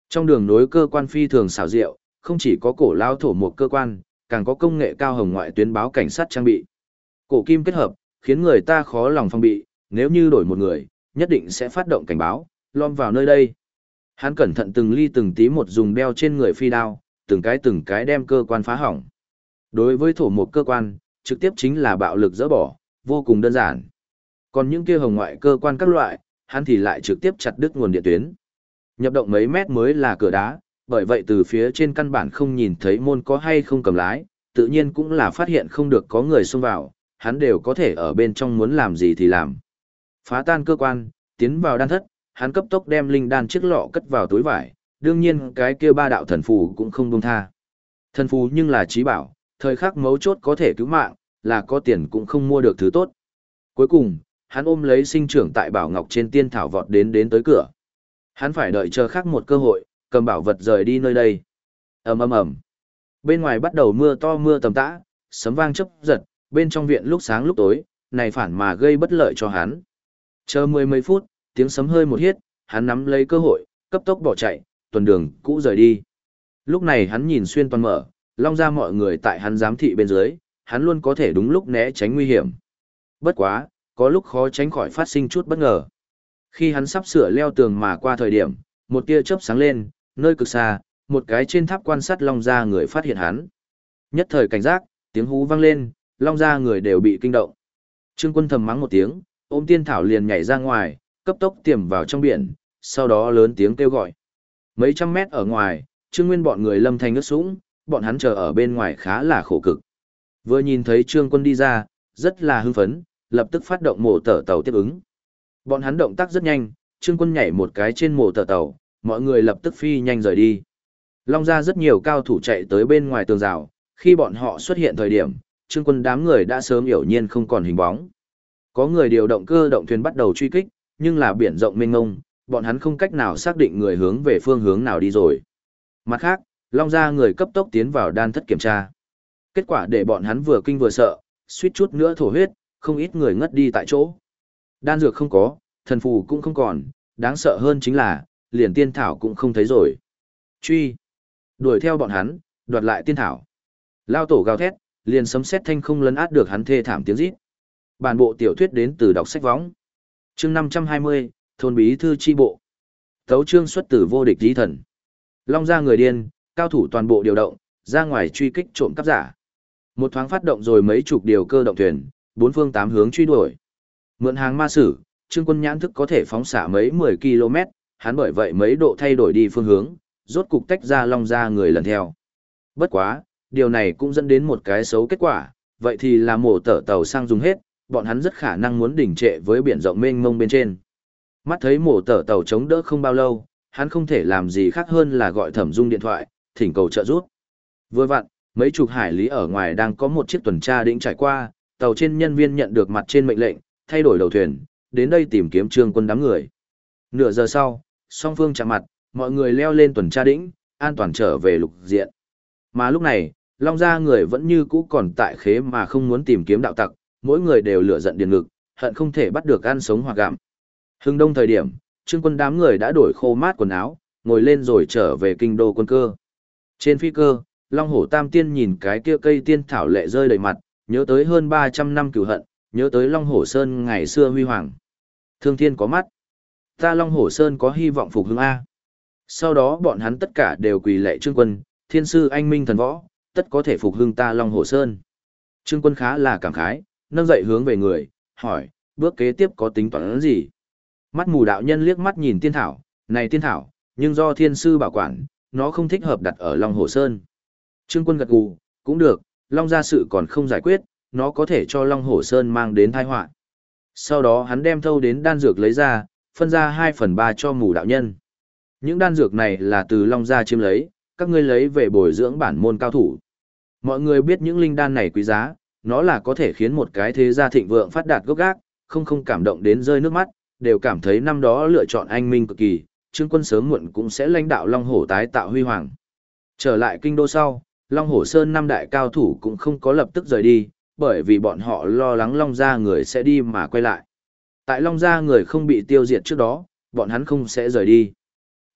Trong đường nối cơ quan phi thường xảo diệu, không chỉ có cổ lao thổ một cơ quan, càng có công nghệ cao hồng ngoại tuyến báo cảnh sát trang bị. Cổ kim kết hợp, khiến người ta khó lòng phòng bị, nếu như đổi một người, nhất định sẽ phát động cảnh báo, lom vào nơi đây. Hắn cẩn thận từng ly từng tí một dùng đeo trên người phi đao, từng cái đem cơ quan phá hỏng. Đối với thổ một cơ quan, trực tiếp chính là bạo lực dỡ bỏ, vô cùng đơn giản. Còn những kia hồng ngoại cơ quan các loại, hắn thì lại trực tiếp chặt đứt nguồn điện tuyến. Nhập động mấy mét mới là cửa đá, bởi vậy từ phía trên căn bản không nhìn thấy môn có hay không cầm lái, tự nhiên cũng là phát hiện không được có người xông vào, hắn đều có thể ở bên trong muốn làm gì thì làm. Phá tan cơ quan, tiến vào đan thất, hắn cấp tốc đem linh đan chiếc lọ cất vào túi vải, đương nhiên cái kia ba đạo thần phù cũng không buông tha. Thần phù nhưng là trí bảo, thời khắc mấu chốt có thể cứu mạng, là có tiền cũng không mua được thứ tốt. Cuối cùng, hắn ôm lấy sinh trưởng tại bảo ngọc trên tiên thảo vọt đến tới cửa. Hắn phải đợi chờ khác một cơ hội, cầm bảo vật rời đi nơi đây. Ầm ầm ầm. Bên ngoài bắt đầu mưa to mưa tầm tã, sấm vang chớp giật, bên trong viện lúc sáng lúc tối, này phản mà gây bất lợi cho hắn. Chờ mười mấy phút, tiếng sấm hơi một hiết, hắn nắm lấy cơ hội, cấp tốc bỏ chạy, tuần đường cũ rời đi. Lúc này hắn nhìn xuyên toàn mở, long ra mọi người tại hắn giám thị bên dưới, hắn luôn có thể đúng lúc né tránh nguy hiểm. Bất quá, có lúc khó tránh khỏi phát sinh chút bất ngờ. Khi hắn sắp sửa leo tường mà qua thời điểm, một tia chớp sáng lên, nơi cực xa, một cái trên tháp quan sát long ra người phát hiện hắn. Nhất thời cảnh giác, tiếng hú vang lên, long ra người đều bị kinh động. Trương Quân thầm mắng một tiếng, ôm tiên thảo liền nhảy ra ngoài, cấp tốc tiềm vào trong biển, sau đó lớn tiếng kêu gọi. Mấy trăm mét ở ngoài, Trương Nguyên bọn người lâm thanh ướt sũng, bọn hắn chờ ở bên ngoài khá là khổ cực. Vừa nhìn thấy Trương Quân đi ra, rất là hưng phấn, lập tức phát động mổ tở tàu tiếp ứng. Bọn hắn động tác rất nhanh, Trương Quân nhảy một cái trên mổ tở tàu, mọi người lập tức phi nhanh rời đi. Long ra rất nhiều cao thủ chạy tới bên ngoài tường rào, khi bọn họ xuất hiện thời điểm, Trương Quân đám người đã sớm hiểu nhiên không còn hình bóng. Có người điều động cơ động thuyền bắt đầu truy kích, nhưng là biển rộng mênh mông, bọn hắn không cách nào xác định người hướng về phương hướng nào đi rồi. Mặt khác, Long ra người cấp tốc tiến vào đan thất kiểm tra. Kết quả để bọn hắn vừa kinh vừa sợ, suýt chút nữa thổ huyết, không ít người ngất đi tại chỗ. Đan dược không có, thần phù cũng không còn, đáng sợ hơn chính là, liền tiên thảo cũng không thấy rồi. Truy, đuổi theo bọn hắn, đoạt lại tiên thảo. Lao tổ gào thét, liền sấm sét thanh không lấn át được hắn thê thảm tiếng rít. Bản bộ tiểu thuyết đến từ đọc sách võng. Chương 520, thôn bí thư chi bộ. Tấu chương xuất từ vô địch chí thần. Long ra người điên, cao thủ toàn bộ điều động, ra ngoài truy kích trộm cắp giả. Một thoáng phát động rồi mấy chục điều cơ động thuyền, bốn phương tám hướng truy đuổi. Mượn hàng ma sử, Trương Quân nhãn thức có thể phóng xạ mấy 10 km, hắn bởi vậy mấy độ thay đổi đi phương hướng, rốt cục tách ra long ra người lần theo. Bất quá, điều này cũng dẫn đến một cái xấu kết quả, vậy thì là mổ tở tàu sang dùng hết, bọn hắn rất khả năng muốn đỉnh trệ với biển rộng mênh mông bên trên. Mắt thấy mổ tở tàu chống đỡ không bao lâu, hắn không thể làm gì khác hơn là gọi Thẩm Dung điện thoại, thỉnh cầu trợ giúp. Vừa vặn, mấy chục hải lý ở ngoài đang có một chiếc tuần tra đĩnh trải qua, tàu trên nhân viên nhận được mặt trên mệnh lệnh, thay đổi đầu thuyền, đến đây tìm kiếm Trương Quân đám người. Nửa giờ sau, song phương chạm mặt, mọi người leo lên tuần tra đĩnh, an toàn trở về lục diện. Mà lúc này, Long gia người vẫn như cũ còn tại khế mà không muốn tìm kiếm đạo tặc, mỗi người đều lửa giận điền ngực, hận không thể bắt được ăn sống hoặc gặm. Hưng đông thời điểm, Trương Quân đám người đã đổi khô mát quần áo, ngồi lên rồi trở về kinh đô quân cơ. Trên phi cơ, Long Hổ Tam Tiên nhìn cái kia cây tiên thảo lệ rơi đầy mặt, nhớ tới hơn 300 năm cửu hận, nhớ tới Long Hổ Sơn ngày xưa huy hoàng. Thương thiên có mắt. Ta Long Hổ Sơn có hy vọng phục hưng A. Sau đó bọn hắn tất cả đều quỳ lệ Trương Quân, thiên sư anh minh thần võ, tất có thể phục hưng ta Long Hổ Sơn. Trương Quân khá là cảm khái, nâng dậy hướng về người, hỏi, bước kế tiếp có tính toán gì? Mắt mù đạo nhân liếc mắt nhìn tiên thảo, này tiên thảo, nhưng do thiên sư bảo quản, nó không thích hợp đặt ở Long Hổ Sơn. Trương Quân gật gù, cũng được, Long gia sự còn không giải quyết, nó có thể cho Long Hổ Sơn mang đến tai họa. Sau đó hắn đem thâu đến đan dược lấy ra, phân ra 2/3 cho mù đạo nhân. Những đan dược này là từ Long gia chiếm lấy, các ngươi lấy về bồi dưỡng bản môn cao thủ. Mọi người biết những linh đan này quý giá, nó là có thể khiến một cái thế gia thịnh vượng phát đạt gốc gác, không cảm động đến rơi nước mắt, đều cảm thấy năm đó lựa chọn anh minh cực kỳ, Trương Quân sớm muộn cũng sẽ lãnh đạo Long Hổ tái tạo huy hoàng. Trở lại kinh đô sau, Long Hổ Sơn năm đại cao thủ cũng không có lập tức rời đi, bởi vì bọn họ lo lắng Long gia người sẽ đi mà quay lại. Tại Long gia người không bị tiêu diệt trước đó, bọn hắn không sẽ rời đi.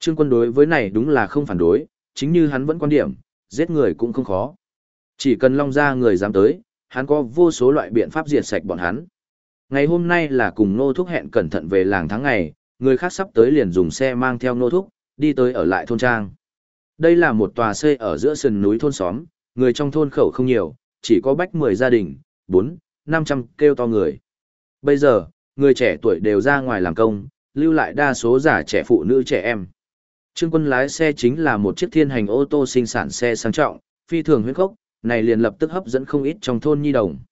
Trương Quân đối với này đúng là không phản đối, chính như hắn vẫn quan điểm, giết người cũng không khó. Chỉ cần Long gia người dám tới, hắn có vô số loại biện pháp diệt sạch bọn hắn. Ngày hôm nay là cùng Ngô Thúc hẹn cẩn thận về làng tháng ngày, người khác sắp tới liền dùng xe mang theo Ngô Thúc, đi tới ở lại thôn trang. Đây là một tòa xây ở giữa sườn núi thôn xóm, người trong thôn khẩu không nhiều, chỉ có bách 10 gia đình, 400-500 kêu to người. Bây giờ, người trẻ tuổi đều ra ngoài làm công, lưu lại đa số già trẻ phụ nữ trẻ em. Trương Quân lái xe chính là một chiếc thiên hành ô tô sinh sản xe sang trọng, phi thường huyễn khốc, này liền lập tức hấp dẫn không ít trong thôn nhi đồng.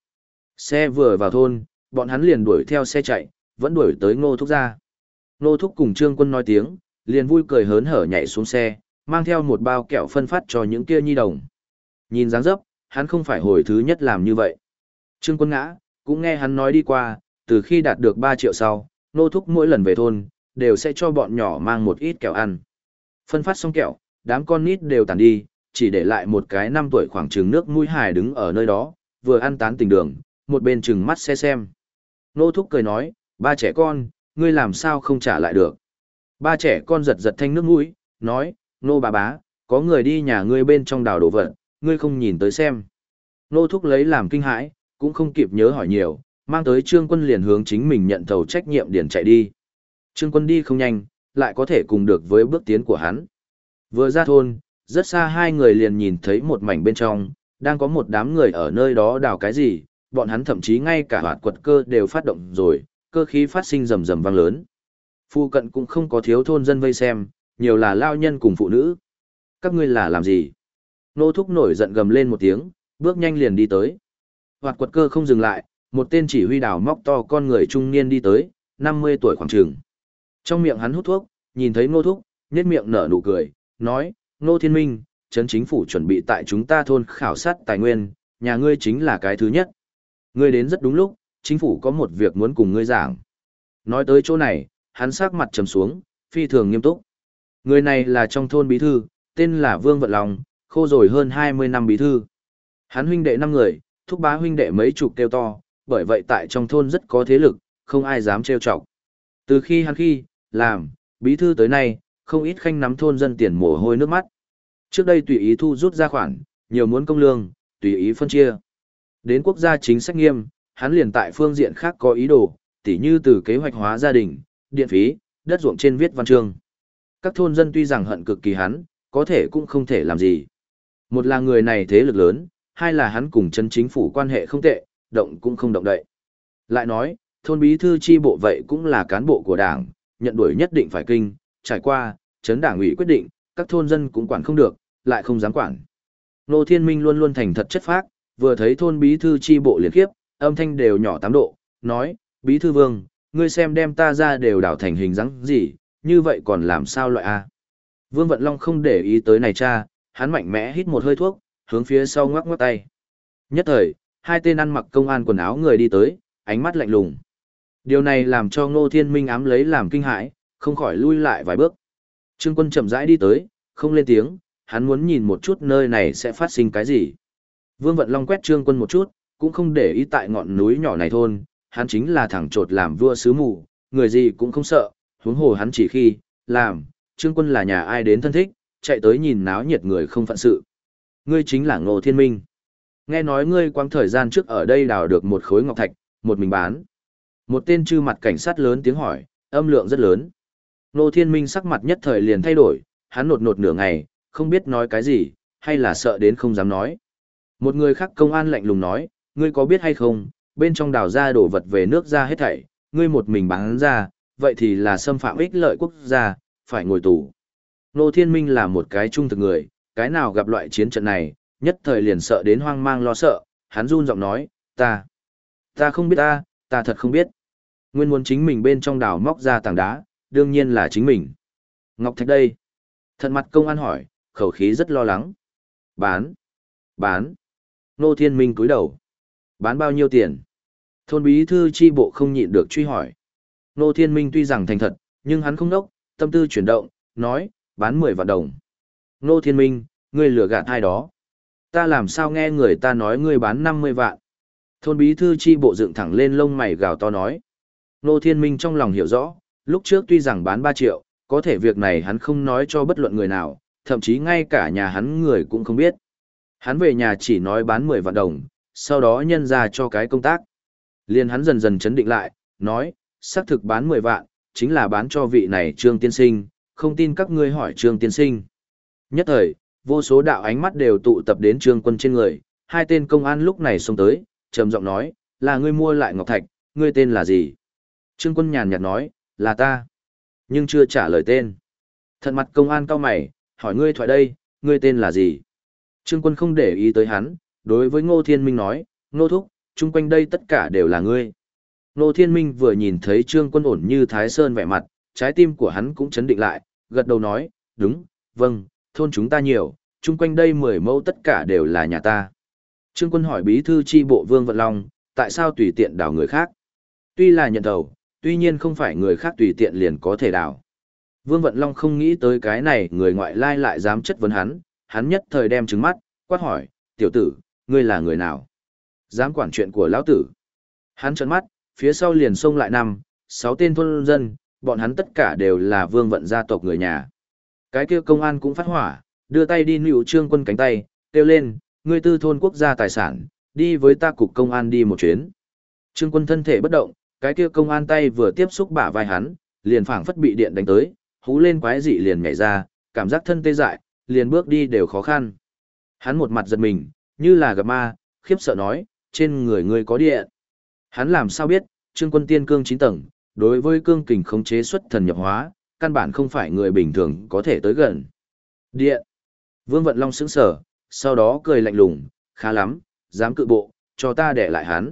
Xe vừa vào thôn, bọn hắn liền đuổi theo xe chạy, vẫn đuổi tới Ngô Thúc ra. Ngô Thúc cùng Trương Quân nói tiếng, liền vui cười hớn hở nhảy xuống xe, mang theo một bao kẹo phân phát cho những kia nhi đồng. Nhìn dáng dấp, hắn không phải hồi thứ nhất làm như vậy. Trương Quân ngã, cũng nghe hắn nói đi qua, từ khi đạt được 3 triệu sau, Ngô Thúc mỗi lần về thôn, đều sẽ cho bọn nhỏ mang một ít kẹo ăn. Phân phát xong kẹo, đám con nít đều tàn đi, chỉ để lại một cái 5 tuổi khoảng chừng nước mũi hài đứng ở nơi đó, vừa ăn tán tình đường, một bên chừng mắt xe xem. Ngô Thúc cười nói, ba trẻ con, ngươi làm sao không trả lại được. Ba trẻ con giật giật thanh nước mũi, nói, Ngô bà bá, có người đi nhà ngươi bên trong đào đồ vật, ngươi không nhìn tới xem. Ngô Thúc lấy làm kinh hãi, cũng không kịp nhớ hỏi nhiều, mang tới Trương Quân liền hướng chính mình nhận thầu trách nhiệm điền chạy đi. Trương Quân đi không nhanh, lại có thể cùng được với bước tiến của hắn. Vừa ra thôn, rất xa hai người liền nhìn thấy một mảnh bên trong, đang có một đám người ở nơi đó đào cái gì, bọn hắn thậm chí ngay cả hoạt quật cơ đều phát động rồi, cơ khí phát sinh rầm rầm vang lớn. Phu cận cũng không có thiếu thôn dân vây xem, nhiều là lao nhân cùng phụ nữ. Các ngươi là làm gì? Ngô Thúc nổi giận gầm lên một tiếng, bước nhanh liền đi tới. Hoạt quật cơ không dừng lại, một tên chỉ huy đào móc to con người trung niên đi tới, 50 tuổi khoảng chừng. Trong miệng hắn hút thuốc, nhìn thấy Ngô Thúc, nhếch miệng nở nụ cười, nói, Ngô Thiên Minh, trấn chính phủ chuẩn bị tại chúng ta thôn khảo sát tài nguyên, nhà ngươi chính là cái thứ nhất. Ngươi đến rất đúng lúc, chính phủ có một việc muốn cùng ngươi giảng. Nói tới chỗ này, hắn sắc mặt trầm xuống, phi thường nghiêm túc. Người này là trong thôn bí thư, tên là Vương Vận Long, khô rồi hơn 20 năm bí thư. Hắn huynh đệ 5 người, thúc bá huynh đệ mấy chục kêu to, bởi vậy tại trong thôn rất có thế lực, không ai dám trêu chọc. Từ khi hắn làm bí thư tới nay, không ít khanh nắm thôn dân tiền mồ hôi nước mắt. Trước đây tùy ý thu rút ra khoản, nhiều muốn công lương, tùy ý phân chia. Đến quốc gia chính sách nghiêm, hắn liền tại phương diện khác có ý đồ, tỉ như từ kế hoạch hóa gia đình, điện phí, đất ruộng trên viết văn chương. Các thôn dân tuy rằng hận cực kỳ hắn, có thể cũng không thể làm gì. Một là người này thế lực lớn, hai là hắn cùng chân chính phủ quan hệ không tệ, động cũng không động đậy. Lại nói, thôn bí thư chi bộ vậy cũng là cán bộ của đảng, nhận đuổi nhất định phải kinh, trải qua, chấn đảng ủy quyết định, các thôn dân cũng quản không được, lại không dám quản. Ngô Thiên Minh luôn luôn thành thật chất phác, vừa thấy thôn bí thư chi bộ liền khiếp, âm thanh đều nhỏ 8 độ, nói, bí thư Vương, ngươi xem đem ta ra đều đảo thành hình dáng gì, như vậy còn làm sao loại A. Vương Vận Long không để ý tới này cha, hắn mạnh mẽ hít một hơi thuốc, hướng phía sau ngoắc ngoắc tay. Nhất thời, hai tên ăn mặc công an quần áo người đi tới, ánh mắt lạnh lùng. Điều này làm cho Ngô Thiên Minh ám lấy làm kinh hãi, không khỏi lui lại vài bước. Trương Quân chậm rãi đi tới, không lên tiếng, hắn muốn nhìn một chút nơi này sẽ phát sinh cái gì. Vương Vận Long quét Trương Quân một chút, cũng không để ý tại ngọn núi nhỏ này thôn, hắn chính là thằng chột làm vua sứ mù, người gì cũng không sợ, huống hồ hắn chỉ khi làm, Trương Quân là nhà ai đến thân thích, chạy tới nhìn náo nhiệt người không phận sự. Ngươi chính là Ngô Thiên Minh. Nghe nói ngươi quãng thời gian trước ở đây đào được một khối ngọc thạch, một mình bán. Một tên trư mặt cảnh sát lớn tiếng hỏi, âm lượng rất lớn. Ngô Thiên Minh sắc mặt nhất thời liền thay đổi, hắn nột nột nửa ngày, không biết nói cái gì, hay là sợ đến không dám nói. Một người khác công an lạnh lùng nói, ngươi có biết hay không, bên trong đào ra đổ vật về nước ra hết thảy, ngươi một mình bán ra, vậy thì là xâm phạm ích lợi quốc gia, phải ngồi tù. Ngô Thiên Minh là một cái trung thực người, cái nào gặp loại chiến trận này, nhất thời liền sợ đến hoang mang lo sợ, hắn run giọng nói, ta không biết ta thật không biết. Nguyên muốn chính mình bên trong đào móc ra tảng đá, đương nhiên là chính mình. Ngọc Thạch đây. Thận mặt công an hỏi, khẩu khí rất lo lắng. Bán. Ngô Thiên Minh cúi đầu. Bán bao nhiêu tiền? Thôn bí thư chi bộ không nhịn được truy hỏi. Ngô Thiên Minh tuy rằng thành thật, nhưng hắn không đốc, tâm tư chuyển động, nói, bán 10 vạn đồng. Ngô Thiên Minh, ngươi lừa gạt ai đó? Ta làm sao nghe người ta nói ngươi bán 50 vạn? Thôn bí thư chi bộ dựng thẳng lên lông mày gào to nói. Ngô Thiên Minh trong lòng hiểu rõ, lúc trước tuy rằng bán 3 triệu, Có thể việc này hắn không nói cho bất luận người nào, thậm chí ngay cả nhà hắn người cũng không biết. Hắn về nhà chỉ nói bán 10 vạn đồng, sau đó nhân ra cho cái công tác. Liền hắn dần dần chấn định lại, nói, xác thực bán 10 vạn, chính là bán cho vị này Trương Tiên Sinh, không tin các ngươi hỏi Trương Tiên Sinh. Nhất thời, vô số đạo ánh mắt đều tụ tập đến Trương Quân trên người, hai tên công an lúc này xông tới, trầm giọng nói, là ngươi mua lại ngọc thạch, ngươi tên là gì? Trương Quân nhàn nhạt nói, là ta. Nhưng chưa trả lời tên. Thận mặt công an cao mày, hỏi ngươi thoại đây, ngươi tên là gì? Trương Quân không để ý tới hắn, đối với Ngô Thiên Minh nói, Ngô Thúc, chung quanh đây tất cả đều là ngươi. Ngô Thiên Minh vừa nhìn thấy Trương Quân ổn như Thái Sơn vẻ mặt, trái tim của hắn cũng chấn định lại, gật đầu nói, đúng, vâng, thôn chúng ta nhiều, chung quanh đây 10 mẫu tất cả đều là nhà ta. Trương Quân hỏi bí thư chi bộ Vương Vận Long, tại sao tùy tiện đào người khác? Tuy là nhận thầu, tuy nhiên không phải người khác tùy tiện liền có thể đào. Vương Vận Long không nghĩ tới cái này người ngoại lai lại dám chất vấn hắn nhất thời đem trừng mắt, quát hỏi, tiểu tử, ngươi là người nào? Dám quản chuyện của lão tử. Hắn trợn mắt, phía sau liền xông lại 5, 6 tên thôn dân, bọn hắn tất cả đều là Vương Vận gia tộc người nhà. Cái kia công an cũng phát hỏa, đưa tay đi níu Trương Quân cánh tay, kêu lên, ngươi tư thôn quốc gia tài sản, đi với ta cục công an đi một chuyến. Trương Quân thân thể bất động, cái kia công an tay vừa tiếp xúc bả vai hắn, liền phảng phất bị điện đánh tới, hú lên quái dị liền nhảy ra, cảm giác thân tê dại, liền bước đi đều khó khăn. Hắn một mặt giật mình, như là gặp ma, khiếp sợ nói, trên người ngươi có điện. Hắn làm sao biết, Trương Quân tiên cương 9 tầng, đối với cương kình khống chế xuất thần nhập hóa, căn bản không phải người bình thường có thể tới gần. Điện. Vương Vận Long sững sờ, sau đó cười lạnh lùng, khá lắm, dám cự bộ, cho ta để lại hắn.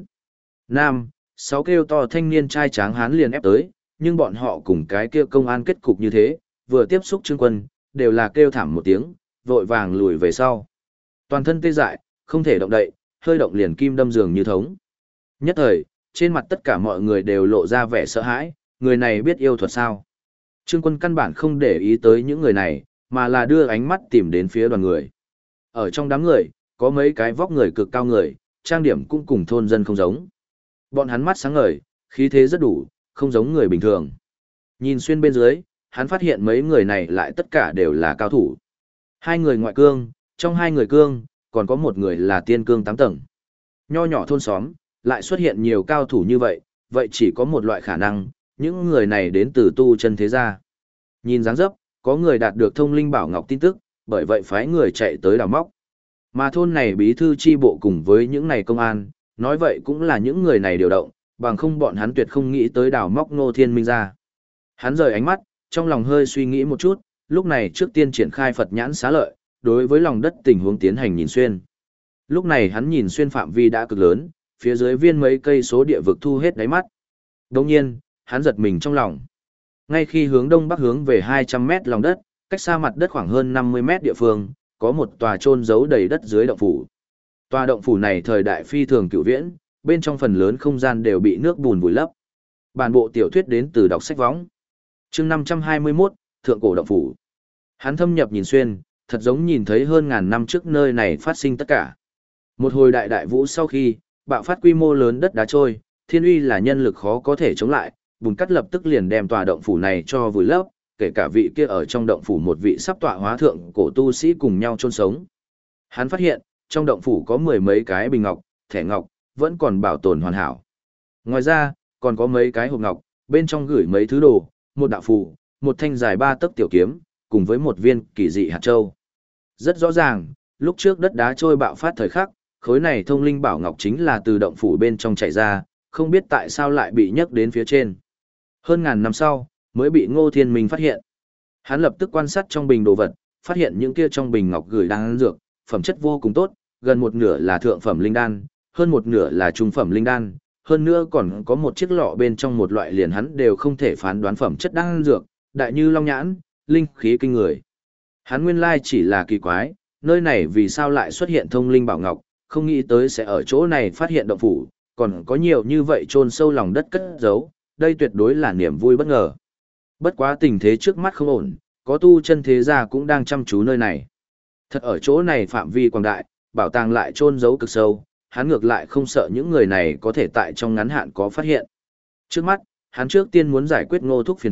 5, 6 kêu to thanh niên trai tráng hắn liền ép tới, nhưng bọn họ cùng cái kia công an kết cục như thế, vừa tiếp xúc Trương Quân, đều là kêu thảm một tiếng, vội vàng lùi về sau. Toàn thân tê dại, không thể động đậy, hơi động liền kim đâm giường như thống. Nhất thời, trên mặt tất cả mọi người đều lộ ra vẻ sợ hãi, người này biết yêu thuật sao? Trương Quân căn bản không để ý tới những người này, mà là đưa ánh mắt tìm đến phía đoàn người. Ở trong đám người, có mấy cái vóc người cực cao người, trang điểm cũng cùng thôn dân không giống. Bọn hắn mắt sáng ngời, khí thế rất đủ, không giống người bình thường. Nhìn xuyên bên dưới, hắn phát hiện mấy người này lại tất cả đều là cao thủ. 2 người ngoại cương, trong 2 người cương, còn có một người là tiên cương 8 tầng. Nho nhỏ thôn xóm, lại xuất hiện nhiều cao thủ như vậy, vậy chỉ có một loại khả năng, những người này đến từ tu chân thế gia. Nhìn dáng dấp, có người đạt được thông linh bảo ngọc tin tức, bởi vậy phái người chạy tới đào móc. Mà thôn này bí thư chi bộ cùng với những này công an, nói vậy cũng là những người này điều động, bằng không bọn hắn tuyệt không nghĩ tới đào móc Ngô Thiên Minh ra. Hắn rời ánh mắt, trong lòng hơi suy nghĩ một chút, lúc này trước tiên triển khai Phật nhãn xá lợi, đối với lòng đất tình huống tiến hành nhìn xuyên. Lúc này hắn nhìn xuyên phạm vi đã cực lớn, phía dưới viên mấy cây số địa vực thu hết đáy mắt. Đồng nhiên, hắn giật mình trong lòng. Ngay khi hướng đông bắc hướng về 200 mét lòng đất, cách xa mặt đất khoảng hơn 50 mét địa phương, có một tòa chôn giấu đầy đất dưới động phủ. Tòa động phủ này thời đại phi thường cựu viễn, bên trong phần lớn không gian đều bị nước bùn vùi lấp. Bản bộ tiểu thuyết đến từ đọc sách võng. Chương 521, Thượng cổ động phủ. Hắn thâm nhập nhìn xuyên, thật giống nhìn thấy hơn ngàn năm trước nơi này phát sinh tất cả. Một hồi đại đại vũ sau khi, bạo phát quy mô lớn đất đá trôi, thiên uy là nhân lực khó có thể chống lại, bùn cắt lập tức liền đem tòa động phủ này cho vùi lấp, kể cả vị kia ở trong động phủ một vị sắp tọa hóa thượng cổ tu sĩ cùng nhau chôn sống. Hắn phát hiện, trong động phủ có 10 mấy cái bình ngọc, thẻ ngọc, vẫn còn bảo tồn hoàn hảo. Ngoài ra, còn có mấy cái hộp ngọc, bên trong gửi mấy thứ đồ, một đạo phù, một thanh dài 3 tấc tiểu kiếm, cùng với một viên kỳ dị hạt châu. Rất rõ ràng, lúc trước đất đá trôi bạo phát thời khắc, khối này thông linh bảo ngọc chính là từ động phủ bên trong chạy ra, không biết tại sao lại bị nhấc đến phía trên. Hơn ngàn năm sau, mới bị Ngô Thiên Minh phát hiện. Hắn lập tức quan sát trong bình đồ vật, phát hiện những kia trong bình ngọc gửi đan dược, phẩm chất vô cùng tốt, gần một nửa là thượng phẩm linh đan, hơn một nửa là trung phẩm linh đan, hơn nữa còn có một chiếc lọ bên trong một loại liền hắn đều không thể phán đoán phẩm chất đan dược, đại như long nhãn, linh khí kinh người. Hắn nguyên lai chỉ là kỳ quái, nơi này vì sao lại xuất hiện thông linh bảo ngọc, không nghĩ tới sẽ ở chỗ này phát hiện động phủ, còn có nhiều như vậy chôn sâu lòng đất cất giấu, đây tuyệt đối là niềm vui bất ngờ. Bất quá tình thế trước mắt không ổn, có tu chân thế gia cũng đang chăm chú nơi này. Thật ở chỗ này phạm vi quảng đại, bảo tàng lại chôn giấu cực sâu, hắn ngược lại không sợ những người này có thể tại trong ngắn hạn có phát hiện. Trước mắt, hắn trước tiên muốn giải quyết Ngô Thúc phiền phức,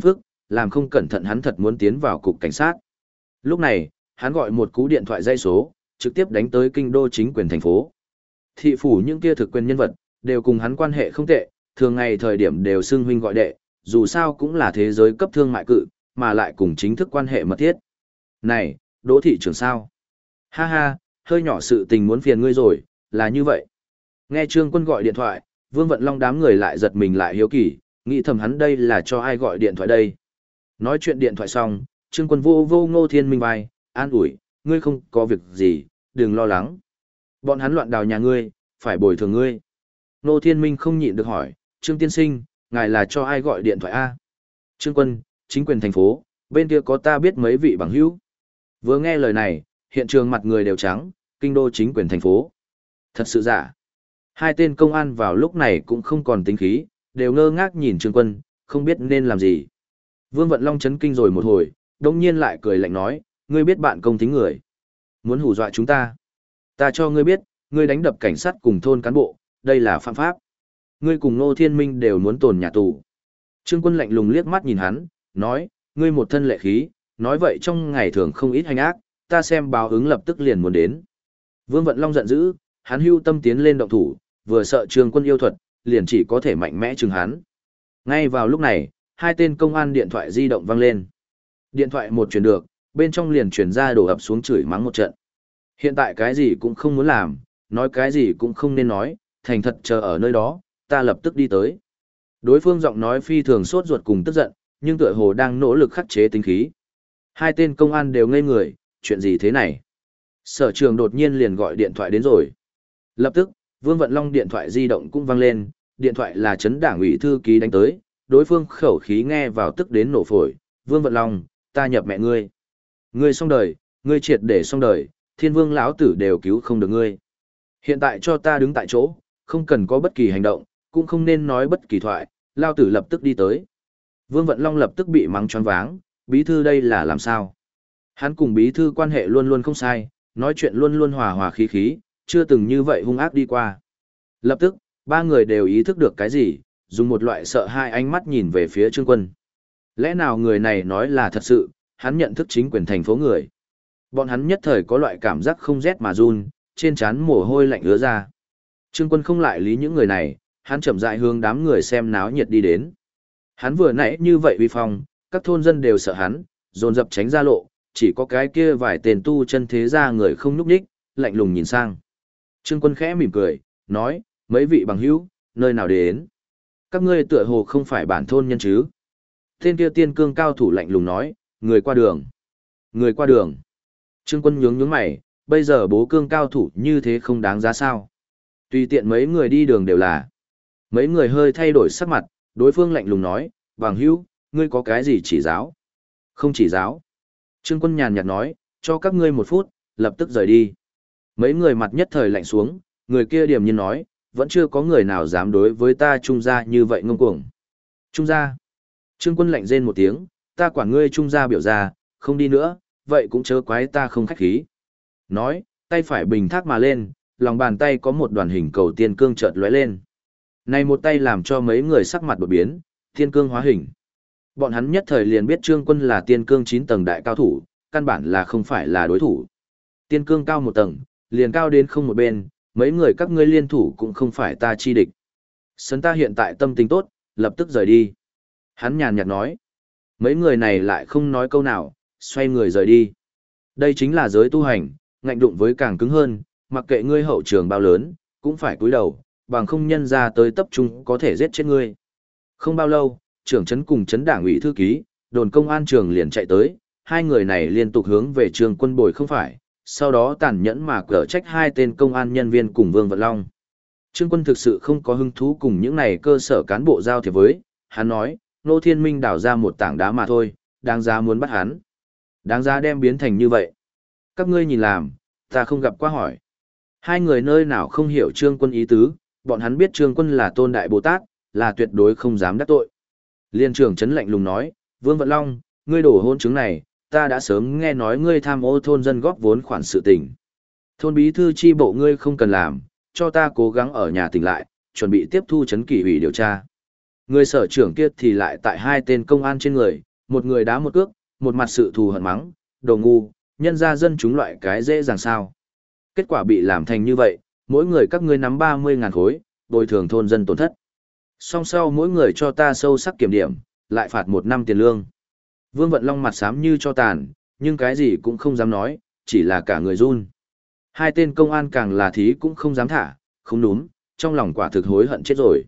làm không cẩn thận hắn thật muốn tiến vào cục cảnh sát. Lúc này, hắn gọi một cú điện thoại dây số, trực tiếp đánh tới kinh đô chính quyền thành phố. Thị phủ những kia thực quyền nhân vật, đều cùng hắn quan hệ không tệ, thường ngày thời điểm đều xưng huynh gọi đệ, dù sao cũng là thế giới cấp thương mại cự, mà lại cùng chính thức quan hệ mật thiết. Này, Đỗ thị trưởng sao? Ha ha, hơi nhỏ sự tình muốn phiền ngươi rồi, là như vậy. Nghe Trương Quân gọi điện thoại, Vương Vận Long đám người lại giật mình lại hiếu kỳ, nghĩ thầm hắn đây là cho ai gọi điện thoại đây. Nói chuyện điện thoại xong, Trương Quân vô vô Ngô Thiên Minh vai, an ủi, ngươi không có việc gì, đừng lo lắng. Bọn hắn loạn đào nhà ngươi, phải bồi thường ngươi. Ngô Thiên Minh không nhịn được hỏi, Trương Tiên Sinh, ngài là cho ai gọi điện thoại a? Trương Quân, chính quyền thành phố, bên kia có ta biết mấy vị bằng hữu. Vừa nghe lời này, hiện trường mặt người đều trắng, kinh đô chính quyền thành phố. Thật sự giả. Hai tên công an vào lúc này cũng không còn tính khí, đều ngơ ngác nhìn Trương Quân, không biết nên làm gì. Vương Vận Long chấn kinh rồi một hồi, đồng nhiên lại cười lạnh nói, ngươi biết bạn công tính người. Muốn hù dọa chúng ta. Ta cho ngươi biết, ngươi đánh đập cảnh sát cùng thôn cán bộ, đây là phạm pháp. Ngươi cùng Ngô Thiên Minh đều muốn tồn nhà tù. Trương Quân lạnh lùng liếc mắt nhìn hắn, nói, ngươi một thân lệ khí, nói vậy trong ngày thường không ít hành ác, ta xem báo ứng lập tức liền muốn đến. Vương Vận Long giận dữ, hắn hưu tâm tiến lên động thủ, vừa sợ Trương Quân yêu thuật, liền chỉ có thể mạnh mẽ chừng hắn. Ngay vào lúc này, hai tên công an điện thoại di động vang lên. Điện thoại một truyền được, bên trong liền truyền ra đổ ập xuống chửi mắng một trận. Hiện tại cái gì cũng không muốn làm, nói cái gì cũng không nên nói, thành thật chờ ở nơi đó, ta lập tức đi tới. Đối phương giọng nói phi thường sốt ruột cùng tức giận, nhưng tựa hồ đang nỗ lực khắc chế tính khí. Hai tên công an đều ngây người, chuyện gì thế này? Sở trường đột nhiên liền gọi điện thoại đến rồi. Lập tức, Vương Vận Long điện thoại di động cũng vang lên, điện thoại là trấn đảng ủy thư ký đánh tới, đối phương khẩu khí nghe vào tức đến nổ phổi. Vương Vận Long, ta nhập mẹ ngươi. Ngươi xong đời, ngươi triệt để xong đời, thiên vương lão tử đều cứu không được ngươi. Hiện tại cho ta đứng tại chỗ, không cần có bất kỳ hành động, cũng không nên nói bất kỳ thoại, lao tử lập tức đi tới. Vương Vận Long lập tức bị mắng choáng váng, bí thư đây là làm sao? Hắn cùng bí thư quan hệ luôn luôn không sai, nói chuyện luôn luôn hòa hòa khí khí, chưa từng như vậy hung ác đi qua. Lập tức, ba người đều ý thức được cái gì, dùng một loại sợ hai ánh mắt nhìn về phía Trương Quân. Lẽ nào người này nói là thật sự, hắn nhận thức chính quyền thành phố người. Bọn hắn nhất thời có loại cảm giác không rét mà run, trên trán mồ hôi lạnh ứa ra. Trương Quân không lại lý những người này, hắn chậm rãi hướng đám người xem náo nhiệt đi đến. Hắn vừa nãy như vậy uy phong, các thôn dân đều sợ hắn, dồn dập tránh ra lộ, chỉ có cái kia vài tên tu chân thế gia người không nhúc nhích, lạnh lùng nhìn sang. Trương Quân khẽ mỉm cười, nói, mấy vị bằng hữu, nơi nào đến? Các ngươi tựa hồ không phải bản thôn nhân chứ? Tên kia tiên cương cao thủ lạnh lùng nói, người qua đường. Người qua đường. Trương Quân nhướng nhướng mày, bây giờ bố cương cao thủ như thế không đáng giá sao? Tùy tiện mấy người đi đường đều là. Mấy người hơi thay đổi sắc mặt, đối phương lạnh lùng nói, bằng hữu, ngươi có cái gì chỉ giáo? Không chỉ giáo. Trương Quân nhàn nhạt nói, cho các ngươi 1 phút, lập tức rời đi. Mấy người mặt nhất thời lạnh xuống, người kia điềm nhiên nói, vẫn chưa có người nào dám đối với ta Trung gia như vậy ngông cuồng. Trung gia. Trương Quân lạnh rên một tiếng, ta quản ngươi Trung gia biểu ra, không đi nữa, vậy cũng chớ quái ta không khách khí. Nói, tay phải bình thác mà lên, lòng bàn tay có một đoàn hình cầu tiên cương chợt lóe lên. Này một tay làm cho mấy người sắc mặt đột biến, tiên cương hóa hình. Bọn hắn nhất thời liền biết Trương Quân là tiên cương 9 tầng đại cao thủ, căn bản là không phải là đối thủ. Tiên cương cao 1 tầng, liền cao đến không một bên, mấy người các ngươi liên thủ cũng không phải ta chi địch. Sấn ta hiện tại tâm tình tốt, lập tức rời đi. Hắn nhàn nhạt nói. Mấy người này lại không nói câu nào, xoay người rời đi. Đây chính là giới tu hành, ngạnh đụng với càng cứng hơn, mặc kệ ngươi hậu trường bao lớn, cũng phải cúi đầu, bằng không nhân ra tới tập trung có thể giết chết ngươi. Không bao lâu, trưởng trấn cùng trấn đảng ủy thư ký, đồn công an trường liền chạy tới, hai người này liên tục hướng về Trương Quân bồi không phải, sau đó tàn nhẫn mà cở trách hai tên công an nhân viên cùng Vương Vận Long. Trương Quân thực sự không có hứng thú cùng những này cơ sở cán bộ giao thiệp với, hắn nói, Ngô Thiên Minh đào ra một tảng đá mà thôi, đáng giá muốn bắt hắn. Đáng giá đem biến thành như vậy. Các ngươi nhìn làm, ta không gặp qua hỏi. Hai người nơi nào không hiểu Trương Quân ý tứ, bọn hắn biết Trương Quân là tôn đại Bồ Tát, là tuyệt đối không dám đắc tội. Liên trưởng trấn lạnh lùng nói, Vương Vận Long, ngươi đổ hôn chứng này, ta đã sớm nghe nói ngươi tham ô thôn dân góp vốn khoản sự tình. Thôn bí thư chi bộ ngươi không cần làm, cho ta cố gắng ở nhà tỉnh lại, chuẩn bị tiếp thu trấn kỷ ủy điều tra. Người sở trưởng kia thì lại tại hai tên công an trên người, Một người đá một cước, một mặt sự thù hận mắng, đồ ngu, nhân ra dân chúng loại cái dễ dàng sao. Kết quả bị làm thành như vậy, mỗi người các ngươi nắm 30.000 khối, bồi thường thôn dân tổn thất. Song sau mỗi người cho ta sâu sắc kiểm điểm, lại phạt 1 năm tiền lương. Vương Vận Long mặt xám như cho tàn, nhưng cái gì cũng không dám nói, chỉ là cả người run. Hai tên công an càng là thí cũng không dám thả, không đúng, trong lòng quả thực hối hận chết rồi.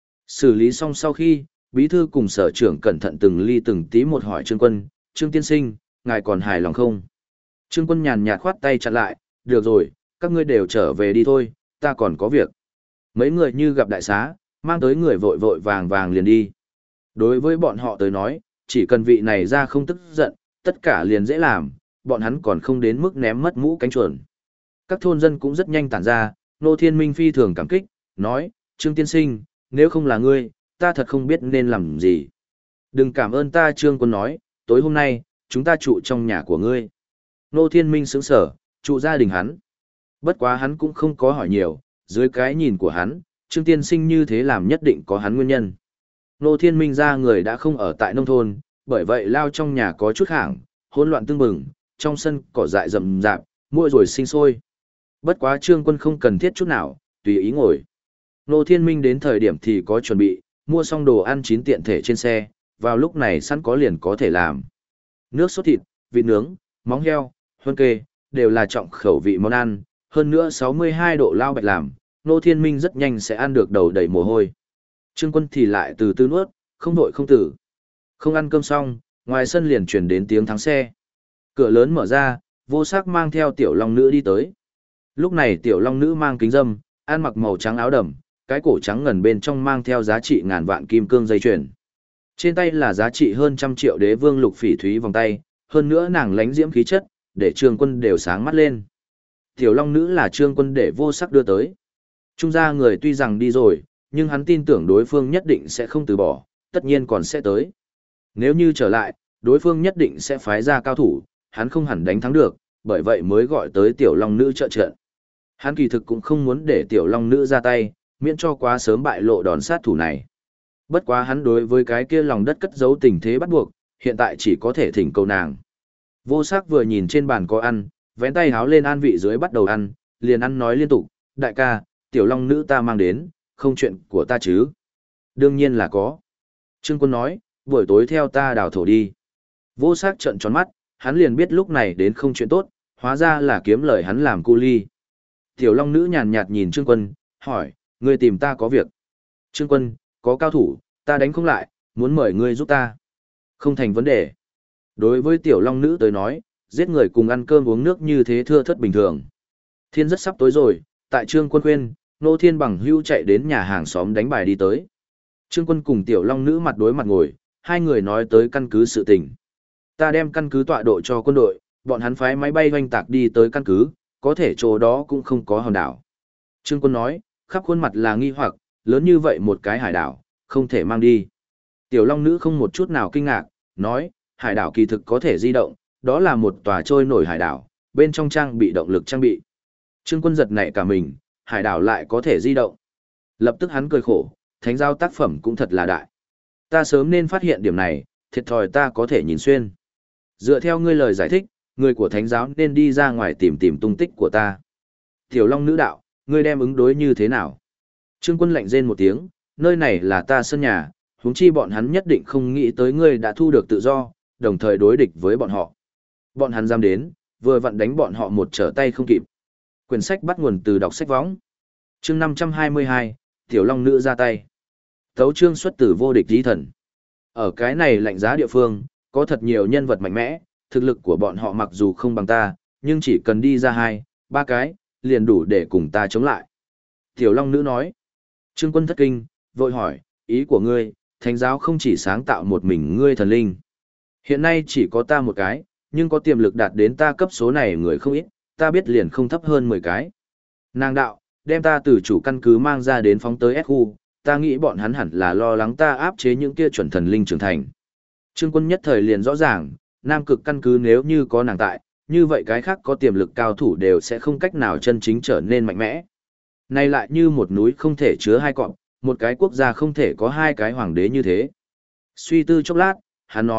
Xử lý xong sau khi, bí thư cùng sở trưởng cẩn thận từng ly từng tí một hỏi Trương Quân, Trương tiên sinh, ngài còn hài lòng không? Trương Quân nhàn nhạt khoát tay chặn lại, được rồi, các ngươi đều trở về đi thôi, ta còn có việc. Mấy người như gặp đại xá, mang tới người vội vội vàng vàng liền đi. Đối với bọn họ tới nói, chỉ cần vị này ra không tức giận, tất cả liền dễ làm, bọn hắn còn không đến mức ném mất mũ cánh chuồn. Các thôn dân cũng rất nhanh tản ra, Nô Thiên Minh phi thường cảm kích, nói, Trương tiên sinh, nếu không là ngươi, ta thật không biết nên làm gì. Đừng cảm ơn ta. Trương Quân nói, tối hôm nay, chúng ta trụ trong nhà của ngươi. Nô Thiên Minh sững sở, trụ gia đình hắn. Bất quá hắn cũng không có hỏi nhiều, dưới cái nhìn của hắn, Trương tiên sinh như thế làm nhất định có hắn nguyên nhân. Nô Thiên Minh ra người đã không ở tại nông thôn, bởi vậy lao trong nhà có chút hảng, hỗn loạn tương bừng, trong sân cỏ dại rậm rạp, muỗi rồi sinh sôi. Bất quá Trương Quân không cần thiết chút nào, tùy ý ngồi. Nô Thiên Minh đến thời điểm thì có chuẩn bị, mua xong đồ ăn chín tiện thể trên xe, vào lúc này sẵn có liền có thể làm. Nước sốt thịt, vịt nướng, móng heo, huân kê, đều là trọng khẩu vị món ăn, hơn nữa 62 độ lao bạch làm, Nô Thiên Minh rất nhanh sẽ ăn được đầu đầy mồ hôi. Trương Quân thì lại từ từ nuốt, không vội không tử. Không ăn cơm xong, ngoài sân liền chuyển đến tiếng thắng xe. Cửa lớn mở ra, Vô Sắc mang theo tiểu long nữ đi tới. Lúc này tiểu long nữ mang kính dâm, ăn mặc màu trắng áo đầm, cái cổ trắng ngần bên trong mang theo giá trị ngàn vạn kim cương dây chuyền. Trên tay là giá trị hơn 100 triệu đế vương lục phỉ thúy vòng tay, hơn nữa nàng lánh diễm khí chất, để Trương Quân đều sáng mắt lên. Tiểu long nữ là Trương Quân để Vô Sắc đưa tới. Trung gia người tuy rằng đi rồi, nhưng hắn tin tưởng đối phương nhất định sẽ không từ bỏ, tất nhiên còn sẽ tới. Nếu như trở lại, đối phương nhất định sẽ phái ra cao thủ, hắn không hẳn đánh thắng được, bởi vậy mới gọi tới tiểu long nữ trợ trận. Hắn kỳ thực cũng không muốn để tiểu long nữ ra tay, miễn cho quá sớm bại lộ đòn sát thủ này. Bất quá hắn đối với cái kia lòng đất cất giấu tình thế bắt buộc, hiện tại chỉ có thể thỉnh cầu nàng. Vô Sắc vừa nhìn trên bàn có ăn, vén tay háo lên an vị dưới bắt đầu ăn, liền ăn nói liên tục, đại ca, tiểu long nữ ta mang đến, không chuyện của ta chứ. Đương nhiên là có. Trương Quân nói, buổi tối theo ta đào thổ đi. Vô Sắc trợn tròn mắt, hắn liền biết lúc này đến không chuyện tốt, hóa ra là kiếm lời hắn làm cu ly. Tiểu long nữ nhàn nhạt nhìn Trương Quân, hỏi, ngươi tìm ta có việc. Trương Quân, có cao thủ, ta đánh không lại, muốn mời ngươi giúp ta. Không thành vấn đề. Đối với tiểu long nữ tới nói, giết người cùng ăn cơm uống nước như thế thưa thất bình thường. Thiên rất sắp tối rồi, tại Trương Quân khuyên, Nô Thiên bằng hưu chạy đến nhà hàng xóm đánh bài đi tới. Trương Quân cùng tiểu long nữ mặt đối mặt ngồi, hai người nói tới căn cứ sự tình. Ta đem căn cứ tọa độ cho quân đội, bọn hắn phái máy bay hoành tạc đi tới căn cứ, có thể chỗ đó cũng không có hòn đảo. Trương Quân nói, khắp khuôn mặt là nghi hoặc, lớn như vậy một cái hải đảo, không thể mang đi. Tiểu long nữ không một chút nào kinh ngạc, nói, hải đảo kỳ thực có thể di động, đó là một tòa trôi nổi hải đảo, bên trong trang bị động lực trang bị. Trương Quân giật nảy cả mình, hải đảo lại có thể di động. Lập tức hắn cười khổ, thánh giao tác phẩm cũng thật là đại. Ta sớm nên phát hiện điểm này, thiệt thòi ta có thể nhìn xuyên. Dựa theo ngươi lời giải thích, người của thánh giáo nên đi ra ngoài tìm tìm tung tích của ta. Tiểu long nữ đạo, ngươi đem ứng đối như thế nào? Trương Quân lạnh rên một tiếng, nơi này là ta sân nhà, huống chi bọn hắn nhất định không nghĩ tới ngươi đã thu được tự do, đồng thời đối địch với bọn họ. Bọn hắn dám đến, vừa vặn đánh bọn họ một trở tay không kịp. Quyển sách bắt nguồn từ đọc sách võng. Chương 522, Tiểu Long Nữ ra tay. Tấu chương xuất từ vô địch chí thần. Ở cái này lạnh giá địa phương, có thật nhiều nhân vật mạnh mẽ, thực lực của bọn họ mặc dù không bằng ta, nhưng chỉ cần đi ra 2, 3 cái, liền đủ để cùng ta chống lại. Tiểu Long Nữ nói. Trương Quân thất kinh, vội hỏi, ý của ngươi, thánh giáo không chỉ sáng tạo một mình ngươi thần linh. Hiện nay chỉ có ta một cái, nhưng có tiềm lực đạt đến ta cấp số này người không ít, ta biết liền không thấp hơn 10 cái. Nàng đạo, đem ta từ chủ căn cứ mang ra đến phóng tới S khu, ta nghĩ bọn hắn hẳn là lo lắng ta áp chế những kia chuẩn thần linh trưởng thành. Trương Quân nhất thời liền rõ ràng, Nam Cực căn cứ nếu như có nàng tại, như vậy cái khác có tiềm lực cao thủ đều sẽ không cách nào chân chính trở nên mạnh mẽ. Này lại như một núi không thể chứa hai cọp, một cái quốc gia không thể có hai cái hoàng đế như thế. Suy tư chốc lát, hắn nói,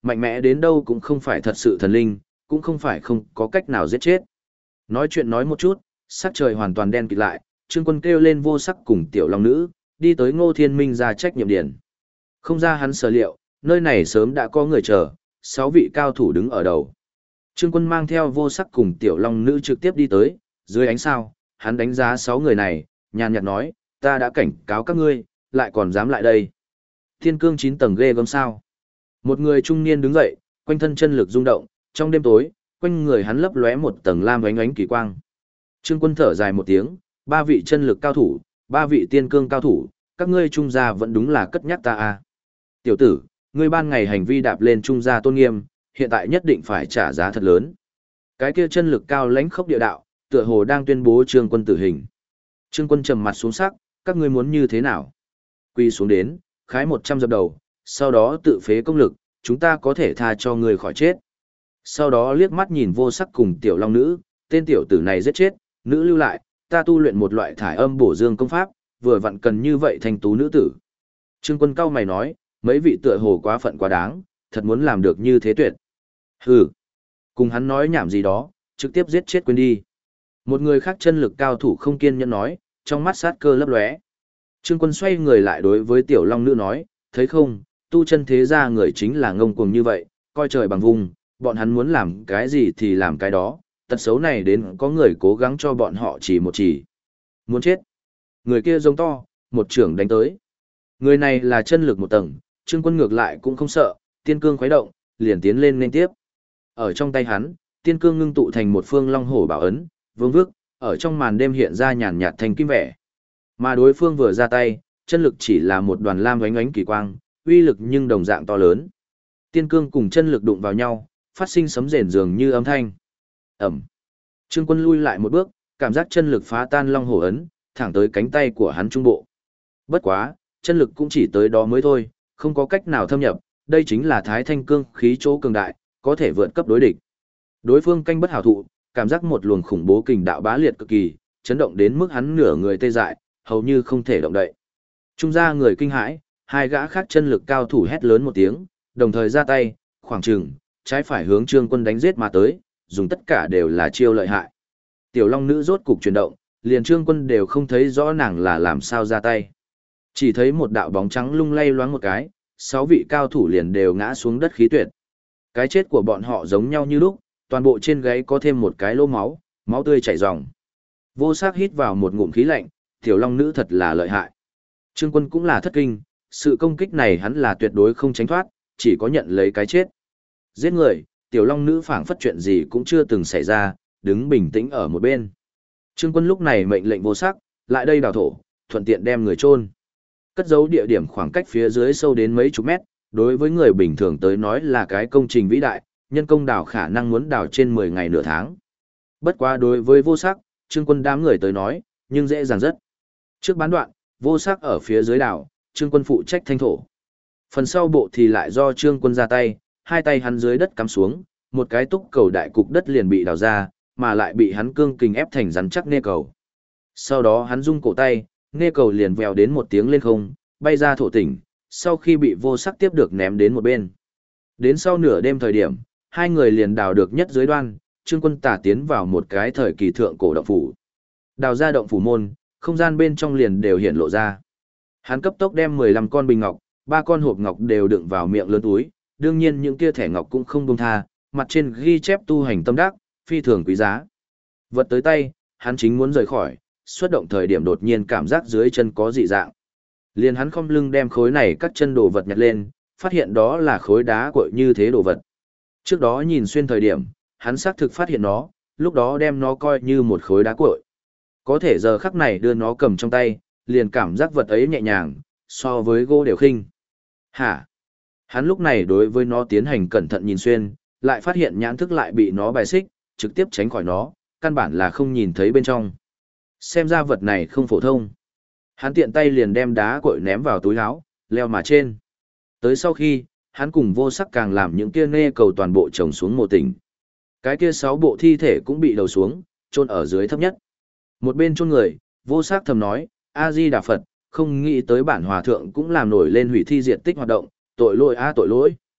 Mạnh mẽ đến đâu cũng không phải thật sự thần linh, cũng không phải không có cách nào giết chết. Nói chuyện nói một chút, sắc trời hoàn toàn đen kịt lại, Trương Quân kêu lên Vô Sắc cùng Tiểu Long Nữ, đi tới Ngô Thiên Minh ra trách nhiệm điển. Không ra hắn sở liệu, nơi này sớm đã có người chờ, 6 vị cao thủ đứng ở đầu. Trương Quân mang theo Vô Sắc cùng Tiểu Long Nữ trực tiếp đi tới, dưới ánh sao, hắn đánh giá 6 người này, nhàn nhạt nói, ta đã cảnh cáo các ngươi, lại còn dám lại đây. Thiên cương 9 tầng ghê gớm sao. Một người trung niên đứng dậy, quanh thân chân lực rung động, trong đêm tối, quanh người hắn lấp lóe một tầng lam ánh ánh kỳ quang. Trương Quân thở dài một tiếng, 3 vị chân lực cao thủ, 3 vị tiên cương cao thủ, các ngươi trung gia vẫn đúng là cất nhắc ta a. Tiểu tử, ngươi ban ngày hành vi đạp lên trung gia tôn nghiêm, hiện tại nhất định phải trả giá thật lớn. Cái kia chân lực cao lãnh khốc địa đạo, tựa hồ đang tuyên bố Trương Quân tử hình. Trương Quân trầm mặt xuống sắc, các ngươi muốn như thế nào? Quy xuống đến, khái 100 dập đầu, sau đó tự phế công lực, chúng ta có thể tha cho ngươi khỏi chết. Sau đó liếc mắt nhìn Vô Sắc cùng Tiểu Long Nữ, tên tiểu tử này giết chết, nữ lưu lại, ta tu luyện một loại thải âm bổ dương công pháp, vừa vặn cần như vậy thành tú nữ tử. Trương Quân cao mày nói, mấy vị tựa hồ quá phận quá đáng, thật muốn làm được như thế tuyệt. Hừ, cùng hắn nói nhảm gì đó, trực tiếp giết chết quên đi. Một người khác chân lực cao thủ không kiên nhẫn nói, trong mắt sát cơ lấp lóe. Trương Quân xoay người lại đối với Tiểu Long Nữ nói, thấy không, tu chân thế gia người chính là ngông cuồng như vậy, coi trời bằng vùng, bọn hắn muốn làm cái gì thì làm cái đó, tật xấu này đến có người cố gắng cho bọn họ chỉ một chỉ. Muốn chết. Người kia giống to, một trưởng đánh tới. Người này là chân lực một tầng, Trương Quân ngược lại cũng không sợ, tiên cương khuấy động, liền tiến lên nên tiếp. Ở trong tay hắn, tiên cương ngưng tụ thành một phương long hổ bảo ấn, vương vức, ở trong màn đêm hiện ra nhàn nhạt thành kim vẻ. Mà đối phương vừa ra tay, chân lực chỉ là một đoàn lam ánh ánh kỳ quang, uy lực nhưng đồng dạng to lớn. Tiên cương cùng chân lực đụng vào nhau, phát sinh sấm rền dường như âm thanh. Ẩm. Trương Quân lui lại một bước, cảm giác chân lực phá tan long hổ ấn, thẳng tới cánh tay của hắn trung bộ. Bất quá, chân lực cũng chỉ tới đó mới thôi, không có cách nào thâm nhập, đây chính là Thái Thanh cương khí chỗ cường đại, có thể vượt cấp đối địch. Đối phương canh bất hảo thụ, cảm giác một luồng khủng bố kình đạo bá liệt cực kỳ, chấn động đến mức hắn nửa người tê dại, hầu như không thể động đậy. Trung gia người kinh hãi, hai gã khác chân lực cao thủ hét lớn một tiếng, đồng thời ra tay, khoảng chừng, trái phải hướng Trương Quân đánh giết mà tới, dùng tất cả đều là chiêu lợi hại. Tiểu Long Nữ rốt cục chuyển động, liền Trương Quân đều không thấy rõ nàng là làm sao ra tay. Chỉ thấy một đạo bóng trắng lung lay loáng một cái, 6 vị cao thủ liền đều ngã xuống đất khí tuyệt. Cái chết của bọn họ giống nhau như lúc, toàn bộ trên gáy có thêm một cái lỗ máu, máu tươi chảy ròng. Vô Sắc hít vào một ngụm khí lạnh, Tiểu Long Nữ thật là lợi hại. Trương Quân cũng là thất kinh, sự công kích này hắn là tuyệt đối không tránh thoát, chỉ có nhận lấy cái chết. Giết người, Tiểu Long Nữ phảng phất chuyện gì cũng chưa từng xảy ra, đứng bình tĩnh ở một bên. Trương Quân lúc này mệnh lệnh Vô Sắc, lại đây đào thổ, thuận tiện đem người chôn. Cất giấu địa điểm khoảng cách phía dưới sâu đến mấy chục mét, đối với người bình thường tới nói là cái công trình vĩ đại, nhân công đào khả năng muốn đào trên 10 ngày nửa tháng. Bất quá đối với Vô Sắc, Trương Quân đám người tới nói, nhưng dễ dàng rất. Trước bán đoạn, Vô Sắc ở phía dưới đào, Trương Quân phụ trách thanh thổ. Phần sau bộ thì lại do Trương Quân ra tay, hai tay hắn dưới đất cắm xuống, một cái túc cầu đại cục đất liền bị đào ra, mà lại bị hắn cương kình ép thành rắn chắc nê cầu. Sau đó hắn rung cổ tay, nê cầu liền vèo đến một tiếng lên không, bay ra thổ tỉnh, sau khi bị Vô Sắc tiếp được ném đến một bên. Đến sau nửa đêm thời điểm, hai người liền đào được nhất dưới đoan, Trương Quân tả tiến vào một cái thời kỳ thượng cổ động phủ. Đào ra động phủ môn, không gian bên trong liền đều hiện lộ ra. Hắn cấp tốc đem 15 con bình ngọc, 3 con hộp ngọc đều đựng vào miệng lớn túi, đương nhiên những kia thẻ ngọc cũng không buông tha, mặt trên ghi chép tu hành tâm đắc, phi thường quý giá. Vật tới tay, hắn chính muốn rời khỏi, xuất động thời điểm đột nhiên cảm giác dưới chân có dị dạng. Liền hắn khom lưng đem khối này các chân đồ vật nhặt lên, phát hiện đó là khối đá cội như thế đồ vật. Trước đó nhìn xuyên thời điểm, hắn xác thực phát hiện nó, lúc đó đem nó coi như một khối đá cội. Có thể giờ khắc này đưa nó cầm trong tay, liền cảm giác vật ấy nhẹ nhàng, so với gỗ đều khinh. Hả? Hắn lúc này đối với nó tiến hành cẩn thận nhìn xuyên, lại phát hiện nhãn thức lại bị nó bài xích, trực tiếp tránh khỏi nó, căn bản là không nhìn thấy bên trong. Xem ra vật này không phổ thông. Hắn tiện tay liền đem đá cội ném vào túi áo, leo mà trên. Tới sau khi, hắn cùng Vô Sắc càng làm những kia nê cầu toàn bộ trồng xuống mồ tỉnh. Cái kia 6 bộ thi thể cũng bị đầu xuống, chôn ở dưới thấp nhất. Một bên chôn người, Vô Sắc thầm nói, A-di-đà Phật, không nghĩ tới bản hòa thượng cũng làm nổi lên hủy thi diệt tích hoạt động, tội lỗi a tội lỗi.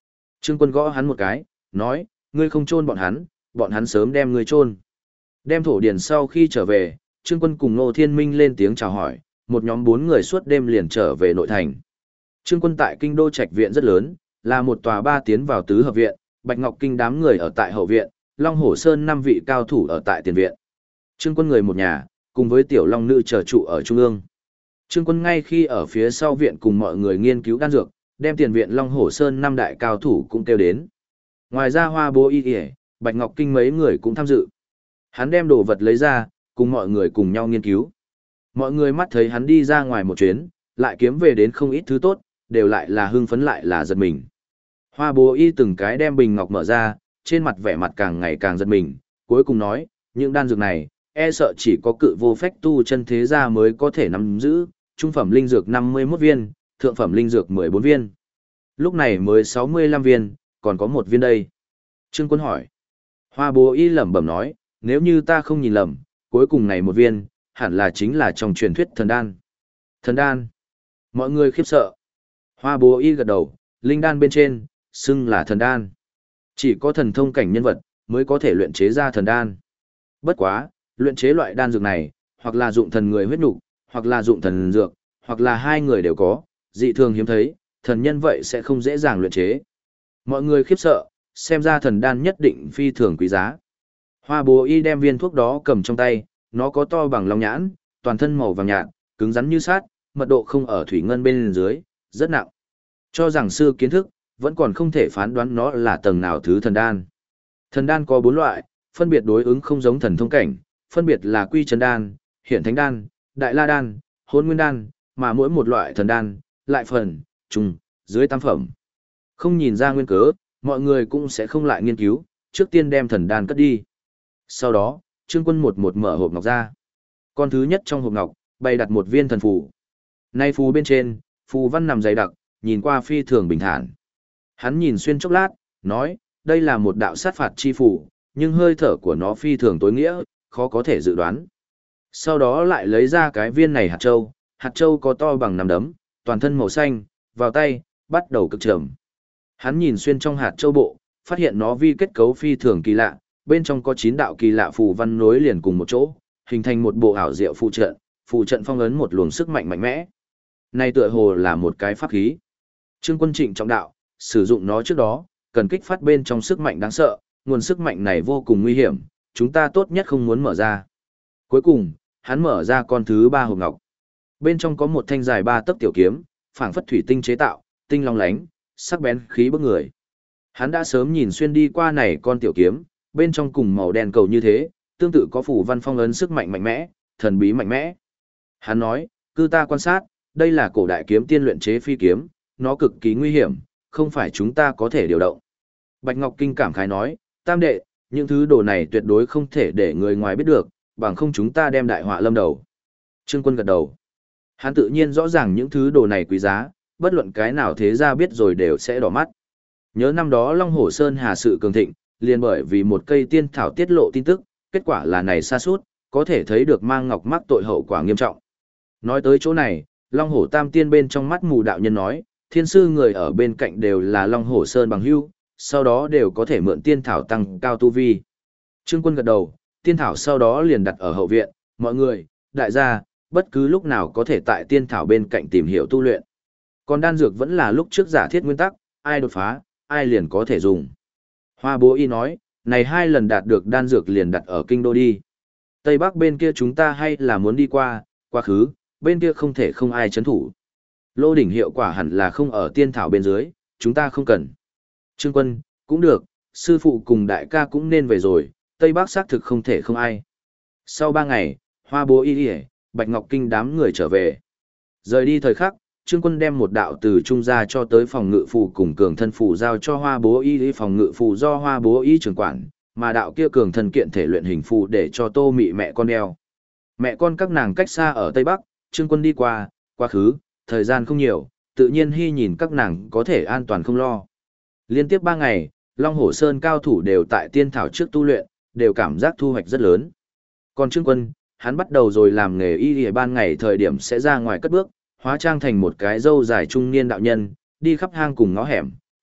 Trương Quân gõ hắn một cái, nói, ngươi không chôn bọn hắn sớm đem ngươi chôn. Đem thổ điền sau khi trở về, Trương Quân cùng Ngô Thiên Minh lên tiếng chào hỏi, một nhóm 4 người suốt đêm liền trở về nội thành. Trương Quân tại kinh đô trạch viện rất lớn, là một tòa 3 tiến vào tứ hợp viện, Bạch Ngọc Kinh đám người ở tại hậu viện, Long Hổ Sơn 5 vị cao thủ ở tại tiền viện. Trương Quân người một nhà, cùng với Tiểu Long Nữ chờ trụ ở trung ương. Trương Quân ngay khi ở phía sau viện cùng mọi người nghiên cứu đan dược, đem tiền viện Long Hổ Sơn 5 đại cao thủ cũng kêu đến. Ngoài ra Hoa Bố Y Y, Bạch Ngọc Kinh mấy người cũng tham dự. Hắn đem đồ vật lấy ra, cùng mọi người cùng nhau nghiên cứu. Mọi người mắt thấy hắn đi ra ngoài một chuyến, lại kiếm về đến không ít thứ tốt, đều lại là hưng phấn lại là giật mình. Hoa Bố Y từng cái đem bình ngọc mở ra, trên mặt vẻ mặt càng ngày càng giật mình, cuối cùng nói, những đan dược này, e sợ chỉ có cự vô phách tu chân thế gia mới có thể nắm giữ, trung phẩm linh dược 51 viên, thượng phẩm linh dược 14 viên. Lúc này mới 65 viên, còn có 1 viên đây. Trương Quân hỏi. Hoa Bố Y lẩm bẩm nói, nếu như ta không nhìn lầm, cuối cùng này 1 viên, hẳn là chính là trong truyền thuyết thần đan. Thần đan. Mọi người khiếp sợ. Hoa Bố Y gật đầu, linh đan bên trên, xưng là thần đan. Chỉ có thần thông cảnh nhân vật, mới có thể luyện chế ra thần đan. Bất quá, luyện chế loại đan dược này, hoặc là dụng thần người huyết nục, hoặc là dụng thần dược, hoặc là hai người đều có, dị thường hiếm thấy, thần nhân vậy sẽ không dễ dàng luyện chế. Mọi người khiếp sợ, xem ra thần đan nhất định phi thường quý giá. Hoa Bố Y đem viên thuốc đó cầm trong tay, nó có to bằng long nhãn, toàn thân màu vàng nhạt, cứng rắn như sắt, mật độ không ở thủy ngân bên dưới, rất nặng. Cho rằng sư kiến thức, vẫn còn không thể phán đoán nó là tầng nào thứ thần đan. Thần đan có 4 loại, phân biệt đối ứng không giống thần thông cảnh, phân biệt là Quy Chân đan, Hiển Thánh đan, Đại La đan, Hỗn Nguyên đan, mà mỗi một loại thần đan lại phần, trùng, dưới tam phẩm. Không nhìn ra nguyên cớ, mọi người cũng sẽ không lại nghiên cứu, trước tiên đem thần đan cất đi. Sau đó, Trương Quân một mở hộp ngọc ra. Con thứ nhất trong hộp ngọc, bày đặt một viên thần phù. Nay phù bên trên, phù văn nằm dày đặc, nhìn qua phi thường bình thản. Hắn nhìn xuyên chốc lát, nói, đây là một đạo sát phạt chi phù, nhưng hơi thở của nó phi thường tối nghĩa, khó có thể dự đoán. Sau đó lại lấy ra cái viên này hạt châu có to bằng nắm đấm, toàn thân màu xanh, vào tay, bắt đầu cực trầm. Hắn nhìn xuyên trong hạt châu bộ, phát hiện nó vi kết cấu phi thường kỳ lạ, bên trong có 9 đạo kỳ lạ phù văn nối liền cùng một chỗ, hình thành một bộ ảo diệu phù trận phong ấn một luồng sức mạnh mạnh mẽ. Này tựa hồ là một cái pháp khí. Trương Quân trịnh trọng đạo, sử dụng nó trước đó, cần kích phát bên trong sức mạnh đáng sợ, nguồn sức mạnh này vô cùng nguy hiểm, chúng ta tốt nhất không muốn mở ra. Cuối cùng, hắn mở ra con thứ 3 hộp ngọc. Bên trong có một thanh dài 3 tấc tiểu kiếm, phảng phất thủy tinh chế tạo, tinh long lánh, sắc bén khí bức người. Hắn đã sớm nhìn xuyên đi qua này con tiểu kiếm, bên trong cùng màu đen cầu như thế, tương tự có phủ văn phong ấn sức mạnh mạnh mẽ, thần bí mạnh mẽ. Hắn nói, cư ta quan sát, đây là cổ đại kiếm tiên luyện chế phi kiếm, nó cực kỳ nguy hiểm, không phải chúng ta có thể điều động. Bạch Ngọc Kinh cảm khái nói, tam đệ, những thứ đồ này tuyệt đối không thể để người ngoài biết được, bằng không chúng ta đem đại họa lâm đầu. Trương Quân gật đầu. Hắn tự nhiên rõ ràng những thứ đồ này quý giá, bất luận cái nào thế ra biết rồi đều sẽ đỏ mắt. Nhớ năm đó Long Hổ Sơn hà sự cường thịnh, liền bởi vì một cây tiên thảo tiết lộ tin tức, kết quả là này sa sút, có thể thấy được mang ngọc mắc tội hậu quả nghiêm trọng. Nói tới chỗ này, Long Hổ Tam Tiên bên trong mắt mù đạo nhân nói, thiên sư người ở bên cạnh đều là Long Hổ Sơn bằng hữu, sau đó đều có thể mượn tiên thảo tăng cao tu vi. Trương Quân gật đầu, tiên thảo sau đó liền đặt ở hậu viện, mọi người, đại gia, bất cứ lúc nào có thể tại tiên thảo bên cạnh tìm hiểu tu luyện. Còn đan dược vẫn là lúc trước giả thiết nguyên tắc, ai đột phá, ai liền có thể dùng. Hoa Bố Y nói, này 2 lần đạt được đan dược liền đặt ở kinh đô đi. Tây Bắc bên kia chúng ta hay là muốn đi qua, quá khứ, bên kia không thể không ai chấn thủ. Lô đỉnh hiệu quả hẳn là không ở tiên thảo bên dưới, chúng ta không cần. Trương Quân, cũng được, sư phụ cùng đại ca cũng nên về rồi, Tây Bắc xác thực không thể không ai. Sau 3 ngày, Hoa Bố Y, Bạch Ngọc Kinh đám người trở về. Rời đi thời khắc, Trương Quân đem một đạo từ trung gia cho tới phòng ngự phù cùng cường thân phù giao cho Hoa Bố Y, phòng ngự phù do Hoa Bố Y trưởng quản, mà đạo kia cường thân kiện thể luyện hình phù để cho Tô Mị mẹ con đeo. Mẹ con các nàng cách xa ở Tây Bắc, Trương Quân đi qua, quá khứ, thời gian không nhiều, tự nhiên hy nhìn các nàng có thể an toàn không lo. Liên tiếp 3 ngày, Long Hổ Sơn cao thủ đều tại tiên thảo trước tu luyện, đều cảm giác thu hoạch rất lớn. Còn Trương Quân, hắn bắt đầu rồi làm nghề y ban ngày thời điểm sẽ ra ngoài cất bước, hóa trang thành một cái râu dài trung niên đạo nhân, đi khắp hang cùng ngõ hẻm,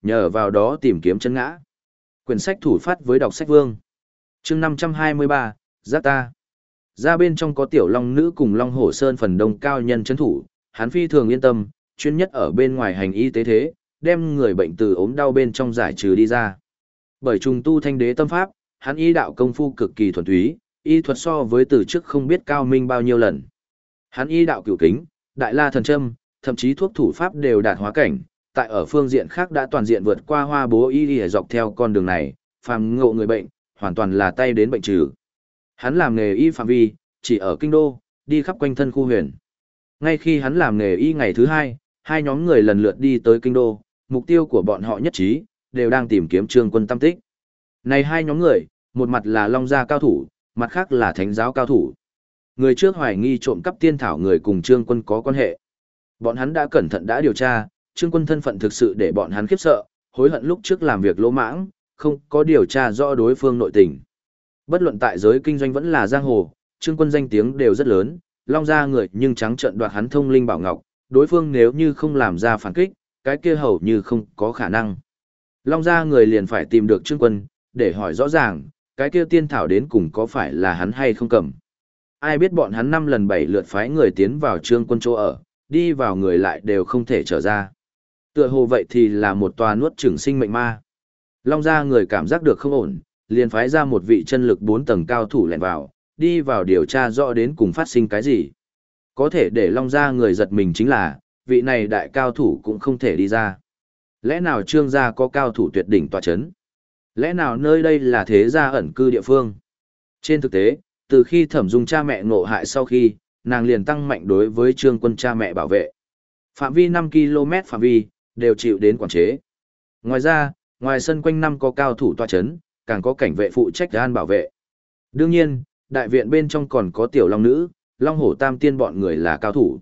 nhờ vào đó tìm kiếm chân ngã. Quyển sách thủ phát với đọc sách vương. Chương 523, Giác ta. Ra bên trong có tiểu long nữ cùng Long Hổ Sơn phần đông cao nhân chấn thủ, hắn phi thường yên tâm, chuyên nhất ở bên ngoài hành y tế thế, đem người bệnh từ ốm đau bên trong giải trừ đi ra. Bởi trùng tu thanh đế tâm pháp, hắn y đạo công phu cực kỳ thuần túy, y thuật so với từ trước không biết cao minh bao nhiêu lần. Hắn y đạo cửu kính, đại la thần châm, thậm chí thuốc thủ pháp đều đạt hóa cảnh, tại ở phương diện khác đã toàn diện vượt qua Hoa Bố y dọc theo con đường này, phàm ngộ người bệnh, hoàn toàn là tay đến bệnh trừ. Hắn làm nghề y phạm vi, chỉ ở kinh đô, đi khắp quanh thân khu huyền. Ngay khi hắn làm nghề y ngày thứ hai, hai nhóm người lần lượt đi tới kinh đô, mục tiêu của bọn họ nhất trí, đều đang tìm kiếm Trương Quân tam tích. Này hai nhóm người, một mặt là Long gia cao thủ, mặt khác là Thánh giáo cao thủ. Người trước hoài nghi trộm cắp tiên thảo người cùng Trương Quân có quan hệ. Bọn hắn đã cẩn thận đã điều tra, Trương Quân thân phận thực sự để bọn hắn khiếp sợ, hối hận lúc trước làm việc lỗ mãng, không có điều tra rõ đối phương nội tình. Bất luận tại giới kinh doanh vẫn là giang hồ, Trương Quân danh tiếng đều rất lớn, Long gia người nhưng trắng trợn đoạt hắn thông linh bảo ngọc, đối phương nếu như không làm ra phản kích, cái kia hầu như không có khả năng. Long gia người liền phải tìm được Trương Quân, để hỏi rõ ràng, cái kia tiên thảo đến cùng có phải là hắn hay không cầm. Ai biết bọn hắn 5 lần 7 lượt phái người tiến vào Trương Quân chỗ ở, đi vào người lại đều không thể trở ra. Tựa hồ vậy thì là một tòa nuốt chửng sinh mệnh ma. Long gia người cảm giác được không ổn, liền phái ra một vị chân lực 4 tầng cao thủ lẻn vào, đi vào điều tra rõ đến cùng phát sinh cái gì. Có thể để Long gia người giật mình chính là, vị này đại cao thủ cũng không thể đi ra. Lẽ nào Trương gia có cao thủ tuyệt đỉnh tọa chấn? Lẽ nào nơi đây là thế gia ẩn cư địa phương? Trên thực tế, từ khi Thẩm Dung cha mẹ ngộ hại sau khi, nàng liền tăng mạnh đối với Trương Quân cha mẹ bảo vệ. Phạm vi 5 km phạm vi, đều chịu đến quản chế. Ngoài ra, ngoài sân quanh năm có cao thủ tọa chấn, càng có cảnh vệ phụ trách an bảo vệ. Đương nhiên, đại viện bên trong còn có tiểu long nữ, Long Hổ Tam Tiên bọn người là cao thủ.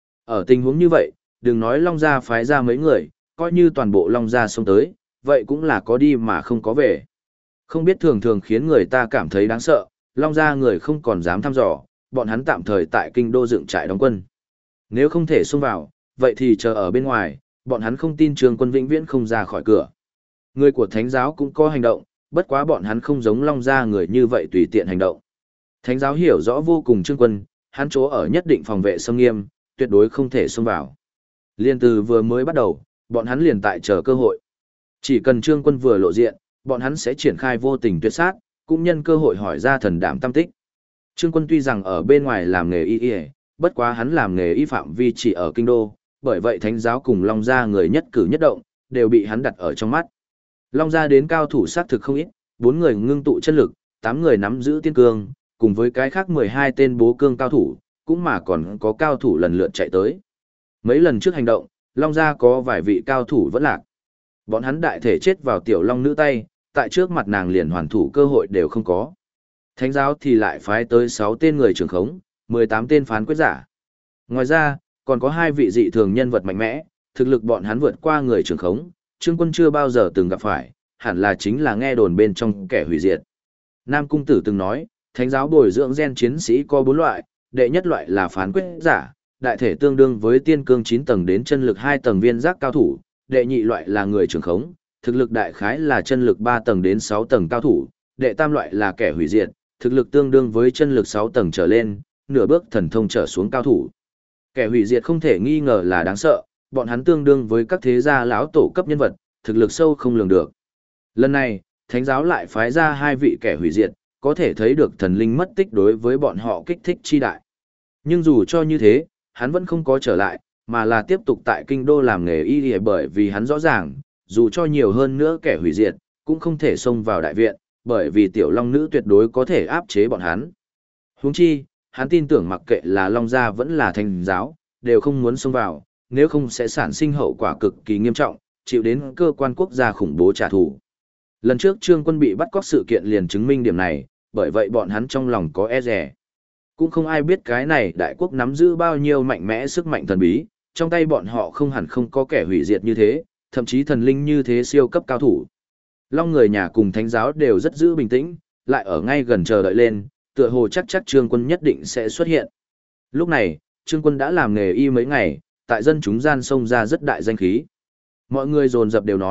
Ở tình huống như vậy, đừng nói Long gia phái ra mấy người, coi như toàn bộ Long gia xông tới, vậy cũng là có đi mà không có về. Không biết thường thường khiến người ta cảm thấy đáng sợ, Long gia người không còn dám thăm dò, bọn hắn tạm thời tại kinh đô dựng trại đóng quân. Nếu không thể xông vào, vậy thì chờ ở bên ngoài, bọn hắn không tin Trương Quân vĩnh viễn không ra khỏi cửa. Người của Thánh giáo cũng có hành động, bất quá bọn hắn không giống Long gia người như vậy tùy tiện hành động. Thánh giáo hiểu rõ vô cùng Trương Quân, hắn chỗ ở nhất định phòng vệ xâm nghiêm, tuyệt đối không thể xông vào. Liên từ vừa mới bắt đầu, bọn hắn liền tại chờ cơ hội. Chỉ cần Trương Quân vừa lộ diện, bọn hắn sẽ triển khai vô tình tuyệt sát, cũng nhân cơ hội hỏi ra thần đảm tâm tích. Trương Quân tuy rằng ở bên ngoài làm nghề y, bất quá hắn làm nghề y phạm vi chỉ ở kinh đô, bởi vậy Thánh giáo cùng Long gia người nhất cử nhất động, đều bị hắn đặt ở trong mắt. Long gia đến cao thủ sát thực không ít, 4 người ngưng tụ chân lực, 8 người nắm giữ tiên cương, cùng với cái khác 12 tên bố cương cao thủ, cũng mà còn có cao thủ lần lượt chạy tới. Mấy lần trước hành động, Long gia có vài vị cao thủ vẫn lạc. Bọn hắn đại thể chết vào tiểu long nữ tay, tại trước mặt nàng liền hoàn thủ cơ hội đều không có. Thánh giáo thì lại phái tới 6 tên người trưởng khống, 18 tên phán quyết giả. Ngoài ra, còn có 2 vị dị thường nhân vật mạnh mẽ, thực lực bọn hắn vượt qua người trưởng khống, Trương Quân chưa bao giờ từng gặp phải, hẳn là chính là nghe đồn bên trong kẻ hủy diệt. Nam Cung Tử từng nói, Thánh giáo bồi dưỡng gen chiến sĩ có 4 loại, đệ nhất loại là phán quyết giả, đại thể tương đương với tiên cương 9 tầng đến chân lực 2 tầng viên giác cao thủ, đệ nhị loại là người trưởng khống, thực lực đại khái là chân lực 3 tầng đến 6 tầng cao thủ, đệ tam loại là kẻ hủy diệt, thực lực tương đương với chân lực 6 tầng trở lên, nửa bước thần thông trở xuống cao thủ. Kẻ hủy diệt không thể nghi ngờ là đáng sợ, bọn hắn tương đương với các thế gia lão tổ cấp nhân vật, thực lực sâu không lường được. Lần này, Thánh giáo lại phái ra 2 vị kẻ hủy diệt, có thể thấy được thần linh mất tích đối với bọn họ kích thích chi đại. Nhưng dù cho như thế, hắn vẫn không có trở lại, mà là tiếp tục tại kinh đô làm nghề y, bởi vì hắn rõ ràng, dù cho nhiều hơn nữa kẻ hủy diệt, cũng không thể xông vào đại viện, bởi vì tiểu long nữ tuyệt đối có thể áp chế bọn hắn. Huống chi, hắn tin tưởng mặc kệ là Long gia vẫn là Thánh giáo, đều không muốn xông vào, nếu không sẽ sản sinh hậu quả cực kỳ nghiêm trọng, chịu đến cơ quan quốc gia khủng bố trả thù. Lần trước Trương Quân bị bắt cóc sự kiện liền chứng minh điểm này, bởi vậy bọn hắn trong lòng có e dè. Cũng không ai biết cái này đại quốc nắm giữ bao nhiêu mạnh mẽ sức mạnh thần bí, trong tay bọn họ không hẳn không có kẻ hủy diệt như thế, thậm chí thần linh như thế siêu cấp cao thủ. Long người nhà cùng Thánh giáo đều rất giữ bình tĩnh, lại ở ngay gần chờ đợi lên, tựa hồ chắc Trương Quân nhất định sẽ xuất hiện. Lúc này, Trương Quân đã làm nghề y mấy ngày, tại dân chúng gian xông ra rất đại danh khí. Mọi người dồn dập đều nói,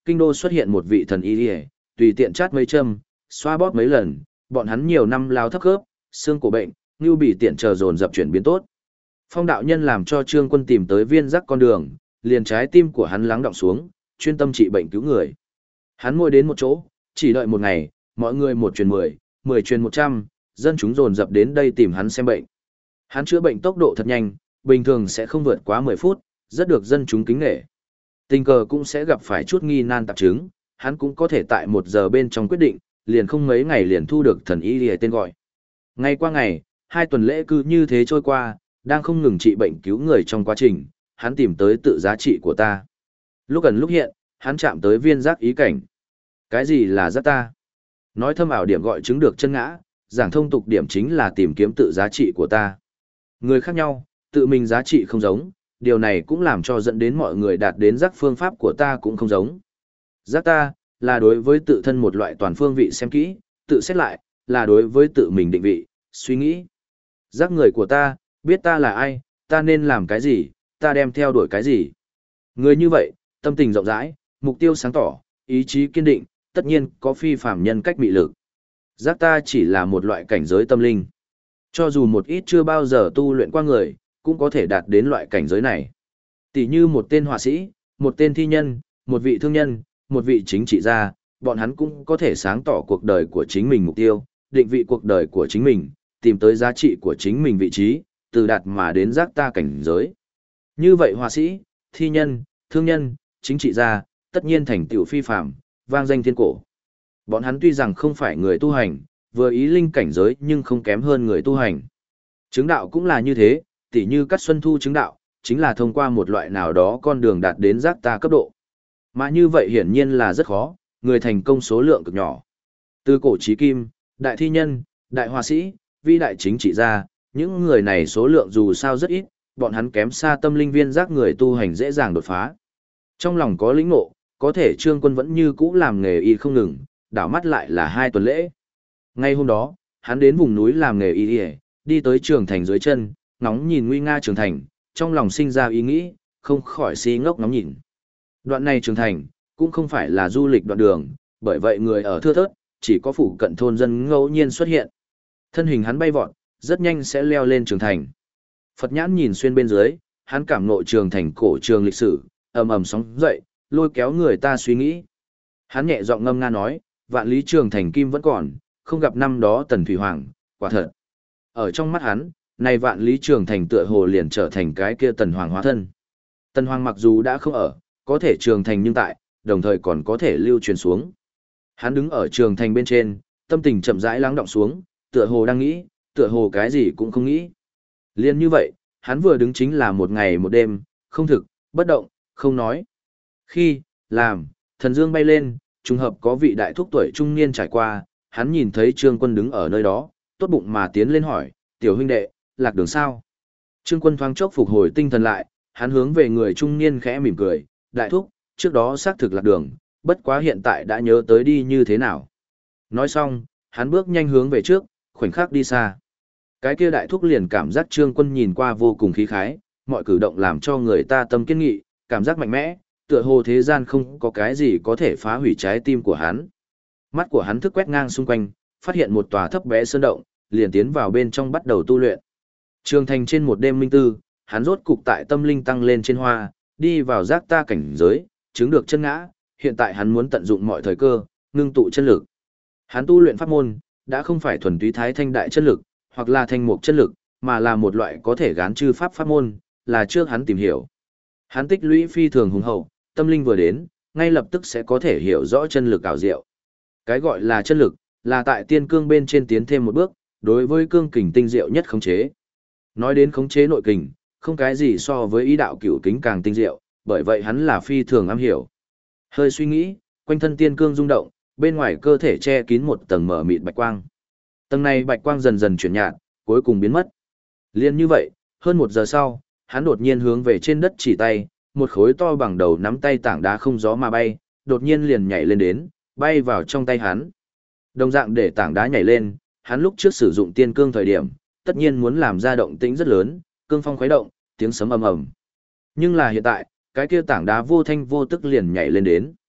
kinh đô xuất hiện một vị thần y tùy tiện chát mấy châm, xoa bóp mấy lần, bọn hắn nhiều năm lao thấp khớp, xương cổ bệnh, như bị tiện chờ dồn dập chuyển biến tốt. Phong đạo nhân làm cho Trương Quân tìm tới viên rắc con đường, liền trái tim của hắn lắng đọng xuống, chuyên tâm trị bệnh cứu người. Hắn ngồi đến một chỗ, chỉ đợi một ngày, mọi người một truyền 10, 10 truyền 100, dân chúng dồn dập đến đây tìm hắn xem bệnh. Hắn chữa bệnh tốc độ thật nhanh, bình thường sẽ không vượt quá 10 phút, rất được dân chúng kính nể. Tình cờ cũng sẽ gặp phải chút nghi nan tạp chứng, hắn cũng có thể tại 1 giờ bên trong quyết định, liền không mấy ngày liền thu được thần y lìa tên gọi. Ngày qua ngày, 2 tuần lễ cứ như thế trôi qua, đang không ngừng trị bệnh cứu người trong quá trình, hắn tìm tới tự giá trị của ta. Lúc gần lúc hiện, hắn chạm tới viên giác ý cảnh. Cái gì là giác ta? Nói thâm ảo điểm gọi chứng được chân ngã, giảng thông tục điểm chính là tìm kiếm tự giá trị của ta. Người khác nhau, tự mình giá trị không giống, điều này cũng làm cho dẫn đến mọi người đạt đến giác phương pháp của ta cũng không giống. Giác ta, là đối với tự thân một loại toàn phương vị xem kỹ, tự xét lại, là đối với tự mình định vị, suy nghĩ. Giác người của ta, biết ta là ai, ta nên làm cái gì, ta đem theo đuổi cái gì. Người như vậy, tâm tình rộng rãi, mục tiêu sáng tỏ, ý chí kiên định, tất nhiên có phi phàm nhân cách mị lực. Giác ta chỉ là một loại cảnh giới tâm linh. Cho dù một ít chưa bao giờ tu luyện qua người, cũng có thể đạt đến loại cảnh giới này. Tỷ như một tên họa sĩ, một tên thi nhân, một vị thương nhân, một vị chính trị gia, bọn hắn cũng có thể sáng tỏ cuộc đời của chính mình mục tiêu, định vị cuộc đời của chính mình, tìm tới giá trị của chính mình vị trí, từ đạt mà đến giác ta cảnh giới. Như vậy họa sĩ, thi nhân, thương nhân, chính trị gia, tất nhiên thành tựu phi phàm, vang danh thiên cổ. Bọn hắn tuy rằng không phải người tu hành, vừa ý linh cảnh giới nhưng không kém hơn người tu hành. Chứng đạo cũng là như thế, tỉ như Cát Xuân Thu chứng đạo, chính là thông qua một loại nào đó con đường đạt đến giác ta cấp độ. Mà như vậy hiển nhiên là rất khó, người thành công số lượng cực nhỏ. Từ cổ chí kim, đại thi nhân, đại họa sĩ, vi đại chính trị gia, những người này số lượng dù sao rất ít, bọn hắn kém xa tâm linh viên giác người tu hành dễ dàng đột phá. Trong lòng có lĩnh ngộ, có thể Trương Quân vẫn như cũ làm nghề y không ngừng, đảo mắt lại là 2 tuần lễ. Ngay hôm đó, hắn đến vùng núi làm nghề y, đi tới trường thành dưới chân, ngóng nhìn nguy nga trường thành, trong lòng sinh ra ý nghĩ, không khỏi si ngốc ngóng nhìn. Đoạn này trường thành, cũng không phải là du lịch đoạn đường, bởi vậy người ở thưa thớt, chỉ có phụ cận thôn dân ngẫu nhiên xuất hiện. Thân hình hắn bay vọt, rất nhanh sẽ leo lên trường thành. Phật nhãn nhìn xuyên bên dưới, hắn cảm ngộ trường thành cổ trường lịch sử, ầm ầm sóng dậy, lôi kéo người ta suy nghĩ. Hắn nhẹ giọng ngâm nga nói, vạn lý trường thành kim vẫn còn, không gặp năm đó Tần Thủy Hoàng, quả thật. Ở trong mắt hắn, này vạn lý trường thành tựa hồ liền trở thành cái kia Tần Hoàng hóa thân. Tần Hoàng mặc dù đã không ở, có thể trường thành nhưng tại, đồng thời còn có thể lưu truyền xuống. Hắn đứng ở trường thành bên trên, tâm tình chậm rãi lắng đọng xuống, tựa hồ đang nghĩ, tựa hồ cái gì cũng không nghĩ. Liên như vậy, hắn vừa đứng chính là một ngày một đêm, không thực, bất động, không nói. Khi, làm, thần dương bay lên, trùng hợp có vị đại thúc tuổi trung niên trải qua, hắn nhìn thấy Trương Quân đứng ở nơi đó, tốt bụng mà tiến lên hỏi, tiểu huynh đệ, lạc đường sao? Trương Quân thoáng chốc phục hồi tinh thần lại, hắn hướng về người trung niên khẽ mỉm cười, đại thúc, trước đó xác thực lạc đường, bất quá hiện tại đã nhớ tới đi như thế nào. Nói xong, hắn bước nhanh hướng về trước, khoảnh khắc đi xa. Cái kia đại thúc liền cảm giác Trương Quân nhìn qua vô cùng khí khái, mọi cử động làm cho người ta tâm kiên nghị, cảm giác mạnh mẽ, tựa hồ thế gian không có cái gì có thể phá hủy trái tim của hắn. Mắt của hắn thức quét ngang xung quanh, phát hiện một tòa thấp bé sơn động, liền tiến vào bên trong bắt đầu tu luyện. Trường thành trên một đêm minh tư, hắn rốt cục tại tâm linh tăng lên trên hoa, đi vào giác ta cảnh giới, chứng được chân ngã, hiện tại hắn muốn tận dụng mọi thời cơ, ngưng tụ chân lực. Hắn tu luyện pháp môn, đã không phải thuần túy thái thanh đại chân lực, hoặc là thanh mục chân lực, mà là một loại có thể gán chư pháp pháp môn, là trước hắn tìm hiểu. Hắn tích lũy phi thường hùng hậu, tâm linh vừa đến, ngay lập tức sẽ có thể hiểu rõ chân lực ảo diệu. Cái gọi là chân lực, là tại tiên cương bên trên tiến thêm một bước, đối với cương kình tinh diệu nhất khống chế. Nói đến khống chế nội kình, không cái gì so với ý đạo cửu kính càng tinh diệu, bởi vậy hắn là phi thường am hiểu. Hơi suy nghĩ, quanh thân tiên cương rung động, bên ngoài cơ thể che kín một tầng mở mịt bạch quang. Tầng này bạch quang dần dần chuyển nhạt, cuối cùng biến mất. Liên như vậy, hơn 1 giờ sau, hắn đột nhiên hướng về trên đất chỉ tay, một khối to bằng đầu nắm tay tảng đá không gió mà bay, đột nhiên liền nhảy lên đến, bay vào trong tay hắn. Đồng dạng để tảng đá nhảy lên, hắn lúc trước sử dụng tiên cương thời điểm, tất nhiên muốn làm ra động tĩnh rất lớn, cương phong khuấy động, tiếng sấm ầm ầm. Nhưng là hiện tại, cái kia tảng đá vô thanh vô tức liền nhảy lên đến.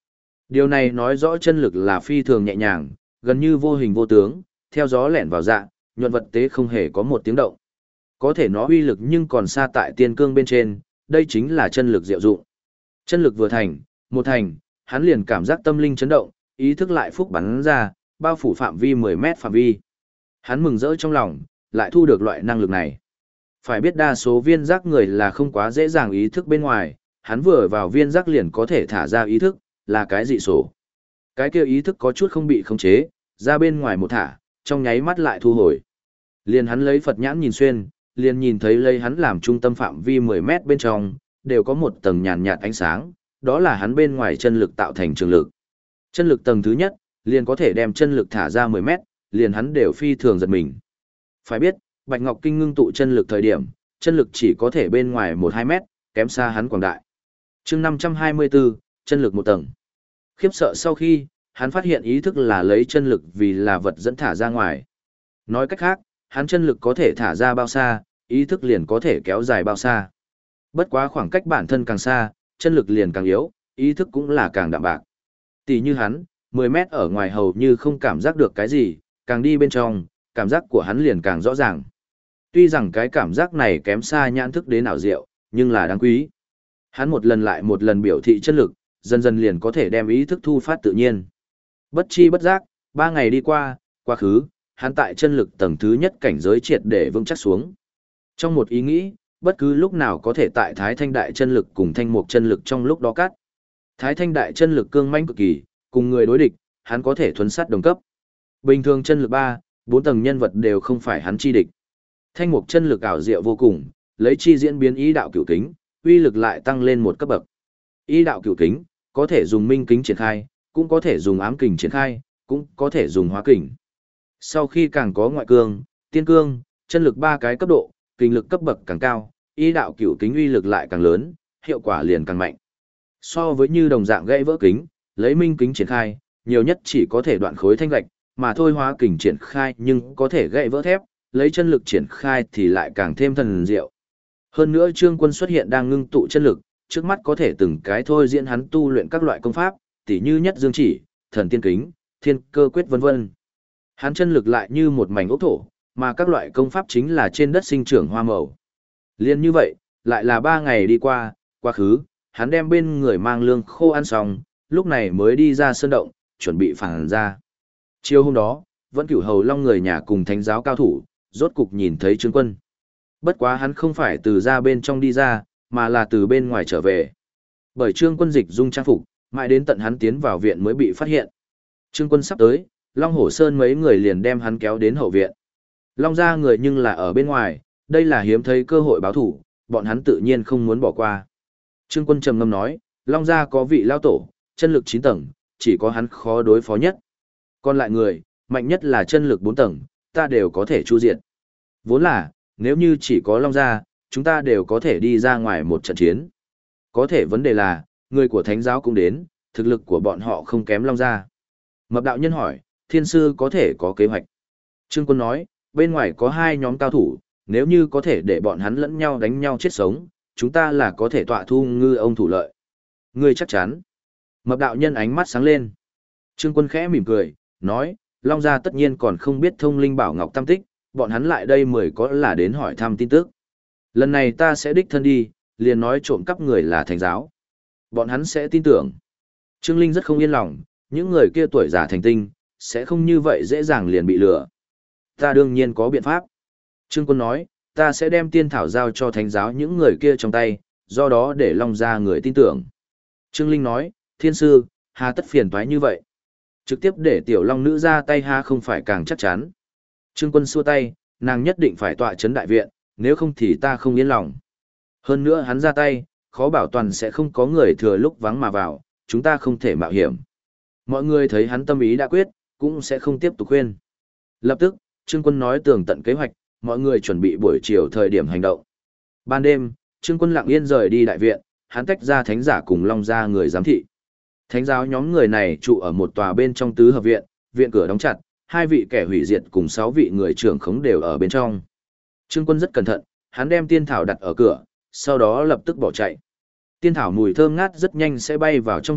Điều này nói rõ chân lực là phi thường nhẹ nhàng, gần như vô hình vô tướng, theo gió lẻn vào dạ, nhuận vật tế không hề có một tiếng động. Có thể nó uy lực nhưng còn xa tại tiên cương bên trên, đây chính là chân lực diệu dụng. Chân lực vừa thành, một thành, hắn liền cảm giác tâm linh chấn động, ý thức lại phúc bắn ra, bao phủ phạm vi 10 mét phạm vi. Hắn mừng rỡ trong lòng, lại thu được loại năng lực này. Phải biết đa số viên giác người là không quá dễ dàng ý thức bên ngoài, hắn vừa vào viên giác liền có thể thả ra ý thức, là cái dị sổ. Cái kia ý thức có chút không bị khống chế, ra bên ngoài một thả, trong nháy mắt lại thu hồi. Liền hắn lấy Phật nhãn nhìn xuyên, liền nhìn thấy lấy hắn làm trung tâm phạm vi 10 mét bên trong, đều có một tầng nhàn nhạt ánh sáng, đó là hắn bên ngoài chân lực tạo thành trường lực. Chân lực tầng thứ nhất, liền có thể đem chân lực thả ra 10 mét, liền hắn đều phi thường giật mình. Phải biết, Bạch Ngọc Kinh ngưng tụ chân lực thời điểm, chân lực chỉ có thể bên ngoài 1-2 mét, kém xa hắn quảng đại. chương 524, chân lực một tầng. Khiếp sợ sau khi, hắn phát hiện ý thức là lấy chân lực vì là vật dẫn thả ra ngoài. Nói cách khác, hắn chân lực có thể thả ra bao xa, ý thức liền có thể kéo dài bao xa. Bất quá khoảng cách bản thân càng xa, chân lực liền càng yếu, ý thức cũng là càng đạm bạc. Tỷ như hắn, 10 mét ở ngoài hầu như không cảm giác được cái gì, càng đi bên trong, cảm giác của hắn liền càng rõ ràng. Tuy rằng cái cảm giác này kém xa nhãn thức đến ảo diệu, nhưng là đáng quý. Hắn một lần lại một lần biểu thị chân lực, dần dần liền có thể đem ý thức thu phát tự nhiên. Bất chi bất giác, 3 ngày đi qua, quá khứ, hắn tại chân lực tầng thứ nhất cảnh giới triệt để vững chắc xuống. Trong một ý nghĩ, bất cứ lúc nào có thể tại Thái Thanh Đại chân lực cùng Thanh Mục chân lực trong lúc đó cắt. Thái Thanh Đại chân lực cương mãnh cực kỳ, cùng người đối địch, hắn có thể thuần sát đồng cấp. Bình thường chân lực 3, 4 tầng nhân vật đều không phải hắn chi địch. Thanh Mục chân lực ảo diệu vô cùng, lấy chi diễn biến ý đạo cửu kính, uy lực lại tăng lên một cấp bậc. Ý đạo cửu kính, có thể dùng minh kính triển khai, cũng có thể dùng ám kình triển khai, cũng có thể dùng hóa kình. Sau khi càng có ngoại cương, tiên cương, chân lực 3 cái cấp độ, kình lực cấp bậc càng cao, ý đạo cửu kính uy lực lại càng lớn, hiệu quả liền càng mạnh. So với như đồng dạng gãy vỡ kính, lấy minh kính triển khai, nhiều nhất chỉ có thể đoạn khối thanh gạch, mà thôi hóa kình triển khai nhưng có thể gãy vỡ thép, lấy chân lực triển khai thì lại càng thêm thần diệu. Hơn nữa Trương Quân xuất hiện đang ngưng tụ chân lực, trước mắt có thể từng cái thôi diễn hắn tu luyện các loại công pháp, tỉ như nhất dương chỉ, thần tiên kính, thiên cơ quyết vân vân. Hắn chân lực lại như một mảnh ốc thổ, mà các loại công pháp chính là trên đất sinh trưởng hoa màu. Liên như vậy, lại là 3 ngày đi qua, quá khứ, hắn đem bên người mang lương khô ăn xong, lúc này mới đi ra sơn động, chuẩn bị phản ra. Chiều hôm đó, vẫn Cửu Hầu Long người nhà cùng thánh giáo cao thủ, rốt cục nhìn thấy Trương Quân. Bất quá hắn không phải từ ra bên trong đi ra, mà là từ bên ngoài trở về. Bởi Trương Quân dịch dung trang phục, mãi đến tận hắn tiến vào viện mới bị phát hiện. Trương Quân sắp tới, Long Hổ Sơn mấy người liền đem hắn kéo đến hậu viện. Long gia người nhưng là ở bên ngoài, đây là hiếm thấy cơ hội báo thủ, bọn hắn tự nhiên không muốn bỏ qua. Trương Quân trầm ngâm nói, Long gia có vị lao tổ, chân lực 9 tầng, chỉ có hắn khó đối phó nhất. Còn lại người, mạnh nhất là chân lực 4 tầng, ta đều có thể chu diệt. Vốn là, nếu như chỉ có Long gia, chúng ta đều có thể đi ra ngoài một trận chiến. Có thể vấn đề là, người của thánh giáo cũng đến, thực lực của bọn họ không kém Long gia. Mập đạo nhân hỏi, thiên sư có thể có kế hoạch. Trương Quân nói, bên ngoài có 2 nhóm cao thủ, nếu như có thể để bọn hắn lẫn nhau đánh nhau chết sống, chúng ta là có thể tọa thu ngư ông thủ lợi. Ngươi chắc chắn. Mập đạo nhân ánh mắt sáng lên. Trương Quân khẽ mỉm cười, nói, Long gia tất nhiên còn không biết thông linh bảo ngọc tam tích, bọn hắn lại đây mới có là đến hỏi thăm tin tức. Lần này ta sẽ đích thân đi, liền nói trộm cắp người là thánh giáo. Bọn hắn sẽ tin tưởng. Trương Linh rất không yên lòng, những người kia tuổi già thành tinh, sẽ không như vậy dễ dàng liền bị lừa. Ta đương nhiên có biện pháp. Trương Quân nói, ta sẽ đem tiên thảo giao cho thánh giáo những người kia trong tay, do đó để Long gia người tin tưởng. Trương Linh nói, thiên sư, hà tất phiền toái như vậy. Trực tiếp để tiểu long nữ ra tay ha không phải càng chắc chắn. Trương Quân xua tay, nàng nhất định phải tọa chấn đại viện, nếu không thì ta không yên lòng. Hơn nữa hắn ra tay, khó bảo toàn sẽ không có người thừa lúc vắng mà vào, chúng ta không thể mạo hiểm. Mọi người thấy hắn tâm ý đã quyết, cũng sẽ không tiếp tục khuyên. Lập tức, Trương Quân nói tường tận kế hoạch, mọi người chuẩn bị buổi chiều thời điểm hành động. Ban đêm, Trương Quân lặng yên rời đi đại viện, hắn tách ra thánh giả cùng Long gia người giám thị. Thánh giáo nhóm người này trụ ở một tòa bên trong tứ hợp viện, viện cửa đóng chặt, 2 vị kẻ hủy diệt cùng 6 vị người trưởng khống đều ở bên trong. Trương Quân rất cẩn thận, hắn đem tiên thảo đặt ở cửa, sau đó lập tức bỏ chạy. Tiên thảo mùi thơm ngát rất nhanh sẽ bay vào trong viện,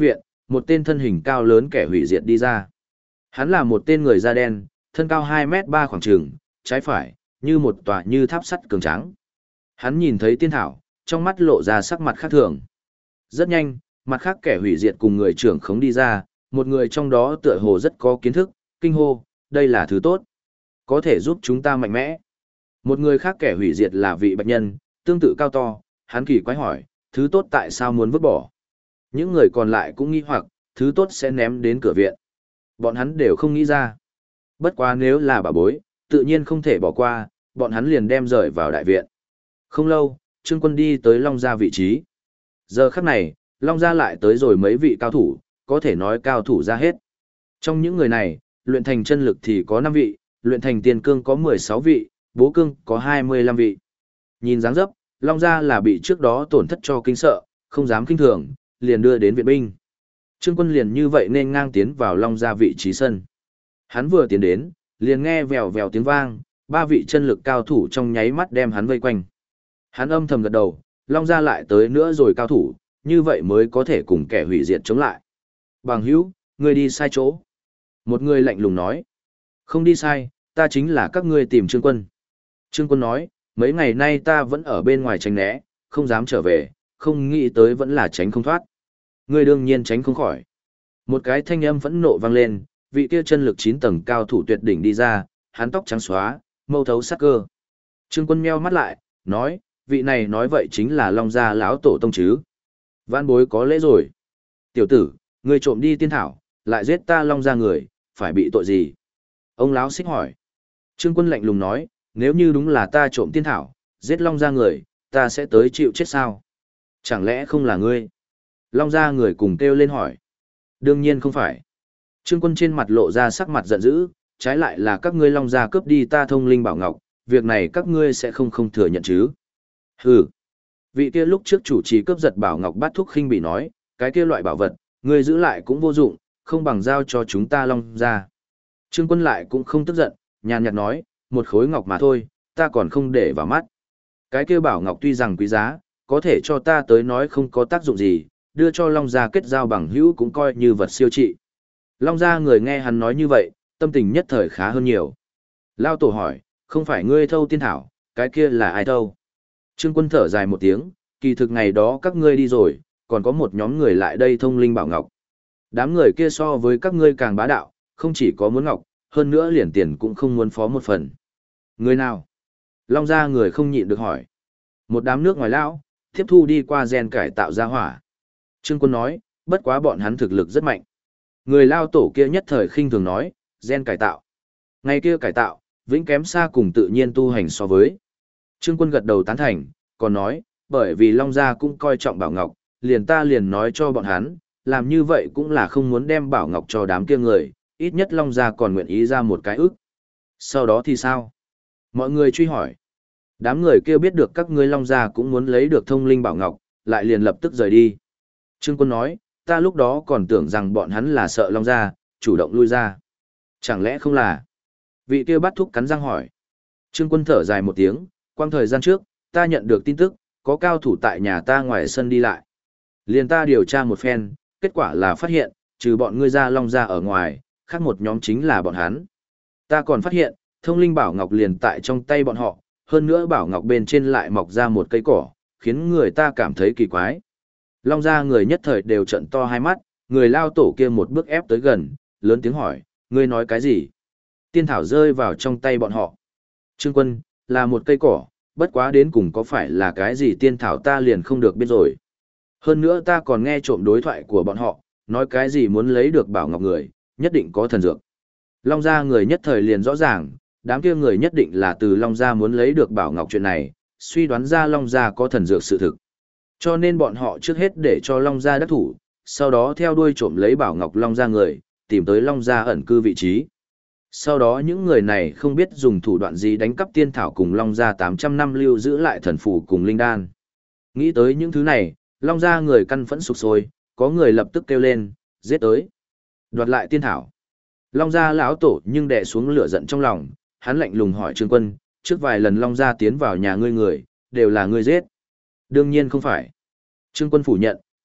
một tên thân hình cao lớn kẻ hủy diệt đi ra. Hắn là một tên người da đen, thân cao 2m3 khoảng trường, trái phải, như một tòa như tháp sắt cường tráng. Hắn nhìn thấy tiên thảo, trong mắt lộ ra sắc mặt khác thường. Rất nhanh, mặt khác kẻ hủy diệt cùng người trưởng khống đi ra, một người trong đó tựa hồ rất có kiến thức, kinh hô, đây là thứ tốt. Có thể giúp chúng ta mạnh mẽ. Một người khác kẻ hủy diệt là vị bạch nhân, tương tự cao to, hắn kỳ quái hỏi, thứ tốt tại sao muốn vứt bỏ? Những người còn lại cũng nghi hoặc, thứ tốt sẽ ném đến cửa viện. Bọn hắn đều không nghĩ ra. Bất quá nếu là bảo bối, tự nhiên không thể bỏ qua, bọn hắn liền đem rời vào đại viện. Không lâu, Trương Quân đi tới Long Gia vị trí. Giờ khắc này, Long Gia lại tới rồi mấy vị cao thủ, có thể nói cao thủ ra hết. Trong những người này, luyện thành chân lực thì có 5 vị, luyện thành tiền cương có 16 vị, bố cương có 25 vị. Nhìn dáng dấp, Long Gia là bị trước đó tổn thất cho kinh sợ, không dám kinh thường, liền đưa đến viện binh. Trương Quân liền như vậy nên ngang tiến vào Long Gia vị trí sân. Hắn vừa tiến đến, liền nghe vèo vèo tiếng vang, 3 vị chân lực cao thủ trong nháy mắt đem hắn vây quanh. Hắn âm thầm gật đầu, Long Gia lại tới nữa rồi cao thủ, như vậy mới có thể cùng kẻ hủy diệt chống lại. Bằng hữu, ngươi đi sai chỗ. Một người lạnh lùng nói. Không đi sai, ta chính là các ngươi tìm Trương Quân. Trương Quân nói, mấy ngày nay ta vẫn ở bên ngoài tránh né, không dám trở về, không nghĩ tới vẫn là tránh không thoát. Ngươi đương nhiên tránh không khỏi. Một cái thanh âm phẫn nộ vang lên, vị kia chân lực 9 tầng cao thủ tuyệt đỉnh đi ra, hắn tóc trắng xóa, mâu thấu sắc cơ. Trương Quân meo mắt lại, nói, vị này nói vậy chính là Long Gia lão tổ tông chứ. Vãn bối có lễ rồi. Tiểu tử, ngươi trộm đi tiên thảo, lại giết ta Long Gia người, phải bị tội gì? Ông lão xích hỏi. Trương Quân lạnh lùng nói, nếu như đúng là ta trộm tiên thảo, giết Long Gia người, ta sẽ tới chịu chết sao? Chẳng lẽ không là ngươi? Long Gia người cùng kêu lên hỏi. Đương nhiên không phải. Trương Quân trên mặt lộ ra sắc mặt giận dữ, trái lại là các ngươi Long Gia cướp đi ta Thông Linh Bảo Ngọc, việc này các ngươi sẽ không thừa nhận chứ? Hừ. Vị kia lúc trước chủ trì cướp giật Bảo Ngọc Bát Thúc khinh bị nói, cái kia loại bảo vật, ngươi giữ lại cũng vô dụng, không bằng giao cho chúng ta Long Gia. Trương Quân lại cũng không tức giận, nhàn nhạt nói, một khối ngọc mà thôi, ta còn không để vào mắt. Cái kia Bảo Ngọc tuy rằng quý giá, có thể cho ta tới nói không có tác dụng gì, đưa cho Long Gia kết giao bằng hữu cũng coi như vật siêu trị. Long Gia người nghe hắn nói như vậy, tâm tình nhất thời khá hơn nhiều. Lao tổ hỏi, không phải ngươi thâu tiên thảo, cái kia là ai thâu? Trương Quân thở dài một tiếng, kỳ thực ngày đó các ngươi đi rồi, còn có một nhóm người lại đây thông linh bảo ngọc. Đám người kia so với các ngươi càng bá đạo, không chỉ có muốn ngọc, hơn nữa liền tiền cũng không muốn phó một phần. Người nào? Long Gia người không nhịn được hỏi. Một đám nước ngoài lão, tiếp thu đi qua gen cải tạo ra hỏa. Trương Quân nói, bất quá bọn hắn thực lực rất mạnh. Người lao tổ kia nhất thời khinh thường nói, gen cải tạo. Ngày kia cải tạo, vĩnh kém xa cùng tự nhiên tu hành so với. Trương Quân gật đầu tán thành, còn nói, bởi vì Long Gia cũng coi trọng Bảo Ngọc, liền nói cho bọn hắn, làm như vậy cũng là không muốn đem Bảo Ngọc cho đám kia người, ít nhất Long Gia còn nguyện ý ra một cái ức. Sau đó thì sao? Mọi người truy hỏi. Đám người kia biết được các ngươi Long Gia cũng muốn lấy được thông linh Bảo Ngọc, lại liền lập tức rời đi. Trương Quân nói, ta lúc đó còn tưởng rằng bọn hắn là sợ Long Gia, chủ động lui ra. Chẳng lẽ không là? Vị kia bắt thúc cắn răng hỏi. Trương Quân thở dài một tiếng, quang thời gian trước, ta nhận được tin tức, có cao thủ tại nhà ta ngoài sân đi lại. Liền ta điều tra một phen, kết quả là phát hiện, trừ bọn ngươi ra Long Gia ở ngoài, khác một nhóm chính là bọn hắn. Ta còn phát hiện, thông linh Bảo Ngọc liền tại trong tay bọn họ, hơn nữa Bảo Ngọc bên trên lại mọc ra một cây cỏ, khiến người ta cảm thấy kỳ quái. Long Gia người nhất thời đều trận to hai mắt, người lao tổ kia một bước ép tới gần, lớn tiếng hỏi, ngươi nói cái gì? Tiên thảo rơi vào trong tay bọn họ. Trương Quân, là một cây cỏ, bất quá đến cùng có phải là cái gì tiên thảo ta liền không được biết rồi. Hơn nữa ta còn nghe trộm đối thoại của bọn họ, nói cái gì muốn lấy được Bảo Ngọc người, nhất định có thần dược. Long Gia người nhất thời liền rõ ràng, đám kia người nhất định là từ Long Gia muốn lấy được Bảo Ngọc chuyện này, suy đoán ra Long Gia có thần dược sự thực. Cho nên bọn họ trước hết để cho Long Gia đắc thủ, sau đó theo đuôi trộm lấy Bảo Ngọc Long Gia người, tìm tới Long Gia ẩn cư vị trí. Sau đó những người này không biết dùng thủ đoạn gì đánh cắp tiên thảo cùng Long Gia 800 năm lưu giữ lại thần phù cùng linh đan. Nghĩ tới những thứ này, Long Gia người căn phẫn sục sôi, có người lập tức kêu lên, giết tới. Đoạt lại tiên thảo. Long Gia lão tổ nhưng đè xuống lửa giận trong lòng, hắn lạnh lùng hỏi Trương Quân, trước vài lần Long Gia tiến vào nhà ngươi người, đều là ngươi giết. Đương nhiên không phải. Trương Quân phủ nhận,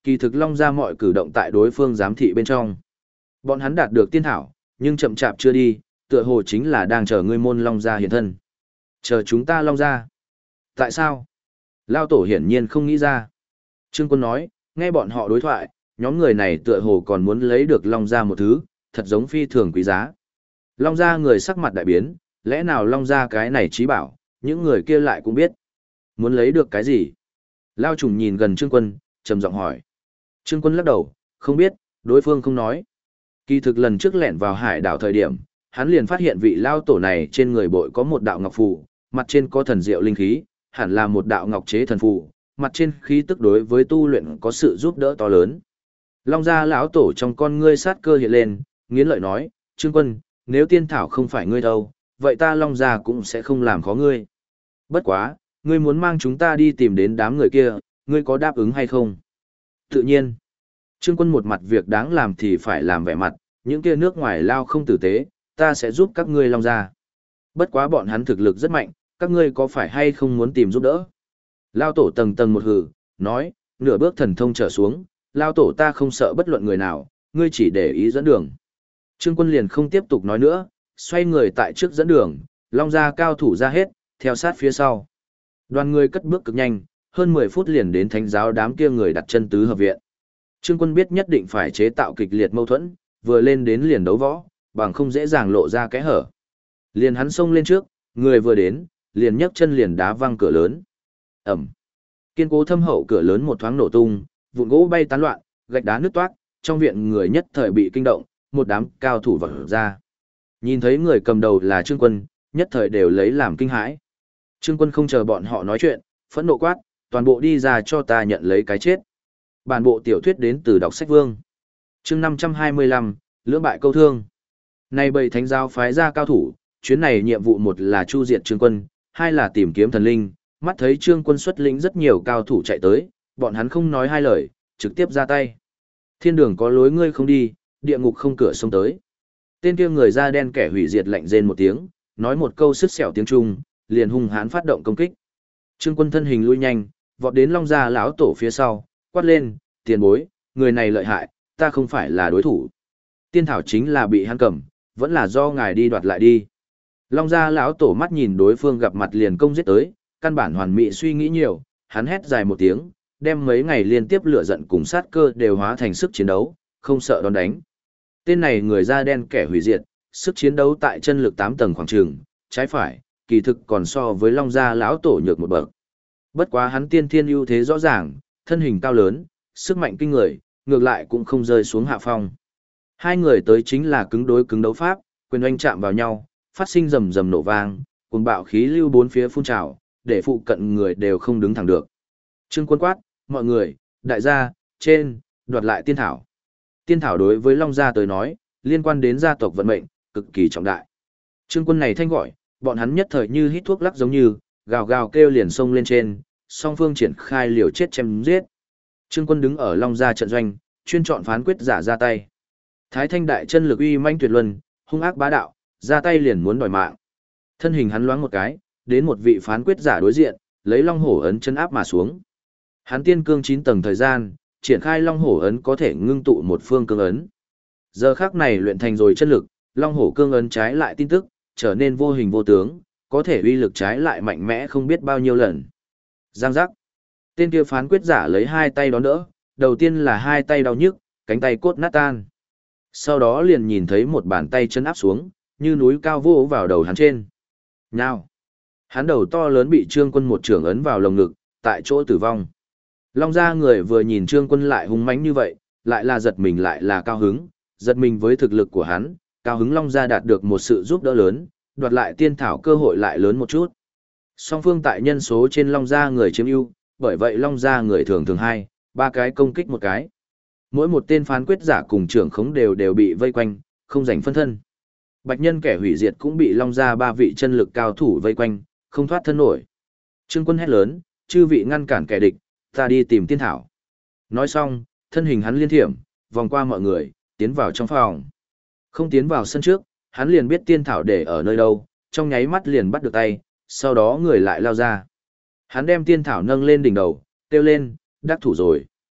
Kỳ thực Long gia mọi cử động tại đối phương giám thị bên trong. Bọn hắn đạt được tiên thảo, nhưng chậm chạp chưa đi, tựa hồ chính là đang chờ ngươi môn Long gia hiện thân. Chờ chúng ta Long gia. Tại sao? Lao tổ hiển nhiên không nghĩ ra. Trương Quân nói, nghe bọn họ đối thoại, nhóm người này tựa hồ còn muốn lấy được Long gia một thứ, thật giống phi thường quý giá. Long gia người sắc mặt đại biến, lẽ nào Long gia cái này trí bảo, những người kia lại cũng biết. Muốn lấy được cái gì? Lao trùng nhìn gần Trương Quân, trầm giọng hỏi. Trương Quân lắc đầu, không biết, đối phương không nói. Kỳ thực lần trước lẻn vào hải đảo thời điểm, hắn liền phát hiện vị Lao tổ này trên người bội có một đạo ngọc phù, mặt trên có thần diệu linh khí, hẳn là một đạo ngọc chế thần phù, mặt trên khí tức đối với tu luyện có sự giúp đỡ to lớn. Long gia lão tổ trong con ngươi sát cơ hiện lên, nghiến lợi nói, Trương Quân, nếu tiên thảo không phải ngươi đâu, vậy ta Long gia cũng sẽ không làm khó ngươi. Bất quá, ngươi muốn mang chúng ta đi tìm đến đám người kia, ngươi có đáp ứng hay không? Tự nhiên. Trương Quân một mặt việc đáng làm thì phải làm vẻ mặt, những kia nước ngoài lao không tử tế, ta sẽ giúp các ngươi Long gia. Bất quá bọn hắn thực lực rất mạnh, các ngươi có phải hay không muốn tìm giúp đỡ? Lao tổ tầng tầng một hừ, nói, nửa bước thần thông trở xuống, Lao tổ ta không sợ bất luận người nào, ngươi chỉ để ý dẫn đường. Trương Quân liền không tiếp tục nói nữa, xoay người tại trước dẫn đường, Long gia cao thủ ra hết, theo sát phía sau. Đoàn người cất bước cực nhanh, hơn 10 phút liền đến thánh giáo đám kia người đặt chân tứ hợp viện. Trương Quân biết nhất định phải chế tạo kịch liệt mâu thuẫn, vừa lên đến liền đấu võ, bằng không dễ dàng lộ ra kẽ hở. Liền hắn xông lên trước, người vừa đến, liền nhấc chân liền đá văng cửa lớn. Ẩm. Kiên cố thâm hậu cửa lớn một thoáng nổ tung, vụn gỗ bay tán loạn, gạch đá nứt toác, trong viện người nhất thời bị kinh động, một đám cao thủ vọt ra. Nhìn thấy người cầm đầu là Trương Quân, nhất thời đều lấy làm kinh hãi. Trương Quân không chờ bọn họ nói chuyện, phẫn nộ quát, toàn bộ đi ra cho ta nhận lấy cái chết. Bản bộ tiểu thuyết đến từ đọc sách vương. Chương 525, lưỡng bại câu thương. Nay bầy thánh giáo phái ra cao thủ, chuyến này nhiệm vụ một là chu diệt Trương Quân, hai là tìm kiếm thần linh, mắt thấy Trương Quân xuất lĩnh rất nhiều cao thủ chạy tới, bọn hắn không nói hai lời, trực tiếp ra tay. Thiên đường có lối ngươi không đi, địa ngục không cửa xông tới. Tên kia người da đen kẻ hủy diệt lạnh rên một tiếng, nói một câu sứt sẹo tiếng Trung, liền hung hãn phát động công kích. Trương Quân thân hình lui nhanh, vọt đến Long gia lão tổ phía sau, quát lên, tiền bối, người này lợi hại, ta không phải là đối thủ. Tiên thảo chính là bị hắn cầm, vẫn là do ngài đi đoạt lại đi. Long gia lão tổ mắt nhìn đối phương gặp mặt liền công giết tới, căn bản hoàn mỹ suy nghĩ nhiều, hắn hét dài một tiếng, đem mấy ngày liên tiếp lửa giận cùng sát cơ đều hóa thành sức chiến đấu, không sợ đón đánh. Tên này người da đen kẻ hủy diệt, sức chiến đấu tại chân lực 8 tầng khoảng trường, trái phải, kỳ thực còn so với Long gia lão tổ nhược một bậc. Bất quá hắn tiên thiên ưu thế rõ ràng, thân hình cao lớn, sức mạnh kinh người, ngược lại cũng không rơi xuống hạ phong. Hai người tới chính là cứng đối cứng đấu pháp, quyền oanh chạm vào nhau, phát sinh rầm rầm nổ vang, cuồng bạo khí lưu bốn phía phun trào, để phụ cận người đều không đứng thẳng được. Trương Quân quát, mọi người, đại gia, trên, đoạt lại tiên thảo. Tiên thảo đối với Long gia tới nói, liên quan đến gia tộc vận mệnh, cực kỳ trọng đại. Trương Quân này thanh gọi, bọn hắn nhất thời như hít thuốc lắc giống như, gào gào kêu liền xông lên trên, song phương triển khai liều chết chém giết. Trương Quân đứng ở Long gia trận doanh, chuyên chọn phán quyết giả ra tay. Thái Thanh đại chân lực uy manh tuyệt luân, hung ác bá đạo, ra tay liền muốn đòi mạng. Thân hình hắn loáng một cái, đến một vị phán quyết giả đối diện, lấy Long Hổ ấn chân áp mà xuống. Hắn tiên cương 9 tầng thời gian, triển khai Long Hổ ấn có thể ngưng tụ một phương cương ấn. Giờ khắc này luyện thành rồi chân lực, Long Hổ cương ấn trái lại tin tức, trở nên vô hình vô tướng, có thể uy lực trái lại mạnh mẽ không biết bao nhiêu lần. Giang giác. Tên kia phán quyết giả lấy hai tay đón đỡ, đầu tiên là hai tay đau nhức, cánh tay cốt nát tan. Sau đó liền nhìn thấy một bàn tay chân áp xuống, như núi cao vô vào đầu hắn trên. Nhào. Hắn đầu to lớn bị Trương Quân một trưởng ấn vào lồng ngực, tại chỗ tử vong. Long gia người vừa nhìn Trương Quân lại hung mãnh như vậy, lại là giật mình lại là cao hứng, giật mình với thực lực của hắn, cao hứng Long gia đạt được một sự giúp đỡ lớn, đoạt lại tiên thảo cơ hội lại lớn một chút. Song phương tại nhân số trên Long gia người chiếm ưu, bởi vậy Long gia người thường thường 2, 3 cái công kích một cái. Mỗi một tên phán quyết giả cùng trưởng khống đều bị vây quanh, không giành phân thân. Bạch Nhân kẻ hủy diệt cũng bị Long gia 3 vị chân lực cao thủ vây quanh, không thoát thân nổi. Trương Quân hét lớn, chư vị ngăn cản kẻ địch, ta đi tìm tiên thảo. Nói xong, thân hình hắn liên thiểm, vòng qua mọi người, tiến vào trong phòng. Không tiến vào sân trước, hắn liền biết tiên thảo để ở nơi đâu, trong nháy mắt liền bắt được tay, sau đó người lại lao ra. Hắn đem tiên thảo nâng lên đỉnh đầu, kêu lên, đắc thủ rồi.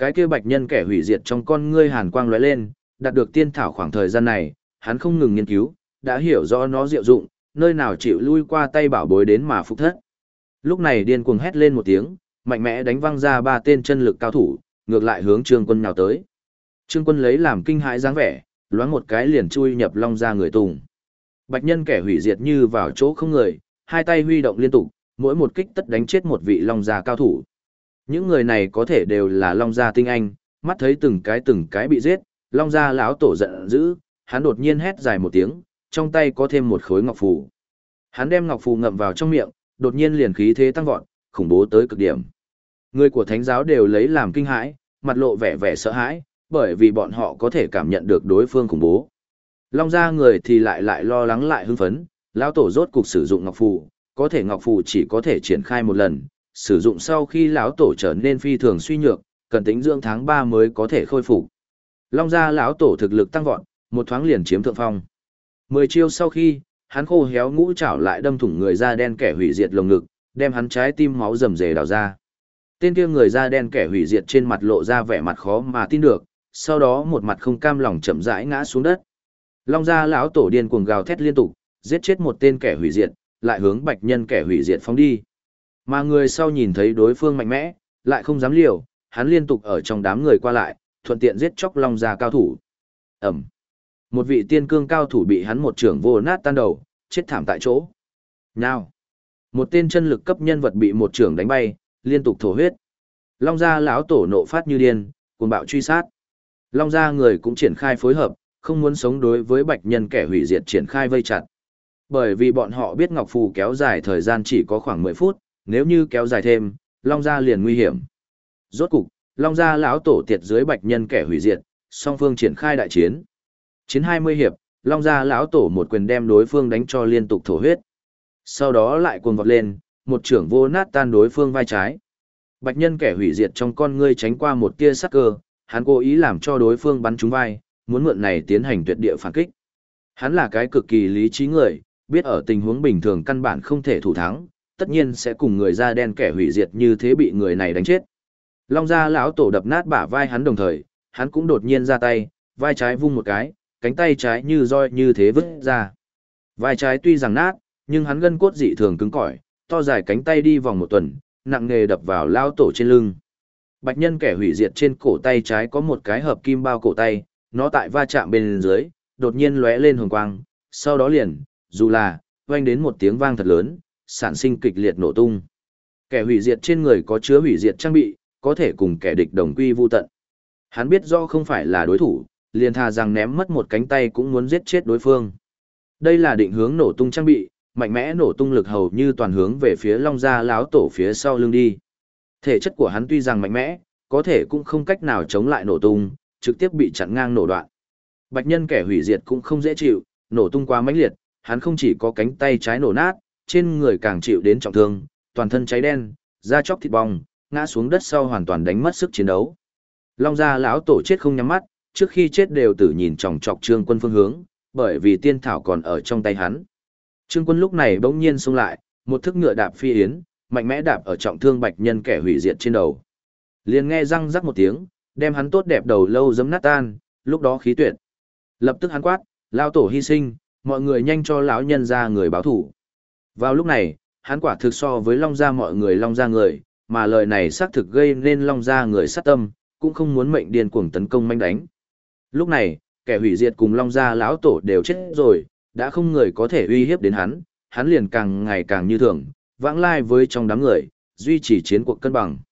Cái kia bạch nhân kẻ hủy diệt trong con ngươi hàn quang lóe lên, đạt được tiên thảo khoảng thời gian này, hắn không ngừng nghiên cứu, đã hiểu rõ nó diệu dụng, nơi nào chịu lui qua tay bảo bối đến mà phục thất. Lúc này điên cuồng hét lên một tiếng, mạnh mẽ đánh văng ra 3 tên chân lực cao thủ, ngược lại hướng Trương Quân nhào tới. Trương Quân lấy làm kinh hãi dáng vẻ, loáng một cái liền chui nhập long ra người tùng. Bạch nhân kẻ hủy diệt như vào chỗ không người, hai tay huy động liên tục, mỗi một kích tất đánh chết một vị long gia cao thủ. Những người này có thể đều là long gia tinh anh, mắt thấy từng cái bị giết, long gia lão tổ giận dữ, hắn đột nhiên hét dài một tiếng, trong tay có thêm một khối ngọc phù. Hắn đem ngọc phù ngậm vào trong miệng, đột nhiên liền khí thế tăng vọt, khủng bố tới cực điểm. Người của thánh giáo đều lấy làm kinh hãi, mặt lộ vẻ vẻ sợ hãi, bởi vì bọn họ có thể cảm nhận được đối phương khủng bố. Long gia người thì lại lo lắng lại hưng phấn, lão tổ rốt cục sử dụng ngọc phù, có thể ngọc phù chỉ có thể triển khai một lần, sử dụng sau khi lão tổ trở nên phi thường suy nhược, cần tính dưỡng tháng 3 mới có thể khôi phục. Long gia lão tổ thực lực tăng vọt, một thoáng liền chiếm thượng phong. 10 chiêu sau khi, hắn khô héo ngũ trảo lại đâm thủng người da đen kẻ hủy diệt lồng ngực, đem hắn trái tim máu rầm rề đào ra. Tên kia người da đen kẻ hủy diệt trên mặt lộ ra vẻ mặt khó mà tin được, sau đó một mặt không cam lòng chậm rãi ngã xuống đất. Long gia lão tổ điên cuồng gào thét liên tục, giết chết một tên kẻ hủy diệt, lại hướng bạch nhân kẻ hủy diệt phóng đi. Mà người sau nhìn thấy đối phương mạnh mẽ, lại không dám liều, hắn liên tục ở trong đám người qua lại, thuận tiện giết chóc long gia cao thủ. Ẩm. Một vị tiên cương cao thủ bị hắn một trưởng vô nát tan đầu, chết thảm tại chỗ. Nào. Một tên chân lực cấp nhân vật bị một trưởng đánh bay, liên tục thổ huyết. Long gia lão tổ nộ phát như điên, cuồng bạo truy sát. Long gia người cũng triển khai phối hợp, không muốn sống đối với bạch nhân kẻ hủy diệt triển khai vây chặt. Bởi vì bọn họ biết ngọc phù kéo dài thời gian chỉ có khoảng 10 phút, nếu như kéo dài thêm, long gia liền nguy hiểm. Rốt cục, long gia lão tổ tiệt dưới bạch nhân kẻ hủy diệt, song phương triển khai đại chiến. Chiến 20 hiệp, long gia lão tổ một quyền đem đối phương đánh cho liên tục thổ huyết. Sau đó lại cuồng vọt lên, một trưởng vô nát tan đối phương vai trái. Bạch nhân kẻ hủy diệt trong con ngươi tránh qua một tia sắc cơ, hắn cố ý làm cho đối phương bắn trúng vai, muốn mượn này tiến hành tuyệt địa phản kích. Hắn là cái cực kỳ lý trí người, biết ở tình huống bình thường căn bản không thể thủ thắng, tất nhiên sẽ cùng người da đen kẻ hủy diệt như thế bị người này đánh chết. Long gia lão tổ đập nát bả vai hắn đồng thời, hắn cũng đột nhiên ra tay, vai trái vung một cái, cánh tay trái như roi như thế vứt ra. Vai trái tuy rằng nát, nhưng hắn gân cốt dị thường cứng cỏi, to dài cánh tay đi vòng một tuần, nặng nề đập vào lão tổ trên lưng. Bạch nhân kẻ hủy diệt trên cổ tay trái có một cái hợp kim bao cổ tay, nó tại va chạm bên dưới, đột nhiên lóe lên hồng quang, sau đó liền, dù là, vang đến một tiếng vang thật lớn, sản sinh kịch liệt nổ tung. Kẻ hủy diệt trên người có chứa hủy diệt trang bị, có thể cùng kẻ địch đồng quy vu tận. Hắn biết do không phải là đối thủ, liền thà rằng ném mất một cánh tay cũng muốn giết chết đối phương. Đây là định hướng nổ tung trang bị, mạnh mẽ nổ tung lực hầu như toàn hướng về phía long gia láo tổ phía sau lưng đi. Thể chất của hắn tuy rằng mạnh mẽ, có thể cũng không cách nào chống lại nổ tung, trực tiếp bị chặn ngang nổ đoạn. Bạch nhân kẻ hủy diệt cũng không dễ chịu, nổ tung quá mãnh liệt, hắn không chỉ có cánh tay trái nổ nát, trên người càng chịu đến trọng thương, toàn thân cháy đen, da chóc thịt bong, ngã xuống đất sau hoàn toàn đánh mất sức chiến đấu. Long gia lão tổ chết không nhắm mắt, trước khi chết đều tử nhìn chòng chọc Trương Quân phương hướng, bởi vì tiên thảo còn ở trong tay hắn. Trương Quân lúc này bỗng nhiên xông lại, một thức ngựa đạp phi yến, mạnh mẽ đạp ở trọng thương bạch nhân kẻ hủy diệt trên đầu. Liền nghe răng rắc một tiếng, đem hắn tốt đẹp đầu lâu giấm nát tan, lúc đó khí tuyệt. Lập tức hắn quát, lão tổ hy sinh, mọi người nhanh cho lão nhân ra người báo thủ. Vào lúc này, hắn quả thực so với long gia mọi người long gia người, mà lời này xác thực gây nên long gia người sát tâm, cũng không muốn mệnh điên cuồng tấn công manh đánh. Lúc này, kẻ hủy diệt cùng long gia lão tổ đều chết rồi, đã không người có thể uy hiếp đến hắn, hắn liền càng ngày càng như thường, vãng lai với trong đám người, duy trì chiến cuộc cân bằng.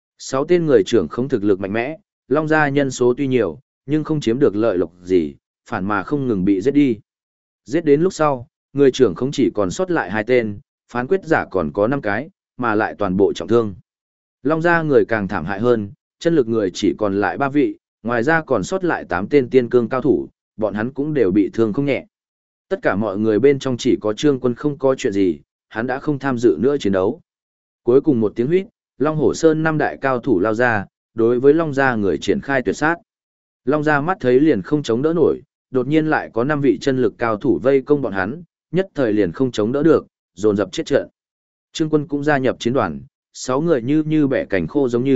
6 tên người trưởng không thực lực mạnh mẽ, long gia nhân số tuy nhiều, nhưng không chiếm được lợi lộc gì, phản mà không ngừng bị giết đi. Giết đến lúc sau, người trưởng không chỉ còn sót lại 2 tên, phán quyết giả còn có 5 cái, mà lại toàn bộ trọng thương. Long gia người càng thảm hại hơn, chân lực người chỉ còn lại 3 vị, ngoài ra còn sót lại 8 tên tiên cương cao thủ, bọn hắn cũng đều bị thương không nhẹ. Tất cả mọi người bên trong chỉ có Trương Quân không có chuyện gì, hắn đã không tham dự nữa chiến đấu. Cuối cùng một tiếng huýt, Long Hổ Sơn 5 đại cao thủ lao ra, đối với Long gia người triển khai tuyệt sát. Long gia mắt thấy liền không chống đỡ nổi, đột nhiên lại có 5 vị chân lực cao thủ vây công bọn hắn, nhất thời liền không chống đỡ được, dồn dập chết trận. Trương Quân cũng gia nhập chiến đoàn, 6 người như bẻ cành khô giống như,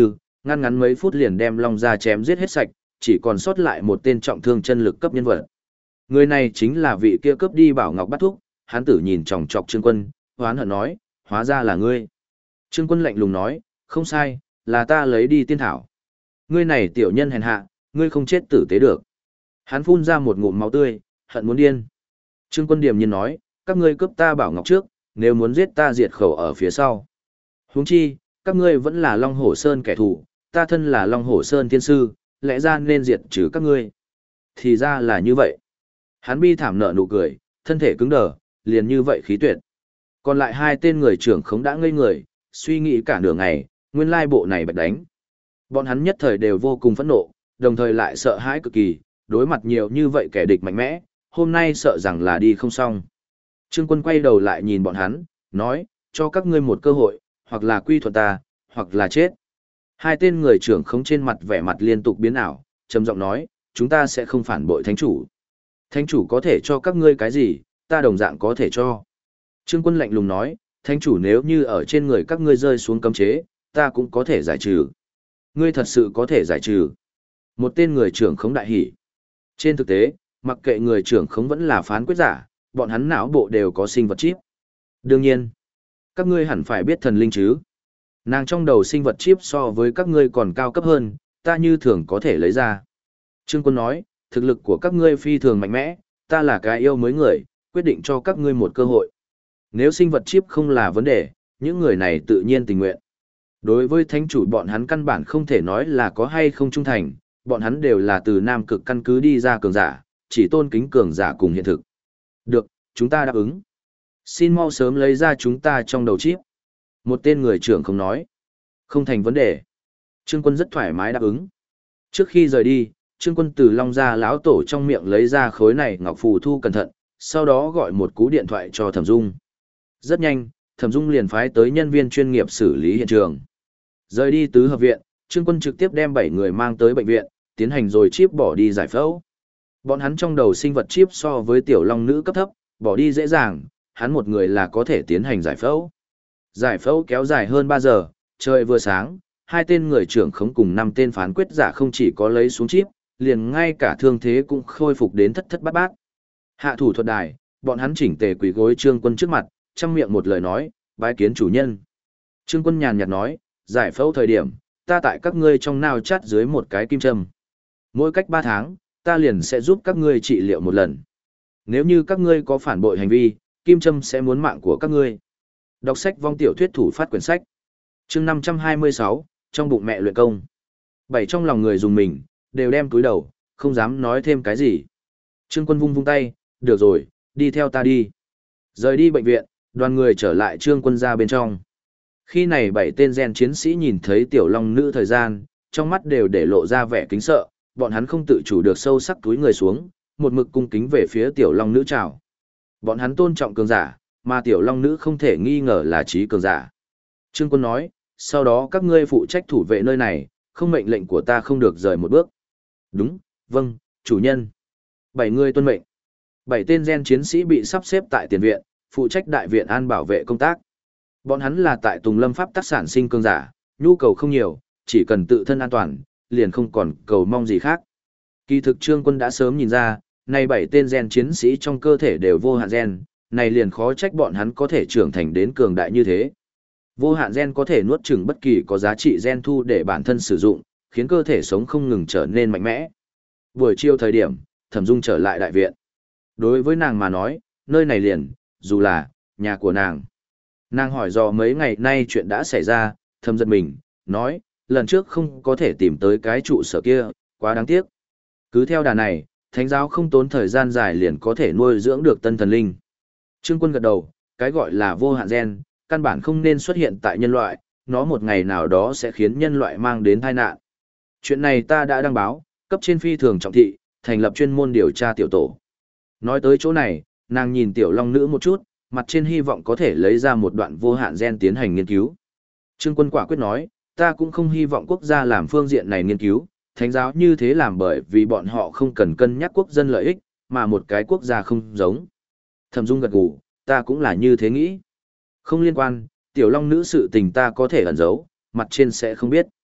Ngăn ngắn mấy phút liền đem Long Gia chém giết hết sạch, chỉ còn sót lại một tên trọng thương chân lực cấp nhân vật. Người này chính là vị kia cướp đi Bảo Ngọc bắt thúc, hắn tử nhìn chòng chọc Trương Quân, hoán hận nói, hóa ra là ngươi. Trương Quân lạnh lùng nói, không sai, là ta lấy đi tiên thảo. Ngươi này tiểu nhân hèn hạ, ngươi không chết tử tế được. Hắn phun ra một ngụm máu tươi, hận muốn điên. Trương Quân điềm nhiên nói, các ngươi cướp ta Bảo Ngọc trước, nếu muốn giết ta diệt khẩu ở phía sau. Huống chi, các ngươi vẫn là Long Hổ Sơn kẻ thù, ta thân là Long Hổ Sơn thiên sư, lẽ ra nên diệt trừ các ngươi. Thì ra là như vậy. Hắn bi thảm nở nụ cười, thân thể cứng đờ, liền như vậy khí tuyệt. Còn lại hai tên người trưởng khống đã ngây người, suy nghĩ cả nửa ngày, nguyên lai bộ này bạch đánh. Bọn hắn nhất thời đều vô cùng phẫn nộ, đồng thời lại sợ hãi cực kỳ, đối mặt nhiều như vậy kẻ địch mạnh mẽ, hôm nay sợ rằng là đi không xong. Trương Quân quay đầu lại nhìn bọn hắn, nói, cho các ngươi một cơ hội, hoặc là quy thuận ta, hoặc là chết. Hai tên người trưởng khống trên mặt vẻ mặt liên tục biến ảo, trầm giọng nói, chúng ta sẽ không phản bội thánh chủ. Thánh chủ có thể cho các ngươi cái gì, ta đồng dạng có thể cho. Trương Quân lạnh lùng nói, thánh chủ nếu như ở trên người các ngươi rơi xuống cấm chế, ta cũng có thể giải trừ. Ngươi thật sự có thể giải trừ. Một tên người trưởng khống đại hỉ. Trên thực tế, mặc kệ người trưởng khống vẫn là phán quyết giả, bọn hắn não bộ đều có sinh vật chip. Đương nhiên, các ngươi hẳn phải biết thần linh chứ. Nàng trong đầu sinh vật chip so với các ngươi còn cao cấp hơn, ta như thường có thể lấy ra. Trương Quân nói, thực lực của các ngươi phi thường mạnh mẽ, ta là cái yêu mới người, quyết định cho các ngươi một cơ hội. Nếu sinh vật chip không là vấn đề, những người này tự nhiên tình nguyện. Đối với thánh chủ bọn hắn căn bản không thể nói là có hay không trung thành, bọn hắn đều là từ Nam Cực căn cứ đi ra cường giả, chỉ tôn kính cường giả cùng hiện thực. Được, chúng ta đáp ứng. Xin mau sớm lấy ra chúng ta trong đầu chip. Một tên người trưởng không nói. Không thành vấn đề. Trương Quân rất thoải mái đáp ứng. Trước khi rời đi, Trương Quân từ Long Gia lão tổ trong miệng lấy ra khối này ngọc phù thu cẩn thận, sau đó gọi một cú điện thoại cho Thẩm Dung. Rất nhanh, Thẩm Dung liền phái tới nhân viên chuyên nghiệp xử lý hiện trường. Rời đi tứ hợp viện, Trương Quân trực tiếp đem 7 người mang tới bệnh viện, tiến hành rồi chip bỏ đi giải phẫu. Bọn hắn trong đầu sinh vật chip so với tiểu long nữ cấp thấp, bỏ đi dễ dàng, hắn một người là có thể tiến hành giải phẫu. Giải phẫu kéo dài hơn 3 giờ, trời vừa sáng, hai tên người trưởng khống cùng 5 tên phán quyết giả không chỉ có lấy xuống chip, liền ngay cả thương thế cũng khôi phục đến thất thất bát bát. Hạ thủ thuật đài, bọn hắn chỉnh tề quỳ gối Trương Quân trước mặt, trăm miệng một lời nói, bái kiến chủ nhân. Trương Quân nhàn nhạt nói, giải phẫu thời điểm, ta tại các ngươi trong nao chắt dưới một cái kim châm. Mỗi cách 3 tháng, ta liền sẽ giúp các ngươi trị liệu một lần. Nếu như các ngươi có phản bội hành vi, kim châm sẽ muốn mạng của các ngươi. Đọc sách vong tiểu thuyết thủ phát quyển sách. Chương 526, trong bụng mẹ luyện công. 7 trong lòng người dùng mình, đều đem túi đầu, không dám nói thêm cái gì. Trương Quân vung vung tay, được rồi, đi theo ta đi. Rời đi bệnh viện, đoàn người trở lại Trương Quân ra bên trong. Khi này 7 tên gen chiến sĩ nhìn thấy tiểu long nữ thời gian, trong mắt đều để lộ ra vẻ kính sợ, bọn hắn không tự chủ được sâu sắc túi người xuống, một mực cung kính về phía tiểu long nữ chào. Bọn hắn tôn trọng cường giả, mà tiểu long nữ không thể nghi ngờ là trí cường giả. Trương Quân nói, sau đó các ngươi phụ trách thủ vệ nơi này, không mệnh lệnh của ta không được rời một bước. Đúng, vâng, chủ nhân. 7 người tuân mệnh. 7 tên gen chiến sĩ bị sắp xếp tại tiền viện, phụ trách đại viện an bảo vệ công tác. Bọn hắn là tại Tùng Lâm Pháp tác sản sinh cường giả, nhu cầu không nhiều, chỉ cần tự thân an toàn, liền không còn cầu mong gì khác. Kỳ thực Trương Quân đã sớm nhìn ra, này 7 tên gen chiến sĩ trong cơ thể đều vô hạn gen, này liền khó trách bọn hắn có thể trưởng thành đến cường đại như thế. Vô hạn gen có thể nuốt chửng bất kỳ có giá trị gen thu để bản thân sử dụng, khiến cơ thể sống không ngừng trở nên mạnh mẽ. Buổi chiều thời điểm, Thẩm Dung trở lại đại viện. Đối với nàng mà nói, nơi này liền, dù là, nhà của nàng. Nàng hỏi dò mấy ngày nay chuyện đã xảy ra, thầm giật mình, nói, lần trước không có thể tìm tới cái trụ sở kia, quá đáng tiếc. Cứ theo đà này, thánh giáo không tốn thời gian dài liền có thể nuôi dưỡng được tân thần linh. Trương Quân gật đầu, cái gọi là vô hạn gen, căn bản không nên xuất hiện tại nhân loại, nó một ngày nào đó sẽ khiến nhân loại mang đến tai nạn. Chuyện này ta đã đăng báo, cấp trên phi thường trọng thị, thành lập chuyên môn điều tra tiểu tổ. Nói tới chỗ này, nàng nhìn tiểu long nữ một chút, mặt trên hy vọng có thể lấy ra một đoạn vô hạn gen tiến hành nghiên cứu. Trương Quân quả quyết nói, ta cũng không hy vọng quốc gia làm phương diện này nghiên cứu, thánh giáo như thế làm bởi vì bọn họ không cần cân nhắc quốc dân lợi ích, mà một cái quốc gia không giống. Thẩm Dung gật gù, ta cũng là như thế nghĩ. Không liên quan, tiểu long nữ sự tình ta có thể ẩn giấu, mặt trên sẽ không biết.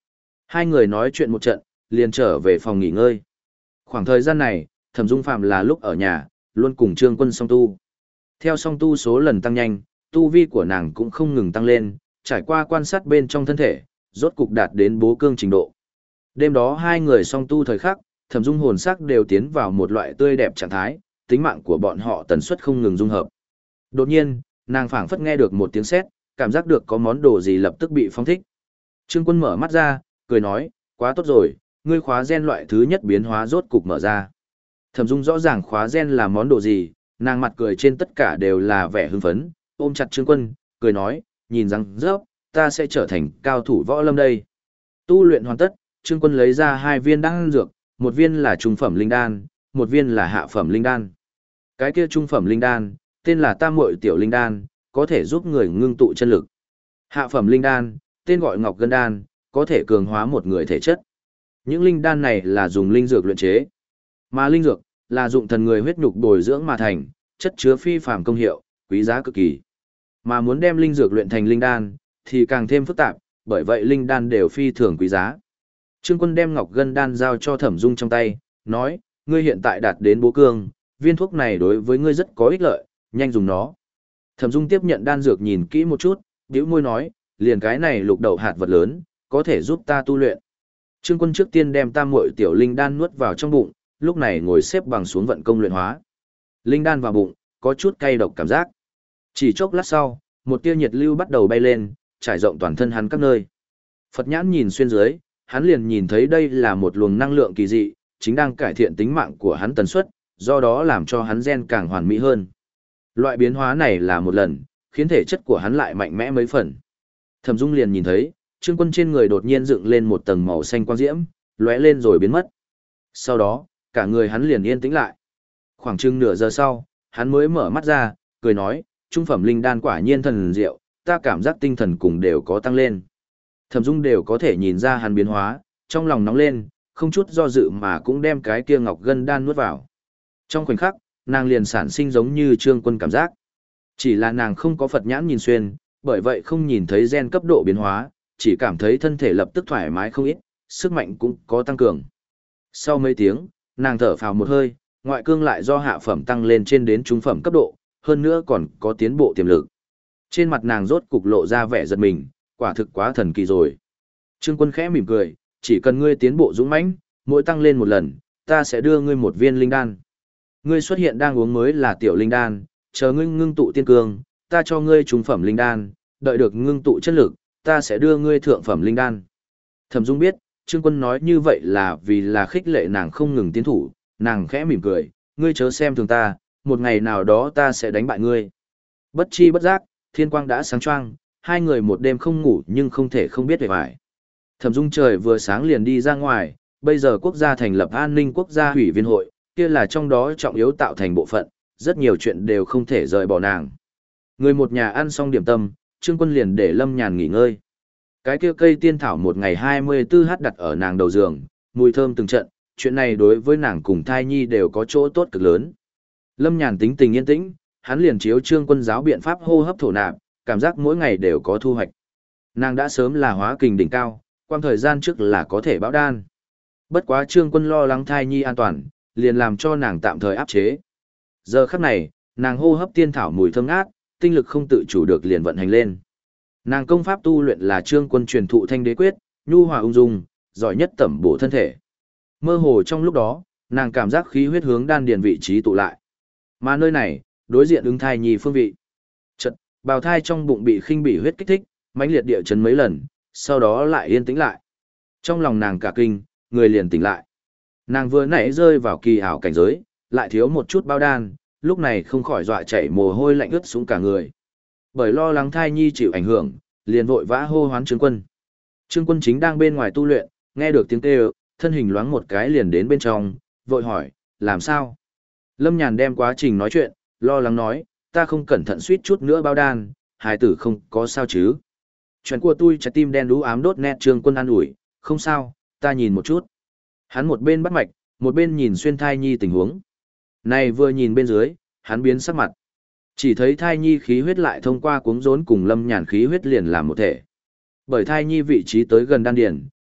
Hai người nói chuyện một trận, liền trở về phòng nghỉ ngơi. Khoảng thời gian này, Thẩm Dung Phạm là lúc ở nhà, luôn cùng Trương Quân song tu. Theo song tu số lần tăng nhanh, tu vi của nàng cũng không ngừng tăng lên, trải qua quan sát bên trong thân thể, rốt cục đạt đến bố cương trình độ. Đêm đó hai người song tu thời khắc, Thẩm Dung hồn sắc đều tiến vào một loại tươi đẹp trạng thái, tính mạng của bọn họ tần suất không ngừng dung hợp. Đột nhiên, nàng phảng phất nghe được một tiếng sét, cảm giác được có món đồ gì lập tức bị phóng thích. Trương Quân mở mắt ra, cười nói, quá tốt rồi, ngươi khóa gen loại thứ nhất biến hóa rốt cục mở ra. Thẩm Dung rõ ràng khóa gen là món đồ gì, nàng mặt cười trên tất cả đều là vẻ hưng phấn, ôm chặt Trương Quân, cười nói, nhìn rằng rớp, ta sẽ trở thành cao thủ võ lâm đây. Tu luyện hoàn tất, Trương Quân lấy ra 2 viên đan dược, một viên là trung phẩm linh đan, một viên là hạ phẩm linh đan. Cái kia trung phẩm linh đan, tên là Tam Muội Tiểu Linh Đan, có thể giúp người ngưng tụ chân lực. Hạ phẩm linh đan, tên gọi Ngọc Gân Đan, có thể cường hóa một người thể chất. Những linh đan này là dùng linh dược luyện chế, mà linh dược là dụng thần người huyết nhục bồi dưỡng mà thành, chất chứa phi phàm công hiệu, quý giá cực kỳ. Mà muốn đem linh dược luyện thành linh đan thì càng thêm phức tạp, bởi vậy linh đan đều phi thường quý giá. Trương Quân đem Ngọc Gân Đan giao cho Thẩm Dung trong tay, nói, ngươi hiện tại đạt đến bố cương, viên thuốc này đối với ngươi rất có ích lợi, nhanh dùng nó. Thẩm Dung tiếp nhận đan dược nhìn kỹ một chút, bĩu môi nói, liền cái này lục đậu hạt vật lớn, có thể giúp ta tu luyện. Trương Quân trước tiên đem Tam Muội Tiểu Linh Đan nuốt vào trong bụng, lúc này ngồi xếp bằng xuống vận công luyện hóa. Linh đan vào bụng, có chút cay độc cảm giác. Chỉ chốc lát sau, một tia nhiệt lưu bắt đầu bay lên, trải rộng toàn thân hắn các nơi. Phật nhãn nhìn xuyên dưới, hắn liền nhìn thấy đây là một luồng năng lượng kỳ dị, chính đang cải thiện tính mạng của hắn tần suất, do đó làm cho hắn gen càng hoàn mỹ hơn. Loại biến hóa này là một lần, khiến thể chất của hắn lại mạnh mẽ mấy phần. Thẩm Dung liền nhìn thấy, Trương Quân trên người đột nhiên dựng lên một tầng màu xanh quang diễm, lóe lên rồi biến mất. Sau đó, cả người hắn liền yên tĩnh lại. Khoảng chừng nửa giờ sau, hắn mới mở mắt ra, cười nói, trung phẩm linh đan quả nhiên thần diệu, ta cảm giác tinh thần cùng đều có tăng lên. Thẩm Dung đều có thể nhìn ra hắn biến hóa, trong lòng nóng lên, không chút do dự mà cũng đem cái kia ngọc gân đan nuốt vào. Trong khoảnh khắc, nàng liền sản sinh giống như Trương Quân cảm giác. Chỉ là nàng không có Phật nhãn nhìn xuyên, bởi vậy không nhìn thấy gen cấp độ biến hóa, chỉ cảm thấy thân thể lập tức thoải mái không ít, sức mạnh cũng có tăng cường. Sau mấy tiếng, nàng thở phào một hơi, ngoại cương lại do hạ phẩm tăng lên trên đến trung phẩm cấp độ, hơn nữa còn có tiến bộ tiềm lực. Trên mặt nàng rốt cục lộ ra vẻ giật mình, quả thực quá thần kỳ rồi. Trương Quân khẽ mỉm cười, chỉ cần ngươi tiến bộ dũng mãnh, mỗi tăng lên một lần, ta sẽ đưa ngươi một viên linh đan. Ngươi xuất hiện đang uống mới là tiểu linh đan, chờ ngươi ngưng tụ tiên cương, ta cho ngươi trung phẩm linh đan, đợi được ngưng tụ chất lực, ta sẽ đưa ngươi thượng phẩm linh đan. Thẩm Dung biết, Trương Quân nói như vậy là vì là khích lệ nàng không ngừng tiến thủ, nàng khẽ mỉm cười, ngươi chớ xem thường ta, một ngày nào đó ta sẽ đánh bại ngươi. Bất chi bất giác, thiên quang đã sáng choang, hai người một đêm không ngủ nhưng không thể không biết về vải. Thẩm Dung trời vừa sáng liền đi ra ngoài, bây giờ quốc gia thành lập an ninh quốc gia ủy viên hội, kia là trong đó trọng yếu tạo thành bộ phận, rất nhiều chuyện đều không thể rời bỏ nàng. Người một nhà ăn xong điểm tâm, Trương Quân liền để Lâm Nhàn nghỉ ngơi. Cái kia cây tiên thảo một ngày 24h đặt ở nàng đầu giường, mùi thơm từng trận, chuyện này đối với nàng cùng thai nhi đều có chỗ tốt cực lớn. Lâm Nhàn tính tình yên tĩnh, hắn liền chiếu Trương Quân giáo biện pháp hô hấp thổ nạp, cảm giác mỗi ngày đều có thu hoạch. Nàng đã sớm là hóa kình đỉnh cao, quang thời gian trước là có thể bão đan. Bất quá Trương Quân lo lắng thai nhi an toàn, liền làm cho nàng tạm thời áp chế. Giờ khắc này, nàng hô hấp tiên thảo mùi thơm ngát, tinh lực không tự chủ được liền vận hành lên. Nàng công pháp tu luyện là Trương Quân truyền thụ Thanh Đế Quyết, nhu hòa ung dung, giỏi nhất tẩm bổ thân thể. Mơ hồ trong lúc đó, nàng cảm giác khí huyết hướng đan điền vị trí tụ lại. Mà nơi này, đối diện ứng thai nhi phương vị. Chợt, bào thai trong bụng bị khinh bỉ huyết kích thích, mãnh liệt địa chấn mấy lần, sau đó lại yên tĩnh lại. Trong lòng nàng cả kinh, người liền tỉnh lại. Nàng vừa nãy rơi vào kỳ ảo cảnh giới, lại thiếu một chút bao đan, lúc này không khỏi dọa chảy mồ hôi lạnh ướt xuống cả người. Bởi lo lắng thai nhi chịu ảnh hưởng, liền vội vã hô hoán Trương Quân. Trương Quân chính đang bên ngoài tu luyện, nghe được tiếng kêu, thân hình loáng một cái liền đến bên trong, vội hỏi, làm sao? Lâm Nhàn đem quá trình nói chuyện, lo lắng nói, ta không cẩn thận suýt chút nữa bao đan, hài tử không có sao chứ. Chuyện của tôi trái tim đen đú ám đốt nét Trương Quân an ủi, không sao, ta nhìn một chút. Hắn một bên bắt mạch, một bên nhìn xuyên thai nhi tình huống. Này vừa nhìn bên dưới, hắn biến sắc mặt. Chỉ thấy thai nhi khí huyết lại thông qua cuống rốn cùng Lâm Nhàn khí huyết liền làm một thể. Bởi thai nhi vị trí tới gần đan điền,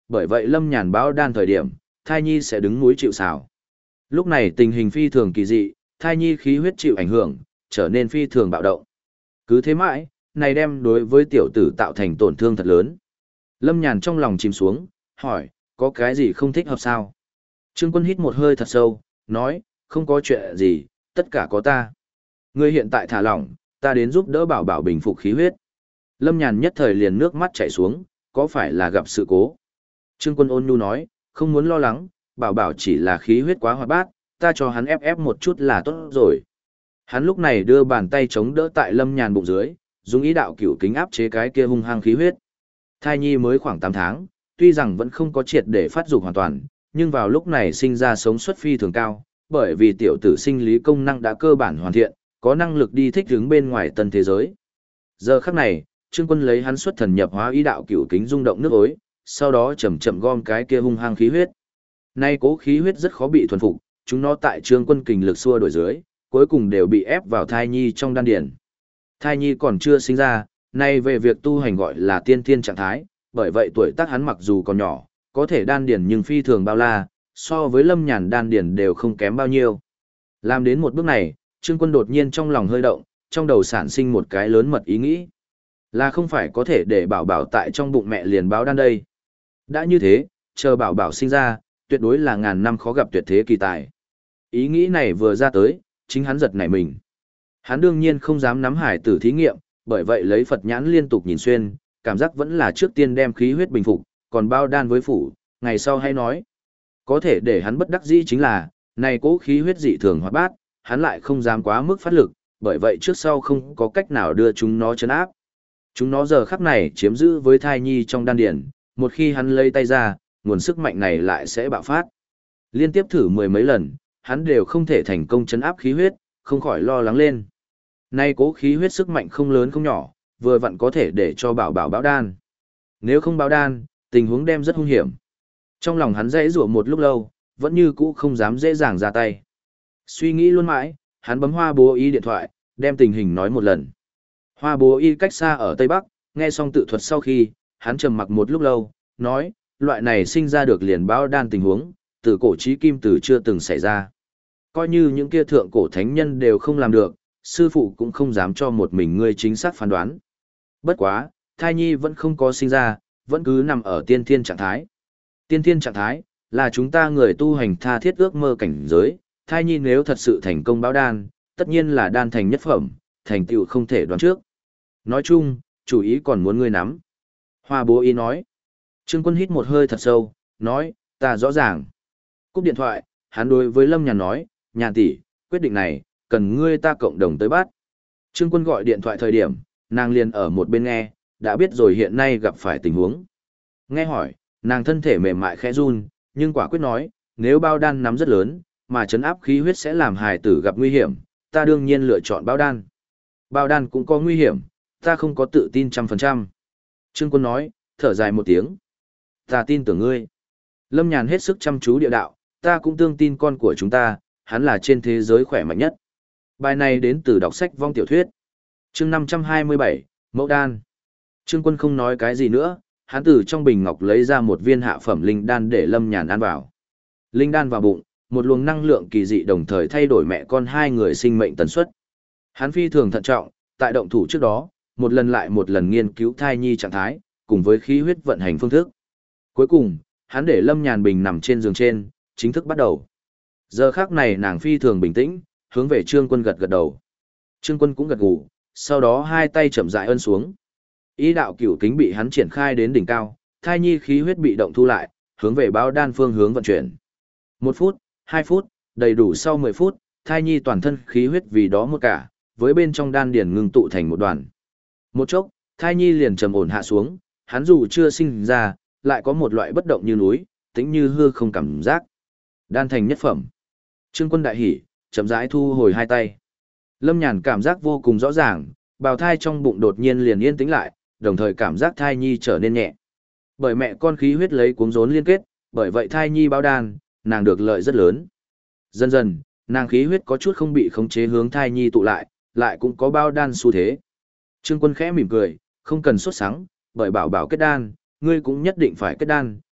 bởi vậy Lâm Nhàn báo đan thời điểm, thai nhi sẽ đứng núi chịu sào. Lúc này tình hình phi thường kỳ dị, thai nhi khí huyết chịu ảnh hưởng, trở nên phi thường bạo động. Cứ thế mãi, này đem đối với tiểu tử tạo thành tổn thương thật lớn. Lâm Nhàn trong lòng chìm xuống, hỏi, có cái gì không thích hợp sao? Trương Quân hít một hơi thật sâu, nói, không có chuyện gì, tất cả có ta. Ngươi hiện tại thả lỏng, ta đến giúp đỡ bảo bảo bình phục khí huyết. Lâm Nhàn nhất thời liền nước mắt chảy xuống, có phải là gặp sự cố? Trương Quân ôn nhu nói, không muốn lo lắng, bảo bảo chỉ là khí huyết quá hoạt bát, ta cho hắn ép ép một chút là tốt rồi. Hắn lúc này đưa bàn tay chống đỡ tại Lâm Nhàn bụng dưới, dùng ý đạo cửu kính áp chế cái kia hung hăng khí huyết. Thai nhi mới khoảng 8 tháng, tuy rằng vẫn không có triệt để phát dục hoàn toàn, nhưng vào lúc này sinh ra sống suất phi thường cao, bởi vì tiểu tử sinh lý công năng đã cơ bản hoàn thiện, có năng lực đi thích ứng bên ngoài tân thế giới. Giờ khắc này, Trương Quân lấy hắn xuất thần nhập hóa ý đạo cửu kính rung động nước ối, sau đó chậm chậm gom cái kia hung hăng khí huyết. Nay cố khí huyết rất khó bị thuần phục, chúng nó tại Trương Quân kình lực xua đổi dưới, cuối cùng đều bị ép vào thai nhi trong đan điền. Thai nhi còn chưa sinh ra, nay về việc tu hành gọi là tiên thiên trạng thái, bởi vậy tuổi tác hắn mặc dù còn nhỏ, có thể đan điền nhưng phi thường bao la, so với Lâm Nhàn đan điền đều không kém bao nhiêu. Làm đến một bước này, Trương Quân đột nhiên trong lòng hơi động, trong đầu sản sinh một cái lớn mật ý nghĩ. Là không phải có thể để bảo bảo tại trong bụng mẹ liền báo đan đây. Đã như thế, chờ bảo bảo sinh ra, tuyệt đối là ngàn năm khó gặp tuyệt thế kỳ tài. Ý nghĩ này vừa ra tới, chính hắn giật nảy mình. Hắn đương nhiên không dám nắm hải tử thí nghiệm, bởi vậy lấy Phật nhãn liên tục nhìn xuyên, cảm giác vẫn là trước tiên đem khí huyết bình phục, còn bao đan với phủ, ngày sau hay nói. Có thể để hắn bất đắc dĩ chính là, này cố khí huyết dị thường hoạt bát, hắn lại không dám quá mức phát lực, bởi vậy trước sau không có cách nào đưa chúng nó chấn áp. Chúng nó giờ khắc này chiếm giữ với thai nhi trong đan điển, một khi hắn lấy tay ra, nguồn sức mạnh này lại sẽ bạo phát. Liên tiếp thử mười mấy lần, hắn đều không thể thành công chấn áp khí huyết, không khỏi lo lắng lên. Nay cố khí huyết sức mạnh không lớn không nhỏ, vừa vặn có thể để cho bảo bảo báo đan. Nếu không báo đan, tình huống đem rất hung hiểm. Trong lòng hắn dãy rủa một lúc lâu, vẫn như cũ không dám dễ dàng ra tay. Suy nghĩ luôn mãi, hắn bấm Hoa Bố Y điện thoại, đem tình hình nói một lần. Hoa Bố Y cách xa ở Tây Bắc, nghe xong tự thuật sau khi, hắn trầm mặc một lúc lâu, nói, loại này sinh ra được liền báo đan tình huống, từ cổ chí kim từ chưa từng xảy ra. Coi như những kia thượng cổ thánh nhân đều không làm được, sư phụ cũng không dám cho một mình ngươi chính xác phán đoán. Bất quá, thai nhi vẫn không có sinh ra, vẫn cứ nằm ở tiên thiên trạng thái. Tiên thiên trạng thái, là chúng ta người tu hành tha thiết ước mơ cảnh giới, thai nhi nếu thật sự thành công báo đan, tất nhiên là đan thành nhất phẩm, thành tựu không thể đoán trước. Nói chung, chủ ý còn muốn ngươi nắm. Hoa Bố Y nói. Trương Quân hít một hơi thật sâu, nói, ta rõ ràng. Cúp điện thoại, hắn đối với Lâm Nhàn nói, Nhàn tỷ, quyết định này, cần ngươi ta cộng đồng tới bắt. Trương Quân gọi điện thoại thời điểm, nàng liền ở một bên nghe, đã biết rồi hiện nay gặp phải tình huống. Nghe hỏi, nàng thân thể mềm mại khẽ run, nhưng quả quyết nói, nếu bao đan nắm rất lớn, mà chấn áp khí huyết sẽ làm hài tử gặp nguy hiểm, ta đương nhiên lựa chọn bao đan. Bao đan cũng có nguy hiểm, ta không có tự tin 100%. Trương Quân nói, thở dài một tiếng. Ta tin tưởng ngươi. Lâm Nhàn hết sức chăm chú địa đạo, ta cũng tương tin con của chúng ta, hắn là trên thế giới khỏe mạnh nhất. Bài này đến từ đọc sách vong tiểu thuyết. Chương 527, Mẫu đan. Trương Quân không nói cái gì nữa, hắn từ trong bình ngọc lấy ra một viên hạ phẩm linh đan để Lâm Nhàn ăn vào. Linh đan vào bụng, một luồng năng lượng kỳ dị đồng thời thay đổi mẹ con hai người sinh mệnh tần suất. Hắn phi thường thận trọng, tại động thủ trước đó, một lần lại một lần nghiên cứu thai nhi trạng thái, cùng với khí huyết vận hành phương thức. Cuối cùng, hắn để Lâm Nhàn Bình nằm trên giường trên, chính thức bắt đầu. Giờ khắc này nàng phi thường bình tĩnh, hướng về Trương Quân gật gật đầu. Trương Quân cũng gật gù, sau đó hai tay chậm rãi ân xuống. Ý đạo cửu kính bị hắn triển khai đến đỉnh cao, thai nhi khí huyết bị động thu lại, hướng về báo đan phương hướng vận chuyển. 1 phút, 2 phút, đầy đủ sau 10 phút, thai nhi toàn thân khí huyết vì đó một cả, với bên trong đan điền ngưng tụ thành một đoàn. Một chốc, thai nhi liền trầm ổn hạ xuống, hắn dù chưa sinh ra, lại có một loại bất động như núi, tĩnh như hư không cảm giác. Đan thành nhất phẩm. Trương Quân đại hỉ, chậm rãi thu hồi hai tay. Lâm Nhàn cảm giác vô cùng rõ ràng, bào thai trong bụng đột nhiên liền yên tĩnh lại, đồng thời cảm giác thai nhi trở nên nhẹ. Bởi mẹ con khí huyết lấy cuống rốn liên kết, bởi vậy thai nhi báo đan, nàng được lợi rất lớn. Dần dần, nàng khí huyết có chút không bị khống chế hướng thai nhi tụ lại cũng có bao đan xu thế. Trương Quân khẽ mỉm cười, không cần sốt sắng, bởi bảo bảo kết đan, ngươi cũng nhất định phải kết đan,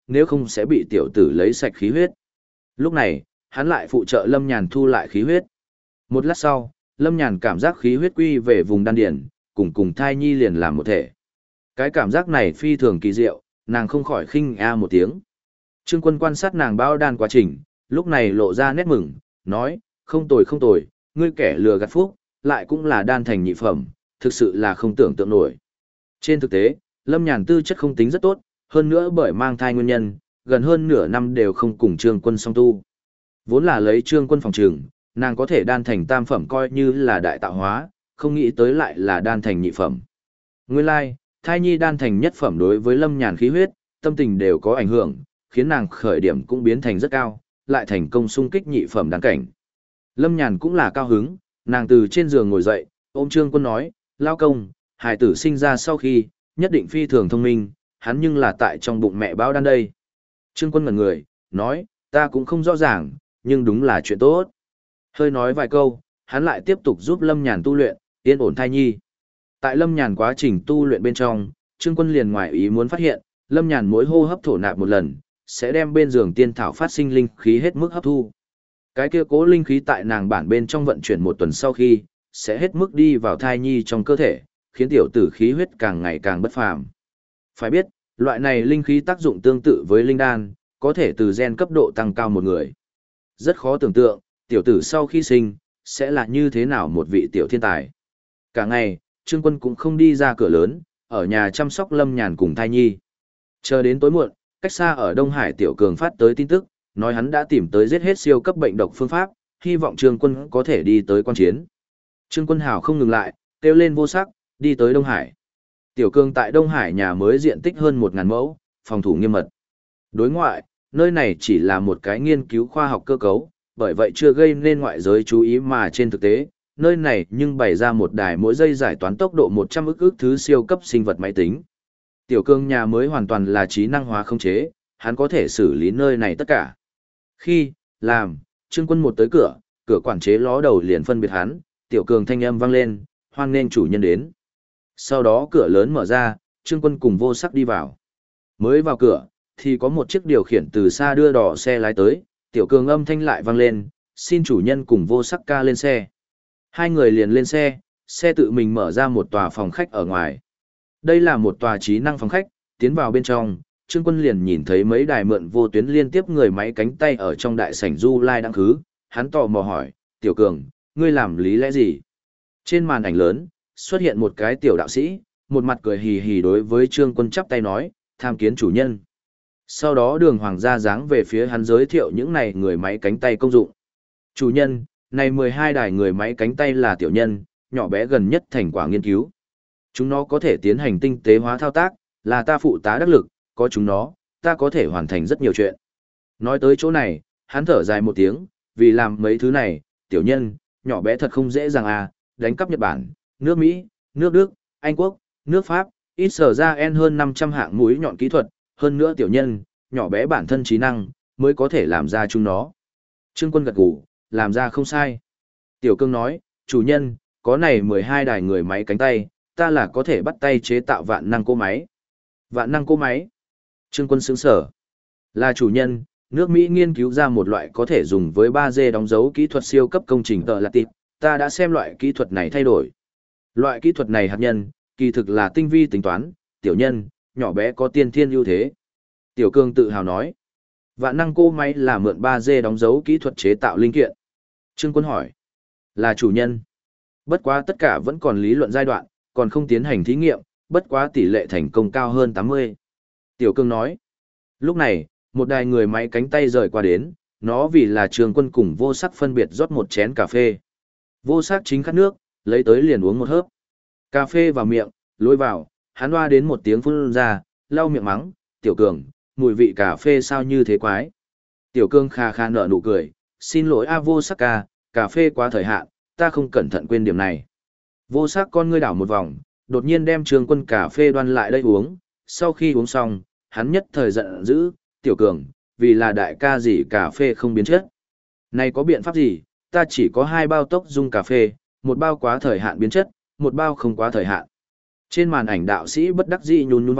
nếu không sẽ bị tiểu tử lấy sạch khí huyết. Lúc này, hắn lại phụ trợ Lâm Nhàn thu lại khí huyết. Một lát sau, Lâm Nhàn cảm giác khí huyết quy về vùng đan điển, cùng thai nhi liền làm một thể. Cái cảm giác này phi thường kỳ diệu, nàng không khỏi khinh một tiếng. Trương Quân quan sát nàng bao đan quá trình, lúc này lộ ra nét mừng, nói, không tồi không tồi, ngươi kẻ lừa gạt phúc, lại cũng là đan thành nhị phẩm, thực sự là không tưởng tượng nổi. Trên thực tế, Lâm Nhàn tư chất không tính rất tốt, hơn nữa bởi mang thai nguyên nhân, gần hơn nửa năm đều không cùng Trương Quân song tu. Vốn là lấy Trương Quân phòng trường, nàng có thể đan thành tam phẩm coi như là đại tạo hóa, không nghĩ tới lại là đan thành nhị phẩm. Nguyên lai, thai nhi đan thành nhất phẩm đối với Lâm Nhàn khí huyết, tâm tình đều có ảnh hưởng, khiến nàng khởi điểm cũng biến thành rất cao, lại thành công xung kích nhị phẩm đan cảnh. Lâm Nhàn cũng là cao hứng, nàng từ trên giường ngồi dậy, ôm Trương Quân nói, lao công, hài tử sinh ra sau khi, nhất định phi thường thông minh, hắn nhưng là tại trong bụng mẹ bao đan đây. Trương Quân ngẩn người, nói, ta cũng không rõ ràng, nhưng đúng là chuyện tốt. Hơi nói vài câu, hắn lại tiếp tục giúp Lâm Nhàn tu luyện, yên ổn thai nhi. Tại Lâm Nhàn quá trình tu luyện bên trong, Trương Quân liền ngoài ý muốn phát hiện, Lâm Nhàn mỗi hô hấp thổ nạp một lần, sẽ đem bên giường tiên thảo phát sinh linh khí hết mức hấp thu. Cái kia cố linh khí tại nàng bản bên trong vận chuyển một tuần sau khi, sẽ hết mức đi vào thai nhi trong cơ thể, khiến tiểu tử khí huyết càng ngày càng bất phàm. Phải biết, loại này linh khí tác dụng tương tự với linh đan, có thể từ gen cấp độ tăng cao một người. Rất khó tưởng tượng, tiểu tử sau khi sinh, sẽ là như thế nào một vị tiểu thiên tài. Cả ngày, Trương Quân cũng không đi ra cửa lớn, ở nhà chăm sóc Lâm Nhàn cùng thai nhi. Chờ đến tối muộn, cách xa ở Đông Hải Tiểu Cường phát tới tin tức, nói hắn đã tìm tới giết hết siêu cấp bệnh độc phương pháp, hy vọng Trương Quân có thể đi tới quan chiến. Trương Quân hào không ngừng lại, kêu lên vô sắc, đi tới Đông Hải. Tiểu Cường tại Đông Hải nhà mới diện tích hơn 1.000 mẫu, phòng thủ nghiêm mật. Đối ngoại, nơi này chỉ là một cái nghiên cứu khoa học cơ cấu, bởi vậy chưa gây nên ngoại giới chú ý mà trên thực tế, nơi này nhưng bày ra một đài mỗi giây giải toán tốc độ 100 ức thứ siêu cấp sinh vật máy tính. Tiểu Cường nhà mới hoàn toàn là trí năng hóa không chế, hắn có thể xử lý nơi này tất cả. Khi, làm, Trương Quân một tới cửa, cửa quản chế ló đầu liền phân biệt hắn, Tiểu Cường thanh âm vang lên, hoan nghênh chủ nhân đến. Sau đó cửa lớn mở ra, Trương Quân cùng vô sắc đi vào. Mới vào cửa, thì có một chiếc điều khiển từ xa đưa đỏ xe lái tới, Tiểu Cường âm thanh lại vang lên, xin chủ nhân cùng vô sắc ca lên xe. Hai người liền lên xe, xe tự mình mở ra một tòa phòng khách ở ngoài. Đây là một tòa trí năng phòng khách, tiến vào bên trong, Trương Quân liền nhìn thấy mấy đài mượn vô tuyến liên tiếp người máy cánh tay ở trong đại sảnh du lai đang khứ, hắn tò mò hỏi, Tiểu Cường, ngươi làm lý lẽ gì? Trên màn ảnh lớn, xuất hiện một cái tiểu đạo sĩ, một mặt cười hì hì đối với Trương Quân chắp tay nói, tham kiến chủ nhân. Sau đó đường hoàng gia dáng về phía hắn giới thiệu những này người máy cánh tay công dụng. Chủ nhân, này 12 đài người máy cánh tay là tiểu nhân, nhỏ bé gần nhất thành quả nghiên cứu. Chúng nó có thể tiến hành tinh tế hóa thao tác, là ta phụ tá đắc lực, có chúng nó, ta có thể hoàn thành rất nhiều chuyện. Nói tới chỗ này, hắn thở dài một tiếng, vì làm mấy thứ này, tiểu nhân, nhỏ bé thật không dễ dàng à, đánh cắp Nhật Bản, nước Mỹ, nước Đức, Anh Quốc, nước Pháp, ít sở ra en hơn 500 hạng mũi nhọn kỹ thuật, hơn nữa tiểu nhân, nhỏ bé bản thân trí năng, mới có thể làm ra chúng nó. Trương Quân gật gù, làm ra không sai. Tiểu Cương nói, chủ nhân, có này 12 đài người máy cánh tay, ta là có thể bắt tay chế tạo vạn năng cô máy. Vạn năng cô máy. Trương Quân sững sở. Là chủ nhân, nước Mỹ nghiên cứu ra một loại có thể dùng với 3D đóng dấu kỹ thuật siêu cấp công trình tợ là tịp, ta đã xem loại kỹ thuật này thay đổi. Loại kỹ thuật này hạt nhân, kỳ thực là tinh vi tính toán, tiểu nhân, nhỏ bé có tiên thiên ưu thế. Tiểu Cương tự hào nói. Vạn năng cô máy là mượn 3D đóng dấu kỹ thuật chế tạo linh kiện. Trương Quân hỏi. Là chủ nhân. Bất quá tất cả vẫn còn lý luận giai đoạn, còn không tiến hành thí nghiệm, bất quá tỷ lệ thành công cao hơn 80. Tiểu Cương nói. Lúc này, một đài người máy cánh tay rời qua đến, nó vì là Trương Quân cùng vô sắc phân biệt rót một chén cà phê. Vô sắc chính khát nước, lấy tới liền uống một hớp. Cà phê vào miệng, lôi vào, hắn hoa đến một tiếng phun ra, lau miệng mắng, Tiểu Cường, mùi vị cà phê sao như thế quái. Tiểu Cương kha kha nở nụ cười, xin lỗi a vô sắc ca, cà phê quá thời hạn, ta không cẩn thận quên điểm này. Vô sắc con ngươi đảo một vòng, đột nhiên đem Trương Quân cà phê đoan lại đây uống, sau khi uống xong, hắn nhất thời giận dữ, Tiểu Cường, vì là đại ca gì cà phê không biến chất. Này có biện pháp gì, ta chỉ có 2 bao tốc dung cà phê, một bao quá thời hạn biến chất, một bao không quá thời hạn. Trên màn ảnh đạo sĩ bất đắc dĩ nhún nhún vai,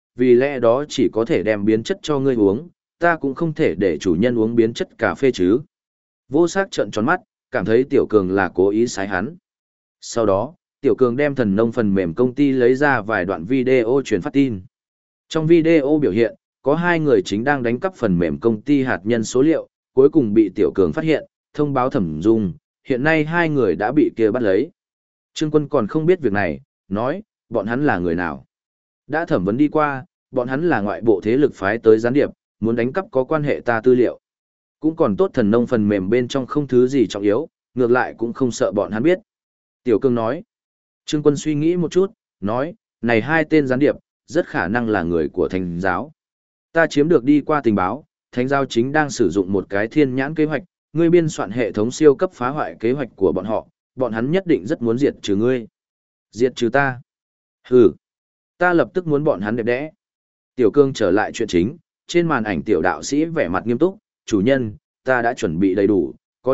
vì lẽ đó chỉ có thể đem biến chất cho ngươi uống, ta cũng không thể để chủ nhân uống biến chất cà phê chứ. Vô sắc trợn tròn mắt, cảm thấy Tiểu Cường là cố ý sái hắn. Sau đó, Tiểu Cường đem thần nông phần mềm công ty lấy ra vài đoạn video truyền phát tin. Trong video biểu hiện, có hai người chính đang đánh cắp phần mềm công ty hạt nhân số liệu, cuối cùng bị Tiểu Cường phát hiện, thông báo thẩm dung, hiện nay hai người đã bị kia bắt lấy. Trương Quân còn không biết việc này, nói, bọn hắn là người nào. Đã thẩm vấn đi qua, bọn hắn là ngoại bộ thế lực phái tới gián điệp, muốn đánh cắp có quan hệ ta tư liệu. Cũng còn tốt thần nông phần mềm bên trong không thứ gì trọng yếu, ngược lại cũng không sợ bọn hắn biết. Tiểu Cường nói. Trương Quân suy nghĩ một chút, nói, này hai tên gián điệp, rất khả năng là người của Thánh giáo. Ta chiếm được đi qua tình báo, Thánh giáo chính đang sử dụng một cái thiên nhãn kế hoạch, ngươi biên soạn hệ thống siêu cấp phá hoại kế hoạch của bọn hắn nhất định rất muốn diệt trừ ngươi. Diệt trừ ta? Hừ, ta lập tức muốn bọn hắn đẹp đẽ. Tiểu Cường trở lại chuyện chính, trên màn ảnh tiểu đạo sĩ vẻ mặt nghiêm túc, chủ nhân, ta đã chuẩn bị đầy đủ, có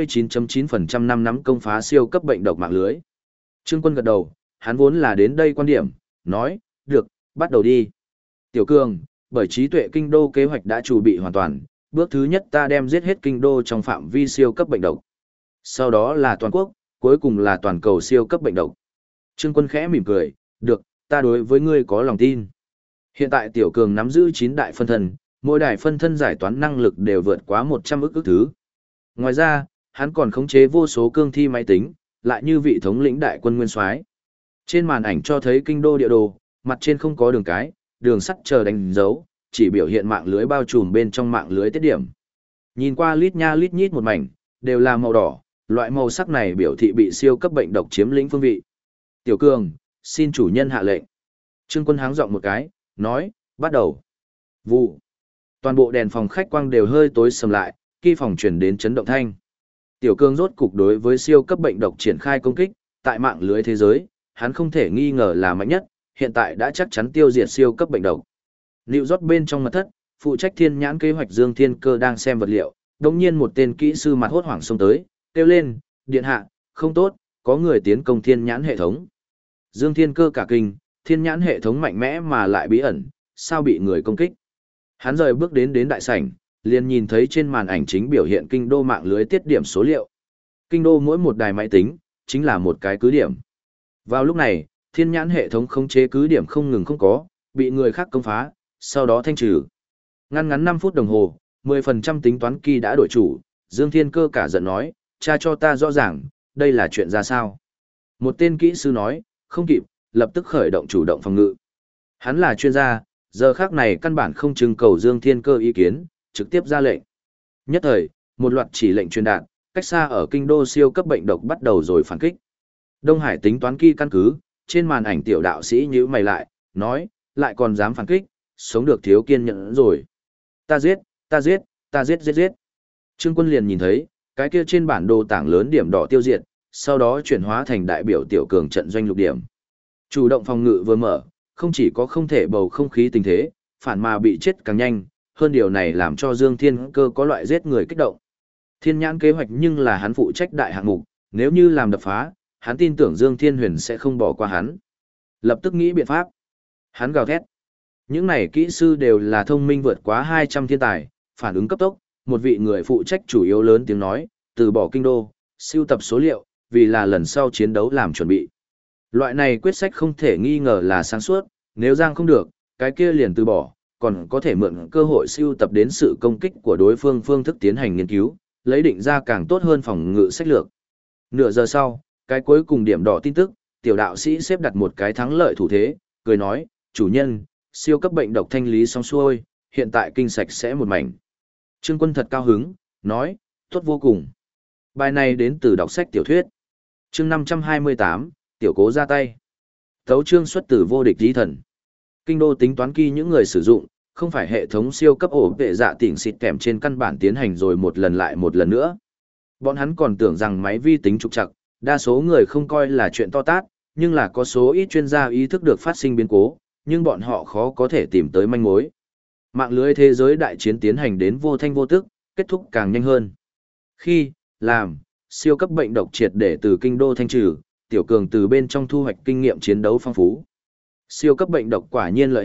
99.9% năm nắm công phá siêu cấp bệnh độc mạng lưới. Trương Quân gật đầu, hắn vốn là đến đây quan điểm, nói, được, bắt đầu đi. Tiểu Cường, bởi trí tuệ kinh đô kế hoạch đã chuẩn bị hoàn toàn, bước thứ nhất ta đem giết hết kinh đô trong phạm vi siêu cấp bệnh độc. Sau đó là toàn quốc, cuối cùng là toàn cầu siêu cấp bệnh độc. Trương Quân khẽ mỉm cười, được, ta đối với ngươi có lòng tin. Hiện tại Tiểu Cường nắm giữ 9 đại phân thân, mỗi đại phân thân giải toán năng lực đều vượt quá 100 ức thứ. Ngoài ra, hắn còn khống chế vô số cương thi máy tính, lại như vị thống lĩnh đại quân nguyên soái. Trên màn ảnh cho thấy kinh đô địa đồ, mặt trên không có đường cái, đường sắt chờ đánh dấu, chỉ biểu hiện mạng lưới bao trùm bên trong mạng lưới tiết điểm. Nhìn qua lít nha lít nhít một mảnh, đều là màu đỏ, loại màu sắc này biểu thị bị siêu cấp bệnh độc chiếm lĩnh phương vị. Tiểu Cường, xin chủ nhân hạ lệnh. Trương Quân háng giọng một cái, nói, bắt đầu. Vụ. Toàn bộ đèn phòng khách quang đều hơi tối sầm lại, khi phòng truyền đến chấn động thanh. Tiểu Cường rốt cục đối với siêu cấp bệnh độc triển khai công kích, tại mạng lưới thế giới, hắn không thể nghi ngờ là mạnh nhất, hiện tại đã chắc chắn tiêu diệt siêu cấp bệnh độc. Lưu York bên trong mật thất, phụ trách thiên nhãn kế hoạch Dương Thiên Cơ đang xem vật liệu, đồng nhiên một tên kỹ sư mặt hốt hoảng xông tới, kêu lên, điện hạ, không tốt, có người tiến công thiên nhãn hệ thống. Dương Thiên Cơ cả kinh, thiên nhãn hệ thống mạnh mẽ mà lại bí ẩn, sao bị người công kích. Hắn rời bước đến đại sảnh, liền nhìn thấy trên màn ảnh chính biểu hiện kinh đô mạng lưới tiết điểm số liệu. Kinh đô mỗi một đài máy tính, chính là một cái cứ điểm. Vào lúc này, thiên nhãn hệ thống khống chế cứ điểm không ngừng không có, bị người khác công phá, sau đó thanh trừ. Ngắn 5 phút đồng hồ, 10% tính toán kỳ đã đổi chủ, Dương Thiên Cơ cả giận nói, cha cho ta rõ ràng, đây là chuyện ra sao. Một tên kỹ sư nói, không kịp, lập tức khởi động chủ động phòng ngự. Hắn là chuyên gia, giờ khác này căn bản không trưng cầu Dương Thiên Cơ ý kiến, trực tiếp ra lệnh. Nhất thời, một loạt chỉ lệnh truyền đạt, cách xa ở kinh đô siêu cấp bệnh độc bắt đầu rồi phản kích. Đông Hải tính toán kỳ căn cứ, trên màn ảnh tiểu đạo sĩ nhíu mày lại, nói, lại còn dám phản kích, sống được thiếu kiên nhẫn rồi. Ta giết, ta giết, ta giết giết giết. Trương Quân liền nhìn thấy, cái kia trên bản đồ tảng lớn điểm đỏ tiêu diệt, sau đó chuyển hóa thành đại biểu Tiểu Cường trận doanh lục điểm. Chủ động phòng ngự vừa mở, không chỉ có không thể bầu không khí tình thế, phản mà bị chết càng nhanh, hơn điều này làm cho Dương Thiên Cơ có loại giết người kích động. Thiên nhãn kế hoạch nhưng là hắn phụ trách đại hạng mục, nếu như làm đập phá, hắn tin tưởng Dương Thiên Huyền sẽ không bỏ qua hắn. Lập tức nghĩ biện pháp. Hắn gào thét. Những này kỹ sư đều là thông minh vượt quá 200 thiên tài, phản ứng cấp tốc, một vị người phụ trách chủ yếu lớn tiếng nói, từ bỏ kinh đô, siêu tập số liệu, vì là lần sau chiến đấu làm chuẩn bị. Loại này quyết sách không thể nghi ngờ là sáng suốt, nếu Giang không được, cái kia liền từ bỏ, còn có thể mượn cơ hội siêu tập đến sự công kích của đối phương phương thức tiến hành nghiên cứu, lấy định ra càng tốt hơn phòng ngự sách lược. Nửa giờ sau, cái cuối cùng điểm đỏ tin tức, tiểu đạo sĩ xếp đặt một cái thắng lợi thủ thế, cười nói, chủ nhân, siêu cấp bệnh độc thanh lý xong xuôi, hiện tại kinh sạch sẽ một mảnh. Trương Quân thật cao hứng, nói, tốt vô cùng. Bài này đến từ đọc sách tiểu thuyết. Chương 528, tiểu cố ra tay. Tấu chương xuất từ vô địch di thần. Kinh đô tính toán kỳ những người sử dụng, không phải hệ thống siêu cấp ổ vệ dạ tỉnh xịt kèm trên căn bản tiến hành rồi một lần lại một lần nữa. Bọn hắn còn tưởng rằng máy vi tính trục trặc, đa số người không coi là chuyện to tát, nhưng là có số ít chuyên gia ý thức được phát sinh biến cố, nhưng bọn họ khó có thể tìm tới manh mối. Mạng lưới thế giới đại chiến tiến hành đến vô thanh vô tức, kết thúc càng nhanh hơn. Khi, làm, siêu cấp bệnh độc triệt để từ kinh đô thanh trừ, Tiểu Cường từ bên trong thu hoạch kinh nghiệm chiến đấu phong phú. Siêu cấp bệnh độc quả nhiên lợi hại,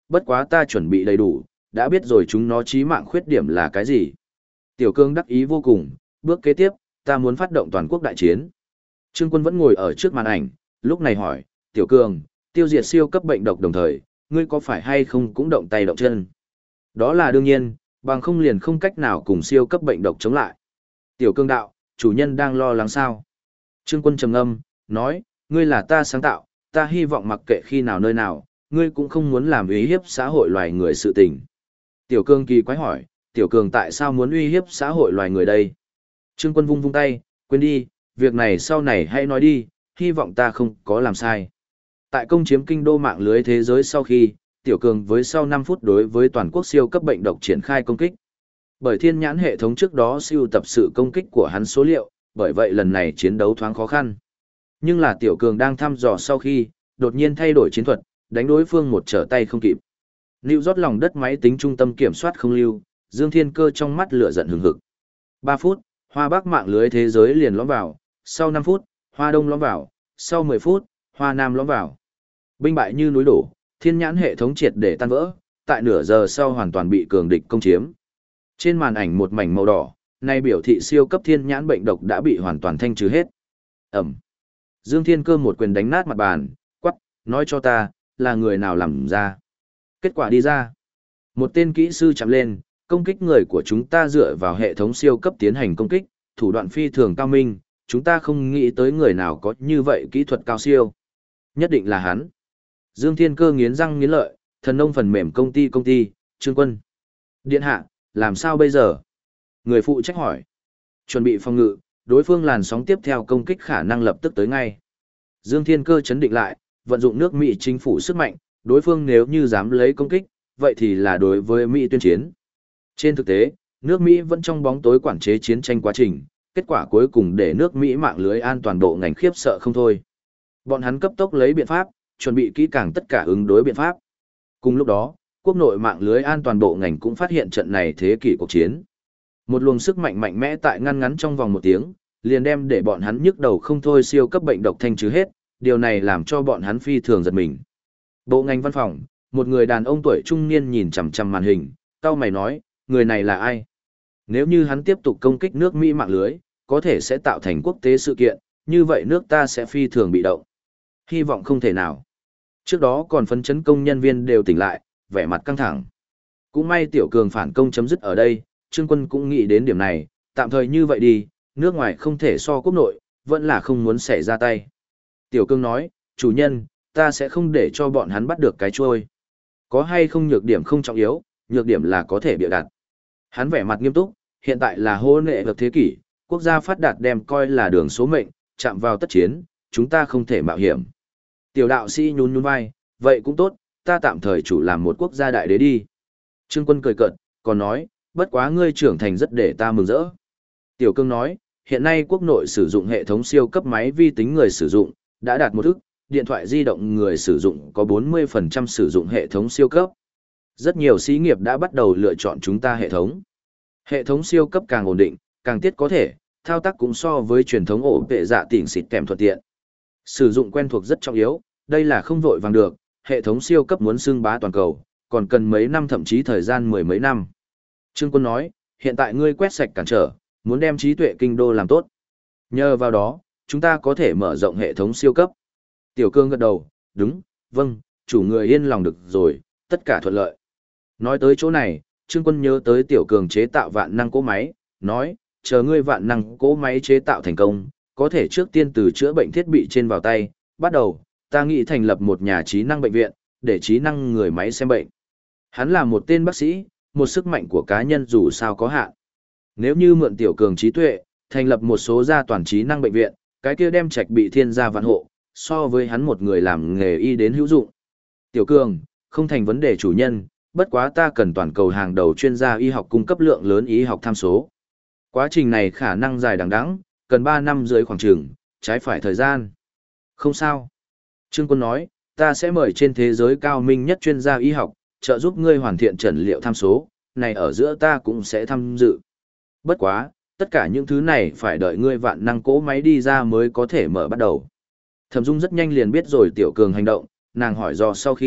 bất quá ta chuẩn bị đầy đủ, đã biết rồi chúng nó chí mạng khuyết điểm là cái gì. Tiểu Cương đắc ý vô cùng, bước kế tiếp, ta muốn phát động toàn quốc đại chiến. Trương Quân vẫn ngồi ở trước màn ảnh, lúc này hỏi, Tiểu Cương, tiêu diệt siêu cấp bệnh độc đồng thời, ngươi có phải hay không cũng động tay động chân? Đó là đương nhiên, bằng không liền không cách nào cùng siêu cấp bệnh độc chống lại. Tiểu Cương đạo, chủ nhân đang lo lắng sao? Trương Quân trầm ngâm, nói, ngươi là ta sáng tạo, ta hy vọng mặc kệ khi nào nơi nào, ngươi cũng không muốn làm uy hiếp xã hội loài người sự tình. Tiểu Cương kỳ quái hỏi, Tiểu Cường tại sao muốn uy hiếp xã hội loài người đây? Trương Quân vung vung tay, quên đi, việc này sau này hãy nói đi, hy vọng ta không có làm sai. Tại công chiếm kinh đô mạng lưới thế giới sau khi, Tiểu Cường với sau 5 phút đối với toàn quốc siêu cấp bệnh độc triển khai công kích. Bởi thiên nhãn hệ thống trước đó siêu tập sự công kích của hắn số liệu, bởi vậy lần này chiến đấu thoáng khó khăn. Nhưng là Tiểu Cường đang thăm dò sau khi, đột nhiên thay đổi chiến thuật, đánh đối phương một trở tay không kịp. Lưu rót lòng đất máy tính trung tâm kiểm soát không lưu, Dương Thiên Cơ trong mắt lửa giận hừng hực. 3 phút, Hoa Bắc mạng lưới thế giới liền lõm vào, sau 5 phút, Hoa Đông lõm vào, sau 10 phút, Hoa Nam lõm vào. Binh bại như núi đổ, thiên nhãn hệ thống triệt để tan vỡ, tại nửa giờ sau hoàn toàn bị cường địch công chiếm. Trên màn ảnh một mảnh màu đỏ, này biểu thị siêu cấp thiên nhãn bệnh độc đã bị hoàn toàn thanh trừ hết. Ẩm. Dương Thiên Cơ một quyền đánh nát mặt bàn, quắc, nói cho ta, là người nào làm ra. Kết quả đi ra. Một tên kỹ sư chạm lên, công kích người của chúng ta dựa vào hệ thống siêu cấp tiến hành công kích, thủ đoạn phi thường cao minh, chúng ta không nghĩ tới người nào có như vậy kỹ thuật cao siêu. Nhất định là hắn. Dương Thiên Cơ nghiến răng nghiến lợi, thần nông phần mềm công ty, Trương Quân. Điện hạ, làm sao bây giờ? Người phụ trách hỏi. Chuẩn bị phòng ngự, đối phương làn sóng tiếp theo công kích khả năng lập tức tới ngay. Dương Thiên Cơ chấn định lại, vận dụng nước Mỹ chính phủ sức mạnh, đối phương nếu như dám lấy công kích, vậy thì là đối với Mỹ tuyên chiến. Trên thực tế, nước Mỹ vẫn trong bóng tối quản chế chiến tranh quá trình, kết quả cuối cùng để nước Mỹ mạng lưới an toàn bộ ngành khiếp sợ không thôi. Bọn hắn cấp tốc lấy biện pháp, chuẩn bị kỹ càng tất cả ứng đối biện pháp. Cùng lúc đó, quốc nội mạng lưới an toàn bộ ngành cũng phát hiện trận này thế kỷ cuộc chiến. Một luồng sức mạnh mạnh mẽ tại ngăn ngắn trong vòng 1 tiếng, liền đem để bọn hắn nhức đầu không thôi siêu cấp bệnh độc thanh trừ hết, điều này làm cho bọn hắn phi thường giật mình. Bộ ngành văn phòng, một người đàn ông tuổi trung niên nhìn chằm chằm màn hình, cau mày nói, người này là ai? Nếu như hắn tiếp tục công kích nước Mỹ mạng lưới, có thể sẽ tạo thành quốc tế sự kiện, như vậy nước ta sẽ phi thường bị động. Hy vọng không thể nào. Trước đó còn phấn chấn công nhân viên đều tỉnh lại, vẻ mặt căng thẳng. Cũng may Tiểu Cường phản công chấm dứt ở đây, Trương Quân cũng nghĩ đến điểm này, tạm thời như vậy đi, nước ngoài không thể so quốc nội, vẫn là không muốn xảy ra tay. Tiểu Cường nói, chủ nhân, ta sẽ không để cho bọn hắn bắt được cái trôi. Có hay không nhược điểm không trọng yếu, nhược điểm là có thể bịa đặt. Hắn vẻ mặt nghiêm túc, hiện tại là hô nệ vật thế kỷ, quốc gia phát đạt đem coi là đường số mệnh, chạm vào tất chiến, chúng ta không thể mạo hiểm. Tiểu đạo sĩ nhún nhún vai, vậy cũng tốt, ta tạm thời chủ làm một quốc gia đại đế đi. Trương Quân cười cợt, còn nói, bất quá ngươi trưởng thành rất để ta mừng rỡ. Tiểu Cương nói, hiện nay quốc nội sử dụng hệ thống siêu cấp máy vi tính người sử dụng, đã đạt 1 ức, điện thoại di động người sử dụng có 40% sử dụng hệ thống siêu cấp. Rất nhiều xí nghiệp đã bắt đầu lựa chọn chúng ta hệ thống. Hệ thống siêu cấp càng ổn định, càng tiết có thể, thao tác cũng so với truyền thống ổ vệ dạ tỉnh xịt kèm thuận tiện. Sử dụng quen thuộc rất trọng yếu, đây là không vội vàng được, hệ thống siêu cấp muốn xưng bá toàn cầu, còn cần mấy năm thậm chí thời gian 10 mấy năm. Trương Quân nói, hiện tại ngươi quét sạch cản trở, muốn đem trí tuệ kinh đô làm tốt. Nhờ vào đó, chúng ta có thể mở rộng hệ thống siêu cấp. Tiểu Cương gật đầu, đúng, vâng, chủ người yên lòng được rồi, tất cả thuận lợi. Nói tới chỗ này, Trương Quân nhớ tới Tiểu Cường chế tạo vạn năng cỗ máy, nói, chờ ngươi vạn năng cỗ máy chế tạo thành công, có thể trước tiên từ chữa bệnh thiết bị trên vào tay, bắt đầu, ta nghĩ thành lập một nhà trí năng bệnh viện, để trí năng người máy xem bệnh. Hắn là một tên bác sĩ, một sức mạnh của cá nhân dù sao có hạn. Nếu như mượn Tiểu Cường trí tuệ, thành lập một số gia toàn trí năng bệnh viện, cái kia đem trạch bị thiên gia vạn hộ, so với hắn một người làm nghề y đến hữu dụng. Tiểu Cường, không thành vấn đề chủ nhân, bất quá ta cần toàn cầu hàng đầu chuyên gia y học cung cấp lượng lớn y học tham số. Quá trình này khả năng dài đằng đẵng, cần 3 năm dưới khoảng trường, trái phải thời gian. Không sao. Trương Quân nói, ta sẽ mời trên thế giới cao minh nhất chuyên gia y học, trợ giúp ngươi hoàn thiện trần liệu tham số, này ở giữa ta cũng sẽ tham dự. Bất quá, tất cả những thứ này phải đợi ngươi vạn năng cỗ máy đi ra mới có thể mở bắt đầu. Thẩm Dung rất nhanh liền biết rồi Tiểu Cường hành động, nàng hỏi do sau khi,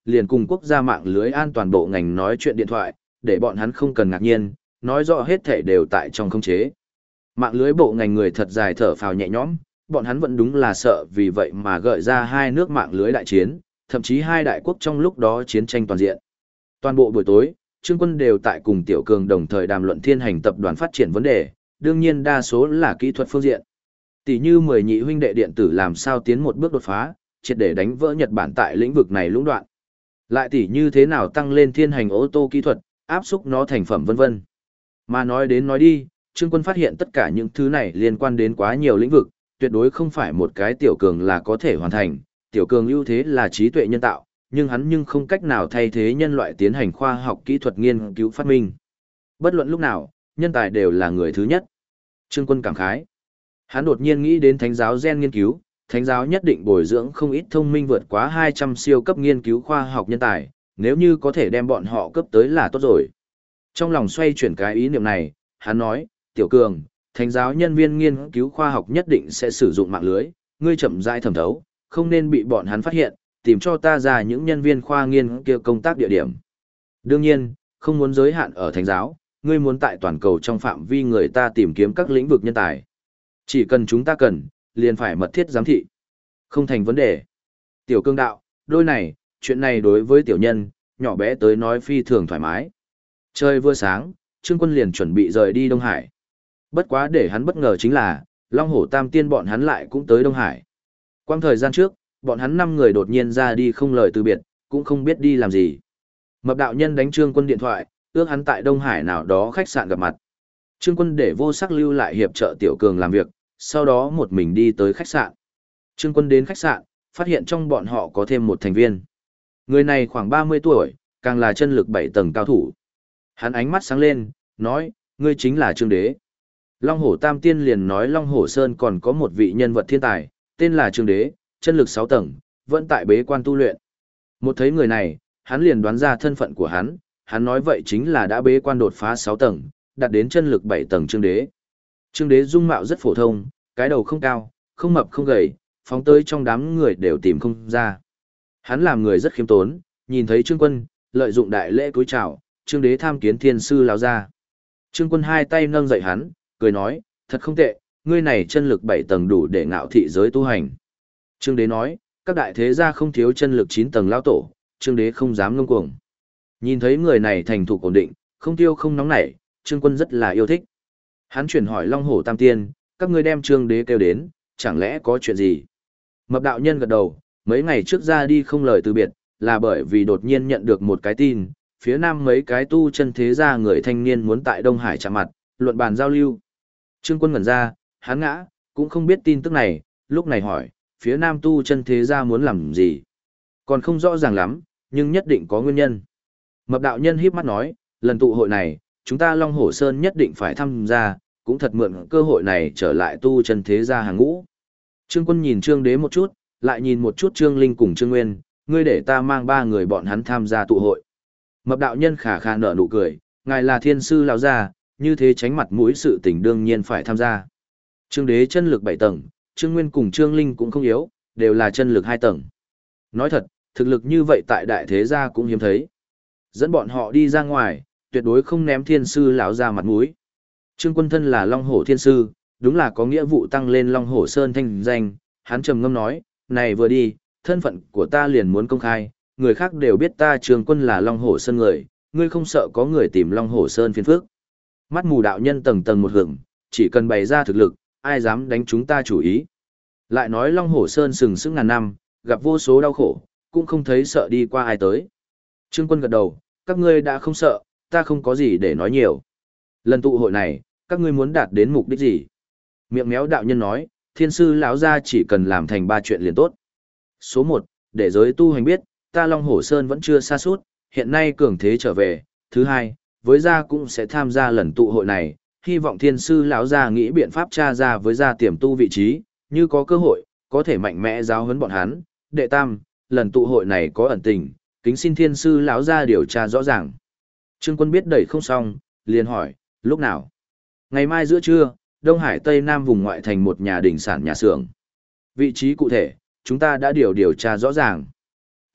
liền cùng quốc gia mạng lưới an toàn bộ ngành nói chuyện điện thoại, để bọn hắn không cần ngạc nhiên, nói rõ hết thể đều tại trong khống chế. Mạng lưới bộ ngành người thật dài thở phào nhẹ nhõm, bọn hắn vẫn đúng là sợ vì vậy mà gợi ra hai nước mạng lưới đại chiến, thậm chí hai đại quốc trong lúc đó chiến tranh toàn diện. Toàn bộ buổi tối, Trương Quân đều tại cùng Tiểu Cường đồng thời đàm luận thiên hành tập đoàn phát triển vấn đề, đương nhiên đa số là kỹ thuật phương diện. Tỷ như 10 nhị huynh đệ điện tử làm sao tiến một bước đột phá, triệt để đánh vỡ Nhật Bản tại lĩnh vực này lũng đoạn. Lại tỷ như thế nào tăng lên thiên hành ô tô kỹ thuật, áp xúc nó thành phẩm vân vân. Mà nói đến nói đi, Trương Quân phát hiện tất cả những thứ này liên quan đến quá nhiều lĩnh vực, tuyệt đối không phải một cái Tiểu Cường là có thể hoàn thành. Tiểu Cường ưu thế là trí tuệ nhân tạo, nhưng hắn không cách nào thay thế nhân loại tiến hành khoa học kỹ thuật nghiên cứu phát minh. Bất luận lúc nào, nhân tài đều là người thứ nhất. Trương Quân cảm khái. Hắn đột nhiên nghĩ đến thánh giáo gen nghiên cứu, thánh giáo nhất định bồi dưỡng không ít thông minh vượt quá 200 siêu cấp nghiên cứu khoa học nhân tài, nếu như có thể đem bọn họ cấp tới là tốt rồi. Trong lòng xoay chuyển cái ý niệm này, hắn nói, Tiểu Cường, thánh giáo nhân viên nghiên cứu khoa học nhất định sẽ sử dụng mạng lưới, ngươi chậm rãi thẩm thấu, không nên bị bọn hắn phát hiện, tìm cho ta ra những nhân viên khoa nghiên kia công tác địa điểm. Đương nhiên, không muốn giới hạn ở thánh giáo, ngươi muốn tại toàn cầu trong phạm vi người ta tìm kiếm các lĩnh vực nhân tài. Chỉ cần chúng ta cần, liền phải mật thiết giám thị. Không thành vấn đề. Tiểu Cương đạo, đôi này, chuyện này đối với tiểu nhân, nhỏ bé tới nói phi thường thoải mái. Trời vừa sáng, Trương Quân liền chuẩn bị rời đi Đông Hải. Bất quá để hắn bất ngờ chính là, Long Hổ Tam Tiên bọn hắn lại cũng tới Đông Hải. Quang thời gian trước, bọn hắn 5 người đột nhiên ra đi không lời từ biệt, cũng không biết đi làm gì. Mập đạo nhân đánh Trương Quân điện thoại, ước hắn tại Đông Hải nào đó khách sạn gặp mặt. Trương Quân để Vô Sắc lưu lại hiệp trợ Tiểu Cường làm việc, sau đó một mình đi tới khách sạn. Trương Quân đến khách sạn, phát hiện trong bọn họ có thêm một thành viên. Người này khoảng 30 tuổi, càng là chân lực 7 tầng cao thủ. Hắn ánh mắt sáng lên, nói, ngươi chính là Trương Đế. Long Hổ Tam Tiên liền nói Long Hổ Sơn còn có một vị nhân vật thiên tài, tên là Trương Đế, chân lực 6 tầng, vẫn tại bế quan tu luyện. Một thấy người này, hắn liền đoán ra thân phận của hắn nói vậy chính là đã bế quan đột phá 6 tầng, đạt đến chân lực 7 tầng Trương Đế. Trương Đế dung mạo rất phổ thông, cái đầu không cao, không mập không gầy, phóng tới trong đám người đều tìm không ra. Hắn làm người rất khiêm tốn, nhìn thấy Trương Quân, lợi dụng đại lễ cúi chào, Trương Đế tham kiến thiên sư lão gia. Trương Quân hai tay nâng dậy hắn, cười nói, thật không tệ, ngươi này chân lực 7 tầng đủ để ngạo thị giới tu hành. Trương Đế nói, các đại thế gia không thiếu chân lực 9 tầng lão tổ, Trương Đế không dám ngông cuồng. Nhìn thấy người này thành thục ổn định, không tiêu không nóng nảy, Trương Quân rất là yêu thích. Hắn chuyển hỏi Long Hổ Tam Tiên, các ngươi đem Trương Đế kêu đến, chẳng lẽ có chuyện gì? Mập đạo nhân gật đầu, mấy ngày trước ra đi không lời từ biệt, là bởi vì đột nhiên nhận được một cái tin, phía nam mấy cái tu chân thế gia người thanh niên muốn tại Đông Hải chạm mặt, luận bàn giao lưu. Trương Quân ngẩn ra, hắn ngã, cũng không biết tin tức này, lúc này hỏi, phía nam tu chân thế gia muốn làm gì? Còn không rõ ràng lắm, nhưng nhất định có nguyên nhân. Mập đạo nhân híp mắt nói, lần tụ hội này, chúng ta Long Hổ Sơn nhất định phải tham gia, cũng thật mượn cơ hội này trở lại tu chân thế gia hàng ngũ. Trương Quân nhìn Trương Đế một chút, lại nhìn một chút Trương Linh cùng Trương Nguyên, ngươi để ta mang 3 người bọn hắn tham gia tụ hội. Mập đạo nhân khả khả nở nụ cười, ngài là thiên sư lão gia, như thế tránh mặt mũi sự tình đương nhiên phải tham gia. Trương Đế chân lực 7 tầng, Trương Nguyên cùng Trương Linh cũng không yếu, đều là chân lực 2 tầng. Nói thật, thực lực như vậy tại đại thế gia cũng hiếm thấy. Dẫn bọn họ đi ra ngoài, tuyệt đối không ném thiên sư lão gia mặt mũi. Trương Quân thân là Long Hổ thiên sư, đúng là có nghĩa vụ tăng lên Long Hổ Sơn thanh danh, hắn trầm ngâm nói, này vừa đi, thân phận của ta liền muốn công khai, người khác đều biết ta Trương Quân là Long Hổ Sơn người, ngươi không sợ có người tìm Long Hổ Sơn phiền phức. Mắt mù đạo nhân tầng tầng một hưởng, chỉ cần bày ra thực lực, ai dám đánh chúng ta chủ ý. Lại nói Long Hổ Sơn sừng sững ngàn năm, gặp vô số đau khổ, cũng không thấy sợ đi qua ai tới. Trương Quân gật đầu, các ngươi đã không sợ, ta không có gì để nói nhiều. Lần tụ hội này, các ngươi muốn đạt đến mục đích gì? Miệng méo đạo nhân nói, thiên sư lão gia chỉ cần làm thành 3 chuyện liền tốt. Số 1, để giới tu hành biết, ta Long Hổ Sơn vẫn chưa sa sút, hiện nay cường thế trở về. Thứ 2, với gia cũng sẽ tham gia lần tụ hội này, hy vọng thiên sư lão gia nghĩ biện pháp tra ra với gia tiềm tu vị trí, như có cơ hội, có thể mạnh mẽ giáo huấn bọn hắn. Đệ tam, lần tụ hội này có ẩn tình, kính xin thiên sư lão gia điều tra rõ ràng. Trương Quân biết đẩy không xong, liền hỏi, lúc nào? Ngày mai giữa trưa, Đông Hải Tây Nam vùng ngoại thành một nhà đỉnh sản nhà xưởng. Vị trí cụ thể, chúng ta đã điều tra rõ ràng.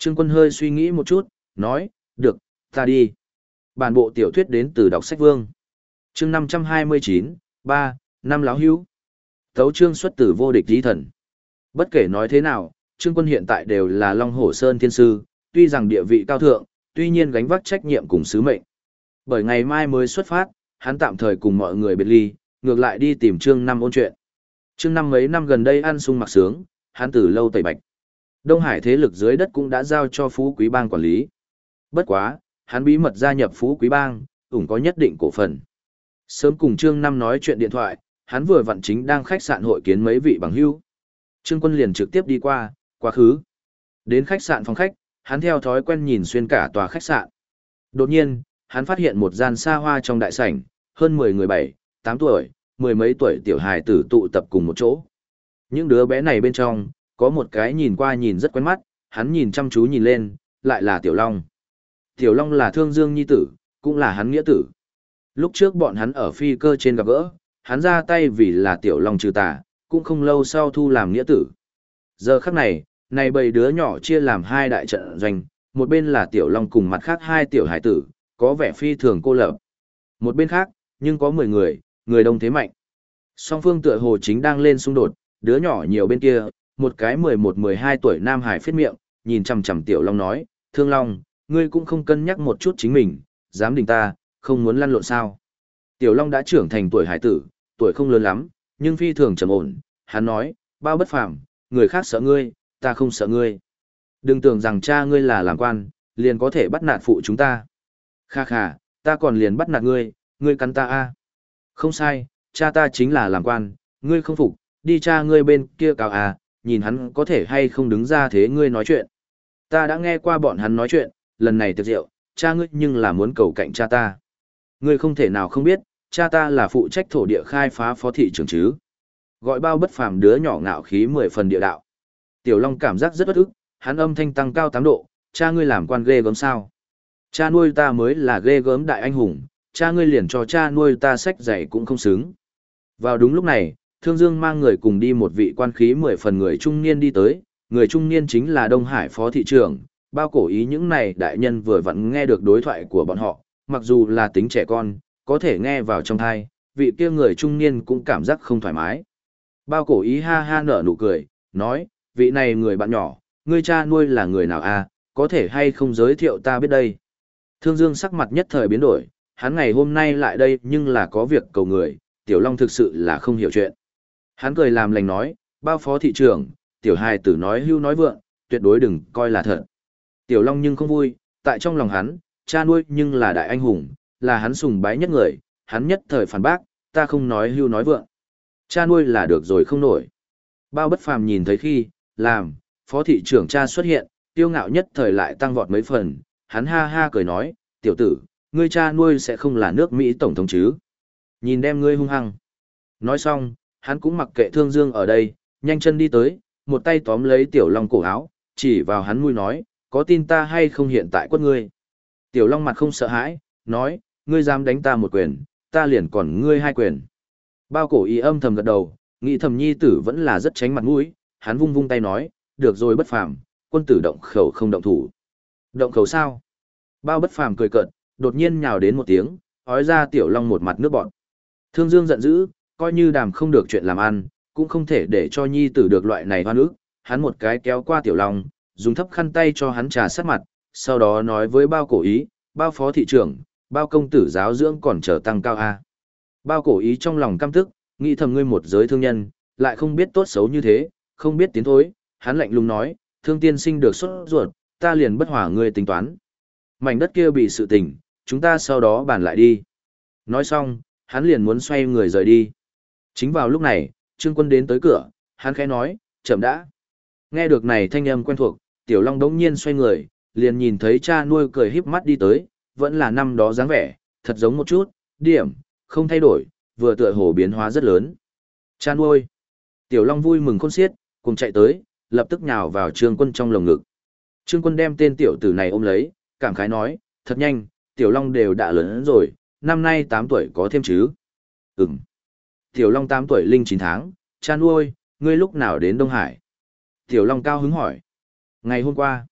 Trương Quân hơi suy nghĩ một chút, nói, được, ta đi. Bản bộ tiểu thuyết đến từ đọc sách vương. Chương 529, 3, năm láo hữu. Tấu chương xuất từ vô địch tí thần. Bất kể nói thế nào, Trương Quân hiện tại đều là Long Hổ Sơn thiên sư, tuy rằng địa vị cao thượng, tuy nhiên gánh vác trách nhiệm cùng sứ mệnh. Bởi ngày mai mới xuất phát, hắn tạm thời cùng mọi người biệt ly, ngược lại đi tìm Trương Năm ôn chuyện. Trương Năm mấy năm gần đây ăn sung mặc sướng, hắn từ lâu tẩy bạch. Đông Hải thế lực dưới đất cũng đã giao cho Phú Quý Bang quản lý. Bất quá, hắn bí mật gia nhập Phú Quý Bang, ủng có nhất định cổ phần. Sớm cùng Trương Năm nói chuyện điện thoại, hắn vừa vặn chính đang khách sạn hội kiến mấy vị bằng hữu. Trương Quân liền trực tiếp đi qua, quá khứ. Đến khách sạn phòng khách, hắn theo thói quen nhìn xuyên cả tòa khách sạn. Đột nhiên, hắn phát hiện một gian xa hoa trong đại sảnh, hơn 10 người 7, 8 tuổi, mười mấy tuổi tiểu hài tử tụ tập cùng một chỗ. Những đứa bé này bên trong, có một cái nhìn qua nhìn rất quen mắt, hắn nhìn chăm chú nhìn lên, lại là Tiểu Long. Tiểu Long là Thương Dương nhi tử, cũng là hắn nghĩa tử. Lúc trước bọn hắn ở phi cơ trên gặp gỡ, hắn ra tay vì là Tiểu Long trừ tà, cũng không lâu sau thu làm nghĩa tử. Giờ khắc này, này bầy đứa nhỏ chia làm hai đại trận doanh, một bên là Tiểu Long cùng mặt khác hai tiểu hải tử, có vẻ phi thường cô lập. Một bên khác, nhưng có 10 người, người đông thế mạnh. Song phương tựa hồ chính đang lên xung đột, đứa nhỏ nhiều bên kia, một cái 11-12 tuổi nam hải phết miệng, nhìn chằm chằm Tiểu Long nói, Thương Long, ngươi cũng không cân nhắc một chút chính mình, dám đình ta, không muốn lăn lộn sao. Tiểu Long đã trưởng thành tuổi hải tử, tuổi không lớn lắm, nhưng phi thường trầm ổn, hắn nói, bao bất phàm, người khác sợ ngươi, ta không sợ ngươi. Đừng tưởng rằng cha ngươi là làm quan, liền có thể bắt nạt phụ chúng ta. Kha kha, ta còn liền bắt nạt ngươi, ngươi cắn ta a. Không sai, cha ta chính là làm quan, ngươi không phục, đi cha ngươi bên kia cáo à, nhìn hắn có thể hay không đứng ra thế ngươi nói chuyện. Ta đã nghe qua bọn hắn nói chuyện, lần này tiệc rượu, cha ngươi nhưng là muốn cầu cạnh cha ta. Ngươi không thể nào không biết, cha ta là phụ trách thổ địa khai phá phó thị trưởng chứ. Gọi bao bất phàm đứa nhỏ ngạo khí 10 phần địa đạo. Tiểu Long cảm giác rất bất ức, hắn âm thanh tăng cao 8 độ, cha ngươi làm quan ghê gớm sao. Cha nuôi ta mới là ghê gớm đại anh hùng, cha ngươi liền cho cha nuôi ta sách giày cũng không xứng. Vào đúng lúc này, Thương Dương mang người cùng đi một vị quan khí 10 phần người trung niên đi tới, người trung niên chính là Đông Hải phó thị trưởng, bao cổ ý những này đại nhân vừa vặn nghe được đối thoại của bọn họ, mặc dù là tính trẻ con, có thể nghe vào trong thai, vị kia người trung niên cũng cảm giác không thoải mái. Bao cổ ý ha ha nở nụ cười, nói, vị này người bạn nhỏ, ngươi cha nuôi là người nào à, có thể hay không giới thiệu ta biết đây. Thương Dương sắc mặt nhất thời biến đổi, hắn ngày hôm nay lại đây nhưng là có việc cầu người, Tiểu Long thực sự là không hiểu chuyện. Hắn cười làm lành nói, bao phó thị trưởng, Tiểu hài tử nói hưu nói vượng, tuyệt đối đừng coi là thật. Tiểu Long nhưng không vui, tại trong lòng hắn, cha nuôi nhưng là đại anh hùng, là hắn sùng bái nhất người, hắn nhất thời phản bác, ta không nói hưu nói vượng. Cha nuôi là được rồi không nổi. Bao bất phàm nhìn thấy khi, làm, phó thị trưởng cha xuất hiện, tiêu ngạo nhất thời lại tăng vọt mấy phần, hắn ha ha cười nói, tiểu tử, ngươi cha nuôi sẽ không là nước Mỹ tổng thống chứ. Nhìn đem ngươi hung hăng. Nói xong, hắn cũng mặc kệ Thương Dương ở đây, nhanh chân đi tới, một tay tóm lấy Tiểu Long cổ áo, chỉ vào hắn mũi nói, có tin ta hay không hiện tại quất ngươi. Tiểu Long mặt không sợ hãi, nói, ngươi dám đánh ta một quyền, ta liền còn ngươi hai quyền. Bao cổ ý âm thầm gật đầu, nghĩ thầm nhi tử vẫn là rất tránh mặt mũi, hắn vung vung tay nói, được rồi bất phàm, quân tử động khẩu không động thủ. Động khẩu sao? Bao bất phàm cười cợt, đột nhiên nhào đến một tiếng, ói ra Tiểu Long một mặt nước bọt. Thương Dương giận dữ, coi như đàm không được chuyện làm ăn, cũng không thể để cho nhi tử được loại này hoan ức. Hắn một cái kéo qua Tiểu Long, dùng thấp khăn tay cho hắn trà sát mặt, sau đó nói với bao cổ ý, bao phó thị trưởng, bao công tử giáo dưỡng còn chờ tăng cao a. Bao cổ ý trong lòng căm tức, nghĩ thầm ngươi một giới thương nhân, lại không biết tốt xấu như thế, không biết tiến thối, hắn lạnh lùng nói, Thương tiên sinh được xuất ruột, ta liền bất hòa ngươi tính toán. Mảnh đất kia bị sự tình, chúng ta sau đó bàn lại đi. Nói xong, hắn liền muốn xoay người rời đi. Chính vào lúc này, Trương Quân đến tới cửa, hắn khẽ nói, chậm đã. Nghe được này thanh âm quen thuộc, Tiểu Long đống nhiên xoay người, liền nhìn thấy cha nuôi cười híp mắt đi tới, vẫn là năm đó dáng vẻ, thật giống một chút, điểm, không thay đổi, vừa tựa hồ biến hóa rất lớn. Cha nuôi. Tiểu Long vui mừng khôn xiết, cùng chạy tới, lập tức nhào vào Trương Quân trong lồng ngực. Trương Quân đem tên tiểu tử này ôm lấy, cảm khái nói, thật nhanh, Tiểu Long đều đã lớn rồi, năm nay 8 tuổi có thêm chứ. Ừm. Tiểu Long 8 tuổi linh 9 tháng, cha nuôi, ngươi lúc nào đến Đông Hải? Tiểu Long cao hứng hỏi. Ngày hôm qua.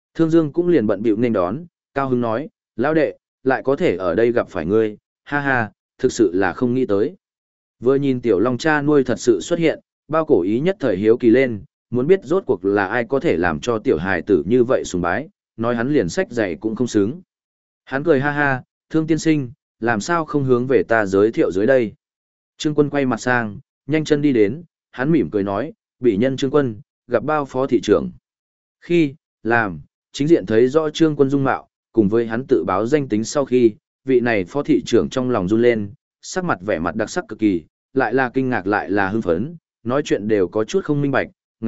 Thương Dương cũng liền bận bịu nên đón, cao hứng nói, lão đệ, lại có thể ở đây gặp phải ngươi, ha ha, thực sự là không nghĩ tới. Vừa nhìn tiểu long cha nuôi thật sự xuất hiện, bao cổ ý nhất thời hiếu kỳ lên, muốn biết rốt cuộc là ai có thể làm cho tiểu hài tử như vậy sùng bái, nói hắn liền sách dạy cũng không xứng. Hắn cười ha ha, Thương tiên sinh, làm sao không hướng về ta giới thiệu dưới đây. Trương Quân quay mặt sang, nhanh chân đi đến, hắn mỉm cười nói, bị nhân Trương Quân, gặp bao phó thị trưởng. Khi, làm, chính diện thấy rõ Trương Quân dung mạo, cùng với hắn tự báo danh tính sau khi, vị này phó thị trưởng trong lòng run lên, sắc mặt vẻ mặt đặc sắc cực kỳ, lại là kinh ngạc lại là hưng phấn, nói chuyện đều có chút không minh bạch,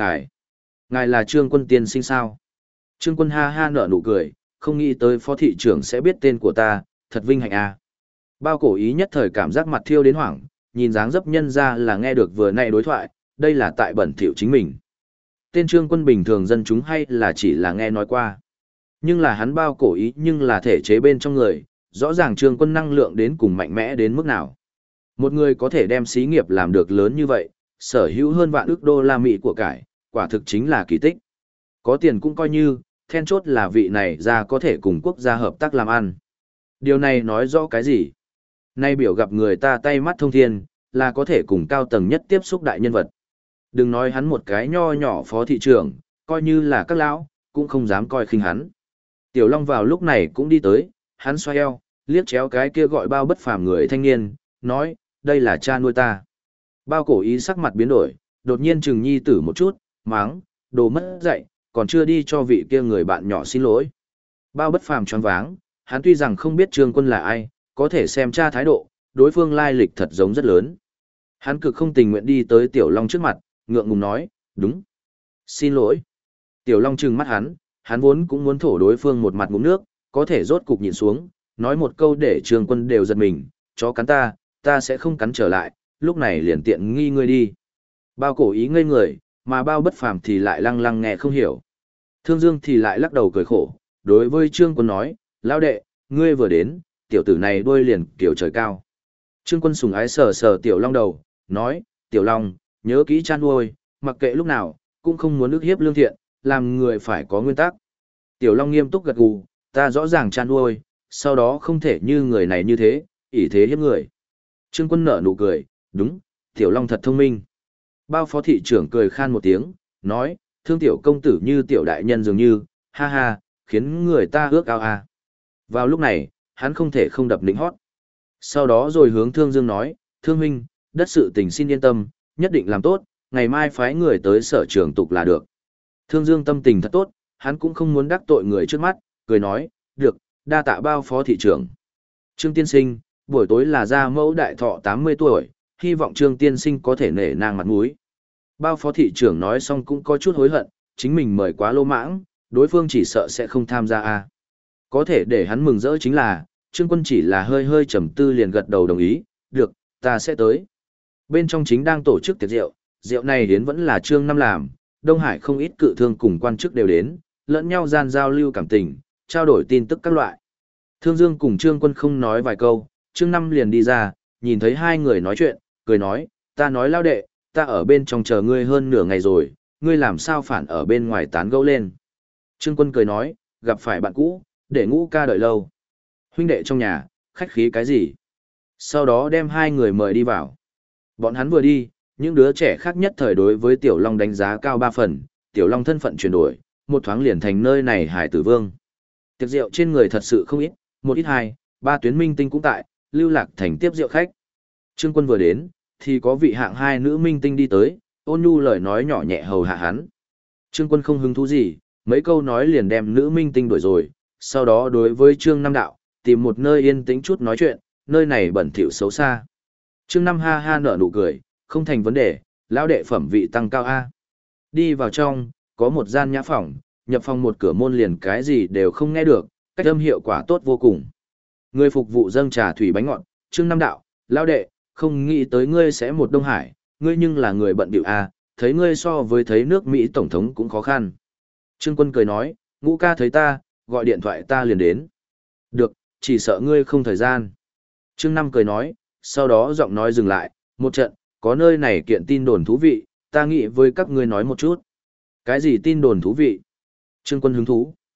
ngài là Trương Quân tiên sinh sao? Trương Quân ha ha nở nụ cười, không nghĩ tới phó thị trưởng sẽ biết tên của ta, thật vinh hạnh à. Bao cổ ý nhất thời cảm giác mặt thiêu đến hoảng, nhìn dáng dấp nhân ra là nghe được vừa nãy đối thoại, đây là tại bẩn thỉu chính mình. Tên Trương Quân bình thường dân chúng hay là chỉ là nghe nói qua. Nhưng là hắn bao cổ ý nhưng là thể chế bên trong người, rõ ràng Trương Quân năng lượng đến cùng mạnh mẽ đến mức nào. Một người có thể đem xí nghiệp làm được lớn như vậy, sở hữu hơn vạn ức đô la Mỹ của cải, quả thực chính là kỳ tích. Có tiền cũng coi như, then chốt là vị này ra có thể cùng quốc gia hợp tác làm ăn. Điều này nói rõ cái gì? Nay biểu gặp người ta tay mắt thông thiên, là có thể cùng cao tầng nhất tiếp xúc đại nhân vật. Đừng nói hắn một cái nho nhỏ phó thị trưởng, coi như là các lão, cũng không dám coi khinh hắn. Tiểu Long vào lúc này cũng đi tới, hắn xoay eo, liếc chéo cái kia gọi bao bất phàm người thanh niên, nói, đây là cha nuôi ta. Bao cổ ý sắc mặt biến đổi, đột nhiên chừng nhi tử một chút, máng, đồ mất dạy, còn chưa đi cho vị kia người bạn nhỏ xin lỗi. Bao bất phàm choáng váng, hắn tuy rằng không biết Trương Quân là ai, có thể xem cha thái độ, đối phương lai lịch thật giống rất lớn. Hắn cực không tình nguyện đi tới Tiểu Long trước mặt, ngượng ngùng nói, đúng. Xin lỗi. Tiểu Long trừng mắt hắn vốn cũng muốn thổ đối phương một mặt ngụm nước, có thể rốt cục nhìn xuống, nói một câu để Trương Quân đều giật mình, chó cắn ta sẽ không cắn trở lại, lúc này liền tiện nghi ngươi đi. Bao cổ ý ngây người, mà bao bất phàm thì lại lăng lăng nghe không hiểu. Thương Dương thì lại lắc đầu cười khổ, đối với Trương Quân nói, lão đệ, ngươi vừa đến, tiểu tử này đuôi liền kiểu trời cao. Trương Quân sùng ái sờ sờ Tiểu Long đầu, nói, Tiểu Long, nhớ kỹ chăn nuôi, mặc kệ lúc nào, cũng không muốn ức hiếp lương thiện, làm người phải có nguyên tắc. Tiểu Long nghiêm túc gật gù, ta rõ ràng chăn nuôi, sau đó không thể như người này như thế, ỷ thế hiếp người. Trương Quân nở nụ cười, đúng, Tiểu Long thật thông minh. Bao phó thị trưởng cười khan một tiếng, nói, thương tiểu công tử như tiểu đại nhân dường như, ha ha, khiến người ta ước ao à. Vào lúc này, hắn không thể không đập lĩnh hót. Sau đó rồi hướng Thương Dương nói, Thương huynh, đất sự tình xin yên tâm, nhất định làm tốt, ngày mai phái người tới sở trường tục là được. Thương Dương tâm tình thật tốt, hắn cũng không muốn đắc tội người trước mắt, cười nói, được, đa tạ bao phó thị trưởng. Trương tiên sinh, buổi tối là ra mẫu đại thọ 80 tuổi, hy vọng Trương tiên sinh có thể nể nang mặt mũi. Bao phó thị trưởng nói xong cũng có chút hối hận, chính mình mời quá lô mãng, đối phương chỉ sợ sẽ không tham gia a. Có thể để hắn mừng rỡ chính là, Trương Quân chỉ là hơi hơi trầm tư liền gật đầu đồng ý, được, ta sẽ tới. Bên trong chính đang tổ chức tiệc rượu, rượu này đến vẫn là Trương Năm làm, Đông Hải không ít cự thương cùng quan chức đều đến, lẫn nhau gian giao lưu cảm tình, trao đổi tin tức các loại. Thương Dương cùng Trương Quân không nói vài câu, Trương Năm liền đi ra, nhìn thấy hai người nói chuyện, cười nói, ta nói lao đệ, ta ở bên trong chờ ngươi hơn nửa ngày rồi, ngươi làm sao phản ở bên ngoài tán gẫu lên. Trương Quân cười nói, gặp phải bạn cũ, để Ngũ ca đợi lâu. Huynh đệ trong nhà, khách khí cái gì? Sau đó đem hai người mời đi vào. Bọn hắn vừa đi, những đứa trẻ khác nhất thời đối với Tiểu Long đánh giá cao 3 phần, Tiểu Long thân phận chuyển đổi, một thoáng liền thành nơi này hải tử vương. Tiệc rượu trên người thật sự không ít, một ít hai, ba tuyến minh tinh cũng tại, lưu lạc thành tiếp rượu khách. Trương Quân vừa đến, thì có vị hạng hai nữ minh tinh đi tới, ôn nhu lời nói nhỏ nhẹ hầu hạ hắn. Trương Quân không hứng thú gì, mấy câu nói liền đem nữ minh tinh đuổi rồi, sau đó đối với Trương Năm đạo, tìm một nơi yên tĩnh chút nói chuyện, nơi này bẩn thỉu xấu xa. Trương Năm ha ha nở nụ cười, không thành vấn đề, lão đệ phẩm vị tăng cao a. Đi vào trong, có một gian nhã phòng, nhập phòng một cửa môn liền cái gì đều không nghe được, cách âm hiệu quả tốt vô cùng. Người phục vụ dâng trà thủy bánh ngọt, Trương Năm đạo, lão đệ, không nghĩ tới ngươi sẽ một Đông Hải, ngươi nhưng là người bận bịu a, thấy ngươi so với thấy nước Mỹ tổng thống cũng khó khăn. Trương Quân cười nói, Ngũ ca thấy ta, gọi điện thoại ta liền đến. Được, chỉ sợ ngươi không thời gian. Trương Năm cười nói, sau đó giọng nói dừng lại, một trận, có nơi này kiện tin đồn thú vị, ta nghĩ với các ngươi nói một chút. Cái gì tin đồn thú vị? Trương Quân hứng thú.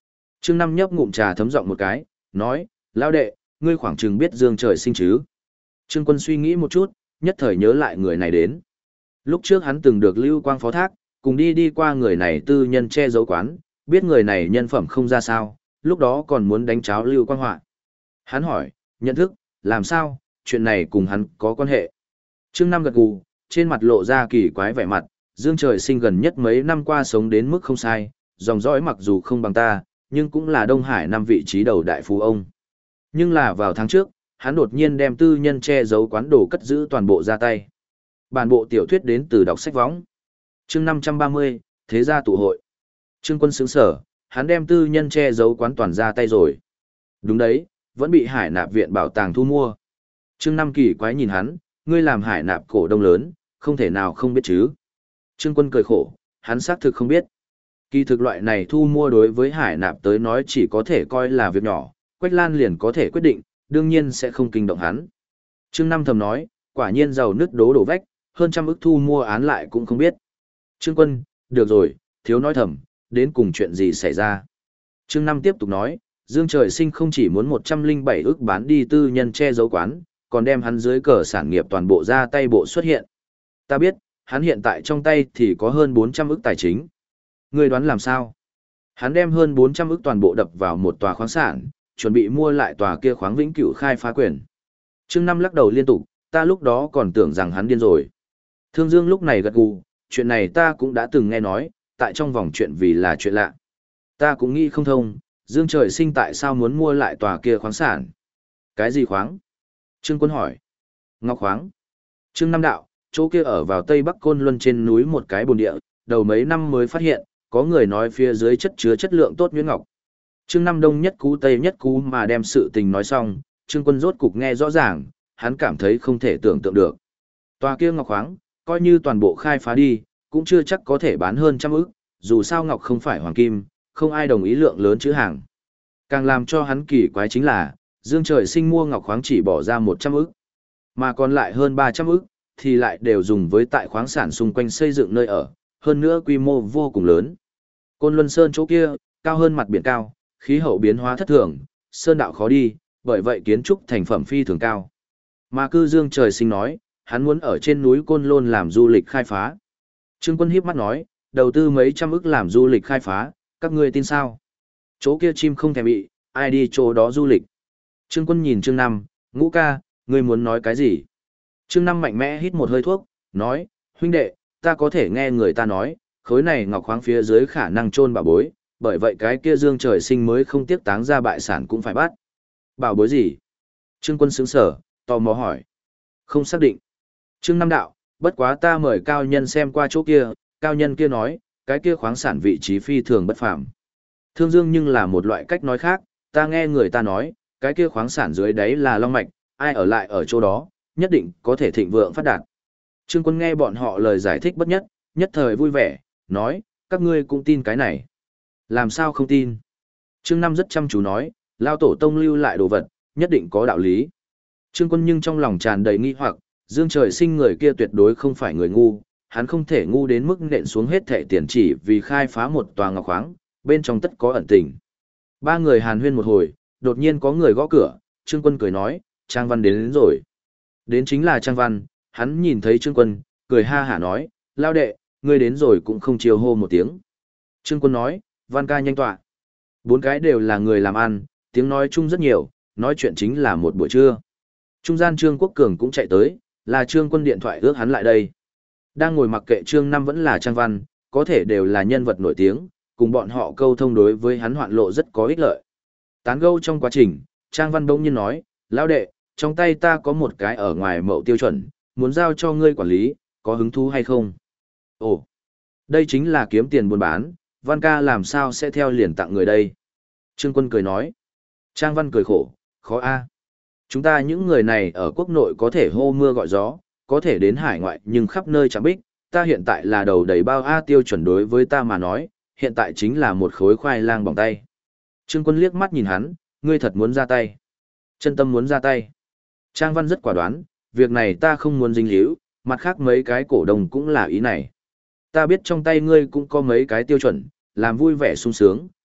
Trương Năm nhấp ngụm trà thấm giọng một cái, nói, lão đệ, ngươi khoảng chừng biết Dương Trời Sinh chứ. Trương Quân suy nghĩ một chút, nhất thời nhớ lại người này đến. Lúc trước hắn từng được Lưu Quang phó thác, cùng đi qua người này tư nhân che giấu quán, biết người này nhân phẩm không ra sao, lúc đó còn muốn đánh cháo Lưu Quang họa. Hắn hỏi, nhận thức, làm sao, chuyện này cùng hắn có quan hệ. Trương Năm gật gù, trên mặt lộ ra kỳ quái vẻ mặt, Dương Trời Sinh gần nhất mấy năm qua sống đến mức không sai, dòng dõi mặc dù không bằng ta, nhưng cũng là Đông Hải năm vị trí đầu đại phú ông. Nhưng là vào tháng trước, hắn đột nhiên đem tư nhân che giấu quán đồ cất giữ toàn bộ ra tay. Bản bộ tiểu thuyết đến từ đọc sách võng. Chương 530, Thế gia tụ hội. Trương Quân sững sở, hắn đem tư nhân che giấu quán toàn ra tay rồi. Đúng đấy, vẫn bị Hải Nạp viện bảo tàng thu mua. Trương Năm kỳ quái nhìn hắn, ngươi làm Hải Nạp cổ đông lớn, không thể nào không biết chứ. Trương Quân cười khổ, hắn xác thực không biết. Kỳ thực loại này thu mua đối với Hải Nạp tới nói chỉ có thể coi là việc nhỏ, Quách Lan liền có thể quyết định, đương nhiên sẽ không kinh động hắn. Trương Năm thầm nói, quả nhiên giàu nứt đổ vách, hơn trăm ức thu mua án lại cũng không biết. Trương Quân, được rồi, thiếu nói thầm, đến cùng chuyện gì xảy ra. Trương Năm tiếp tục nói, Dương Trời Sinh không chỉ muốn 107 ức bán đi tư nhân che giấu quán, còn đem hắn dưới cờ sản nghiệp toàn bộ ra tay bộ xuất hiện. Ta biết, hắn hiện tại trong tay thì có hơn 400 ức tài chính. Ngươi đoán làm sao? Hắn đem hơn 400 ức toàn bộ đập vào một tòa khoáng sản, chuẩn bị mua lại tòa kia khoáng vĩnh cửu khai phá quyền. Trương Năm lắc đầu liên tục, ta lúc đó còn tưởng rằng hắn điên rồi. Thương Dương lúc này gật gù, chuyện này ta cũng đã từng nghe nói, tại trong vòng chuyện vì là chuyện lạ. Ta cũng nghĩ không thông, Dương Trời Sinh tại sao muốn mua lại tòa kia khoáng sản? Cái gì khoáng? Trương Quân hỏi. Ngọc khoáng. Trương Năm đạo, chỗ kia ở vào Tây Bắc Côn Luân trên núi một cái bồn địa, đầu mấy năm mới phát hiện, có người nói phía dưới chất chứa chất lượng tốt nhuyễn ngọc. Trương Năm đông nhất cú tây nhất cú mà đem sự tình nói xong, Trương Quân rốt cục nghe rõ ràng, hắn cảm thấy không thể tưởng tượng được. Tòa kia ngọc khoáng, coi như toàn bộ khai phá đi, cũng chưa chắc có thể bán hơn trăm ức, dù sao ngọc không phải hoàng kim, không ai đồng ý lượng lớn chữ hàng. Càng làm cho hắn kỳ quái chính là, Dương Trời Sinh mua ngọc khoáng chỉ bỏ ra 100 ức, mà còn lại hơn 300 ức, thì lại đều dùng với tại khoáng sản xung quanh xây dựng nơi ở, hơn nữa quy mô vô cùng lớn. Côn Luân Sơn chỗ kia, cao hơn mặt biển cao, khí hậu biến hóa thất thường, sơn đạo khó đi, bởi vậy kiến trúc thành phẩm phi thường cao. Mà cư Dương Trời Sinh nói, hắn muốn ở trên núi Côn Lôn làm du lịch khai phá. Trương Quân híp mắt nói, đầu tư mấy trăm ức làm du lịch khai phá, các ngươi tin sao? Chỗ kia chim không thèm bị, ai đi chỗ đó du lịch. Trương Quân nhìn Trương Năm, Ngũ ca, ngươi muốn nói cái gì? Trương Năm mạnh mẽ hít một hơi thuốc, nói, huynh đệ, ta có thể nghe người ta nói, khối này ngọc khoáng phía dưới khả năng chôn bảo bối, bởi vậy cái kia Dương Trời Sinh mới không tiếc táng ra bại sản cũng phải bắt. Bảo bối gì? Trương Quân sững sờ, tò mò hỏi. Không xác định. Trương Năm đạo, bất quá ta mời cao nhân xem qua chỗ kia, cao nhân kia nói, cái kia khoáng sản vị trí phi thường bất phàm. Thương Dương nhưng là một loại cách nói khác, ta nghe người ta nói, cái kia khoáng sản dưới đáy là long mạch, ai ở lại ở chỗ đó, nhất định có thể thịnh vượng phát đạt. Trương Quân nghe bọn họ lời giải thích bất nhất, nhất thời vui vẻ, nói, các ngươi cũng tin cái này. Làm sao không tin? Trương Năm rất chăm chú nói, lao tổ tông lưu lại đồ vật, nhất định có đạo lý. Trương Quân nhưng trong lòng tràn đầy nghi hoặc, Dương Trời Sinh người kia tuyệt đối không phải người ngu, hắn không thể ngu đến mức nện xuống hết thệ tiền chỉ vì khai phá một tòa ngọc khoáng, bên trong tất có ẩn tình. Ba người hàn huyên một hồi, đột nhiên có người gõ cửa, Trương Quân cười nói, Trang Văn đến rồi. Đến chính là Trang Văn, hắn nhìn thấy Trương Quân, cười ha hả nói, lao đệ, ngươi đến rồi cũng không chiều hô một tiếng. Trương Quân nói, Văn ca nhanh tọa. Bốn cái đều là người làm ăn, tiếng nói chung rất nhiều, nói chuyện chính là một buổi trưa. Trung gian Trương Quốc Cường cũng chạy tới, là Trương Quân điện thoại ước hắn lại đây. Đang ngồi mặc kệ Trương Năm vẫn là Trang Văn, có thể đều là nhân vật nổi tiếng, cùng bọn họ câu thông đối với hắn hoạn lộ rất có ích lợi. Tán gẫu trong quá trình, Trang Văn bỗng nhiên nói, lão đệ, trong tay ta có một cái ở ngoài mẫu tiêu chuẩn, muốn giao cho ngươi quản lý, có hứng thú hay không? Ồ, đây chính là kiếm tiền buôn bán, Văn ca làm sao sẽ theo liền tặng người đây? Trương Quân cười nói. Trang Văn cười khổ, khó a. Chúng ta những người này ở quốc nội có thể hô mưa gọi gió, có thể đến hải ngoại nhưng khắp nơi chẳng bích, ta hiện tại là đầu đầy bao A tiêu chuẩn đối với ta mà nói, hiện tại chính là một khối khoai lang bỏng tay. Trương Quân liếc mắt nhìn hắn, ngươi thật muốn ra tay. Chân tâm muốn ra tay. Trang Văn rất quả đoán, việc này ta không muốn dính líu, mặt khác mấy cái cổ đông cũng là ý này. Ta biết trong tay ngươi cũng có mấy cái tiêu chuẩn, làm vui vẻ sung sướng,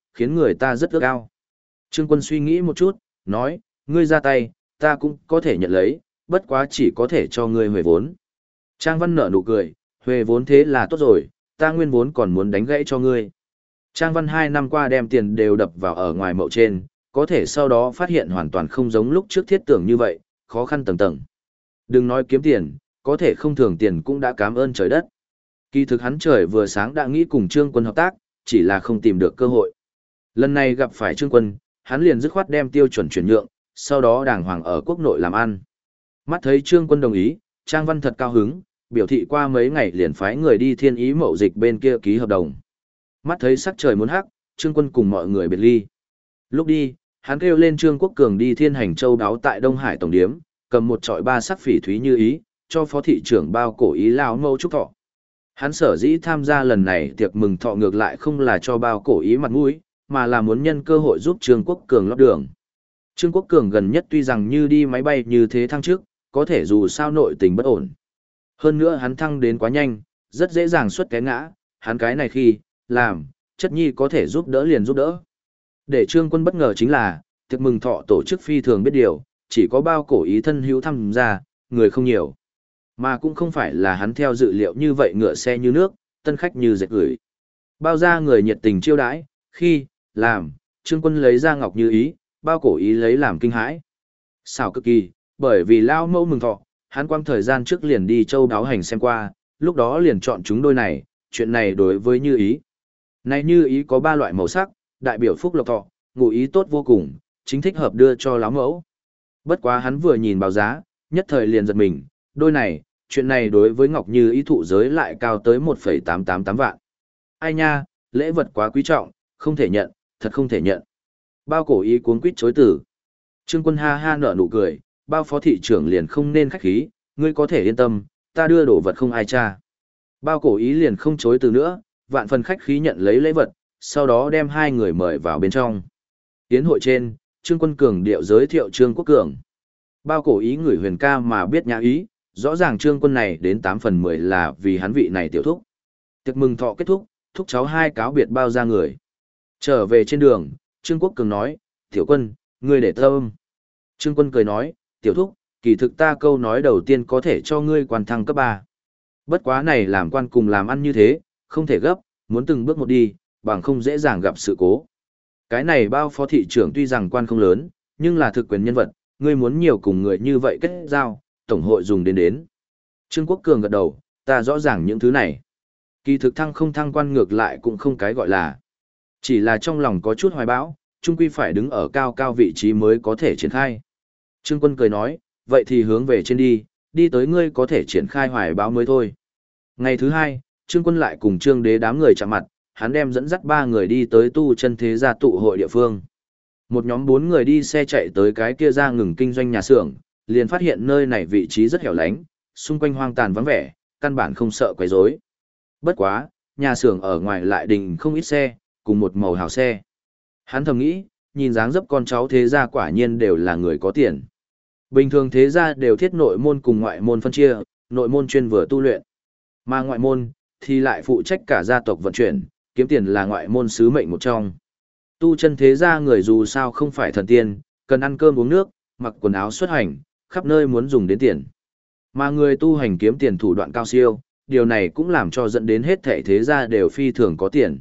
khiến người ta rất ước ao. Trương Quân suy nghĩ một chút, nói, ngươi ra tay, ta cũng có thể nhận lấy, bất quá chỉ có thể cho ngươi huề vốn. Trang Văn nở nụ cười, huề vốn thế là tốt rồi, ta nguyên vốn còn muốn đánh gãy cho ngươi. Trang Văn 2 năm qua đem tiền đều đập vào ở ngoài mậu trên, có thể sau đó phát hiện hoàn toàn không giống lúc trước thiết tưởng như vậy, khó khăn tầng tầng. Đừng nói kiếm tiền, có thể không thường tiền cũng đã cảm ơn trời đất. Kỳ thực hắn trời vừa sáng đã nghĩ cùng Trương Quân hợp tác, chỉ là không tìm được cơ hội. Lần này gặp phải Trương Quân, hắn liền dứt khoát đem tiêu chuẩn chuyển nhượng, sau đó đàng hoàng ở quốc nội làm ăn. Mắt thấy Trương Quân đồng ý, Trang Văn thật cao hứng, biểu thị qua mấy ngày liền phái người đi Thiên Ý Mậu Dịch bên kia ký hợp đồng. Mắt thấy sắc trời muốn hắc, Trương Quân cùng mọi người biệt ly. Lúc đi, hắn kêu lên Trương Quốc Cường đi Thiên Hành Châu đáo tại Đông Hải tổng điếm, cầm một trọi ba sắc phỉ thúy như ý, cho phó thị trưởng bao cổ ý lão mâu chúc thọ. Hắn sở dĩ tham gia lần này tiệc mừng thọ ngược lại không là cho bao cổ ý mặt mũi, mà là muốn nhân cơ hội giúp Trương Quốc Cường lót đường. Trương Quốc Cường gần nhất tuy rằng như đi máy bay như thế thăng trước, có thể dù sao nội tình bất ổn. Hơn nữa hắn thăng đến quá nhanh, rất dễ dàng xuất cái ngã, hắn cái này khi, làm, chất nhi có thể giúp đỡ liền giúp đỡ. Để Trương Quân bất ngờ chính là, tiệc mừng thọ tổ chức phi thường biết điều, chỉ có bao cổ ý thân hữu tham gia, người không nhiều. Mà cũng không phải là hắn theo dự liệu như vậy ngựa xe như nước, tân khách như dệt gửi. Bao ra người nhiệt tình chiêu đãi, khi, làm, Trương Quân lấy ra ngọc như ý, bao cổ ý lấy làm kinh hãi. Xảo cực kỳ, bởi vì lao mẫu mừng thọ, hắn quang thời gian trước liền đi châu đáo hành xem qua, lúc đó liền chọn chúng đôi này, chuyện này đối với như ý. Này như ý có 3 loại màu sắc, đại biểu phúc lộc thọ, ngụ ý tốt vô cùng, chính thích hợp đưa cho lão mẫu. Bất quá hắn vừa nhìn báo giá, nhất thời liền giật mình, đôi này, chuyện này đối với Ngọc Như ý thụ giới lại cao tới 1,888 vạn. Ai nha, lễ vật quá quý trọng, không thể nhận, thật không thể nhận. Bao cổ ý cuống quýt chối từ. Trương Quân ha ha nở nụ cười, bao phó thị trưởng liền không nên khách khí, ngươi có thể yên tâm, ta đưa đồ vật không ai tra. Bao cổ ý liền không chối từ nữa, vạn phần khách khí nhận lấy lễ vật, sau đó đem 2 người mời vào bên trong. Tiến hội trên, Trương Quân cường điệu giới thiệu Trương Quốc Cường. Bao cổ ý người huyền ca mà biết nhã ý, rõ ràng Trương Quân này đến 8 phần 10 là vì hắn vị này tiểu thúc. Tiệc mừng thọ kết thúc, thúc cháu 2 cáo biệt bao ra người. Trở về trên đường, Trương Quốc Cường nói, tiểu Quân, ngươi để tâm. Trương Quân cười nói, tiểu thúc, kỳ thực ta câu nói đầu tiên có thể cho ngươi quan thăng cấp 3. Bất quá này làm quan cùng làm ăn như thế, không thể gấp, muốn từng bước một đi, bằng không dễ dàng gặp sự cố. Cái này bao phó thị trưởng tuy rằng quan không lớn, nhưng là thực quyền nhân vật, ngươi muốn nhiều cùng người như vậy kết giao, tổng hội dùng đến. Trương Quốc Cường gật đầu, ta rõ ràng những thứ này. Kỳ thực thăng không thăng quan ngược lại cũng không cái gọi là. Chỉ là trong lòng có chút hoài bão, chung quy phải đứng ở cao cao vị trí mới có thể triển khai. Trương Quân cười nói, vậy thì hướng về trên đi, đi tới ngươi có thể triển khai hoài bão mới thôi. Ngày thứ 2, Trương Quân lại cùng Trương Đế đám người chạm mặt, hắn đem dẫn dắt 3 người đi tới tu chân thế gia tụ hội địa phương. Một nhóm 4 người đi xe chạy tới cái kia ra ngừng kinh doanh nhà xưởng, liền phát hiện nơi này vị trí rất hẻo lánh, xung quanh hoang tàn vắng vẻ, căn bản không sợ quấy rối. Bất quá, nhà xưởng ở ngoài lại đình không ít xe, cùng một màu hào xe. Hắn thầm nghĩ, nhìn dáng dấp con cháu thế gia quả nhiên đều là người có tiền. Bình thường thế gia đều thiết nội môn cùng ngoại môn phân chia, nội môn chuyên vừa tu luyện, mà ngoại môn thì lại phụ trách cả gia tộc vận chuyển, kiếm tiền là ngoại môn sứ mệnh một trong. Tu chân thế gia người dù sao không phải thần tiên, cần ăn cơm uống nước, mặc quần áo xuất hành, khắp nơi muốn dùng đến tiền. Mà người tu hành kiếm tiền thủ đoạn cao siêu, điều này cũng làm cho dẫn đến hết thảy thế gia đều phi thường có tiền.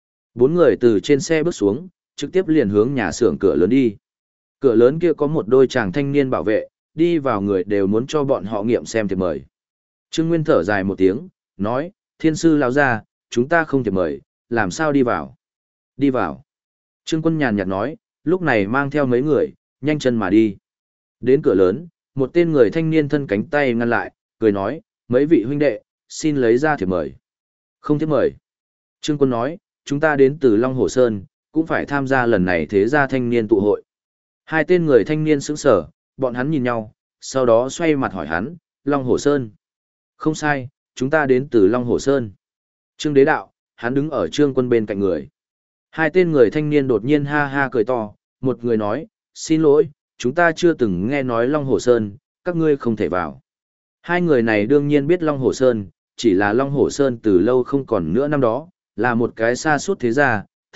4 người từ trên xe bước xuống, trực tiếp liền hướng nhà xưởng cửa lớn đi. Cửa lớn kia có một đôi chàng thanh niên bảo vệ, đi vào người đều muốn cho bọn họ nghiệm xem thiệp mời. Trương Nguyên thở dài một tiếng, nói, thiên sư lão gia, chúng ta không thiệp mời, làm sao đi vào? Đi vào. Trương Quân nhàn nhạt nói, lúc này mang theo mấy người, nhanh chân mà đi. Đến cửa lớn, một tên người thanh niên thân cánh tay ngăn lại, cười nói, mấy vị huynh đệ, xin lấy ra thiệp mời. Không thiệp mời. Trương Quân nói, chúng ta đến từ Long Hồ Sơn, cũng phải tham gia lần này thế gia thanh niên tụ hội. 2 tên người thanh niên sững sờ, bọn hắn nhìn nhau, sau đó xoay mặt hỏi hắn, Long Hồ Sơn. Không sai, chúng ta đến từ Long Hồ Sơn. Trương Đế đạo, hắn đứng ở Trương Quân bên cạnh người. 2 tên người thanh niên đột nhiên ha ha cười to, một người nói, xin lỗi, chúng ta chưa từng nghe nói Long Hồ Sơn, các ngươi không thể vào. 2 người này đương nhiên biết Long Hồ Sơn, chỉ là Long Hồ Sơn từ lâu không còn nữa năm đó, là một cái xa suốt thế gia,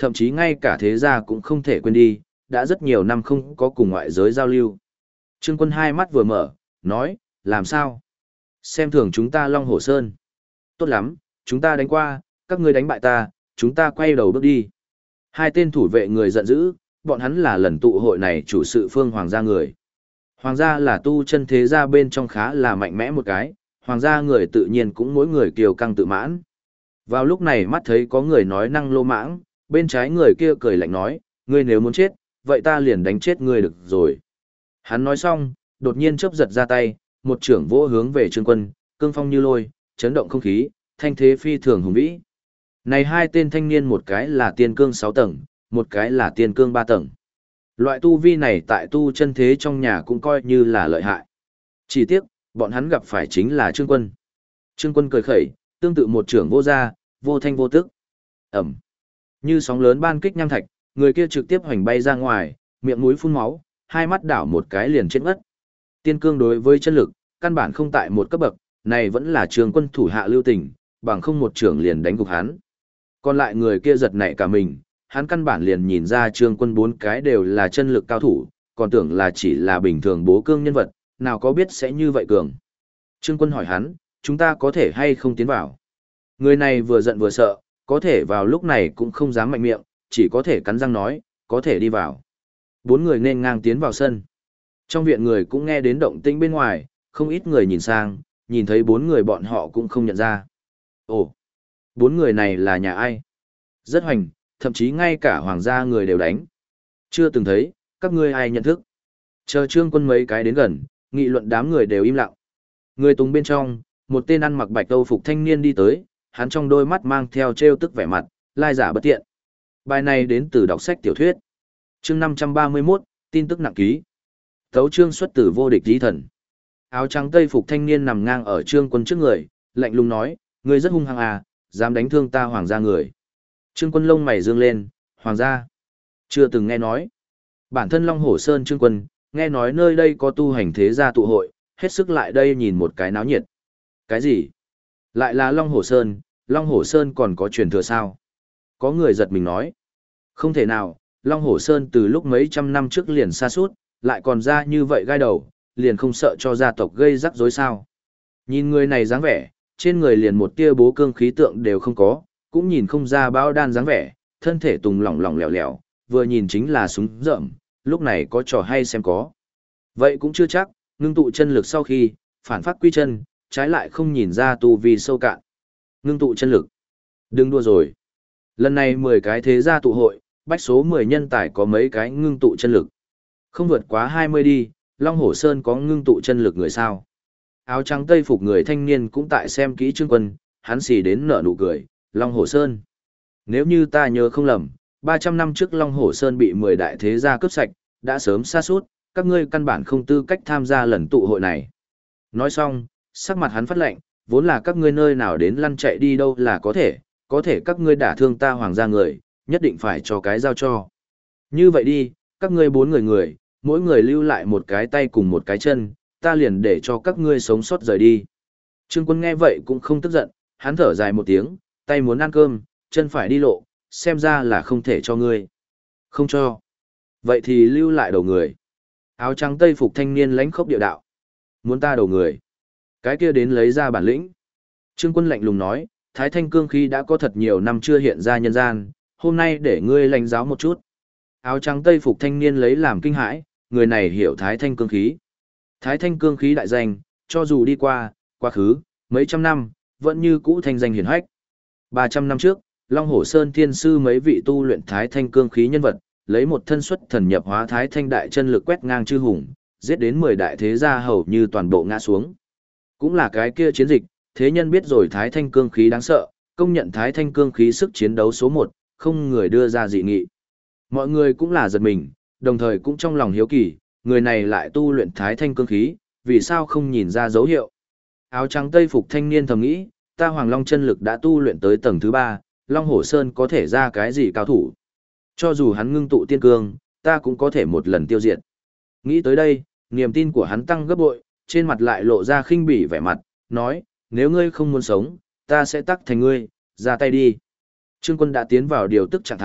thậm chí ngay cả thế gia cũng không thể quên đi, đã rất nhiều năm không có cùng ngoại giới giao lưu. Trương Quân hai mắt vừa mở, nói, làm sao? Xem thường chúng ta Long Hổ Sơn. Tốt lắm, chúng ta đánh qua, các ngươi đánh bại ta, chúng ta quay đầu bước đi. Hai tên thủ vệ người giận dữ, bọn hắn là lần tụ hội này chủ sự phương hoàng gia người. Hoàng gia là tu chân thế gia bên trong khá là mạnh mẽ một cái, hoàng gia người tự nhiên cũng mỗi người kiêu căng tự mãn. Vào lúc này mắt thấy có người nói năng lô mãng, bên trái người kia cười lạnh nói, ngươi nếu muốn chết, vậy ta liền đánh chết ngươi được rồi. Hắn nói xong, đột nhiên chớp giật ra tay, một trưởng vỗ hướng về Trương Quân, cương phong như lôi, chấn động không khí, thanh thế phi thường hùng vĩ. Này hai tên thanh niên một cái là tiên cương 6 tầng, một cái là tiên cương 3 tầng. Loại tu vi này tại tu chân thế trong nhà cũng coi như là lợi hại. Chỉ tiếc, bọn hắn gặp phải chính là Trương Quân. Trương Quân cười khẩy, tương tự một trưởng vô gia, vô thanh vô tức. Ẩm. Như sóng lớn ban kích nham thạch, người kia trực tiếp hoành bay ra ngoài, miệng mũi phun máu, hai mắt đảo một cái liền chết ngất. Tiên cương đối với chân lực, căn bản không tại một cấp bậc, này vẫn là Trương Quân thủ hạ lưu tình, bằng không một trưởng liền đánh gục hắn. Còn lại người kia giật nảy cả mình, hắn căn bản liền nhìn ra Trương Quân bốn cái đều là chân lực cao thủ, còn tưởng là chỉ là bình thường bố cương nhân vật, nào có biết sẽ như vậy cường. Trương Quân hỏi hắn, chúng ta có thể hay không tiến vào? Người này vừa giận vừa sợ, có thể vào lúc này cũng không dám mạnh miệng, chỉ có thể cắn răng nói, có thể đi vào. Bốn người nên ngang tiến vào sân. Trong viện người cũng nghe đến động tĩnh bên ngoài, không ít người nhìn sang, nhìn thấy bốn người bọn họ cũng không nhận ra. Ồ, bốn người này là nhà ai? Rất hoành, thậm chí ngay cả hoàng gia người đều đánh. Chưa từng thấy, các ngươi ai nhận thức? Chờ Trương Quân mấy cái đến gần, nghị luận đám người đều im lặng. Người tùng bên trong, một tên ăn mặc bạch âu phục thanh niên đi tới, hắn trong đôi mắt mang theo trêu tức vẻ mặt, lai giả bất tiện. Bài này đến từ đọc sách tiểu thuyết. Chương 531, tin tức nặng ký. Tấu chương xuất từ vô địch tí thần. Áo trắng tây phục thanh niên nằm ngang ở Trương Quân trước người, lạnh lùng nói, ngươi rất hung hăng à, dám đánh thương ta hoàng gia người. Trương Quân lông mày dương lên, hoàng gia. Chưa từng nghe nói. Bản thân Long Hổ Sơn Trương Quân, nghe nói nơi đây có tu hành thế gia tụ hội, hết sức lại đây nhìn một cái náo nhiệt. Cái gì? Lại là Long Hổ Sơn còn có truyền thừa sao? Có người giật mình nói. Không thể nào, Long Hổ Sơn từ lúc mấy trăm năm trước liền xa suốt, lại còn ra như vậy gai đầu, liền không sợ cho gia tộc gây rắc rối sao. Nhìn người này dáng vẻ, trên người liền một tia bố cương khí tượng đều không có, cũng nhìn không ra bão đan dáng vẻ, thân thể tùng lỏng lỏng lẻo lẻo, vừa nhìn chính là súng rợm, lúc này có trò hay xem có. Vậy cũng chưa chắc, ngưng tụ chân lực sau khi, phản phát quy chân, trái lại không nhìn ra tu vi sâu cạn. Ngưng tụ chân lực. Đừng đua rồi. Lần này 10 cái thế gia tụ hội, bách số 10 nhân tài có mấy cái ngưng tụ chân lực. Không vượt quá 20 đi, Long Hổ Sơn có ngưng tụ chân lực người sao. Áo trắng tây phục người thanh niên cũng tại xem kỹ Trương Quân, hắn xì đến nở nụ cười, Long Hổ Sơn. Nếu như ta nhớ không lầm, 300 năm trước Long Hổ Sơn bị 10 đại thế gia cướp sạch, đã sớm xa suốt, các ngươi căn bản không tư cách tham gia lần tụ hội này. Nói xong, sắc mặt hắn phát lạnh, vốn là các ngươi nơi nào đến lăn chạy đi đâu là có thể các ngươi đả thương ta hoàng gia người, nhất định phải cho cái giao cho. Như vậy đi, các ngươi 4 người, mỗi người lưu lại một cái tay cùng một cái chân, ta liền để cho các ngươi sống sót rời đi. Trương Quân nghe vậy cũng không tức giận, hắn thở dài một tiếng, tay muốn ăn cơm, chân phải đi lộ, xem ra là không thể cho ngươi. Không cho. Vậy thì lưu lại đầu người. Áo trắng tây phục thanh niên lãnh khốc địa đạo. Muốn ta đầu người. Cái kia đến lấy ra bản lĩnh. Trương Quân lạnh lùng nói, Thái Thanh cương khí đã có thật nhiều năm chưa hiện ra nhân gian, hôm nay để ngươi lãnh giáo một chút. Áo trắng tây phục thanh niên lấy làm kinh hãi, người này hiểu Thái Thanh cương khí. Thái Thanh cương khí đại danh, cho dù đi qua, quá khứ, mấy trăm năm, vẫn như cũ thanh danh hiển hách. 300 năm trước, Long Hổ Sơn thiên sư mấy vị tu luyện Thái Thanh cương khí nhân vật, lấy một thân xuất thần nhập hóa Thái Thanh đại chân lực quét ngang chư hùng, giết đến 10 đại thế gia hầu như toàn bộ ngã xuống. Cũng là cái kia chiến dịch, thế nhân biết rồi Thái Thanh cương khí đáng sợ, công nhận Thái Thanh cương khí sức chiến đấu số 1, không người đưa ra dị nghị. Mọi người cũng là giật mình, đồng thời cũng trong lòng hiếu kỳ, người này lại tu luyện Thái Thanh cương khí, vì sao không nhìn ra dấu hiệu. Áo trắng tây phục thanh niên thầm nghĩ, ta Hoàng Long chân lực đã tu luyện tới tầng thứ 3, Long Hổ Sơn có thể ra cái gì cao thủ. Cho dù hắn ngưng tụ tiên cương, ta cũng có thể một lần tiêu diệt. Nghĩ tới đây, niềm tin của hắn tăng gấp bội, trên mặt lại lộ ra khinh bỉ vẻ mặt, nói, nếu ngươi không muốn sống, ta sẽ tắc thành ngươi, ra tay đi. Trương Quân đã tiến vào điều tức trạng thái,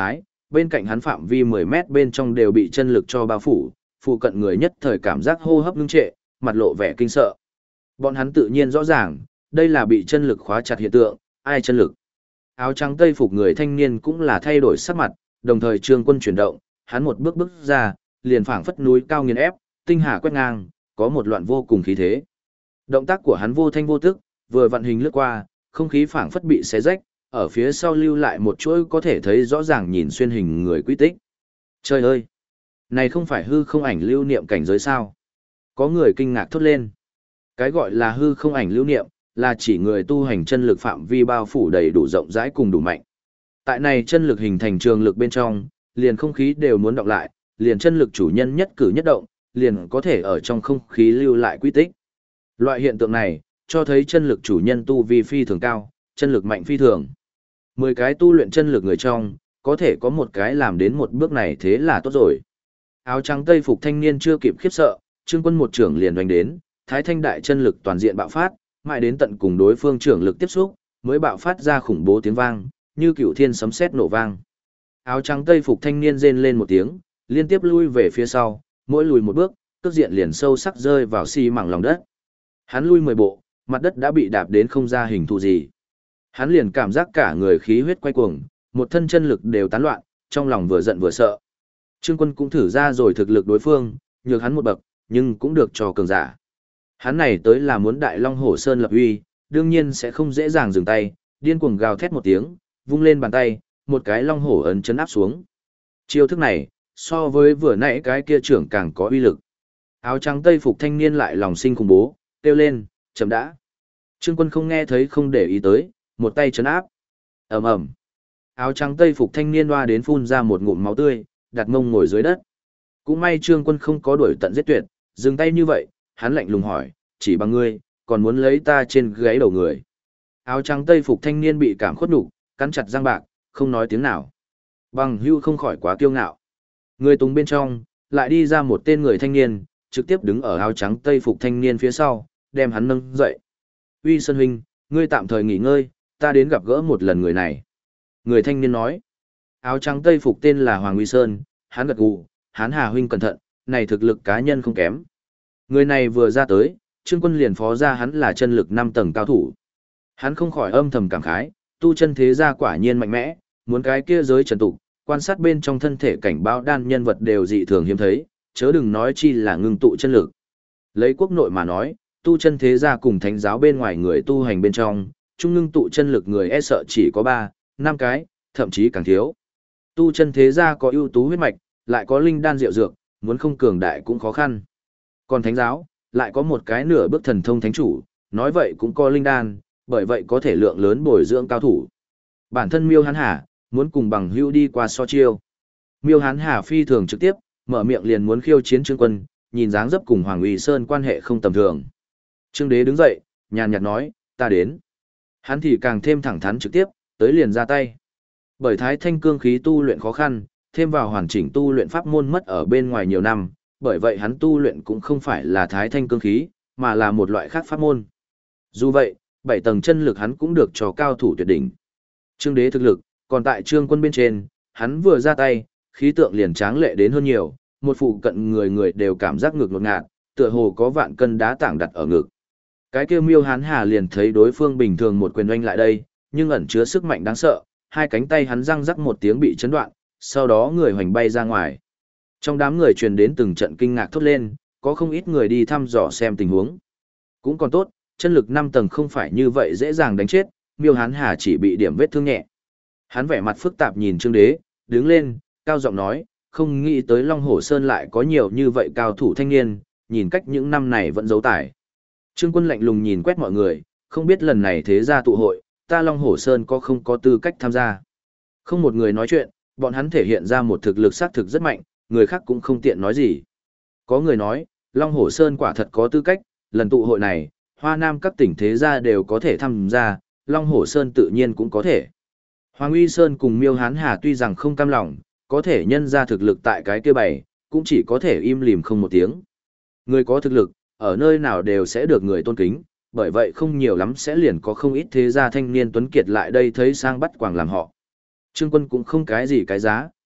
bên cạnh hắn phạm vi 10 mét bên trong đều bị chân lực cho bao phủ, phụ cận người nhất thời cảm giác hô hấp ngưng trệ, mặt lộ vẻ kinh sợ. Bọn hắn tự nhiên rõ ràng, đây là bị chân lực khóa chặt hiện tượng, ai chân lực. Áo trắng tây phục người thanh niên cũng là thay đổi sắc mặt, đồng thời Trương Quân chuyển động, hắn một bước bước ra, liền phảng phất núi cao nghiền ép, tinh hà quét ngang, có một loạn vô cùng khí thế. Động tác của hắn vô thanh vô tức, vừa vận hình lướt qua, không khí phảng phất bị xé rách, ở phía sau lưu lại một chuỗi có thể thấy rõ ràng nhìn xuyên hình người quy tích. Trời ơi! Này không phải hư không ảnh lưu niệm cảnh giới sao? Có người kinh ngạc thốt lên. Cái gọi là hư không ảnh lưu niệm, là chỉ người tu hành chân lực phạm vi bao phủ đầy đủ rộng rãi cùng đủ mạnh. Tại này chân lực hình thành trường lực bên trong, liền không khí đều muốn đọc lại, liền chân lực chủ nhân nhất cử nhất động, liền có thể ở trong không khí lưu lại quy tích. Loại hiện tượng này, cho thấy chân lực chủ nhân tu vi phi thường cao, chân lực mạnh phi thường. 10 cái tu luyện chân lực người trong, có thể có một cái làm đến một bước này thế là tốt rồi. Áo trắng tây phục thanh niên chưa kịp khiếp sợ, Trương Quân một trưởng liền đánh đến, Thái Thanh đại chân lực toàn diện bạo phát, mãi đến tận cùng đối phương trưởng lực tiếp xúc, mới bạo phát ra khủng bố tiếng vang, như cửu thiên sấm sét nổ vang. Áo trắng tây phục thanh niên rên lên một tiếng, liên tiếp lui về phía sau, mỗi lùi một bước, cước diện liền sâu sắc rơi vào xi mảng lòng đất. Hắn lui 10 bộ, mặt đất đã bị đạp đến không ra hình thù gì. Hắn liền cảm giác cả người khí huyết quay cuồng, một thân chân lực đều tán loạn, trong lòng vừa giận vừa sợ. Trương Quân cũng thử ra rồi thực lực đối phương, nhược hắn một bậc, nhưng cũng được cho cường giả. Hắn này tới là muốn Đại Long Hổ Sơn lập uy, đương nhiên sẽ không dễ dàng dừng tay, điên cuồng gào thét một tiếng, vung lên bàn tay, một cái long hổ ấn chấn áp xuống. Chiêu thức này, so với vừa nãy cái kia trưởng càng có uy lực. Áo trắng tây phục thanh niên lại lòng sinh khủng bố, kêu lên, chậm đã. Trương Quân không nghe thấy không để ý tới, một tay chấn áp. Ầm ầm. Áo trắng tây phục thanh niên hoa đến phun ra một ngụm máu tươi, đặt mông ngồi dưới đất. Cũng may Trương Quân không có đuổi tận giết tuyệt, dừng tay như vậy, hắn lạnh lùng hỏi, chỉ bằng ngươi, còn muốn lấy ta trên gáy đầu người. Áo trắng tây phục thanh niên bị cảm khuất nhục, cắn chặt răng bạc, không nói tiếng nào. Bằng hưu không khỏi quá kiêu ngạo. Người tùng bên trong, lại đi ra một tên người thanh niên, trực tiếp đứng ở áo trắng tây phục thanh niên phía sau, đem hắn nâng dậy. Uy Sơn huynh, ngươi tạm thời nghỉ ngơi, ta đến gặp gỡ một lần người này. Người thanh niên nói. Áo trắng tây phục tên là Hoàng Uy Sơn, hắn gật gù, hắn Hà huynh cẩn thận, này thực lực cá nhân không kém. Người này vừa ra tới, Trương Quân liền phó ra hắn là chân lực 5 tầng cao thủ. Hắn không khỏi âm thầm cảm khái, tu chân thế gia quả nhiên mạnh mẽ, muốn cái kia giới trần tục, quan sát bên trong thân thể cảnh báo đan nhân vật đều dị thường hiếm thấy, chớ đừng nói chi là ngưng tụ chân lực. Lấy quốc nội mà nói, tu chân thế gia cùng thánh giáo bên ngoài người tu hành bên trong, trung ngưng tụ chân lực người e sợ chỉ có 3, 5 cái, thậm chí càng thiếu. Tu chân thế gia có ưu tú huyết mạch, lại có linh đan diệu dược, muốn không cường đại cũng khó khăn. Còn thánh giáo, lại có một cái nửa bước thần thông thánh chủ, nói vậy cũng có linh đan, bởi vậy có thể lượng lớn bồi dưỡng cao thủ. Bản thân Miêu Hán Hà, muốn cùng bằng hữu đi qua so chiêu. Miêu Hán Hà phi thường trực tiếp, mở miệng liền muốn khiêu chiến Trương Quân, nhìn dáng dấp cùng Hoàng Uy Sơn quan hệ không tầm thường. Trương Đế đứng dậy, nhàn nhạt nói, ta đến. Hắn thì càng thêm thẳng thắn trực tiếp, tới liền ra tay. Bởi Thái Thanh cương khí tu luyện khó khăn, thêm vào hoàn chỉnh tu luyện pháp môn mất ở bên ngoài nhiều năm, bởi vậy hắn tu luyện cũng không phải là Thái Thanh cương khí, mà là một loại khác pháp môn. Dù vậy, 7 tầng chân lực hắn cũng được cho cao thủ tuyệt đỉnh. Trương Đế thực lực, còn tại Trương Quân bên trên, hắn vừa ra tay, khí tượng liền tráng lệ đến hơn nhiều, một phụ cận người đều cảm giác ngực ngột ngạt, tựa hồ có vạn cân đá tảng đặt ở ngực. Cái kia Miêu Hán Hà liền thấy đối phương bình thường một quyền oanh lại đây, nhưng ẩn chứa sức mạnh đáng sợ, hai cánh tay hắn răng rắc một tiếng bị chấn đoạn, sau đó người hoành bay ra ngoài. Trong đám người truyền đến từng trận kinh ngạc thốt lên, có không ít người đi thăm dò xem tình huống. Cũng còn tốt, chân lực 5 tầng không phải như vậy dễ dàng đánh chết, Miêu Hán Hà chỉ bị điểm vết thương nhẹ. Hắn vẻ mặt phức tạp nhìn Trương Đế, đứng lên, cao giọng nói, không nghĩ tới Long Hổ Sơn lại có nhiều như vậy cao thủ thanh niên, nhìn cách những năm này vẫn giấu tài. Trương Quân lạnh lùng nhìn quét mọi người, không biết lần này thế gia tụ hội, ta Long Hổ Sơn có không có tư cách tham gia. Không một người nói chuyện, bọn hắn thể hiện ra một thực lực xác thực rất mạnh, người khác cũng không tiện nói gì. Có người nói, Long Hổ Sơn quả thật có tư cách, lần tụ hội này, Hoa Nam các tỉnh thế gia đều có thể tham gia, Long Hổ Sơn tự nhiên cũng có thể. Hoàng Uy Sơn cùng Miêu Hán Hà tuy rằng không cam lòng, có thể nhân ra thực lực tại cái kia bày, cũng chỉ có thể im lìm không một tiếng. Người có thực lực, ở nơi nào đều sẽ được người tôn kính, bởi vậy không nhiều lắm sẽ liền có không ít thế gia thanh niên tuấn kiệt lại đây thấy sang bắt quàng làm họ. Trương Quân cũng không cái gì cái giá,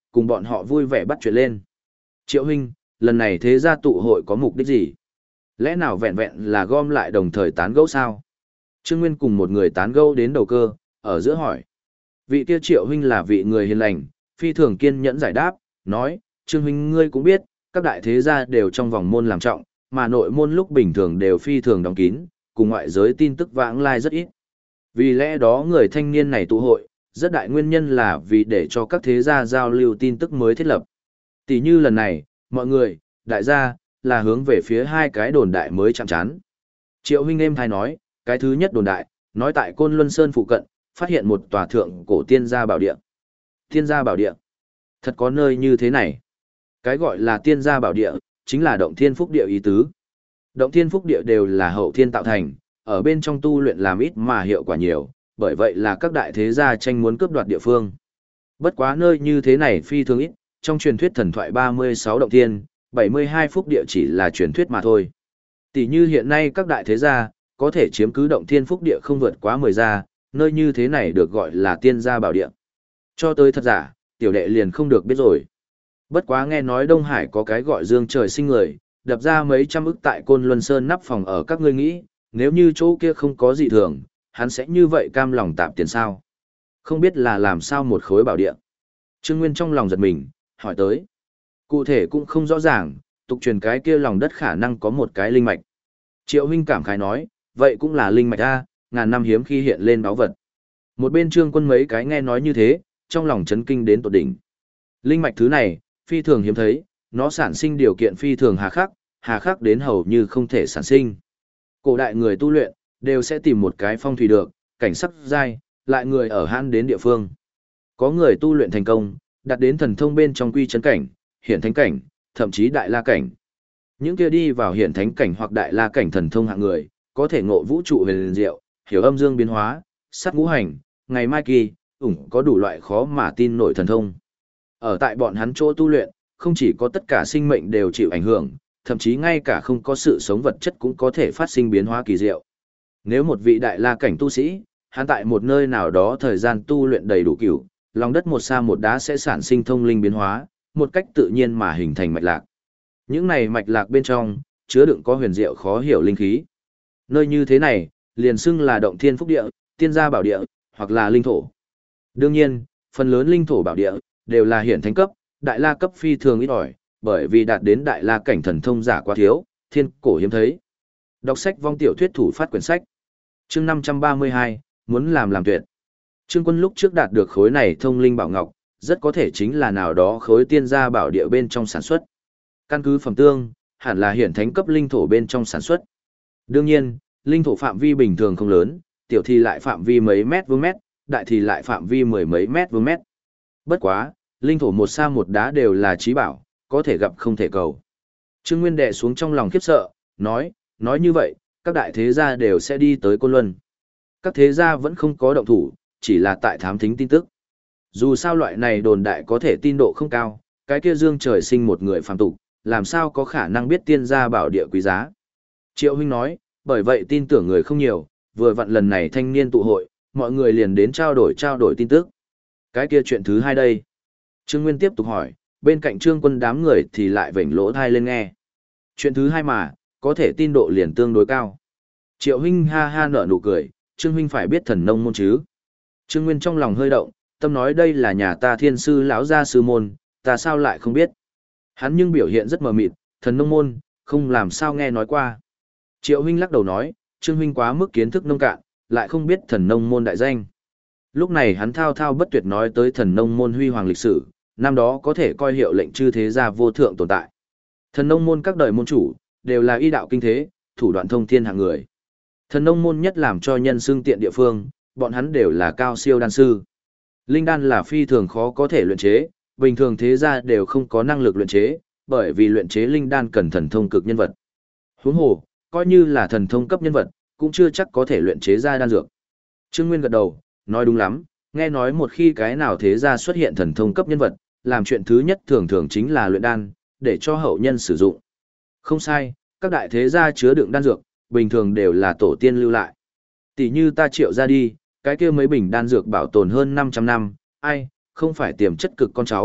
cùng bọn họ vui vẻ bắt chuyện lên. Triệu huynh, lần này thế gia tụ hội có mục đích gì? Lẽ nào vẹn vẹn là gom lại đồng thời tán gẫu sao? Trương Nguyên cùng một người tán gẫu đến đầu cơ, ở giữa hỏi. Vị kia Triệu huynh là vị người hiền lành, phi thường kiên nhẫn giải đáp, nói, Trương huynh ngươi cũng biết, các đại thế gia đều trong vòng môn làm trọng, mà nội môn lúc bình thường đều phi thường đóng kín, cùng ngoại giới tin tức vãng lai rất ít. Vì lẽ đó người thanh niên này tụ hội, rất đại nguyên nhân là vì để cho các thế gia giao lưu tin tức mới thiết lập. Tỷ như lần này, mọi người, đại gia, là hướng về phía hai cái đồn đại mới chạm chán. Triệu huynh em thay nói, cái thứ nhất đồn đại, nói tại Côn Luân Sơn phụ cận, phát hiện một tòa thượng cổ tiên gia bảo địa. Tiên gia bảo địa? Thật có nơi như thế này. Cái gọi là tiên gia bảo địa, chính là động thiên phúc địa ý tứ. Động thiên phúc địa đều là hậu thiên tạo thành, ở bên trong tu luyện làm ít mà hiệu quả nhiều, bởi vậy là các đại thế gia tranh muốn cướp đoạt địa phương. Bất quá nơi như thế này phi thường ít, trong truyền thuyết thần thoại 36 động thiên, 72 phúc địa chỉ là truyền thuyết mà thôi. Tỷ như hiện nay các đại thế gia, có thể chiếm cứ động thiên phúc địa không vượt quá 10 gia, nơi như thế này được gọi là tiên gia bảo địa. Cho tới thật giả, tiểu đệ liền không được biết rồi. Bất quá nghe nói Đông Hải có cái gọi dương trời sinh người, đập ra mấy trăm ức tại Côn Luân Sơn nắp phòng ở các ngươi nghĩ, nếu như chỗ kia không có gì thường, hắn sẽ như vậy cam lòng tạm tiền sao? Không biết là làm sao một khối bảo địa. Trương Nguyên trong lòng giật mình, hỏi tới. Cụ thể cũng không rõ ràng, tục truyền cái kia lòng đất khả năng có một cái linh mạch. Triệu huynh cảm khái nói, vậy cũng là linh mạch a, ngàn năm hiếm khi hiện lên báu vật. Một bên Trương Quân mấy cái nghe nói như thế, trong lòng chấn kinh đến tột đỉnh. Linh mạch thứ này, phi thường hiếm thấy, nó sản sinh điều kiện phi thường hà khắc đến hầu như không thể sản sinh. Cổ đại người tu luyện, đều sẽ tìm một cái phong thủy được, cảnh sắc dai, lại người ở hãn đến địa phương. Có người tu luyện thành công, đạt đến thần thông bên trong quy chấn cảnh, hiển thánh cảnh, thậm chí đại la cảnh. Những kia đi vào hiển thánh cảnh hoặc đại la cảnh thần thông hạng người, có thể ngộ vũ trụ huyền diệu, hiểu âm dương biến hóa, sát ngũ hành, ngày mai kỳ, có đủ loại khó mà tin nổi thần thông. Ở tại bọn hắn chỗ tu luyện, không chỉ có tất cả sinh mệnh đều chịu ảnh hưởng, thậm chí ngay cả không có sự sống vật chất cũng có thể phát sinh biến hóa kỳ diệu. Nếu một vị đại la cảnh tu sĩ, hắn tại một nơi nào đó thời gian tu luyện đầy đủ cửu, lòng đất một sa một đá sẽ sản sinh thông linh biến hóa, một cách tự nhiên mà hình thành mạch lạc. Những này mạch lạc bên trong, chứa đựng có huyền diệu khó hiểu linh khí. Nơi như thế này, liền xưng là động thiên phúc địa, tiên gia bảo địa, hoặc là linh thổ. Đương nhiên, phần lớn linh thổ bảo địa, đều là hiển thánh cấp, đại la cấp phi thường ít ỏi, bởi vì đạt đến đại la cảnh thần thông giả quá thiếu, thiên cổ hiếm thấy. Đọc sách vong tiểu thuyết thủ phát quyển sách. Chương 532, muốn làm tuyệt. Trương Quân lúc trước đạt được khối này thông linh bảo ngọc, rất có thể chính là nào đó khối tiên gia bảo địa bên trong sản xuất. Căn cứ phẩm tương, hẳn là hiển thánh cấp linh thổ bên trong sản xuất. Đương nhiên, linh thổ phạm vi bình thường không lớn, tiểu thì lại phạm vi mấy mét vuông mét, đại thì lại phạm vi mười mấy mét vuông mét. Bất quá, linh thổ một sa một đá đều là trí bảo, có thể gặp không thể cầu. Trương Nguyên đệ xuống trong lòng khiếp sợ, nói như vậy, các đại thế gia đều sẽ đi tới Côn Luân. Các thế gia vẫn không có động thủ, chỉ là tại thám thính tin tức. Dù sao loại này đồn đại có thể tin độ không cao, cái kia dương trời sinh một người phàm tục, làm sao có khả năng biết tiên gia bảo địa quý giá. Triệu huynh nói, bởi vậy tin tưởng người không nhiều, vừa vặn lần này thanh niên tụ hội, mọi người liền đến trao đổi tin tức. Cái kia chuyện thứ hai đây. Trương Nguyên tiếp tục hỏi, bên cạnh Trương Quân đám người thì lại vểnh lỗ thai lên nghe. Chuyện thứ hai mà, có thể tin độ liền tương đối cao. Triệu huynh ha ha nở nụ cười, Trương huynh phải biết thần nông môn chứ. Trương Nguyên trong lòng hơi động, tâm nói đây là nhà ta thiên sư lão gia sư môn, ta sao lại không biết. Hắn nhưng biểu hiện rất mờ mịt, thần nông môn, không làm sao nghe nói qua. Triệu huynh lắc đầu nói, Trương huynh quá mức kiến thức nông cạn, lại không biết thần nông môn đại danh. Lúc này hắn thao thao bất tuyệt nói tới thần nông môn huy hoàng lịch sử, năm đó có thể coi hiệu lệnh chư thế gia vô thượng tồn tại. Thần nông môn các đời môn chủ, đều là y đạo kinh thế, thủ đoạn thông thiên hạng người. Thần nông môn nhất làm cho nhân xưng tiện địa phương, bọn hắn đều là cao siêu đan sư. Linh đan là phi thường khó có thể luyện chế, bình thường thế gia đều không có năng lực luyện chế, bởi vì luyện chế linh đan cần thần thông cực nhân vật. Huống hồ, coi như là thần thông cấp nhân vật, cũng chưa chắc có thể luyện chế ra đan dược. Trương Nguyên gật đầu, nói đúng lắm, nghe nói một khi cái nào thế gia xuất hiện thần thông cấp nhân vật, làm chuyện thứ nhất thường thường chính là luyện đan, để cho hậu nhân sử dụng. Không sai, các đại thế gia chứa đựng đan dược, bình thường đều là tổ tiên lưu lại. Tỷ như ta Triệu ra đi, cái kia mấy bình đan dược bảo tồn hơn 500 năm, ai, không phải tiềm chất cực con cháu,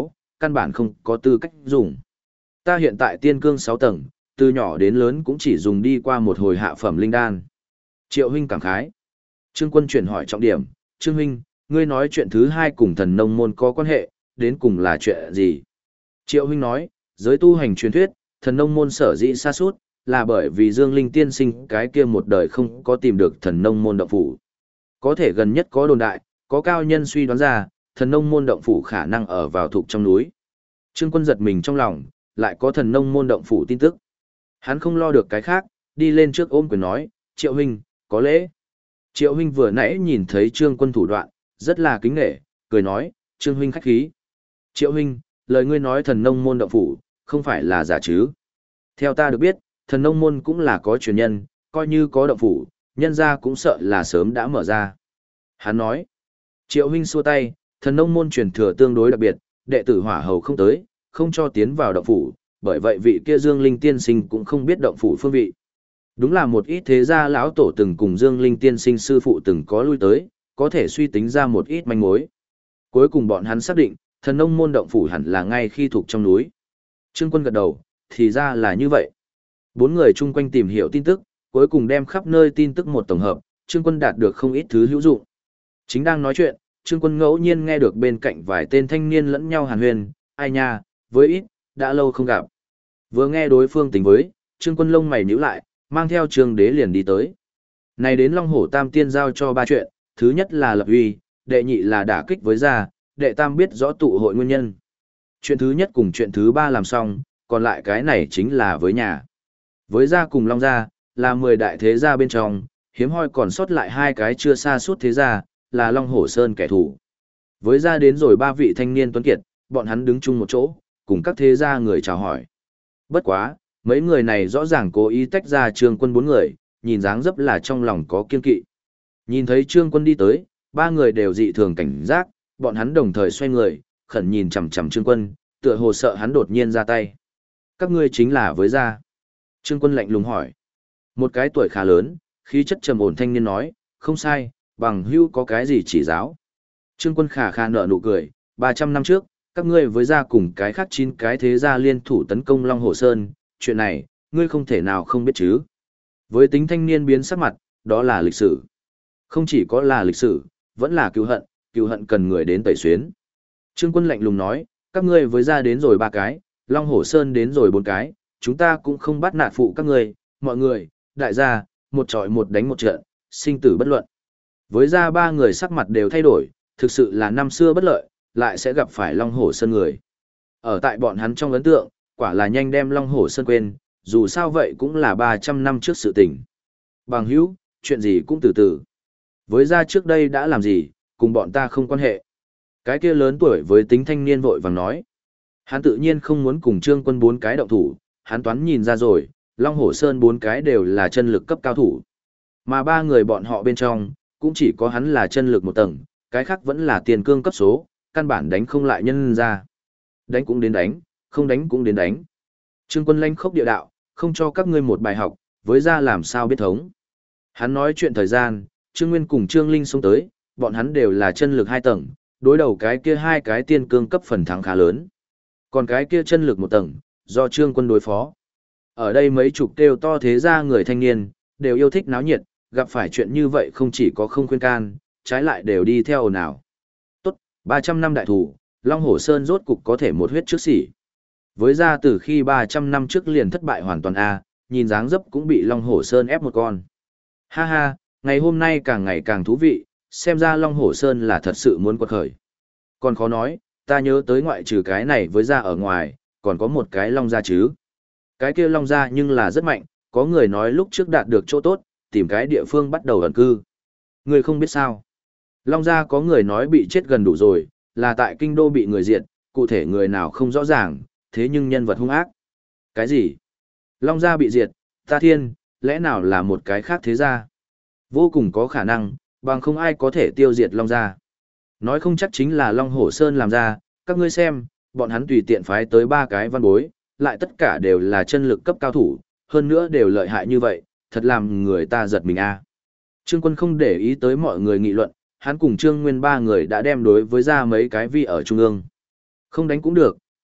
căn bản không có tư cách dùng. Ta hiện tại tiên cương 6 tầng, từ nhỏ đến lớn cũng chỉ dùng đi qua một hồi hạ phẩm linh đan. Triệu huynh cảm khái. Trương Quân chuyển hỏi trọng điểm, Trương huynh, ngươi nói chuyện thứ hai cùng thần nông môn có quan hệ, đến cùng là chuyện gì? Triệu huynh nói, giới tu hành truyền thuyết, thần nông môn sở dĩ sa sút là bởi vì Dương Linh tiên sinh cái kia một đời không có tìm được thần nông môn động phủ. Có thể gần nhất có đồn đại, có cao nhân suy đoán ra, thần nông môn động phủ khả năng ở vào thục trong núi. Trương Quân giật mình trong lòng, lại có thần nông môn động phủ tin tức. Hắn không lo được cái khác, đi lên trước ôm quyền nói, Triệu huynh, có lễ. Triệu huynh vừa nãy nhìn thấy Trương Quân thủ đoạn, rất là kính nể, cười nói, Trương huynh khách khí. Triệu huynh, lời ngươi nói thần nông môn động phủ, không phải là giả chứ. Theo ta được biết, thần nông môn cũng là có truyền nhân, coi như có động phủ, nhân ra cũng sợ là sớm đã mở ra. Hắn nói, Triệu huynh xua tay, thần nông môn truyền thừa tương đối đặc biệt, đệ tử hỏa hầu không tới, không cho tiến vào động phủ, bởi vậy vị kia Dương Linh tiên sinh cũng không biết động phủ phương vị. Đúng là một ít thế gia lão tổ từng cùng Dương Linh tiên sinh sư phụ từng có lui tới, có thể suy tính ra một ít manh mối. Cuối cùng bọn hắn xác định, thần nông môn động phủ hẳn là ngay khi thuộc trong núi. Trương Quân gật đầu, thì ra là như vậy. Bốn người chung quanh tìm hiểu tin tức, cuối cùng đem khắp nơi tin tức một tổng hợp, Trương Quân đạt được không ít thứ hữu dụng. Chính đang nói chuyện, Trương Quân ngẫu nhiên nghe được bên cạnh vài tên thanh niên lẫn nhau hàn huyên, ai nha, với ít, đã lâu không gặp. Vừa nghe đối phương tính với, Trương Quân lông mày nhíu lại, mang theo Trương Đế liền đi tới. Này đến Long Hổ Tam Tiên giao cho ba chuyện, thứ nhất là lập uy, đệ nhị là đả kích với gia, đệ tam biết rõ tụ hội nguyên nhân. Chuyện thứ nhất cùng chuyện thứ ba làm xong, còn lại cái này chính là với nhà. Với gia cùng Long gia, là 10 đại thế gia bên trong, hiếm hoi còn sót lại hai cái chưa xa suốt thế gia, là Long Hổ Sơn kẻ thù. Với gia đến rồi ba vị thanh niên tuấn kiệt, bọn hắn đứng chung một chỗ, cùng các thế gia người chào hỏi. Bất quá, mấy người này rõ ràng cố ý tách ra Trương Quân bốn người, nhìn dáng dấp là trong lòng có kiên kỵ. Nhìn thấy Trương Quân đi tới, ba người đều dị thường cảnh giác, bọn hắn đồng thời xoay người, khẩn nhìn chằm chằm Trương Quân, tựa hồ sợ hắn đột nhiên ra tay. Các ngươi chính là với gia. Trương Quân lạnh lùng hỏi. Một cái tuổi khá lớn, khí chất trầm ổn thanh niên nói, không sai, bằng hữu có cái gì chỉ giáo. Trương Quân khà khà nở nụ cười, 300 năm trước, các ngươi với gia cùng cái khác 9 cái thế gia liên thủ tấn công Long Hồ Sơn, chuyện này, ngươi không thể nào không biết chứ. Với tính thanh niên biến sắc mặt, đó là lịch sử. Không chỉ có là lịch sử, vẫn là cừu hận cần người đến tẩy xuyến. Trương Quân lạnh lùng nói, các ngươi với gia đến rồi 3 cái, Long Hổ Sơn đến rồi 4 cái, chúng ta cũng không bắt nạt phụ các ngươi, mọi người, đại gia, một trọi một đánh một trận, sinh tử bất luận. Với gia 3 người sắc mặt đều thay đổi, thực sự là năm xưa bất lợi, lại sẽ gặp phải Long Hổ Sơn người. Ở tại bọn hắn trong ấn tượng, quả là nhanh đem Long Hổ Sơn quên, dù sao vậy cũng là 300 năm trước sự tình. Bằng hữu, chuyện gì cũng từ từ. Với gia trước đây đã làm gì, cùng bọn ta không quan hệ. Cái kia lớn tuổi với tính thanh niên vội vàng nói. Hắn tự nhiên không muốn cùng Trương Quân 4 cái động thủ, hắn toán nhìn ra rồi, Long Hổ Sơn 4 cái đều là chân lực cấp cao thủ. Mà 3 người bọn họ bên trong, cũng chỉ có hắn là chân lực 1 tầng, cái khác vẫn là tiền cương cấp số, căn bản đánh không lại nhân ra. Đánh cũng đến đánh, không đánh cũng đến đánh. Trương Quân lanh khốc địa đạo, không cho các ngươi một bài học, với ra làm sao biết thống. Hắn nói chuyện thời gian, Trương Nguyên cùng Trương Linh xông tới, bọn hắn đều là chân lực 2 tầng, đối đầu cái kia 2 cái tiên cương cấp phần thắng khá lớn. Còn cái kia chân lực 1 tầng, do Trương Quân đối phó. Ở đây mấy chục kêu to thế ra người thanh niên, đều yêu thích náo nhiệt, gặp phải chuyện như vậy không chỉ có không khuyên can, trái lại đều đi theo ồn ào. Tốt, 300 năm đại thủ, Long Hổ Sơn rốt cục có thể một huyết trước xỉ. Với ra từ khi 300 năm trước liền thất bại hoàn toàn A, nhìn dáng dấp cũng bị Long Hổ Sơn ép một con. Ha ha, ngày hôm nay càng ngày càng thú vị, xem ra Long Hổ Sơn là thật sự muốn quật khởi. Còn khó nói, ta nhớ tới ngoại trừ cái này với ra ở ngoài, còn có một cái Long gia chứ. Cái kia Long gia nhưng là rất mạnh, có người nói lúc trước đạt được chỗ tốt, tìm cái địa phương bắt đầu ẩn cư. Người không biết sao. Long gia có người nói bị chết gần đủ rồi, là tại kinh đô bị người diệt, cụ thể người nào không rõ ràng, thế nhưng nhân vật hung ác. Cái gì? Long gia bị diệt, ta thiên, lẽ nào là một cái khác thế gia? Vô cùng có khả năng, bằng không ai có thể tiêu diệt Long gia. Nói không chắc chính là Long Hổ Sơn làm ra, các ngươi xem, bọn hắn tùy tiện phái tới 3 cái văn bối, lại tất cả đều là chân lực cấp cao thủ, hơn nữa đều lợi hại như vậy, thật làm người ta giật mình a. Trương Quân không để ý tới mọi người nghị luận, hắn cùng Trương Nguyên 3 người đã đem đối với ra mấy cái vi ở trung ương. Không đánh cũng được,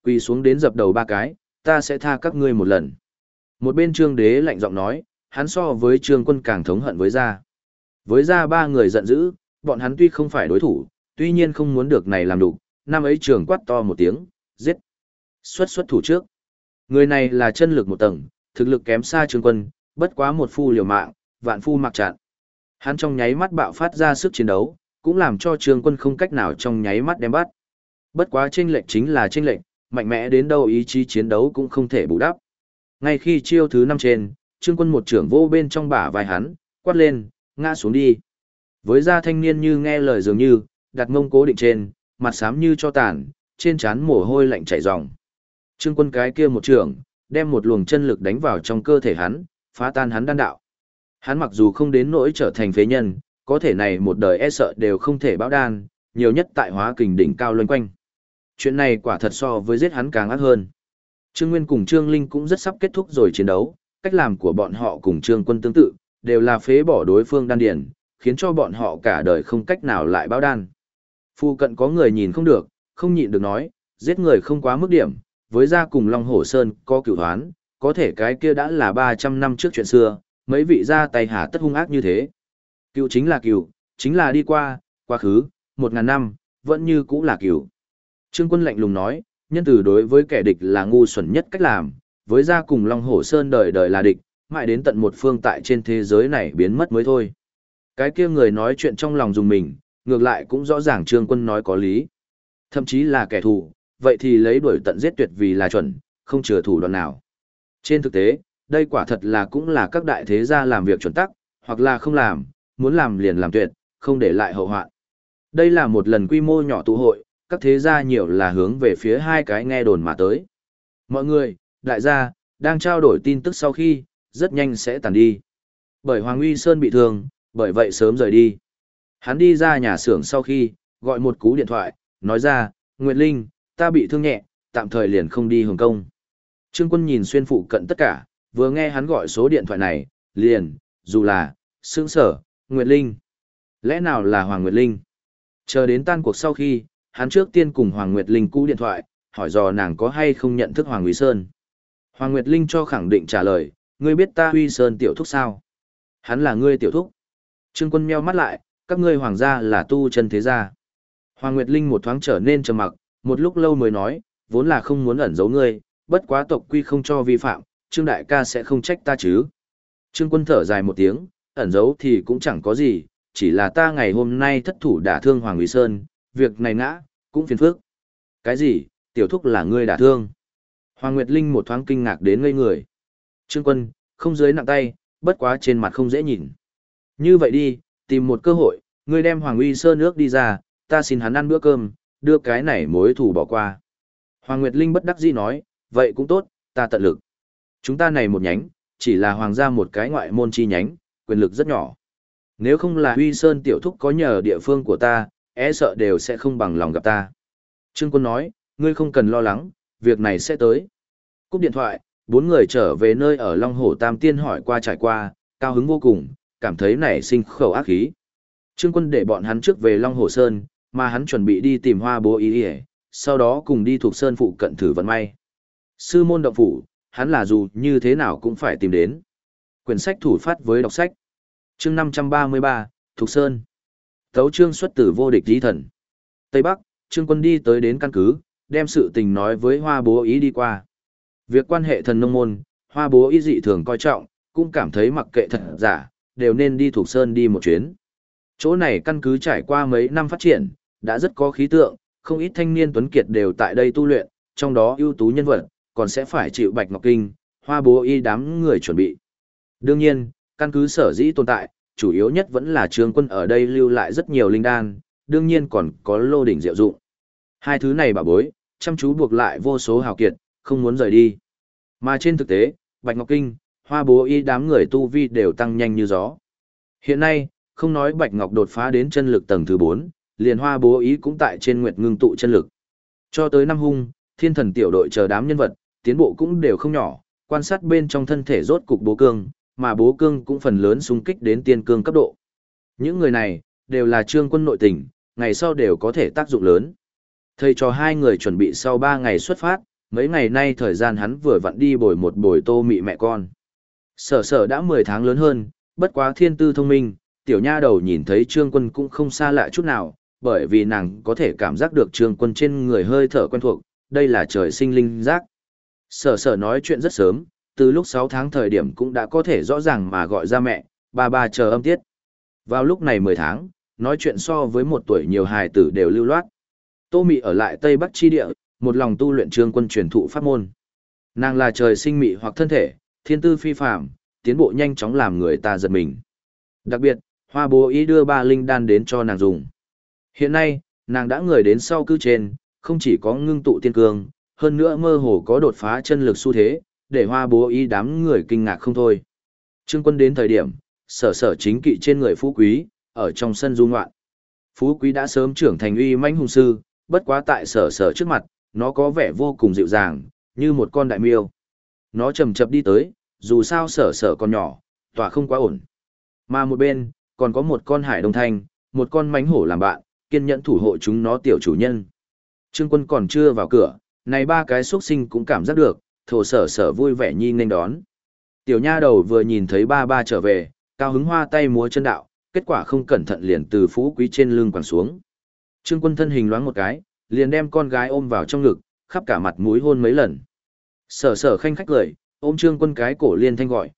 quỳ xuống đến dập đầu 3 cái, ta sẽ tha các ngươi một lần. Một bên Trương Đế lạnh giọng nói, hắn so với Trương Quân càng thống hận với gia. Với gia 3 người giận dữ, bọn hắn tuy không phải đối thủ, tuy nhiên không muốn được này làm đủ, năm ấy trường quát to một tiếng, giết. Xuất thủ trước. Người này là chân lực một tầng, thực lực kém xa Trương Quân, bất quá một phu liều mạng, vạn phu mặc chặn. Hắn trong nháy mắt bạo phát ra sức chiến đấu, cũng làm cho Trương Quân không cách nào trong nháy mắt đem bắt. Bất quá chênh lệch chính là chênh lệch, mạnh mẽ đến đâu ý chí chiến đấu cũng không thể bù đắp. Ngay khi chiêu thứ 5 trên, Trương Quân một trưởng vô bên trong bả vai hắn, quát lên, ngã xuống đi. Với gia thanh niên như nghe lời dường như, đặt mông cố định trên, mặt xám như cho tàn, trên trán mồ hôi lạnh chảy ròng. Trương Quân cái kia một trưởng, đem một luồng chân lực đánh vào trong cơ thể hắn, phá tan hắn đan đạo. Hắn mặc dù không đến nỗi trở thành phế nhân, có thể này một đời e sợ đều không thể báo đan, nhiều nhất tại hóa kình đỉnh cao loanh quanh. Chuyện này quả thật so với giết hắn càng ác hơn. Trương Nguyên cùng Trương Linh cũng rất sắp kết thúc rồi chiến đấu, cách làm của bọn họ cùng Trương Quân tương tự, đều là phế bỏ đối phương đan điền, khiến cho bọn họ cả đời không cách nào lại báo đan. Phu cận có người nhìn không được, không nhịn được nói, giết người không quá mức điểm, với gia cùng Long Hổ Sơn có cửu hoán, có thể cái kia đã là 300 năm trước chuyện xưa, mấy vị gia tay hà tất hung ác như thế. Cựu chính là đi qua, quá khứ, 1000 năm, vẫn như cũ là cựu. Trương Quân lạnh lùng nói, nhân từ đối với kẻ địch là ngu xuẩn nhất cách làm, với gia cùng Long Hổ Sơn đời đời là địch, mãi đến tận một phương tại trên thế giới này biến mất mới thôi. Cái kia người nói chuyện trong lòng dùng mình, ngược lại cũng rõ ràng Trương Quân nói có lý. Thậm chí là kẻ thù, vậy thì lấy đuổi tận giết tuyệt vì là chuẩn, không chừa thủ đoạn nào. Trên thực tế, đây quả thật là cũng là các đại thế gia làm việc chuẩn tắc, hoặc là không làm, muốn làm liền làm tuyệt, không để lại hậu hoạn. Đây là một lần quy mô nhỏ tụ hội, các thế gia nhiều là hướng về phía 2 cái nghe đồn mà tới. Mọi người, đại gia, đang trao đổi tin tức sau khi, rất nhanh sẽ tàn đi. Bởi Hoàng Uy Sơn bị thương, bởi vậy sớm rời đi. Hắn đi ra nhà xưởng sau khi, gọi một cú điện thoại, nói ra, Nguyệt Linh, ta bị thương nhẹ, tạm thời liền không đi Hồng Kông. Trương Quân nhìn xuyên phụ cận tất cả, vừa nghe hắn gọi số điện thoại này, liền, dù là, sướng sở, Nguyệt Linh. Lẽ nào là Hoàng Nguyệt Linh? Chờ đến tan cuộc sau khi, hắn trước tiên cùng Hoàng Nguyệt Linh cú điện thoại, hỏi dò nàng có hay không nhận thức Hoàng Uy Sơn. Hoàng Nguyệt Linh cho khẳng định trả lời, ngươi biết ta Uy Sơn tiểu thúc sao? Hắn là ngươi tiểu thúc. Trương Quân meo mắt lại, các ngươi hoàng gia là tu chân thế gia. Hoàng Nguyệt Linh một thoáng trở nên trầm mặc, một lúc lâu mới nói, vốn là không muốn ẩn giấu ngươi, bất quá tộc quy không cho vi phạm, Trương đại ca sẽ không trách ta chứ. Trương Quân thở dài một tiếng, ẩn giấu thì cũng chẳng có gì, chỉ là ta ngày hôm nay thất thủ đả thương Hoàng Uy Sơn, việc này ngã, cũng phiền phức. Cái gì, tiểu thúc là ngươi đả thương? Hoàng Nguyệt Linh một thoáng kinh ngạc đến ngây người. Trương Quân, không dưới nặng tay, bất quá trên mặt không dễ nhìn. Như vậy đi, tìm một cơ hội, ngươi đem Hoàng Uy Sơn nước đi ra, ta xin hắn ăn bữa cơm, đưa cái này mối thù bỏ qua. Hoàng Nguyệt Linh bất đắc dĩ nói, vậy cũng tốt, ta tận lực. Chúng ta này một nhánh, chỉ là hoàng gia một cái ngoại môn chi nhánh, quyền lực rất nhỏ. Nếu không là Uy Sơn tiểu thúc có nhờ địa phương của ta, e sợ đều sẽ không bằng lòng gặp ta. Trương Quân nói, ngươi không cần lo lắng, việc này sẽ tới. Cúp điện thoại, 4 người trở về nơi ở Long Hổ Tam Tiên hỏi qua trải qua, cao hứng vô cùng, cảm thấy nảy sinh khẩu ác khí. Trương Quân để bọn hắn trước về Long Hổ Sơn, mà hắn chuẩn bị đi tìm Hoa Bố Ý Ý, sau đó cùng đi thuộc Sơn phụ cận thử vận may. Sư môn động phủ, hắn là dù như thế nào cũng phải tìm đến. Quyển sách thủ phát với đọc sách. Chương 533, Thục Sơn. Tấu chương xuất tử vô địch di thần. Tây Bắc, Trương Quân đi tới đến căn cứ, đem sự tình nói với Hoa Bố Ý đi qua. Việc quan hệ thần nông môn, Hoa Bố Ý dị thường coi trọng, cũng cảm thấy mặc kệ thật giả, đều nên đi Thục Sơn đi một chuyến. Chỗ này căn cứ trải qua mấy năm phát triển, đã rất có khí tượng, không ít thanh niên tuấn kiệt đều tại đây tu luyện, trong đó ưu tú nhân vật, còn sẽ phải chịu Bạch Ngọc Kinh, Hoa Bố Y đám người chuẩn bị. Đương nhiên, căn cứ sở dĩ tồn tại, chủ yếu nhất vẫn là Trương Quân ở đây lưu lại rất nhiều linh đan, đương nhiên còn có lô đỉnh diệu dụng. Hai thứ này bảo bối, chăm chú buộc lại vô số hào kiệt, không muốn rời đi. Mà trên thực tế, Bạch Ngọc Kinh, Hoa Bố Y đám người tu vi đều tăng nhanh như gió. Hiện nay, không nói Bạch Ngọc đột phá đến chân lực tầng thứ 4, liền Hoa Bố Ý cũng tại trên nguyệt ngưng tụ chân lực. Cho tới năm hung, thiên thần tiểu đội chờ đám nhân vật, tiến bộ cũng đều không nhỏ, quan sát bên trong thân thể rốt cục bố cương, mà bố cương cũng phần lớn xung kích đến tiên cương cấp độ. Những người này, đều là Trương Quân nội tình, ngày sau đều có thể tác dụng lớn. Thầy cho 2 người chuẩn bị sau 3 ngày xuất phát, mấy ngày nay thời gian hắn vừa vặn đi bồi một bồi Tô Mị mẹ con. Sở sở đã 10 tháng lớn hơn, bất quá thiên tư thông minh, tiểu nha đầu nhìn thấy Trương Quân cũng không xa lạ chút nào, bởi vì nàng có thể cảm giác được Trương Quân trên người hơi thở quen thuộc, đây là trời sinh linh giác. Sở sở nói chuyện rất sớm, từ lúc 6 tháng thời điểm cũng đã có thể rõ ràng mà gọi ra mẹ, ba chờ âm tiết. Vào lúc này 10 tháng, nói chuyện so với một tuổi nhiều hài tử đều lưu loát. Tô Mị ở lại Tây Bắc chi địa, một lòng tu luyện Trương Quân truyền thụ pháp môn. Nàng là trời sinh mị hoặc thân thể, thiên tư phi phàm, tiến bộ nhanh chóng làm người ta giật mình. Đặc biệt, Hoa Bố ý đưa 3 linh đan đến cho nàng dùng. Hiện nay, nàng đã người đến sau cư trên, không chỉ có ngưng tụ tiên cương, hơn nữa mơ hồ có đột phá chân lực xu thế, để Hoa Bố ý đám người kinh ngạc không thôi. Trương Quân đến thời điểm, sở sở chính kỵ trên người Phú Quý, ở trong sân du ngoạn. Phú Quý đã sớm trưởng thành uy mãnh hùng sư, bất quá tại sở sở trước mặt, nó có vẻ vô cùng dịu dàng, như một con đại miêu. Nó chậm chậm đi tới, dù sao sở sở còn nhỏ, tỏa không quá ổn. Mà một bên, còn có một con hải đông thanh, một con mánh hổ làm bạn, kiên nhẫn thủ hộ chúng nó tiểu chủ nhân. Trương Quân còn chưa vào cửa, này 3 cái xuất sinh cũng cảm giác được, thổ sở sở vui vẻ nhi nghênh đón. Tiểu nha đầu vừa nhìn thấy ba trở về, cao hứng hoa tay múa chân đạo, kết quả không cẩn thận liền từ Phú Quý trên lưng quẳng xuống. Trương Quân thân hình loáng một cái, liền đem con gái ôm vào trong ngực, khắp cả mặt mũi hôn mấy lần. Sở sở khanh khách cười, ôm Trương Quân cái cổ liên thanh gọi,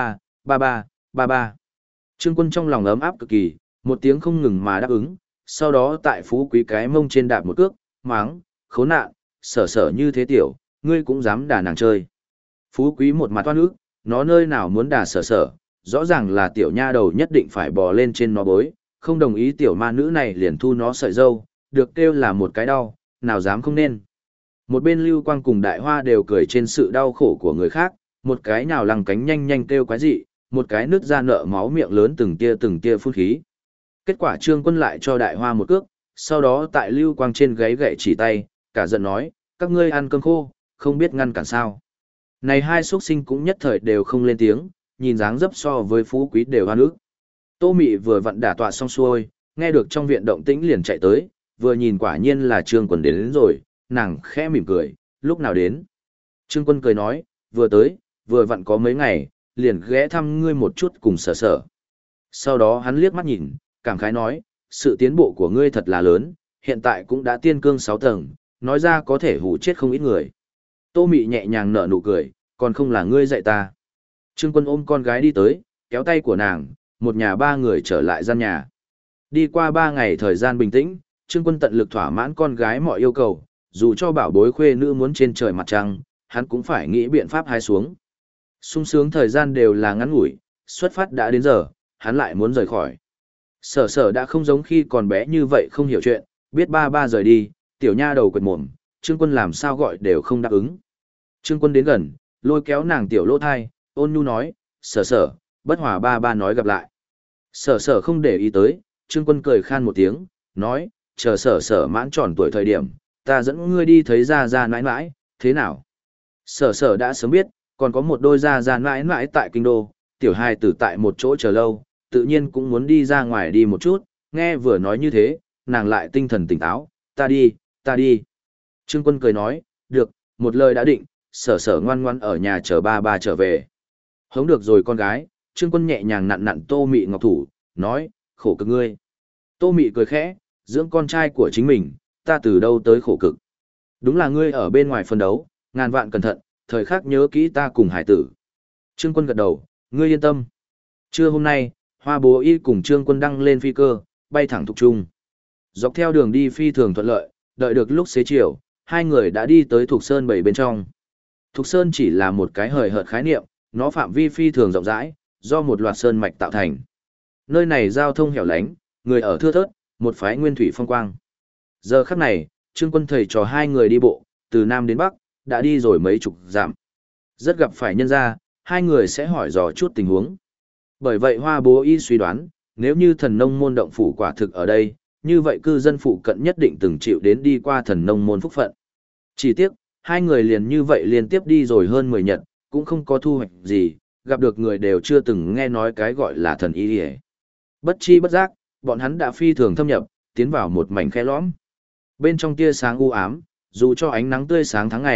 ba. Trương Quân trong lòng ấm áp cực kỳ, một tiếng không ngừng mà đáp ứng, sau đó tại Phú Quý cái mông trên đạp một cước, máng, khốn nạn, sở sở như thế tiểu, ngươi cũng dám đả nàng chơi. Phú Quý một mặt toan ức, nó nơi nào muốn đả sở sở, rõ ràng là tiểu nha đầu nhất định phải bò lên trên nó bối, không đồng ý tiểu ma nữ này liền thu nó sợi dâu, được kêu là một cái đau, nào dám không nên. Một bên Lưu Quang cùng Đại Hoa đều cười trên sự đau khổ của người khác, một cái nào lằng cánh nhanh nhanh kêu quái dị, một cái nứt ra nợ máu miệng lớn từng tia phun khí. Kết quả Trương Quân lại cho Đại Hoa một cước, sau đó tại Lưu Quang trên gáy gậy chỉ tay, cả giận nói, các ngươi ăn cơm khô, không biết ngăn cản sao. Này hai xuất sinh cũng nhất thời đều không lên tiếng, nhìn dáng dấp so với Phú Quý đều hoan ức. Tô Mị vừa vặn đả tọa xong xuôi, nghe được trong viện động tĩnh liền chạy tới, vừa nhìn quả nhiên là Trương Quân đến rồi, nàng khẽ mỉm cười, lúc nào đến. Trương Quân cười nói, vừa tới, vừa vặn có mấy ngày, liền ghé thăm ngươi một chút cùng sở sở. Sau đó hắn liếc mắt nhìn, cảm khái nói, sự tiến bộ của ngươi thật là lớn, hiện tại cũng đã tiên cương 6 tầng, nói ra có thể hù chết không ít người. Tô Mị nhẹ nhàng nở nụ cười, còn không là ngươi dạy ta. Trương Quân ôm con gái đi tới, kéo tay của nàng, một nhà 3 người trở lại gian nhà. Đi qua 3 ngày thời gian bình tĩnh, Trương Quân tận lực thỏa mãn con gái mọi yêu cầu, dù cho bảo bối khuê nữ muốn trên trời mặt trăng, hắn cũng phải nghĩ biện pháp hái xuống. Sung sướng thời gian đều là ngắn ngủi, xuất phát đã đến giờ, hắn lại muốn rời khỏi. Sở sở đã không giống khi còn bé như vậy không hiểu chuyện, biết ba rời đi, tiểu nha đầu quệt mồm, Trương Quân làm sao gọi đều không đáp ứng. Trương Quân đến gần, lôi kéo nàng tiểu lỗ thai, ôn nhu nói, sở sở, bất hòa ba nói gặp lại. Sở sở không để ý tới, Trương Quân cười khan một tiếng, nói, chờ sở sở mãn tròn tuổi thời điểm, ta dẫn ngươi đi thấy ra nãi nãi, thế nào? Sở sở đã sớm biết, còn có một đôi ra nãi nãi tại kinh đô, tiểu hài tử tại một chỗ chờ lâu, tự nhiên cũng muốn đi ra ngoài đi một chút, nghe vừa nói như thế, nàng lại tinh thần tỉnh táo, ta đi. Trương Quân cười nói, được, một lời đã định, sở sở ngoan ngoan ở nhà chờ ba trở về. Hống được rồi con gái, Trương Quân nhẹ nhàng nặn Tô Mị ngọc thủ, nói, khổ cực ngươi. Tô Mị cười khẽ, dưỡng con trai của chính mình, ta từ đâu tới khổ cực. Đúng là ngươi ở bên ngoài phân đấu, ngàn vạn cẩn thận, thời khắc nhớ kỹ ta cùng hải tử. Trương Quân gật đầu, ngươi yên tâm. Trưa hôm nay, Hoa Bố Y cùng Trương Quân đăng lên phi cơ, bay thẳng Thục Trung. Dọc theo đường đi phi thường thuận lợi, đợi được lúc xế chiều, hai người đã đi tới Thục Sơn bảy bên trong. Thục Sơn chỉ là một cái hời hợt khái niệm, nó phạm vi phi thường rộng rãi, do một loạt sơn mạch tạo thành. Nơi này giao thông hẻo lánh, người ở thưa thớt, một phái nguyên thủy phong quang. Giờ khắc này, Trương Quân thầy trò hai người đi bộ, từ Nam đến Bắc, đã đi rồi mấy chục dặm. Rất gặp phải nhân ra, hai người sẽ hỏi dò chút tình huống. Bởi vậy Hoa Bố Y suy đoán, nếu như thần nông môn động phủ quả thực ở đây, như vậy cư dân phụ cận nhất định từng chịu đến đi qua thần nông môn phúc phận. Chỉ tiếc, hai người liền như vậy liên tiếp đi rồi hơn 10 nhật, cũng không có thu hoạch gì, gặp được người đều chưa từng nghe nói cái gọi là thần y hề. Bất chi bất giác, bọn hắn đã phi thường thâm nhập, tiến vào một mảnh khe lõm. Bên trong tia sáng u ám, dù cho ánh nắng tươi sáng tháng ngày,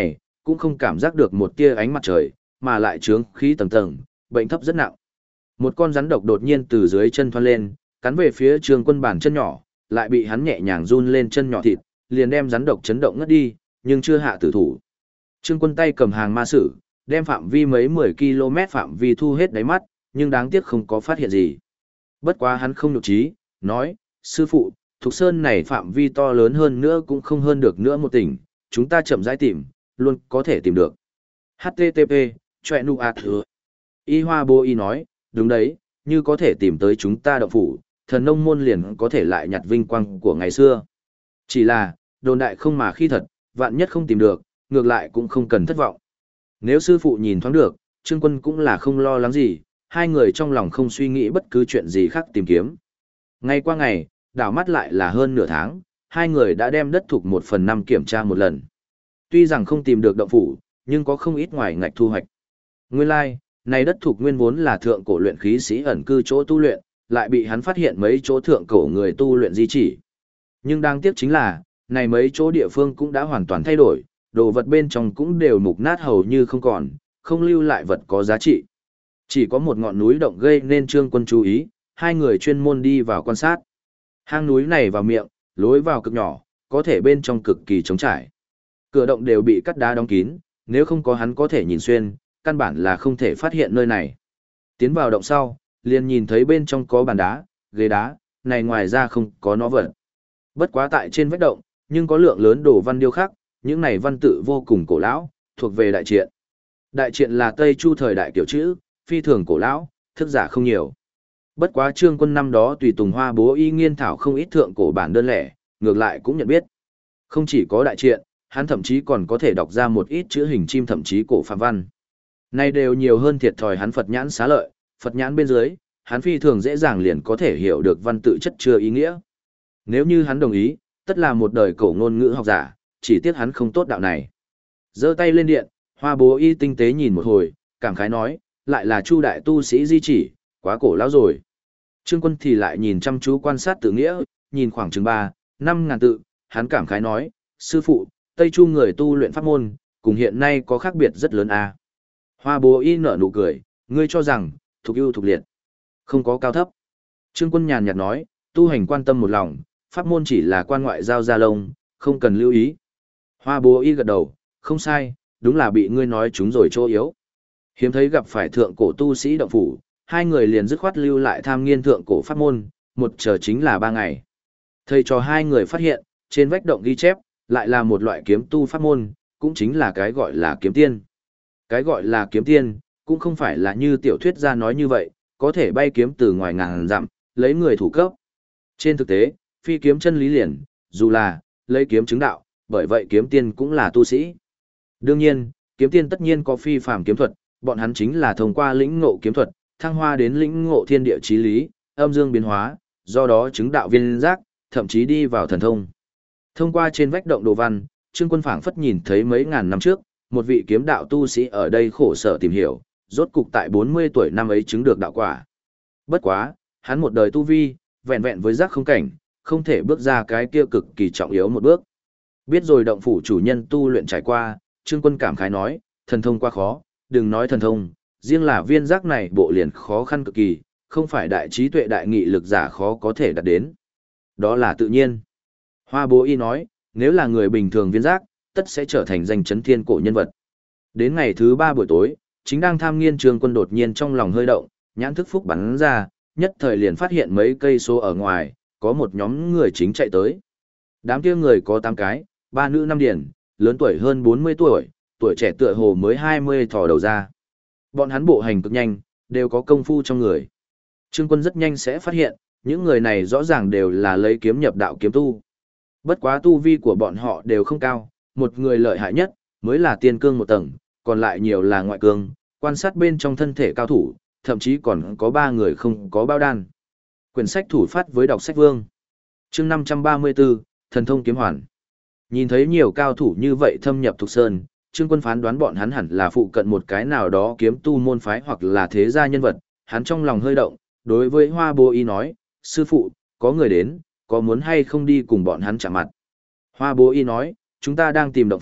cũng không cảm giác được một tia ánh mặt trời, mà lại trướng khí tầng tầng, bệnh thấp rất nặng. Một con rắn độc đột nhiên từ dưới chân thoăn lên, cắn về phía Trương Quân bàn chân nhỏ, lại bị hắn nhẹ nhàng run lên chân nhỏ thịt, liền đem rắn độc chấn động ngất đi, nhưng chưa hạ tử thủ. Trương Quân tay cầm hàng ma sử, đem phạm vi mấy 10 km phạm vi thu hết đáy mắt, nhưng đáng tiếc không có phát hiện gì. Bất quá hắn không nhục trí, nói, sư phụ, Thục Sơn này phạm vi to lớn hơn nữa cũng không hơn được nữa một tỉnh, chúng ta chậm rãi tìm, luôn có thể tìm được. HTTP, chọe nu ạt hứa. Y Hoa Bố Y nói, đúng đấy, như có thể tìm tới chúng ta động phủ, thần nông môn liền có thể lại nhặt vinh quang của ngày xưa. Chỉ là, đồn đại không mà khi thật, vạn nhất không tìm được, ngược lại cũng không cần thất vọng. Nếu sư phụ nhìn thoáng được, Trương Quân cũng là không lo lắng gì, hai người trong lòng không suy nghĩ bất cứ chuyện gì khác tìm kiếm. Ngày qua ngày, đảo mắt lại là hơn nửa tháng, hai người đã đem đất thuộc 1/5 kiểm tra một lần. Tuy rằng không tìm được động phủ, nhưng có không ít ngoài ngạch thu hoạch. Nguyên lai, này đất thuộc nguyên vốn là thượng cổ luyện khí sĩ ẩn cư chỗ tu luyện, lại bị hắn phát hiện mấy chỗ thượng cổ người tu luyện di chỉ. Nhưng đáng tiếc chính là, này mấy chỗ địa phương cũng đã hoàn toàn thay đổi, đồ vật bên trong cũng đều mục nát hầu như không còn, không lưu lại vật có giá trị. Chỉ có một ngọn núi động gây nên Trương Quân chú ý, hai người chuyên môn đi vào quan sát. Hang núi này vào miệng, lối vào cực nhỏ, có thể bên trong cực kỳ trống trải. Cửa động đều bị cắt đá đóng kín, nếu không có hắn có thể nhìn xuyên, căn bản là không thể phát hiện nơi này. Tiến vào động sau, liền nhìn thấy bên trong có bàn đá, ghế đá, này ngoài ra không có nó vật. Bất quá tại trên vách động, nhưng có lượng lớn đồ văn điêu khắc, những này văn tự vô cùng cổ lão, thuộc về đại triện. Đại triện là Tây Chu thời đại kiểu chữ, phi thường cổ lão, thức giả không nhiều. Bất quá Trương Quân năm đó tùy Tùng Hoa Bố Y nghiên thảo không ít thượng cổ bản đơn lẻ, ngược lại cũng nhận biết. Không chỉ có đại triện, hắn thậm chí còn có thể đọc ra một ít chữ hình chim thậm chí cổ phạm văn. Này đều nhiều hơn thiệt thòi hắn Phật nhãn xá lợi, Phật nhãn bên dưới, hắn phi thường dễ dàng liền có thể hiểu được văn tự chất chứa ý nghĩa. Nếu như hắn đồng ý, tất là một đời cổ ngôn ngữ học giả, chỉ tiếc hắn không tốt đạo này. Giơ tay lên điện, Hoa Bố Y tinh tế nhìn một hồi, cảm khái nói, lại là Chu đại tu sĩ di chỉ, quá cổ lão rồi. Trương Quân thì lại nhìn chăm chú quan sát tự nghĩa, nhìn khoảng chừng 3-5 ngàn tự, hắn cảm khái nói, sư phụ, Tây Chu người tu luyện pháp môn, cùng hiện nay có khác biệt rất lớn à. Hoa Bố Y nở nụ cười, ngươi cho rằng, thuộc ưu thuộc liệt, không có cao thấp. Trương Quân nhàn nhạt nói, tu hành quan tâm một lòng, pháp môn chỉ là quan ngoại giao gia lông, không cần lưu ý. Hoa Bố Y gật đầu, không sai, đúng là bị ngươi nói chúng rồi chỗ yếu. Hiếm thấy gặp phải thượng cổ tu sĩ động phủ, hai người liền dứt khoát lưu lại tham nghiên thượng cổ pháp môn, một chờ chính là 3 ngày. Thầy cho hai người phát hiện, trên vách động ghi chép, lại là một loại kiếm tu pháp môn, cũng chính là cái gọi là kiếm tiên. Cái gọi là kiếm tiên, cũng không phải là như tiểu thuyết gia nói như vậy, có thể bay kiếm từ ngoài ngàn dặm, lấy người thủ cấp. Trên thực tế, phi kiếm chân lý liền, dù là, lấy kiếm chứng đạo, bởi vậy kiếm tiên cũng là tu sĩ. Đương nhiên, kiếm tiên tất nhiên có phi phàm kiếm thuật, bọn hắn chính là thông qua lĩnh ngộ kiếm thuật, thăng hoa đến lĩnh ngộ thiên địa chí lý, âm dương biến hóa, do đó chứng đạo viên giác, thậm chí đi vào thần thông. Thông qua trên vách động đồ văn, Trương Quân phảng phất nhìn thấy mấy ngàn năm trước, một vị kiếm đạo tu sĩ ở đây khổ sở tìm hiểu, rốt cục tại 40 tuổi năm ấy chứng được đạo quả. Bất quá, hắn một đời tu vi, vẹn vẹn với giác không cảnh, không thể bước ra cái kia cực kỳ trọng yếu một bước. Biết rồi động phủ chủ nhân tu luyện trải qua, Trương Quân cảm khái nói, thần thông quá khó, đừng nói thần thông, riêng là viên giác này bộ liền khó khăn cực kỳ, không phải đại trí tuệ đại nghị lực giả khó có thể đạt đến. Đó là tự nhiên. Hoa Bố Y nói, nếu là người bình thường viên giác, tất sẽ trở thành danh chấn thiên cổ nhân vật. Đến ngày thứ 3 buổi tối, chính đang tham nghiên Trương Quân đột nhiên trong lòng hơi động, nhãn thức phúc bắn ra, nhất thời liền phát hiện mấy cây số ở ngoài, có một nhóm người chính chạy tới. Đám kia người có 8 cái, 3 nữ 5 điển, lớn tuổi hơn 40 tuổi, tuổi trẻ tựa hồ mới 20 thò đầu ra. Bọn hắn bộ hành cực nhanh, đều có công phu trong người. Trương Quân rất nhanh sẽ phát hiện, những người này rõ ràng đều là lấy kiếm nhập đạo kiếm tu. Bất quá tu vi của bọn họ đều không cao, một người lợi hại nhất, mới là tiên cương một tầng, còn lại nhiều là ngoại cương, quan sát bên trong thân thể cao thủ, thậm chí còn có 3 người không có bao đan. Quyển sách thủ phát với đọc sách vương. Chương 534, Thần thông kiếm hoàn. Nhìn thấy nhiều cao thủ như vậy thâm nhập Thục Sơn, Trương Quân phán đoán bọn hắn hẳn là phụ cận một cái nào đó kiếm tu môn phái hoặc là thế gia nhân vật, hắn trong lòng hơi động, đối với Hoa Bố Y nói, sư phụ, có người đến, có muốn hay không đi cùng bọn hắn chạm mặt. Hoa Bố Y nói, chúng ta đang tìm động phủ,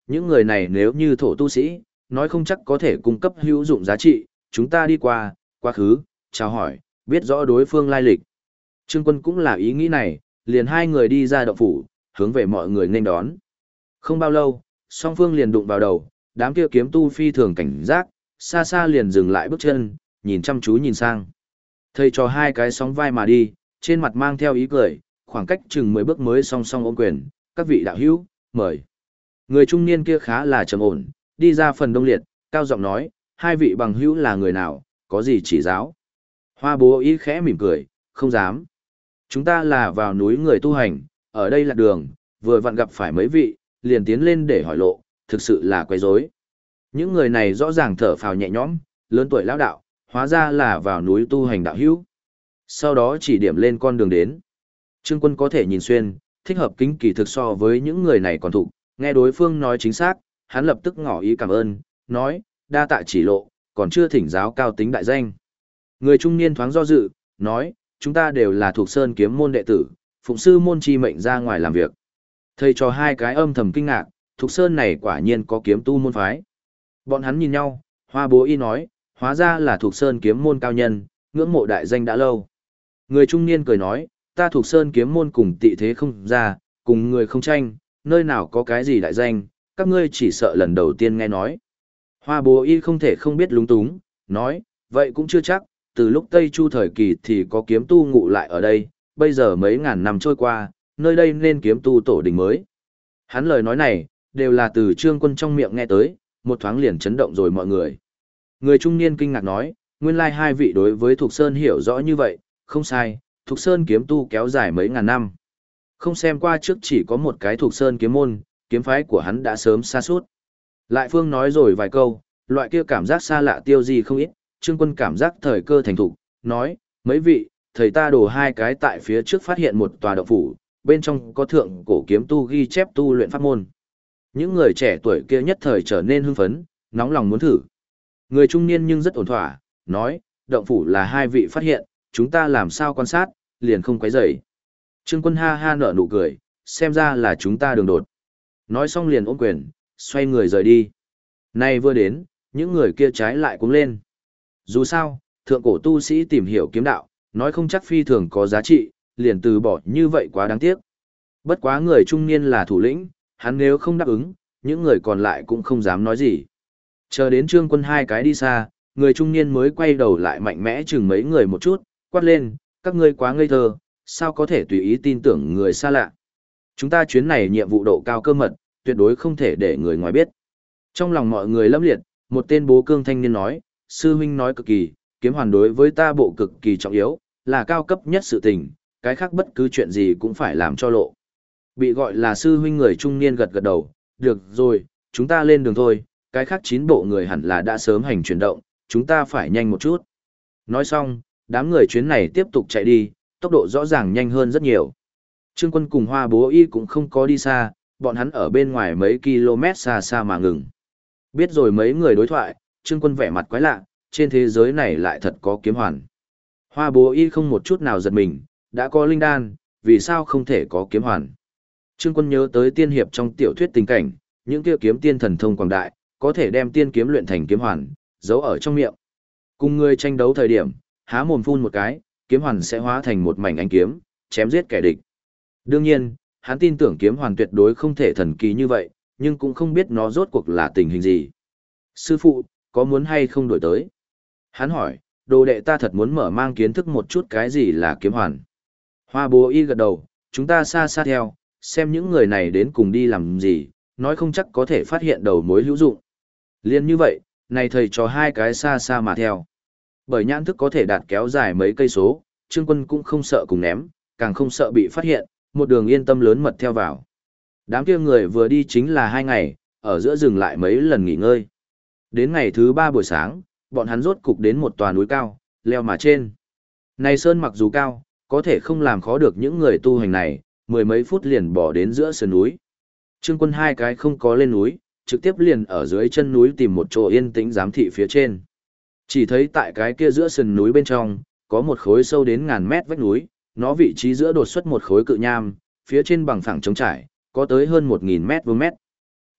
những người này nếu như thổ tu sĩ, nói không chắc có thể cung cấp hữu dụng giá trị, chúng ta đi qua, quá khứ, chào hỏi, biết rõ đối phương lai lịch. Trương Quân cũng là ý nghĩ này, liền hai người đi ra động phủ, hướng về mọi người nên đón. Không bao lâu, song phương liền đụng vào đầu, đám kia kiếm tu phi thường cảnh giác, xa xa liền dừng lại bước chân, nhìn chăm chú nhìn sang. Thầy cho hai cái sóng vai mà đi, trên mặt mang theo ý cười, khoảng cách chừng 10 bước mới song song ôm quyền, các vị đạo hữu, mời. Người trung niên kia khá là trầm ổn, đi ra phần đông liệt, cao giọng nói, hai vị bằng hữu là người nào, có gì chỉ giáo. Hoa bố ý khẽ mỉm cười, không dám. Chúng ta là vào núi người tu hành, ở đây là đường, vừa vặn gặp phải mấy vị, liền tiến lên để hỏi lộ, thực sự là quấy rối. Những người này rõ ràng thở phào nhẹ nhõm, lớn tuổi lão đạo, hóa ra là vào núi tu hành đạo hữu. Sau đó chỉ điểm lên con đường đến. Trương Quân có thể nhìn xuyên, thích hợp kính kỳ thực so với những người này còn thụ, nghe đối phương nói chính xác, hắn lập tức ngỏ ý cảm ơn, nói, đa tạ chỉ lộ, còn chưa thỉnh giáo cao tính đại danh. Người trung niên thoáng do dự, nói, chúng ta đều là thuộc sơn kiếm môn đệ tử, phụng sư môn chi mệnh ra ngoài làm việc. Thầy cho hai cái âm thầm kinh ngạc, thuộc sơn này quả nhiên có kiếm tu môn phái. Bọn hắn nhìn nhau, Hoa bố y nói, hóa ra là thuộc sơn kiếm môn cao nhân, ngưỡng mộ đại danh đã lâu. Người trung niên cười nói, ta thuộc sơn kiếm môn cùng tị thế không ra, cùng người không tranh, nơi nào có cái gì đại danh, các ngươi chỉ sợ lần đầu tiên nghe nói. Hoa bố y không thể không biết lúng túng, nói, vậy cũng chưa chắc, từ lúc Tây Chu thời kỳ thì có kiếm tu ngụ lại ở đây, bây giờ mấy ngàn năm trôi qua, nơi đây nên kiếm tu tổ đình mới. Hắn lời nói này, đều là từ Trương Quân trong miệng nghe tới, một thoáng liền chấn động rồi mọi người. Người trung niên kinh ngạc nói, nguyên lai hai vị đối với Thục Sơn hiểu rõ như vậy, không sai, Thục Sơn kiếm tu kéo dài mấy ngàn năm. Không xem qua trước chỉ có một cái Thục Sơn kiếm môn, kiếm phái của hắn đã sớm xa suốt. Lại Phương nói rồi vài câu, loại kia cảm giác xa lạ tiêu gì không ít, Trương Quân cảm giác thời cơ thành thục, nói, mấy vị, thầy ta đổ hai cái tại phía trước phát hiện một tòa động phủ, bên trong có thượng cổ kiếm tu ghi chép tu luyện pháp môn. Những người trẻ tuổi kia nhất thời trở nên hưng phấn, nóng lòng muốn thử. Người trung niên nhưng rất ổn thỏa, nói, động phủ là hai vị phát hiện, chúng ta làm sao quan sát, liền không quấy rầy. Trương Quân ha ha nở nụ cười, xem ra là chúng ta đường đột. Nói xong liền ôm quyền, xoay người rời đi. Nay vừa đến, những người kia trái lại cũng lên. Dù sao, thượng cổ tu sĩ tìm hiểu kiếm đạo, nói không chắc phi thường có giá trị, liền từ bỏ như vậy quá đáng tiếc. Bất quá người trung niên là thủ lĩnh, hắn nếu không đáp ứng, những người còn lại cũng không dám nói gì. Chờ đến Trương Quân hai cái đi xa, người trung niên mới quay đầu lại mạnh mẽ chừng mấy người một chút, quát lên, các ngươi quá ngây thơ, sao có thể tùy ý tin tưởng người xa lạ. Chúng ta chuyến này nhiệm vụ độ cao cơ mật, tuyệt đối không thể để người ngoài biết. Trong lòng mọi người lâm liệt, một tên bố cương thanh niên nói, sư huynh nói cực kỳ, kiếm hoàn đối với ta bộ cực kỳ trọng yếu, là cao cấp nhất sự tình, cái khác bất cứ chuyện gì cũng phải làm cho lộ. Bị gọi là sư huynh người trung niên gật gật đầu, được rồi, chúng ta lên đường thôi, cái khác 9 bộ người hẳn là đã sớm hành chuyển động, chúng ta phải nhanh một chút. Nói xong, đám người chuyến này tiếp tục chạy đi, tốc độ rõ ràng nhanh hơn rất nhiều. Trương Quân cùng Hoa bố y cũng không có đi xa, bọn hắn ở bên ngoài mấy km xa xa mà ngừng. Biết rồi mấy người đối thoại, Trương Quân vẻ mặt quái lạ, trên thế giới này lại thật có kiếm hoàn. Hoa bố y không một chút nào giật mình, đã có linh đan, vì sao không thể có kiếm hoàn. Trương Quân nhớ tới tiên hiệp trong tiểu thuyết tình cảnh, những kia kiếm tiên thần thông quảng đại, có thể đem tiên kiếm luyện thành kiếm hoàn, giấu ở trong miệng. Cùng người tranh đấu thời điểm, há mồm phun một cái, kiếm hoàn sẽ hóa thành một mảnh ánh kiếm, chém giết kẻ địch. Đương nhiên, hắn tin tưởng kiếm hoàn tuyệt đối không thể thần kỳ như vậy, nhưng cũng không biết nó rốt cuộc là tình hình gì. Sư phụ, có muốn hay không đổi tới? Hắn hỏi, đồ đệ ta thật muốn mở mang kiến thức một chút cái gì là kiếm hoàn. Hoa bố y gật đầu, chúng ta xa xa theo, xem những người này đến cùng đi làm gì, nói không chắc có thể phát hiện đầu mối hữu dụng. Liên như vậy, này thầy cho hai cái xa xa mà theo. Bởi nhãn thức có thể đạt kéo dài mấy cây số, Trương Quân cũng không sợ cùng ném, càng không sợ bị phát hiện, một đường yên tâm lớn mật theo vào. Đám kia người vừa đi chính là 2 ngày, ở giữa dừng lại mấy lần nghỉ ngơi. Đến ngày thứ 3 buổi sáng, bọn hắn rốt cục đến một tòa núi cao, leo mà trên. Này sơn mặc dù cao, có thể không làm khó được những người tu hành này, 10 mấy phút liền bỏ đến giữa sườn núi. Trương Quân hai cái không có lên núi, trực tiếp liền ở dưới chân núi tìm một chỗ yên tĩnh giám thị phía trên. Chỉ thấy tại cái kia giữa sườn núi bên trong, có một khối sâu đến ngàn mét vách núi, nó vị trí giữa đột xuất một khối cự nham, phía trên bằng phẳng trống trải, có tới hơn 1000 mét vuông mét.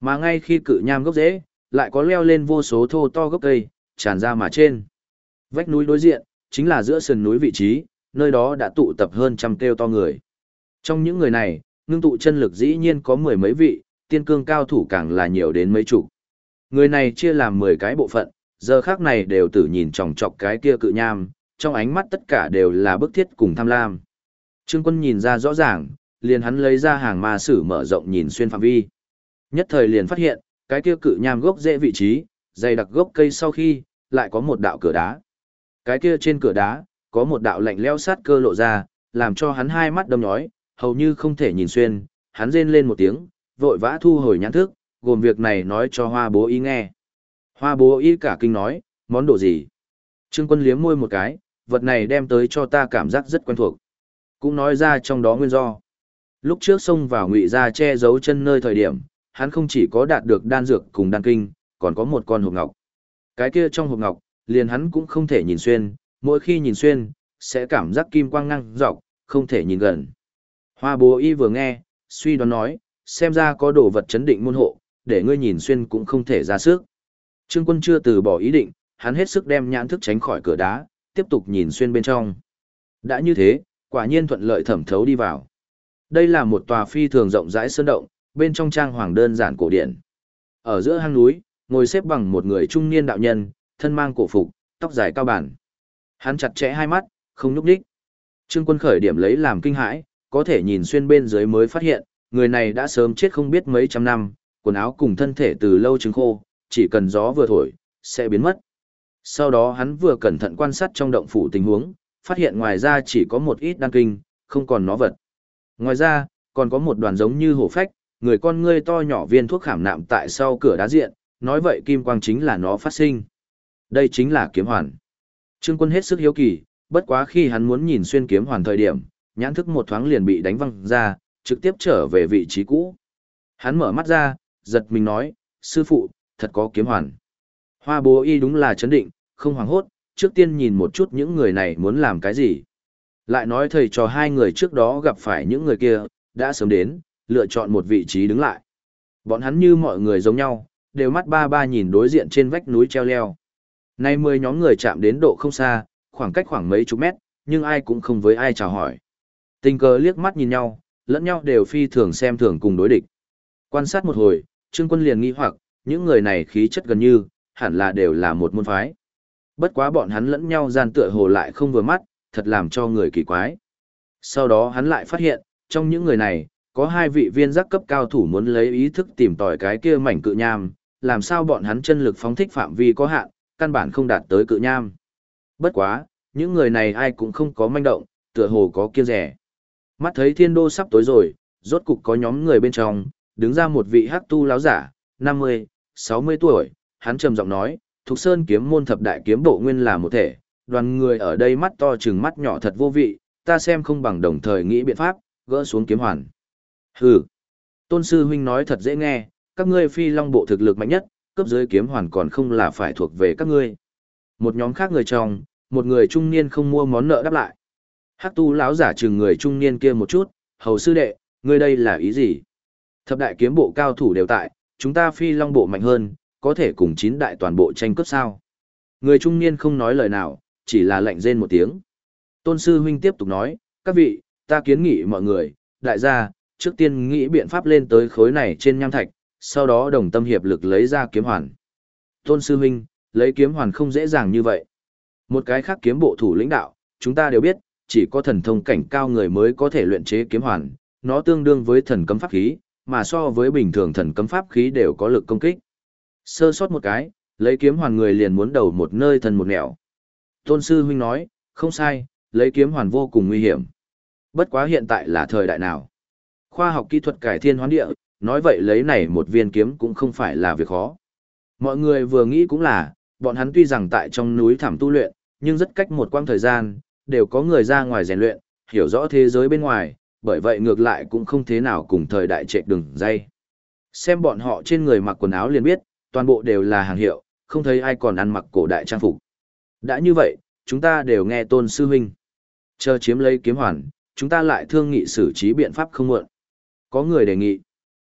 Mà ngay khi cự nham gốc rễ, lại có leo lên vô số thô to gốc cây, tràn ra mà trên. Vách núi đối diện, chính là giữa sườn núi vị trí, nơi đó đã tụ tập hơn trăm kêu to người. Trong những người này, ngưng tụ chân lực dĩ nhiên có mười mấy vị, tiên cương cao thủ càng là nhiều đến mấy chục. Người này chia làm 10 cái bộ phận, giờ khác này đều tự nhìn chòng chọc cái kia cự nham, trong ánh mắt tất cả đều là bức thiết cùng tham lam. Trương Quân nhìn ra rõ ràng, liền hắn lấy ra hàng ma sử mở rộng nhìn xuyên phạm vi. Nhất thời liền phát hiện, cái kia cự nham gốc rễ vị trí, dày đặc gốc cây sau khi, lại có một đạo cửa đá. Cái kia trên cửa đá, có một đạo lạnh lẽo sát cơ lộ ra, làm cho hắn hai mắt đâm nhói, hầu như không thể nhìn xuyên, hắn rên lên một tiếng, vội vã thu hồi nhãn thức, gồm việc này nói cho Hoa Bố Y nghe. Hoa Bố Y cả kinh nói, món đồ gì? Trương Quân liếm môi một cái, vật này đem tới cho ta cảm giác rất quen thuộc. Cũng nói ra trong đó nguyên do. Lúc trước xông vào Ngụy gia che giấu chân nơi thời điểm, hắn không chỉ có đạt được đan dược cùng đan kinh, còn có một con hộp ngọc. Cái kia trong hộp ngọc, liền hắn cũng không thể nhìn xuyên, mỗi khi nhìn xuyên, sẽ cảm giác kim quang ngang dọc, không thể nhìn gần. Hoa Bố Y vừa nghe, suy đoán nói, xem ra có đồ vật chấn định môn hộ, để ngươi nhìn xuyên cũng không thể ra sức. Trương Quân chưa từ bỏ ý định, hắn hết sức đem nhãn thức tránh khỏi cửa đá, tiếp tục nhìn xuyên bên trong. Đã như thế, quả nhiên thuận lợi thẩm thấu đi vào. Đây là một tòa phi thường rộng rãi sơn động, bên trong trang hoàng đơn giản cổ điển. Ở giữa hang núi, ngồi xếp bằng một người trung niên đạo nhân, thân mang cổ phục, tóc dài cao bản. Hắn chặt chẽ hai mắt, không nhúc nhích. Trương Quân khởi điểm lấy làm kinh hãi, có thể nhìn xuyên bên dưới mới phát hiện, người này đã sớm chết không biết mấy trăm năm, quần áo cùng thân thể từ lâu chứng khô, chỉ cần gió vừa thổi, sẽ biến mất. Sau đó hắn vừa cẩn thận quan sát trong động phủ tình huống, phát hiện ngoài ra chỉ có một ít đan kinh, không còn nó vật. Ngoài ra, còn có một đoàn giống như hổ phách, người con ngươi to nhỏ viên thuốc khảm nạm tại sau cửa đá diện, nói vậy kim quang chính là nó phát sinh. Đây chính là kiếm hoàn. Trương Quân hết sức hiếu kỳ, bất quá khi hắn muốn nhìn xuyên kiếm hoàn thời điểm, nhãn thức một thoáng liền bị đánh văng ra, trực tiếp trở về vị trí cũ. Hắn mở mắt ra, giật mình nói, sư phụ, thật có kiếm hoàn. Hoa Bố Y đúng là chấn định, không hoảng hốt, trước tiên nhìn một chút những người này muốn làm cái gì. Lại nói thầy trò hai người trước đó gặp phải những người kia, đã sớm đến, lựa chọn một vị trí đứng lại. Bọn hắn như mọi người giống nhau, đều mắt ba ba nhìn đối diện trên vách núi treo leo. Nay 10 nhóm người chạm đến độ không xa, khoảng cách khoảng mấy chục mét, nhưng ai cũng không với ai chào hỏi. Tình cờ liếc mắt nhìn nhau, lẫn nhau đều phi thường xem thường cùng đối địch. Quan sát một hồi, Trương Quân liền nghi hoặc, những người này khí chất gần như, hẳn là đều là một môn phái. Bất quá bọn hắn lẫn nhau gian tựa hồ lại không vừa mắt, thật làm cho người kỳ quái. Sau đó hắn lại phát hiện, trong những người này, có 2 vị viên giác cấp cao thủ muốn lấy ý thức tìm tòi cái kia mảnh cự nham, làm sao bọn hắn chân lực phóng thích phạm vi có hạn, căn bản không đạt tới cự nham. Bất quá, những người này ai cũng không có manh động, tựa hồ có kiêng rẻ. Mắt thấy thiên đô sắp tối rồi, rốt cục có nhóm người bên trong, đứng ra một vị hắc tu lão giả, 50, 60 tuổi, hắn trầm giọng nói, Thục Sơn kiếm môn thập đại kiếm bộ nguyên là một thể, đoàn người ở đây mắt to trừng mắt nhỏ thật vô vị, ta xem không bằng đồng thời nghĩ biện pháp, gỡ xuống kiếm hoàn. Hừ, Tôn sư huynh nói thật dễ nghe, các ngươi phi long bộ thực lực mạnh nhất, cấp dưới kiếm hoàn còn không là phải thuộc về các ngươi. Một nhóm khác người trong, một người trung niên không mua món nợ đáp lại. Hắc tu lão giả chừng người trung niên kia một chút, hầu sư đệ, ngươi đây là ý gì? Thập đại kiếm bộ cao thủ đều tại, chúng ta phi long bộ mạnh hơn, có thể cùng 9 đại toàn bộ tranh cướp sao? Người trung niên không nói lời nào, chỉ là lạnh rên một tiếng. Tôn sư huynh tiếp tục nói, các vị, ta kiến nghị mọi người, đại gia, trước tiên nghĩ biện pháp lên tới khối này trên nham thạch, sau đó đồng tâm hiệp lực lấy ra kiếm hoàn. Tôn sư huynh, lấy kiếm hoàn không dễ dàng như vậy. Một cái khác kiếm bộ thủ lĩnh đạo, chúng ta đều biết, chỉ có thần thông cảnh cao người mới có thể luyện chế kiếm hoàn, nó tương đương với thần cấm pháp khí, mà so với bình thường thần cấm pháp khí đều có lực công kích. Sơ sót một cái, lấy kiếm hoàn người liền muốn đầu một nơi thần một nẻo. Tôn sư huynh nói, không sai, lấy kiếm hoàn vô cùng nguy hiểm. Bất quá hiện tại là thời đại nào? Khoa học kỹ thuật cải thiên hoán địa, nói vậy lấy này một viên kiếm cũng không phải là việc khó. Mọi người vừa nghĩ cũng là, bọn hắn tuy rằng tại trong núi thẳm tu luyện, nhưng rất cách một quãng thời gian, đều có người ra ngoài rèn luyện, hiểu rõ thế giới bên ngoài, bởi vậy ngược lại cũng không thế nào cùng thời đại trệch đường dây. Xem bọn họ trên người mặc quần áo liền biết, toàn bộ đều là hàng hiệu, không thấy ai còn ăn mặc cổ đại trang phục. Đã như vậy, chúng ta đều nghe Tôn sư huynh. Chờ chiếm lấy kiếm hoàn, chúng ta lại thương nghị xử trí biện pháp không muộn. Có người đề nghị.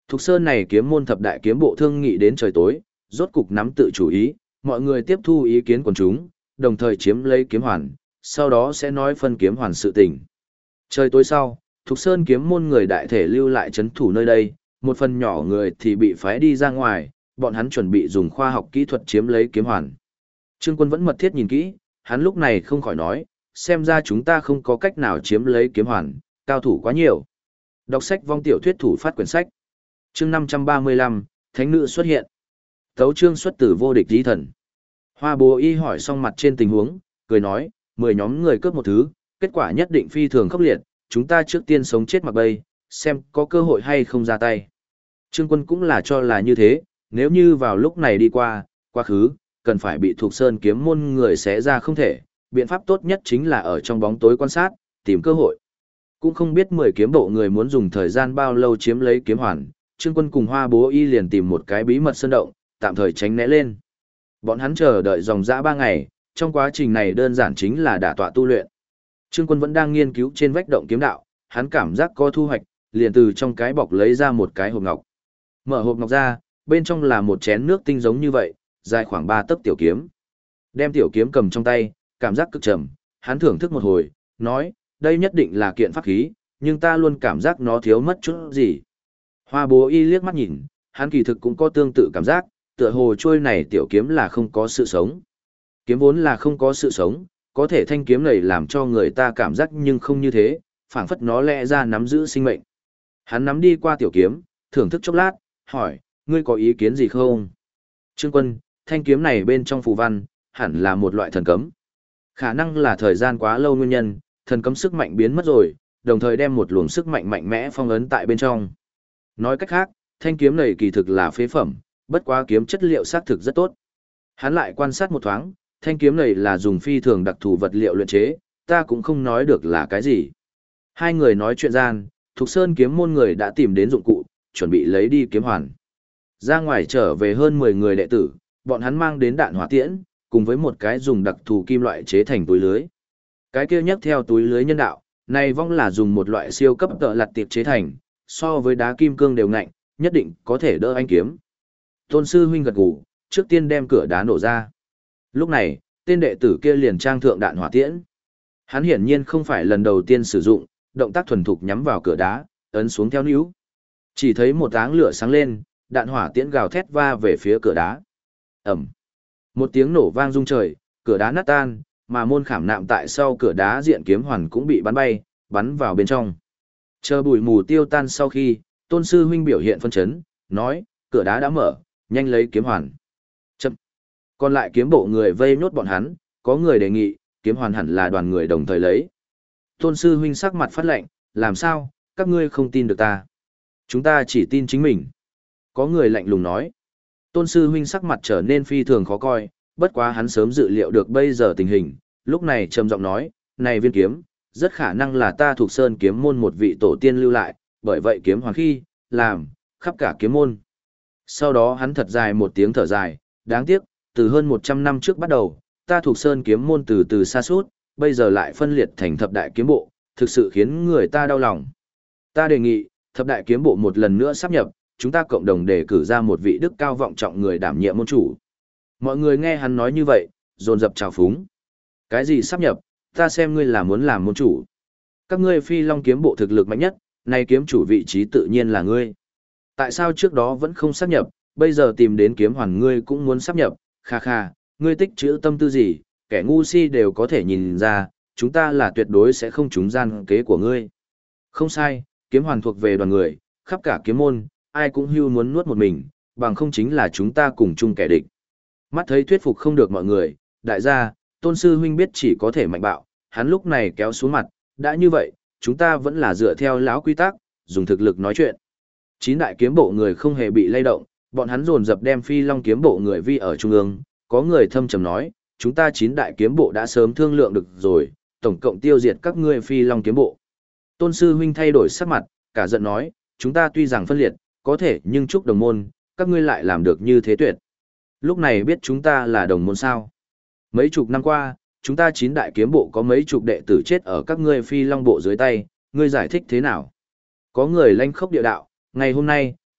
Thục Sơn này kiếm môn thập đại kiếm bộ thương nghị đến trời tối, rốt cục nắm tự chủ ý, mọi người tiếp thu ý kiến quần chúng, đồng thời chiếm lấy kiếm hoàn, sau đó sẽ nói phân kiếm hoàn sự tình. Trời tối sau, Thục Sơn kiếm môn người đại thể lưu lại chấn thủ nơi đây, một phần nhỏ người thì bị phái đi ra ngoài, bọn hắn chuẩn bị dùng khoa học kỹ thuật chiếm lấy kiếm hoàn. Trương Quân vẫn mật thiết nhìn kỹ, hắn lúc này không khỏi nói, xem ra chúng ta không có cách nào chiếm lấy kiếm hoàn, cao thủ quá nhiều. Đọc sách vong tiểu thuyết thủ phát quyển sách. Chương 535, Thánh nữ xuất hiện. Tấu chương xuất từ vô địch lý thần. Hoa Bố Y hỏi xong mặt trên tình huống, cười nói, 10 nhóm người cướp một thứ, kết quả nhất định phi thường khốc liệt, chúng ta trước tiên sống chết mặc bay, xem có cơ hội hay không ra tay. Trương Quân cũng là cho là như thế, nếu như vào lúc này đi qua, quá khứ, cần phải bị Thục Sơn kiếm môn người xé ra không thể, biện pháp tốt nhất chính là ở trong bóng tối quan sát, tìm cơ hội. Cũng không biết 10 kiếm bộ người muốn dùng thời gian bao lâu chiếm lấy kiếm hoàn, Trương Quân cùng Hoa Bố Y liền tìm một cái bí mật sơn động, tạm thời tránh né lên. Bọn hắn chờ đợi dòng dã 3 ngày, trong quá trình này đơn giản chính là đả tọa tu luyện. Trương Quân vẫn đang nghiên cứu trên vách động kiếm đạo, hắn cảm giác có thu hoạch, liền từ trong cái bọc lấy ra một cái hộp ngọc. Mở hộp ngọc ra, bên trong là một chén nước tinh giống như vậy, dài khoảng 3 tấc tiểu kiếm. Đem tiểu kiếm cầm trong tay, cảm giác cực trầm, hắn thưởng thức một hồi, nói, đây nhất định là kiện pháp khí, nhưng ta luôn cảm giác nó thiếu mất chút gì. Hoa Bố Y liếc mắt nhìn, hắn kỳ thực cũng có tương tự cảm giác, tựa hồ trôi này tiểu kiếm là không có sự sống. Kiếm vốn là không có sự sống, có thể thanh kiếm này làm cho người ta cảm giác nhưng không như thế, phảng phất nó lẽ ra nắm giữ sinh mệnh. Hắn nắm đi qua tiểu kiếm, thưởng thức chốc lát, hỏi, ngươi có ý kiến gì không? Trương Quân, thanh kiếm này bên trong phù văn, hẳn là một loại thần cấm. Khả năng là thời gian quá lâu nguyên nhân, thần cấm sức mạnh biến mất rồi, đồng thời đem một luồng sức mạnh mạnh mẽ phong ấn tại bên trong. Nói cách khác, thanh kiếm này kỳ thực là phế phẩm, bất quá kiếm chất liệu xác thực rất tốt. Hắn lại quan sát một thoáng, thanh kiếm này là dùng phi thường đặc thù vật liệu luyện chế, ta cũng không nói được là cái gì. Hai người nói chuyện gian, Thục Sơn kiếm môn người đã tìm đến dụng cụ, chuẩn bị lấy đi kiếm hoàn. Ra ngoài trở về hơn 10 người đệ tử, bọn hắn mang đến đạn hỏa tiễn, cùng với một cái dùng đặc thù kim loại chế thành túi lưới. Cái kia nhấc theo túi lưới nhân đạo, này vong là dùng một loại siêu cấp tợ lặt tiệp chế thành, so với đá kim cương đều ngạnh, nhất định có thể đỡ anh kiếm. Tôn sư huynh gật gù, trước tiên đem cửa đá nổ ra. Lúc này, tên đệ tử kia liền trang thượng đạn hỏa tiễn. Hắn hiển nhiên không phải lần đầu tiên sử dụng, động tác thuần thục nhắm vào cửa đá, ấn xuống theo níu. Chỉ thấy một áng lửa sáng lên, đạn hỏa tiễn gào thét va về phía cửa đá. Ầm. Một tiếng nổ vang rung trời, cửa đá nát tan, mà môn khảm nạm tại sau cửa đá diện kiếm hoàn cũng bị bắn bay, bắn vào bên trong. Chờ bụi mù tiêu tan sau khi, Tôn sư huynh biểu hiện phân chấn, nói, cửa đá đã mở, nhanh lấy kiếm hoàn. Chậm. Còn lại kiếm bộ người vây nốt bọn hắn, có người đề nghị, kiếm hoàn hẳn là đoàn người đồng thời lấy. Tôn sư huynh sắc mặt phát lạnh, làm sao, các ngươi không tin được ta. Chúng ta chỉ tin chính mình. Có người lạnh lùng nói. Tôn sư huynh sắc mặt trở nên phi thường khó coi, bất quá hắn sớm dự liệu được bây giờ tình hình, lúc này trầm giọng nói, này viên kiếm, rất khả năng là ta thuộc sơn kiếm môn một vị tổ tiên lưu lại, bởi vậy kiếm hoàn khi, làm, khắp cả kiếm môn. Sau đó hắn thật dài một tiếng thở dài, đáng tiếc, từ hơn 100 năm trước bắt đầu, ta thuộc sơn kiếm môn từ từ sa sút, bây giờ lại phân liệt thành thập đại kiếm bộ, thực sự khiến người ta đau lòng. Ta đề nghị, thập đại kiếm bộ một lần nữa sáp nhập, chúng ta cộng đồng đề cử ra một vị đức cao vọng trọng người đảm nhiệm môn chủ. Mọi người nghe hắn nói như vậy, dồn dập trào phúng. Cái gì sáp nhập, ta xem ngươi là muốn làm môn chủ. Các ngươi phi long kiếm bộ thực lực mạnh nhất, nay kiếm chủ vị trí tự nhiên là ngươi. Tại sao trước đó vẫn không sáp nhập, bây giờ tìm đến kiếm hoàn ngươi cũng muốn sáp nhập, kha kha, ngươi tích trữ tâm tư gì, kẻ ngu si đều có thể nhìn ra, chúng ta là tuyệt đối sẽ không trúng gian kế của ngươi. Không sai, kiếm hoàn thuộc về đoàn người, khắp cả kiếm môn, ai cũng hưu muốn nuốt một mình, bằng không chính là chúng ta cùng chung kẻ địch. Mắt thấy thuyết phục không được mọi người, đại gia, Tôn sư huynh biết chỉ có thể mạnh bạo, hắn lúc này kéo xuống mặt, đã như vậy, chúng ta vẫn là dựa theo lão quy tắc, dùng thực lực nói chuyện. 9 đại kiếm bộ người không hề bị lay động, bọn hắn dồn dập đem phi long kiếm bộ người vi ở trung ương, có người thâm trầm nói, chúng ta 9 đại kiếm bộ đã sớm thương lượng được rồi, tổng cộng tiêu diệt các ngươi phi long kiếm bộ. Tôn sư huynh thay đổi sắc mặt, cả giận nói, chúng ta tuy rằng phân liệt, có thể nhưng chúc đồng môn, các ngươi lại làm được như thế tuyệt. Lúc này biết chúng ta là đồng môn sao. Mấy chục năm qua, chúng ta 9 đại kiếm bộ có mấy chục đệ tử chết ở các ngươi phi long bộ dưới tay, ngươi giải thích thế nào? Có người lanh khốc địa đạo, ngày hôm nay,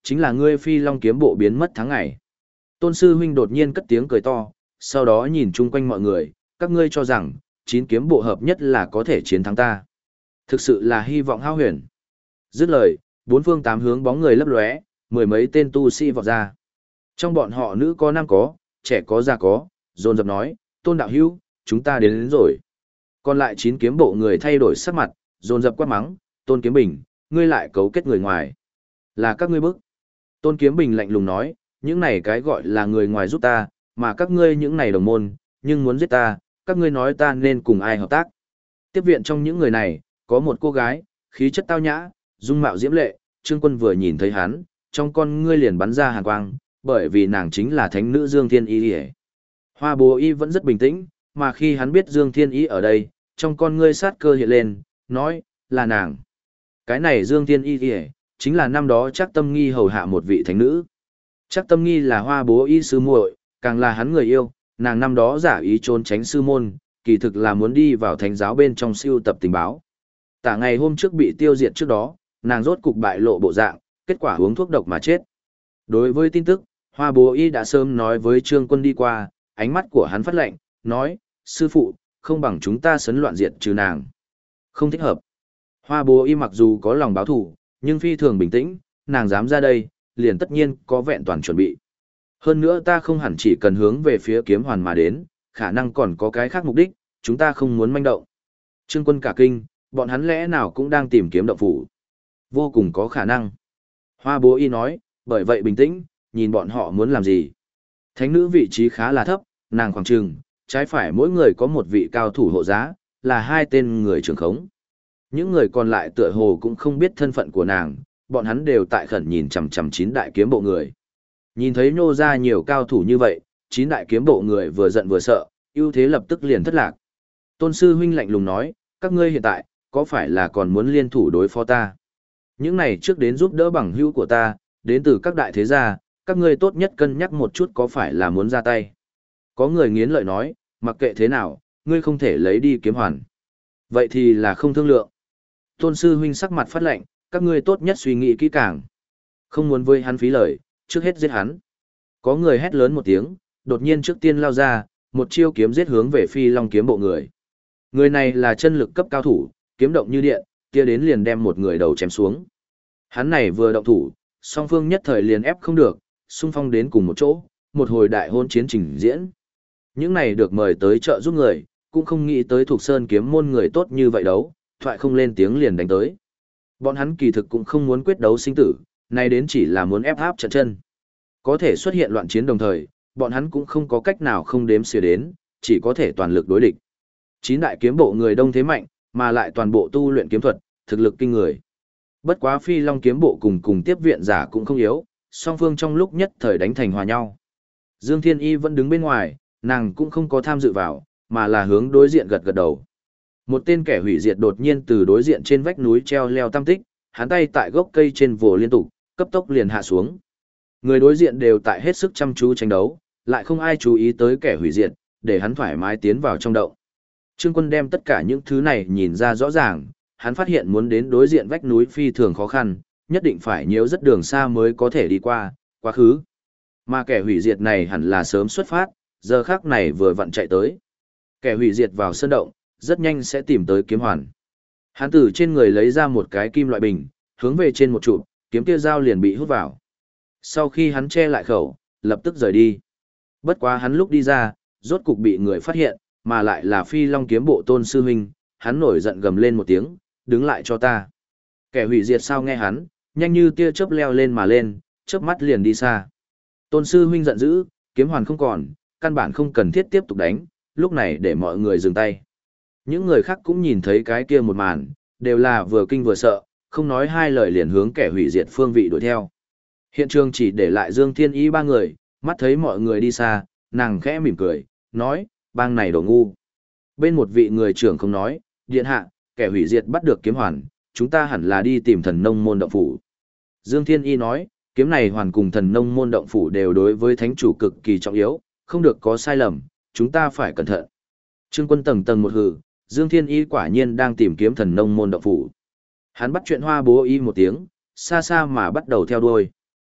Chính là ngươi Phi Long kiếm bộ biến mất tháng ngày. Tôn sư huynh đột nhiên cất tiếng cười to, sau đó nhìn chung quanh mọi người, các ngươi cho rằng, 9 kiếm bộ hợp nhất là có thể chiến thắng ta. Thực sự là hy vọng hao huyền. Dứt lời, bốn phương tám hướng bóng người lấp lóe, mười mấy tên tu sĩ vọt ra. Trong bọn họ nữ có nam có, trẻ có già có, dồn dập nói, Tôn đạo hữu, chúng ta đến rồi. Còn lại 9 kiếm bộ người thay đổi sắc mặt, dồn dập quát mắng, Tôn Kiếm Bình, ngươi lại cấu kết người ngoài. Là các ngươi bức. Tôn Kiếm Bình lạnh lùng nói, những này cái gọi là người ngoài giúp ta, mà các ngươi những này đồng môn, nhưng muốn giết ta, các ngươi nói ta nên cùng ai hợp tác. Tiếp viện trong những người này, có một cô gái, khí chất tao nhã, dung mạo diễm lệ, Trương Quân vừa nhìn thấy hắn, trong con ngươi liền bắn ra hàn quang, bởi vì nàng chính là thánh nữ Dương Thiên Y. Hoa Bố Y vẫn rất bình tĩnh, mà khi hắn biết Dương Thiên Y ở đây, trong con ngươi sát cơ hiện lên, nói, là nàng. Cái này Dương Thiên Y chính là năm đó Trác Tâm Nghi hầu hạ một vị thánh nữ. Trác Tâm Nghi là Hoa Bố Y sư muội, càng là hắn người yêu, nàng năm đó giả ý trốn tránh sư môn, kỳ thực là muốn đi vào thánh giáo bên trong siêu tập tình báo. Tả ngày hôm trước bị tiêu diệt trước đó, nàng rốt cục bại lộ bộ dạng, kết quả uống thuốc độc mà chết. Đối với tin tức, Hoa Bố Y đã sớm nói với Trương Quân đi qua, ánh mắt của hắn phát lạnh, nói, sư phụ, không bằng chúng ta sấn loạn diệt trừ nàng. Không thích hợp. Hoa Bố Y mặc dù có lòng báo thù, nhưng phi thường bình tĩnh, nàng dám ra đây, liền tất nhiên có vẹn toàn chuẩn bị. Hơn nữa ta không hẳn chỉ cần hướng về phía kiếm hoàn mà đến, khả năng còn có cái khác mục đích, chúng ta không muốn manh động. Trương Quân cả kinh, bọn hắn lẽ nào cũng đang tìm kiếm động phủ. Vô cùng có khả năng. Hoa Bố Y nói, bởi vậy bình tĩnh, nhìn bọn họ muốn làm gì. Thánh nữ vị trí khá là thấp, nàng khoảng chừng, trái phải mỗi người có một vị cao thủ hộ giá, là 2 tên người trưởng khống. Những người còn lại tựa hồ cũng không biết thân phận của nàng, bọn hắn đều tại khẩn nhìn chằm chằm 9 đại kiếm bộ người. Nhìn thấy nhô ra nhiều cao thủ như vậy, 9 đại kiếm bộ người vừa giận vừa sợ, ưu thế lập tức liền thất lạc. Tôn sư huynh lạnh lùng nói, các ngươi hiện tại, có phải là còn muốn liên thủ đối phó ta? Những này trước đến giúp đỡ bằng hữu của ta, đến từ các đại thế gia, các ngươi tốt nhất cân nhắc một chút có phải là muốn ra tay. Có người nghiến lợi nói, mặc kệ thế nào, ngươi không thể lấy đi kiếm hoàn. Vậy thì là không thương lượng. Tôn sư huynh sắc mặt phát lệnh, các ngươi tốt nhất suy nghĩ kỹ càng. Không muốn với hắn phí lời, trước hết giết hắn. Có người hét lớn một tiếng, đột nhiên trước tiên lao ra, một chiêu kiếm giết hướng về Phi Long kiếm bộ người. Người này là chân lực cấp cao thủ, kiếm động như điện, kia đến liền đem một người đầu chém xuống. Hắn này vừa động thủ, song phương nhất thời liền ép không được, xung phong đến cùng một chỗ, một hồi đại hôn chiến trình diễn. Những này được mời tới trợ giúp người, cũng không nghĩ tới thuộc sơn kiếm môn người tốt như vậy đấu, thoại không lên tiếng liền đánh tới. Bọn hắn kỳ thực cũng không muốn quyết đấu sinh tử, nay đến chỉ là muốn ép áp trận chân. Có thể xuất hiện loạn chiến đồng thời, bọn hắn cũng không có cách nào không đếm xỉa đến, chỉ có thể toàn lực đối địch. 9 đại kiếm bộ người đông thế mạnh, mà lại toàn bộ tu luyện kiếm thuật, thực lực kinh người. Bất quá Phi Long kiếm bộ cùng tiếp viện giả cũng không yếu, song phương trong lúc nhất thời đánh thành hòa nhau. Dương Thiên Y vẫn đứng bên ngoài, nàng cũng không có tham dự vào, mà là hướng đối diện gật gật đầu. Một tên kẻ hủy diệt đột nhiên từ đối diện trên vách núi treo leo tam tích, hắn tay tại gốc cây trên vồ liên tục, cấp tốc liền hạ xuống. Người đối diện đều tại hết sức chăm chú tranh đấu, lại không ai chú ý tới kẻ hủy diệt, để hắn thoải mái tiến vào trong động. Trương Quân đem tất cả những thứ này nhìn ra rõ ràng, hắn phát hiện muốn đến đối diện vách núi phi thường khó khăn, nhất định phải nhiễu rất đường xa mới có thể đi qua, quá khứ. Mà kẻ hủy diệt này hẳn là sớm xuất phát, giờ khác này vừa vặn chạy tới. Kẻ hủy diệt vào sơn động, rất nhanh sẽ tìm tới kiếm hoàn. Hắn từ trên người lấy ra một cái kim loại bình, hướng về trên một trụ, kiếm kia dao liền bị hút vào. Sau khi hắn che lại khẩu, lập tức rời đi. Bất quá hắn lúc đi ra, rốt cục bị người phát hiện, mà lại là Phi Long kiếm bộ Tôn sư huynh, hắn nổi giận gầm lên một tiếng, đứng lại cho ta. Kẻ hủy diệt sao nghe hắn, nhanh như tia chớp leo lên mà lên, chớp mắt liền đi xa. Tôn sư huynh giận dữ, kiếm hoàn không còn, căn bản không cần thiết tiếp tục đánh, lúc này để mọi người dừng tay. Những người khác cũng nhìn thấy cái kia một màn, đều là vừa kinh vừa sợ, không nói hai lời liền hướng kẻ hủy diệt phương vị đuổi theo. Hiện trường chỉ để lại Dương Thiên Y 3 người, mắt thấy mọi người đi xa, nàng khẽ mỉm cười, nói, bang này đồ ngu. Bên một vị người trưởng không nói, điện hạ, kẻ hủy diệt bắt được kiếm hoàn, chúng ta hẳn là đi tìm thần nông môn động phủ. Dương Thiên Y nói, kiếm này hoàn cùng thần nông môn động phủ đều đối với thánh chủ cực kỳ trọng yếu, không được có sai lầm, chúng ta phải cẩn thận. Trương Quân tầng tầng một hừ, Dương Thiên Y quả nhiên đang tìm kiếm thần nông môn động phủ. Hắn bắt chuyện Hoa Bố Y một tiếng, xa xa mà bắt đầu theo đuôi.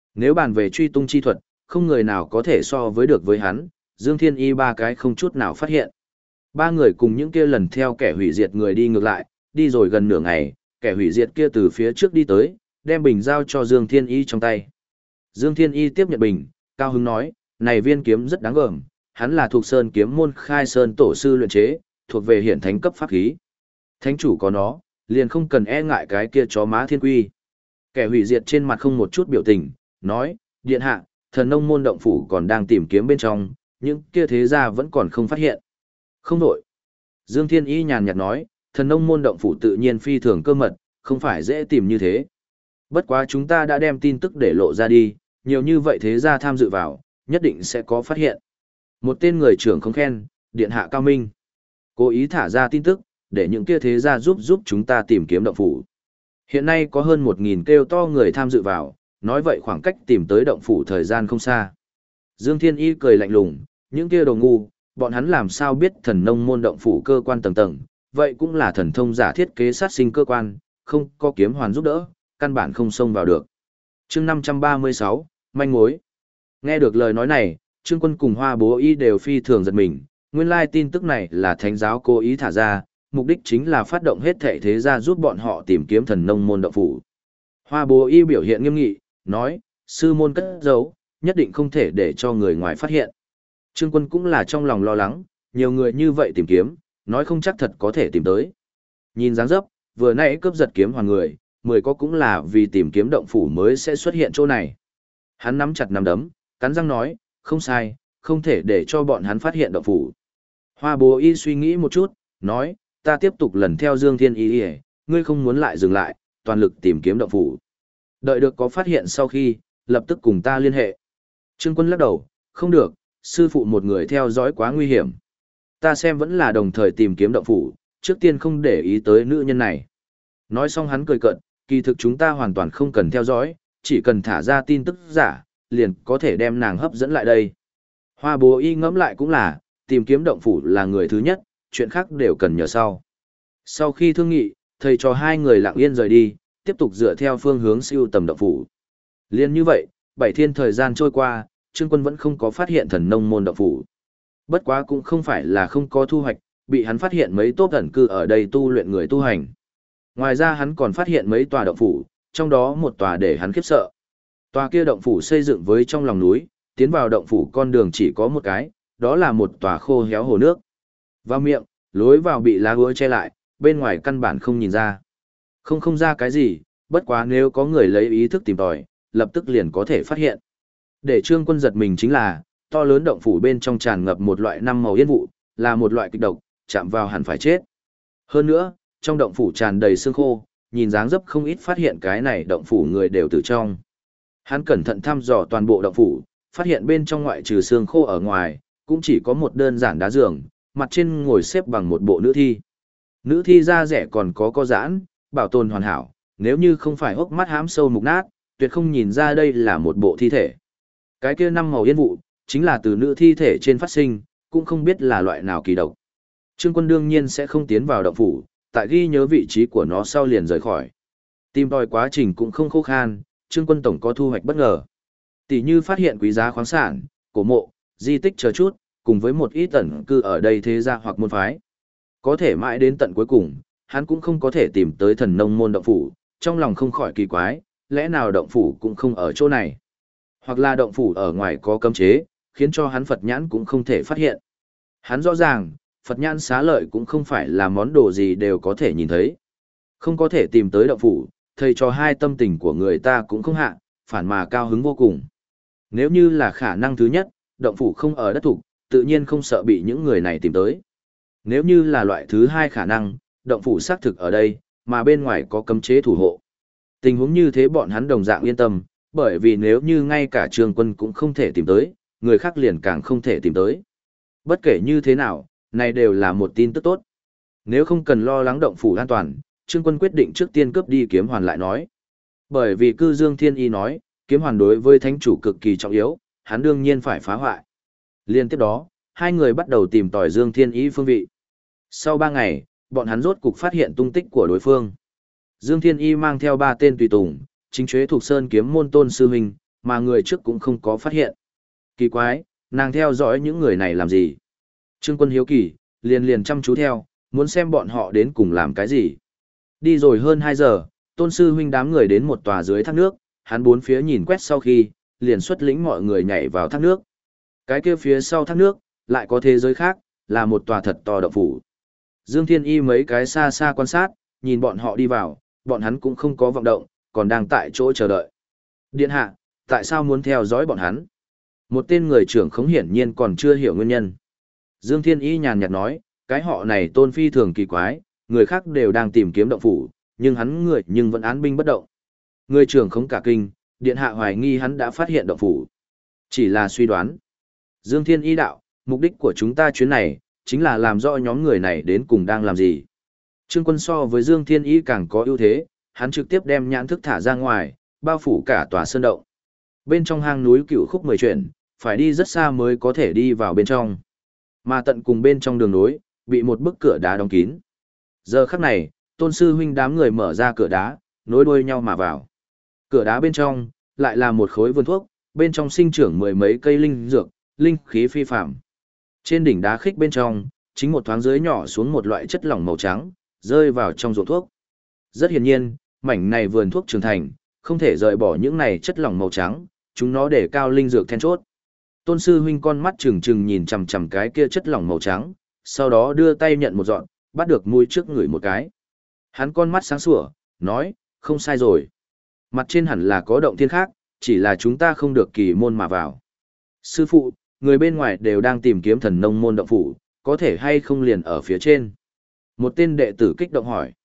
Nếu bàn về truy tung chi thuật, không người nào có thể so với được với hắn, Dương Thiên Y ba cái không chút nào phát hiện. Ba người cùng những kia lần theo kẻ hủy diệt người đi ngược lại, đi rồi gần nửa ngày, kẻ hủy diệt kia từ phía trước đi tới, đem bình giao cho Dương Thiên Y trong tay. Dương Thiên Y tiếp nhận bình, cao hứng nói, này viên kiếm rất đáng gờm, hắn là thuộc sơn kiếm môn khai sơn tổ sư luyện chế, thuộc về hiển thánh cấp pháp khí. Thánh chủ có nó, liền không cần e ngại cái kia chó má thiên quy. Kẻ hủy diệt trên mặt không một chút biểu tình, nói, điện hạ, thần nông môn động phủ còn đang tìm kiếm bên trong, những kia thế gia vẫn còn không phát hiện. Không đổi. Dương Thiên Y nhàn nhạt nói, thần nông môn động phủ tự nhiên phi thường cơ mật, không phải dễ tìm như thế. Bất quá chúng ta đã đem tin tức để lộ ra đi, nhiều như vậy thế gia tham dự vào, nhất định sẽ có phát hiện. Một tên người trưởng không khen, điện hạ cao minh. Cố ý thả ra tin tức, để những kia thế gia giúp chúng ta tìm kiếm động phủ. Hiện nay có hơn 1.000 kêu to người tham dự vào, nói vậy khoảng cách tìm tới động phủ thời gian không xa. Dương Thiên Y cười lạnh lùng, những kia đồ ngu, bọn hắn làm sao biết thần nông môn động phủ cơ quan tầng tầng, vậy cũng là thần thông giả thiết kế sát sinh cơ quan, không có kiếm hoàn giúp đỡ, căn bản không xông vào được. Chương 536, manh mối. Nghe được lời nói này, Trương Quân cùng Hoa Bố Y đều phi thường giật mình, nguyên lai tin tức này là thánh giáo cố ý thả ra, mục đích chính là phát động hết thảy thế gia giúp bọn họ tìm kiếm thần nông môn động phủ. Hoa Bố Y biểu hiện nghiêm nghị, nói, sư môn cất giấu, nhất định không thể để cho người ngoài phát hiện. Trương Quân cũng là trong lòng lo lắng, nhiều người như vậy tìm kiếm, nói không chắc thật có thể tìm tới. Nhìn dáng dấp, vừa nãy cướp giật kiếm hoàn người, 10 có cũng là vì tìm kiếm động phủ mới sẽ xuất hiện chỗ này. Hắn nắm chặt nắm đấm, cắn răng nói, không sai, không thể để cho bọn hắn phát hiện động phủ. Hoa Bố Y suy nghĩ một chút, nói, ta tiếp tục lần theo Dương Thiên Y, ngươi không muốn lại dừng lại, toàn lực tìm kiếm động phủ. Đợi được có phát hiện sau khi, lập tức cùng ta liên hệ. Trương Quân lắc đầu, không được, sư phụ một người theo dõi quá nguy hiểm. Ta xem vẫn là đồng thời tìm kiếm động phủ, trước tiên không để ý tới nữ nhân này. Nói xong hắn cười cợt, kỳ thực chúng ta hoàn toàn không cần theo dõi, chỉ cần thả ra tin tức giả, liền có thể đem nàng hấp dẫn lại đây. Hoa Bố Y ngẫm lại cũng là, tìm kiếm động phủ là người thứ nhất, chuyện khác đều cần nhờ sau. Sau khi thương nghị, thầy trò hai người lặng yên rời đi, tiếp tục dựa theo phương hướng siêu tầm động phủ. Liên như vậy, 7 thiên thời gian trôi qua, Trương Quân vẫn không có phát hiện thần nông môn động phủ. Bất quá cũng không phải là không có thu hoạch, bị hắn phát hiện mấy tốt ẩn cư ở đây tu luyện người tu hành. Ngoài ra hắn còn phát hiện mấy tòa động phủ, trong đó một tòa để hắn khiếp sợ. Tòa kia động phủ xây dựng với trong lòng núi, tiến vào động phủ con đường chỉ có một cái, đó là một tòa khô héo hồ nước. Vào miệng, lối vào bị lá úa che lại, bên ngoài căn bản không nhìn ra. Không ra cái gì, bất quá nếu có người lấy ý thức tìm tòi, lập tức liền có thể phát hiện. Để Trương Quân giật mình chính là, to lớn động phủ bên trong tràn ngập một loại năm màu yên vụ, là một loại kịch độc, chạm vào hẳn phải chết. Hơn nữa, trong động phủ tràn đầy xương khô, nhìn dáng dấp không ít phát hiện cái này động phủ người đều tử trong. Hắn cẩn thận thăm dò toàn bộ động phủ, phát hiện bên trong ngoại trừ xương khô ở ngoài, cũng chỉ có một đơn giản đá giường, mặt trên ngồi xếp bằng một bộ nữ thi. Nữ thi da rẻ còn có giãn, bảo tồn hoàn hảo, nếu như không phải hốc mắt hám sâu mục nát, tuyệt không nhìn ra đây là một bộ thi thể. Cái kia năm màu yên vụ, chính là từ nữ thi thể trên phát sinh, cũng không biết là loại nào kỳ độc. Trương Quân đương nhiên sẽ không tiến vào động phủ, tại ghi nhớ vị trí của nó sau liền rời khỏi. Tìm tòi quá trình cũng không khô khan, Trương Quân tổng có thu hoạch bất ngờ. Tỷ như phát hiện quý giá khoáng sản, cổ mộ, di tích chờ chút, cùng với một ít ẩn cư ở đây thế gia hoặc môn phái. Có thể mãi đến tận cuối cùng, hắn cũng không có thể tìm tới thần nông môn động phủ, trong lòng không khỏi kỳ quái, lẽ nào động phủ cũng không ở chỗ này. Hoặc là động phủ ở ngoài có cấm chế, khiến cho hắn Phật nhãn cũng không thể phát hiện. Hắn rõ ràng, Phật nhãn xá lợi cũng không phải là món đồ gì đều có thể nhìn thấy. Không có thể tìm tới động phủ, thầy cho hai tâm tình của người ta cũng không hạ, phản mà cao hứng vô cùng. Nếu như là khả năng thứ nhất, động phủ không ở đất thủ, tự nhiên không sợ bị những người này tìm tới. Nếu như là loại thứ hai khả năng, động phủ xác thực ở đây, mà bên ngoài có cấm chế thủ hộ. Tình huống như thế bọn hắn đồng dạng yên tâm, bởi vì nếu như ngay cả Trương Quân cũng không thể tìm tới, người khác liền càng không thể tìm tới. Bất kể như thế nào, này đều là một tin tức tốt. Nếu không cần lo lắng động phủ an toàn, Trương Quân quyết định trước tiên cướp đi kiếm hoàn lại nói. Bởi vì cư Dương Thiên Y nói, kiếm hoàn đối với thánh chủ cực kỳ trọng yếu, hắn đương nhiên phải phá hoại. Liên tiếp đó, hai người bắt đầu tìm tòi Dương Thiên Y phương vị. Sau 3 ngày, bọn hắn rốt cục phát hiện tung tích của đối phương. Dương Thiên Y mang theo 3 tên tùy tùng, chính chế thuộc sơn kiếm môn tôn sư huynh, mà người trước cũng không có phát hiện. Kỳ quái, nàng theo dõi những người này làm gì? Trương Quân hiếu kỳ, liền liền chăm chú theo, muốn xem bọn họ đến cùng làm cái gì. Đi rồi hơn 2 giờ, Tôn sư huynh đám người đến một tòa dưới thác nước, hắn bốn phía nhìn quét sau khi, liền xuất lĩnh mọi người nhảy vào thác nước. Cái kia phía sau thác nước, lại có thế giới khác, là một tòa thật to động phủ. Dương Thiên Y mấy cái xa xa quan sát, nhìn bọn họ đi vào, bọn hắn cũng không có vọng động, còn đang tại chỗ chờ đợi. Điện hạ, tại sao muốn theo dõi bọn hắn? Một tên người trưởng khống hiển nhiên còn chưa hiểu nguyên nhân. Dương Thiên Y nhàn nhạt nói, cái họ này Tôn phi thường kỳ quái, người khác đều đang tìm kiếm động phủ, nhưng hắn nhưng vẫn án binh bất động. Người trưởng khống cả kinh, điện hạ hoài nghi hắn đã phát hiện động phủ. Chỉ là suy đoán. Dương Thiên Y đạo, mục đích của chúng ta chuyến này, chính là làm rõ nhóm người này đến cùng đang làm gì. Trương Quân so với Dương Thiên Y càng có ưu thế, hắn trực tiếp đem nhãn thức thả ra ngoài, bao phủ cả tòa sơn động. Bên trong hang núi Cựu Khúc 10 chuyển, phải đi rất xa mới có thể đi vào bên trong. Mà tận cùng bên trong đường nối, bị một bức cửa đá đóng kín. Giờ khắc này, Tôn sư huynh đám người mở ra cửa đá, nối đuôi nhau mà vào. Cửa đá bên trong, lại là một khối vườn thuốc, bên trong sinh trưởng mười mấy cây linh dược, linh khí phi phàm. Trên đỉnh đá khích bên trong, chính một thoáng dưới nhỏ xuống một loại chất lỏng màu trắng, rơi vào trong ruộng thuốc. Rất hiển nhiên, mảnh này vườn thuốc trưởng thành, không thể rời bỏ những này chất lỏng màu trắng, chúng nó để cao linh dược then chốt. Tôn sư huynh con mắt trừng trừng nhìn chằm chằm cái kia chất lỏng màu trắng, sau đó đưa tay nhận một dọn, bắt được mũi trước người một cái. Hắn con mắt sáng sủa, nói, không sai rồi. Mặt trên hẳn là có động thiên khác, chỉ là chúng ta không được kỳ môn mà vào. Sư phụ, người bên ngoài đều đang tìm kiếm thần nông môn động phủ, có thể hay không liền ở phía trên. Một tên đệ tử kích động hỏi.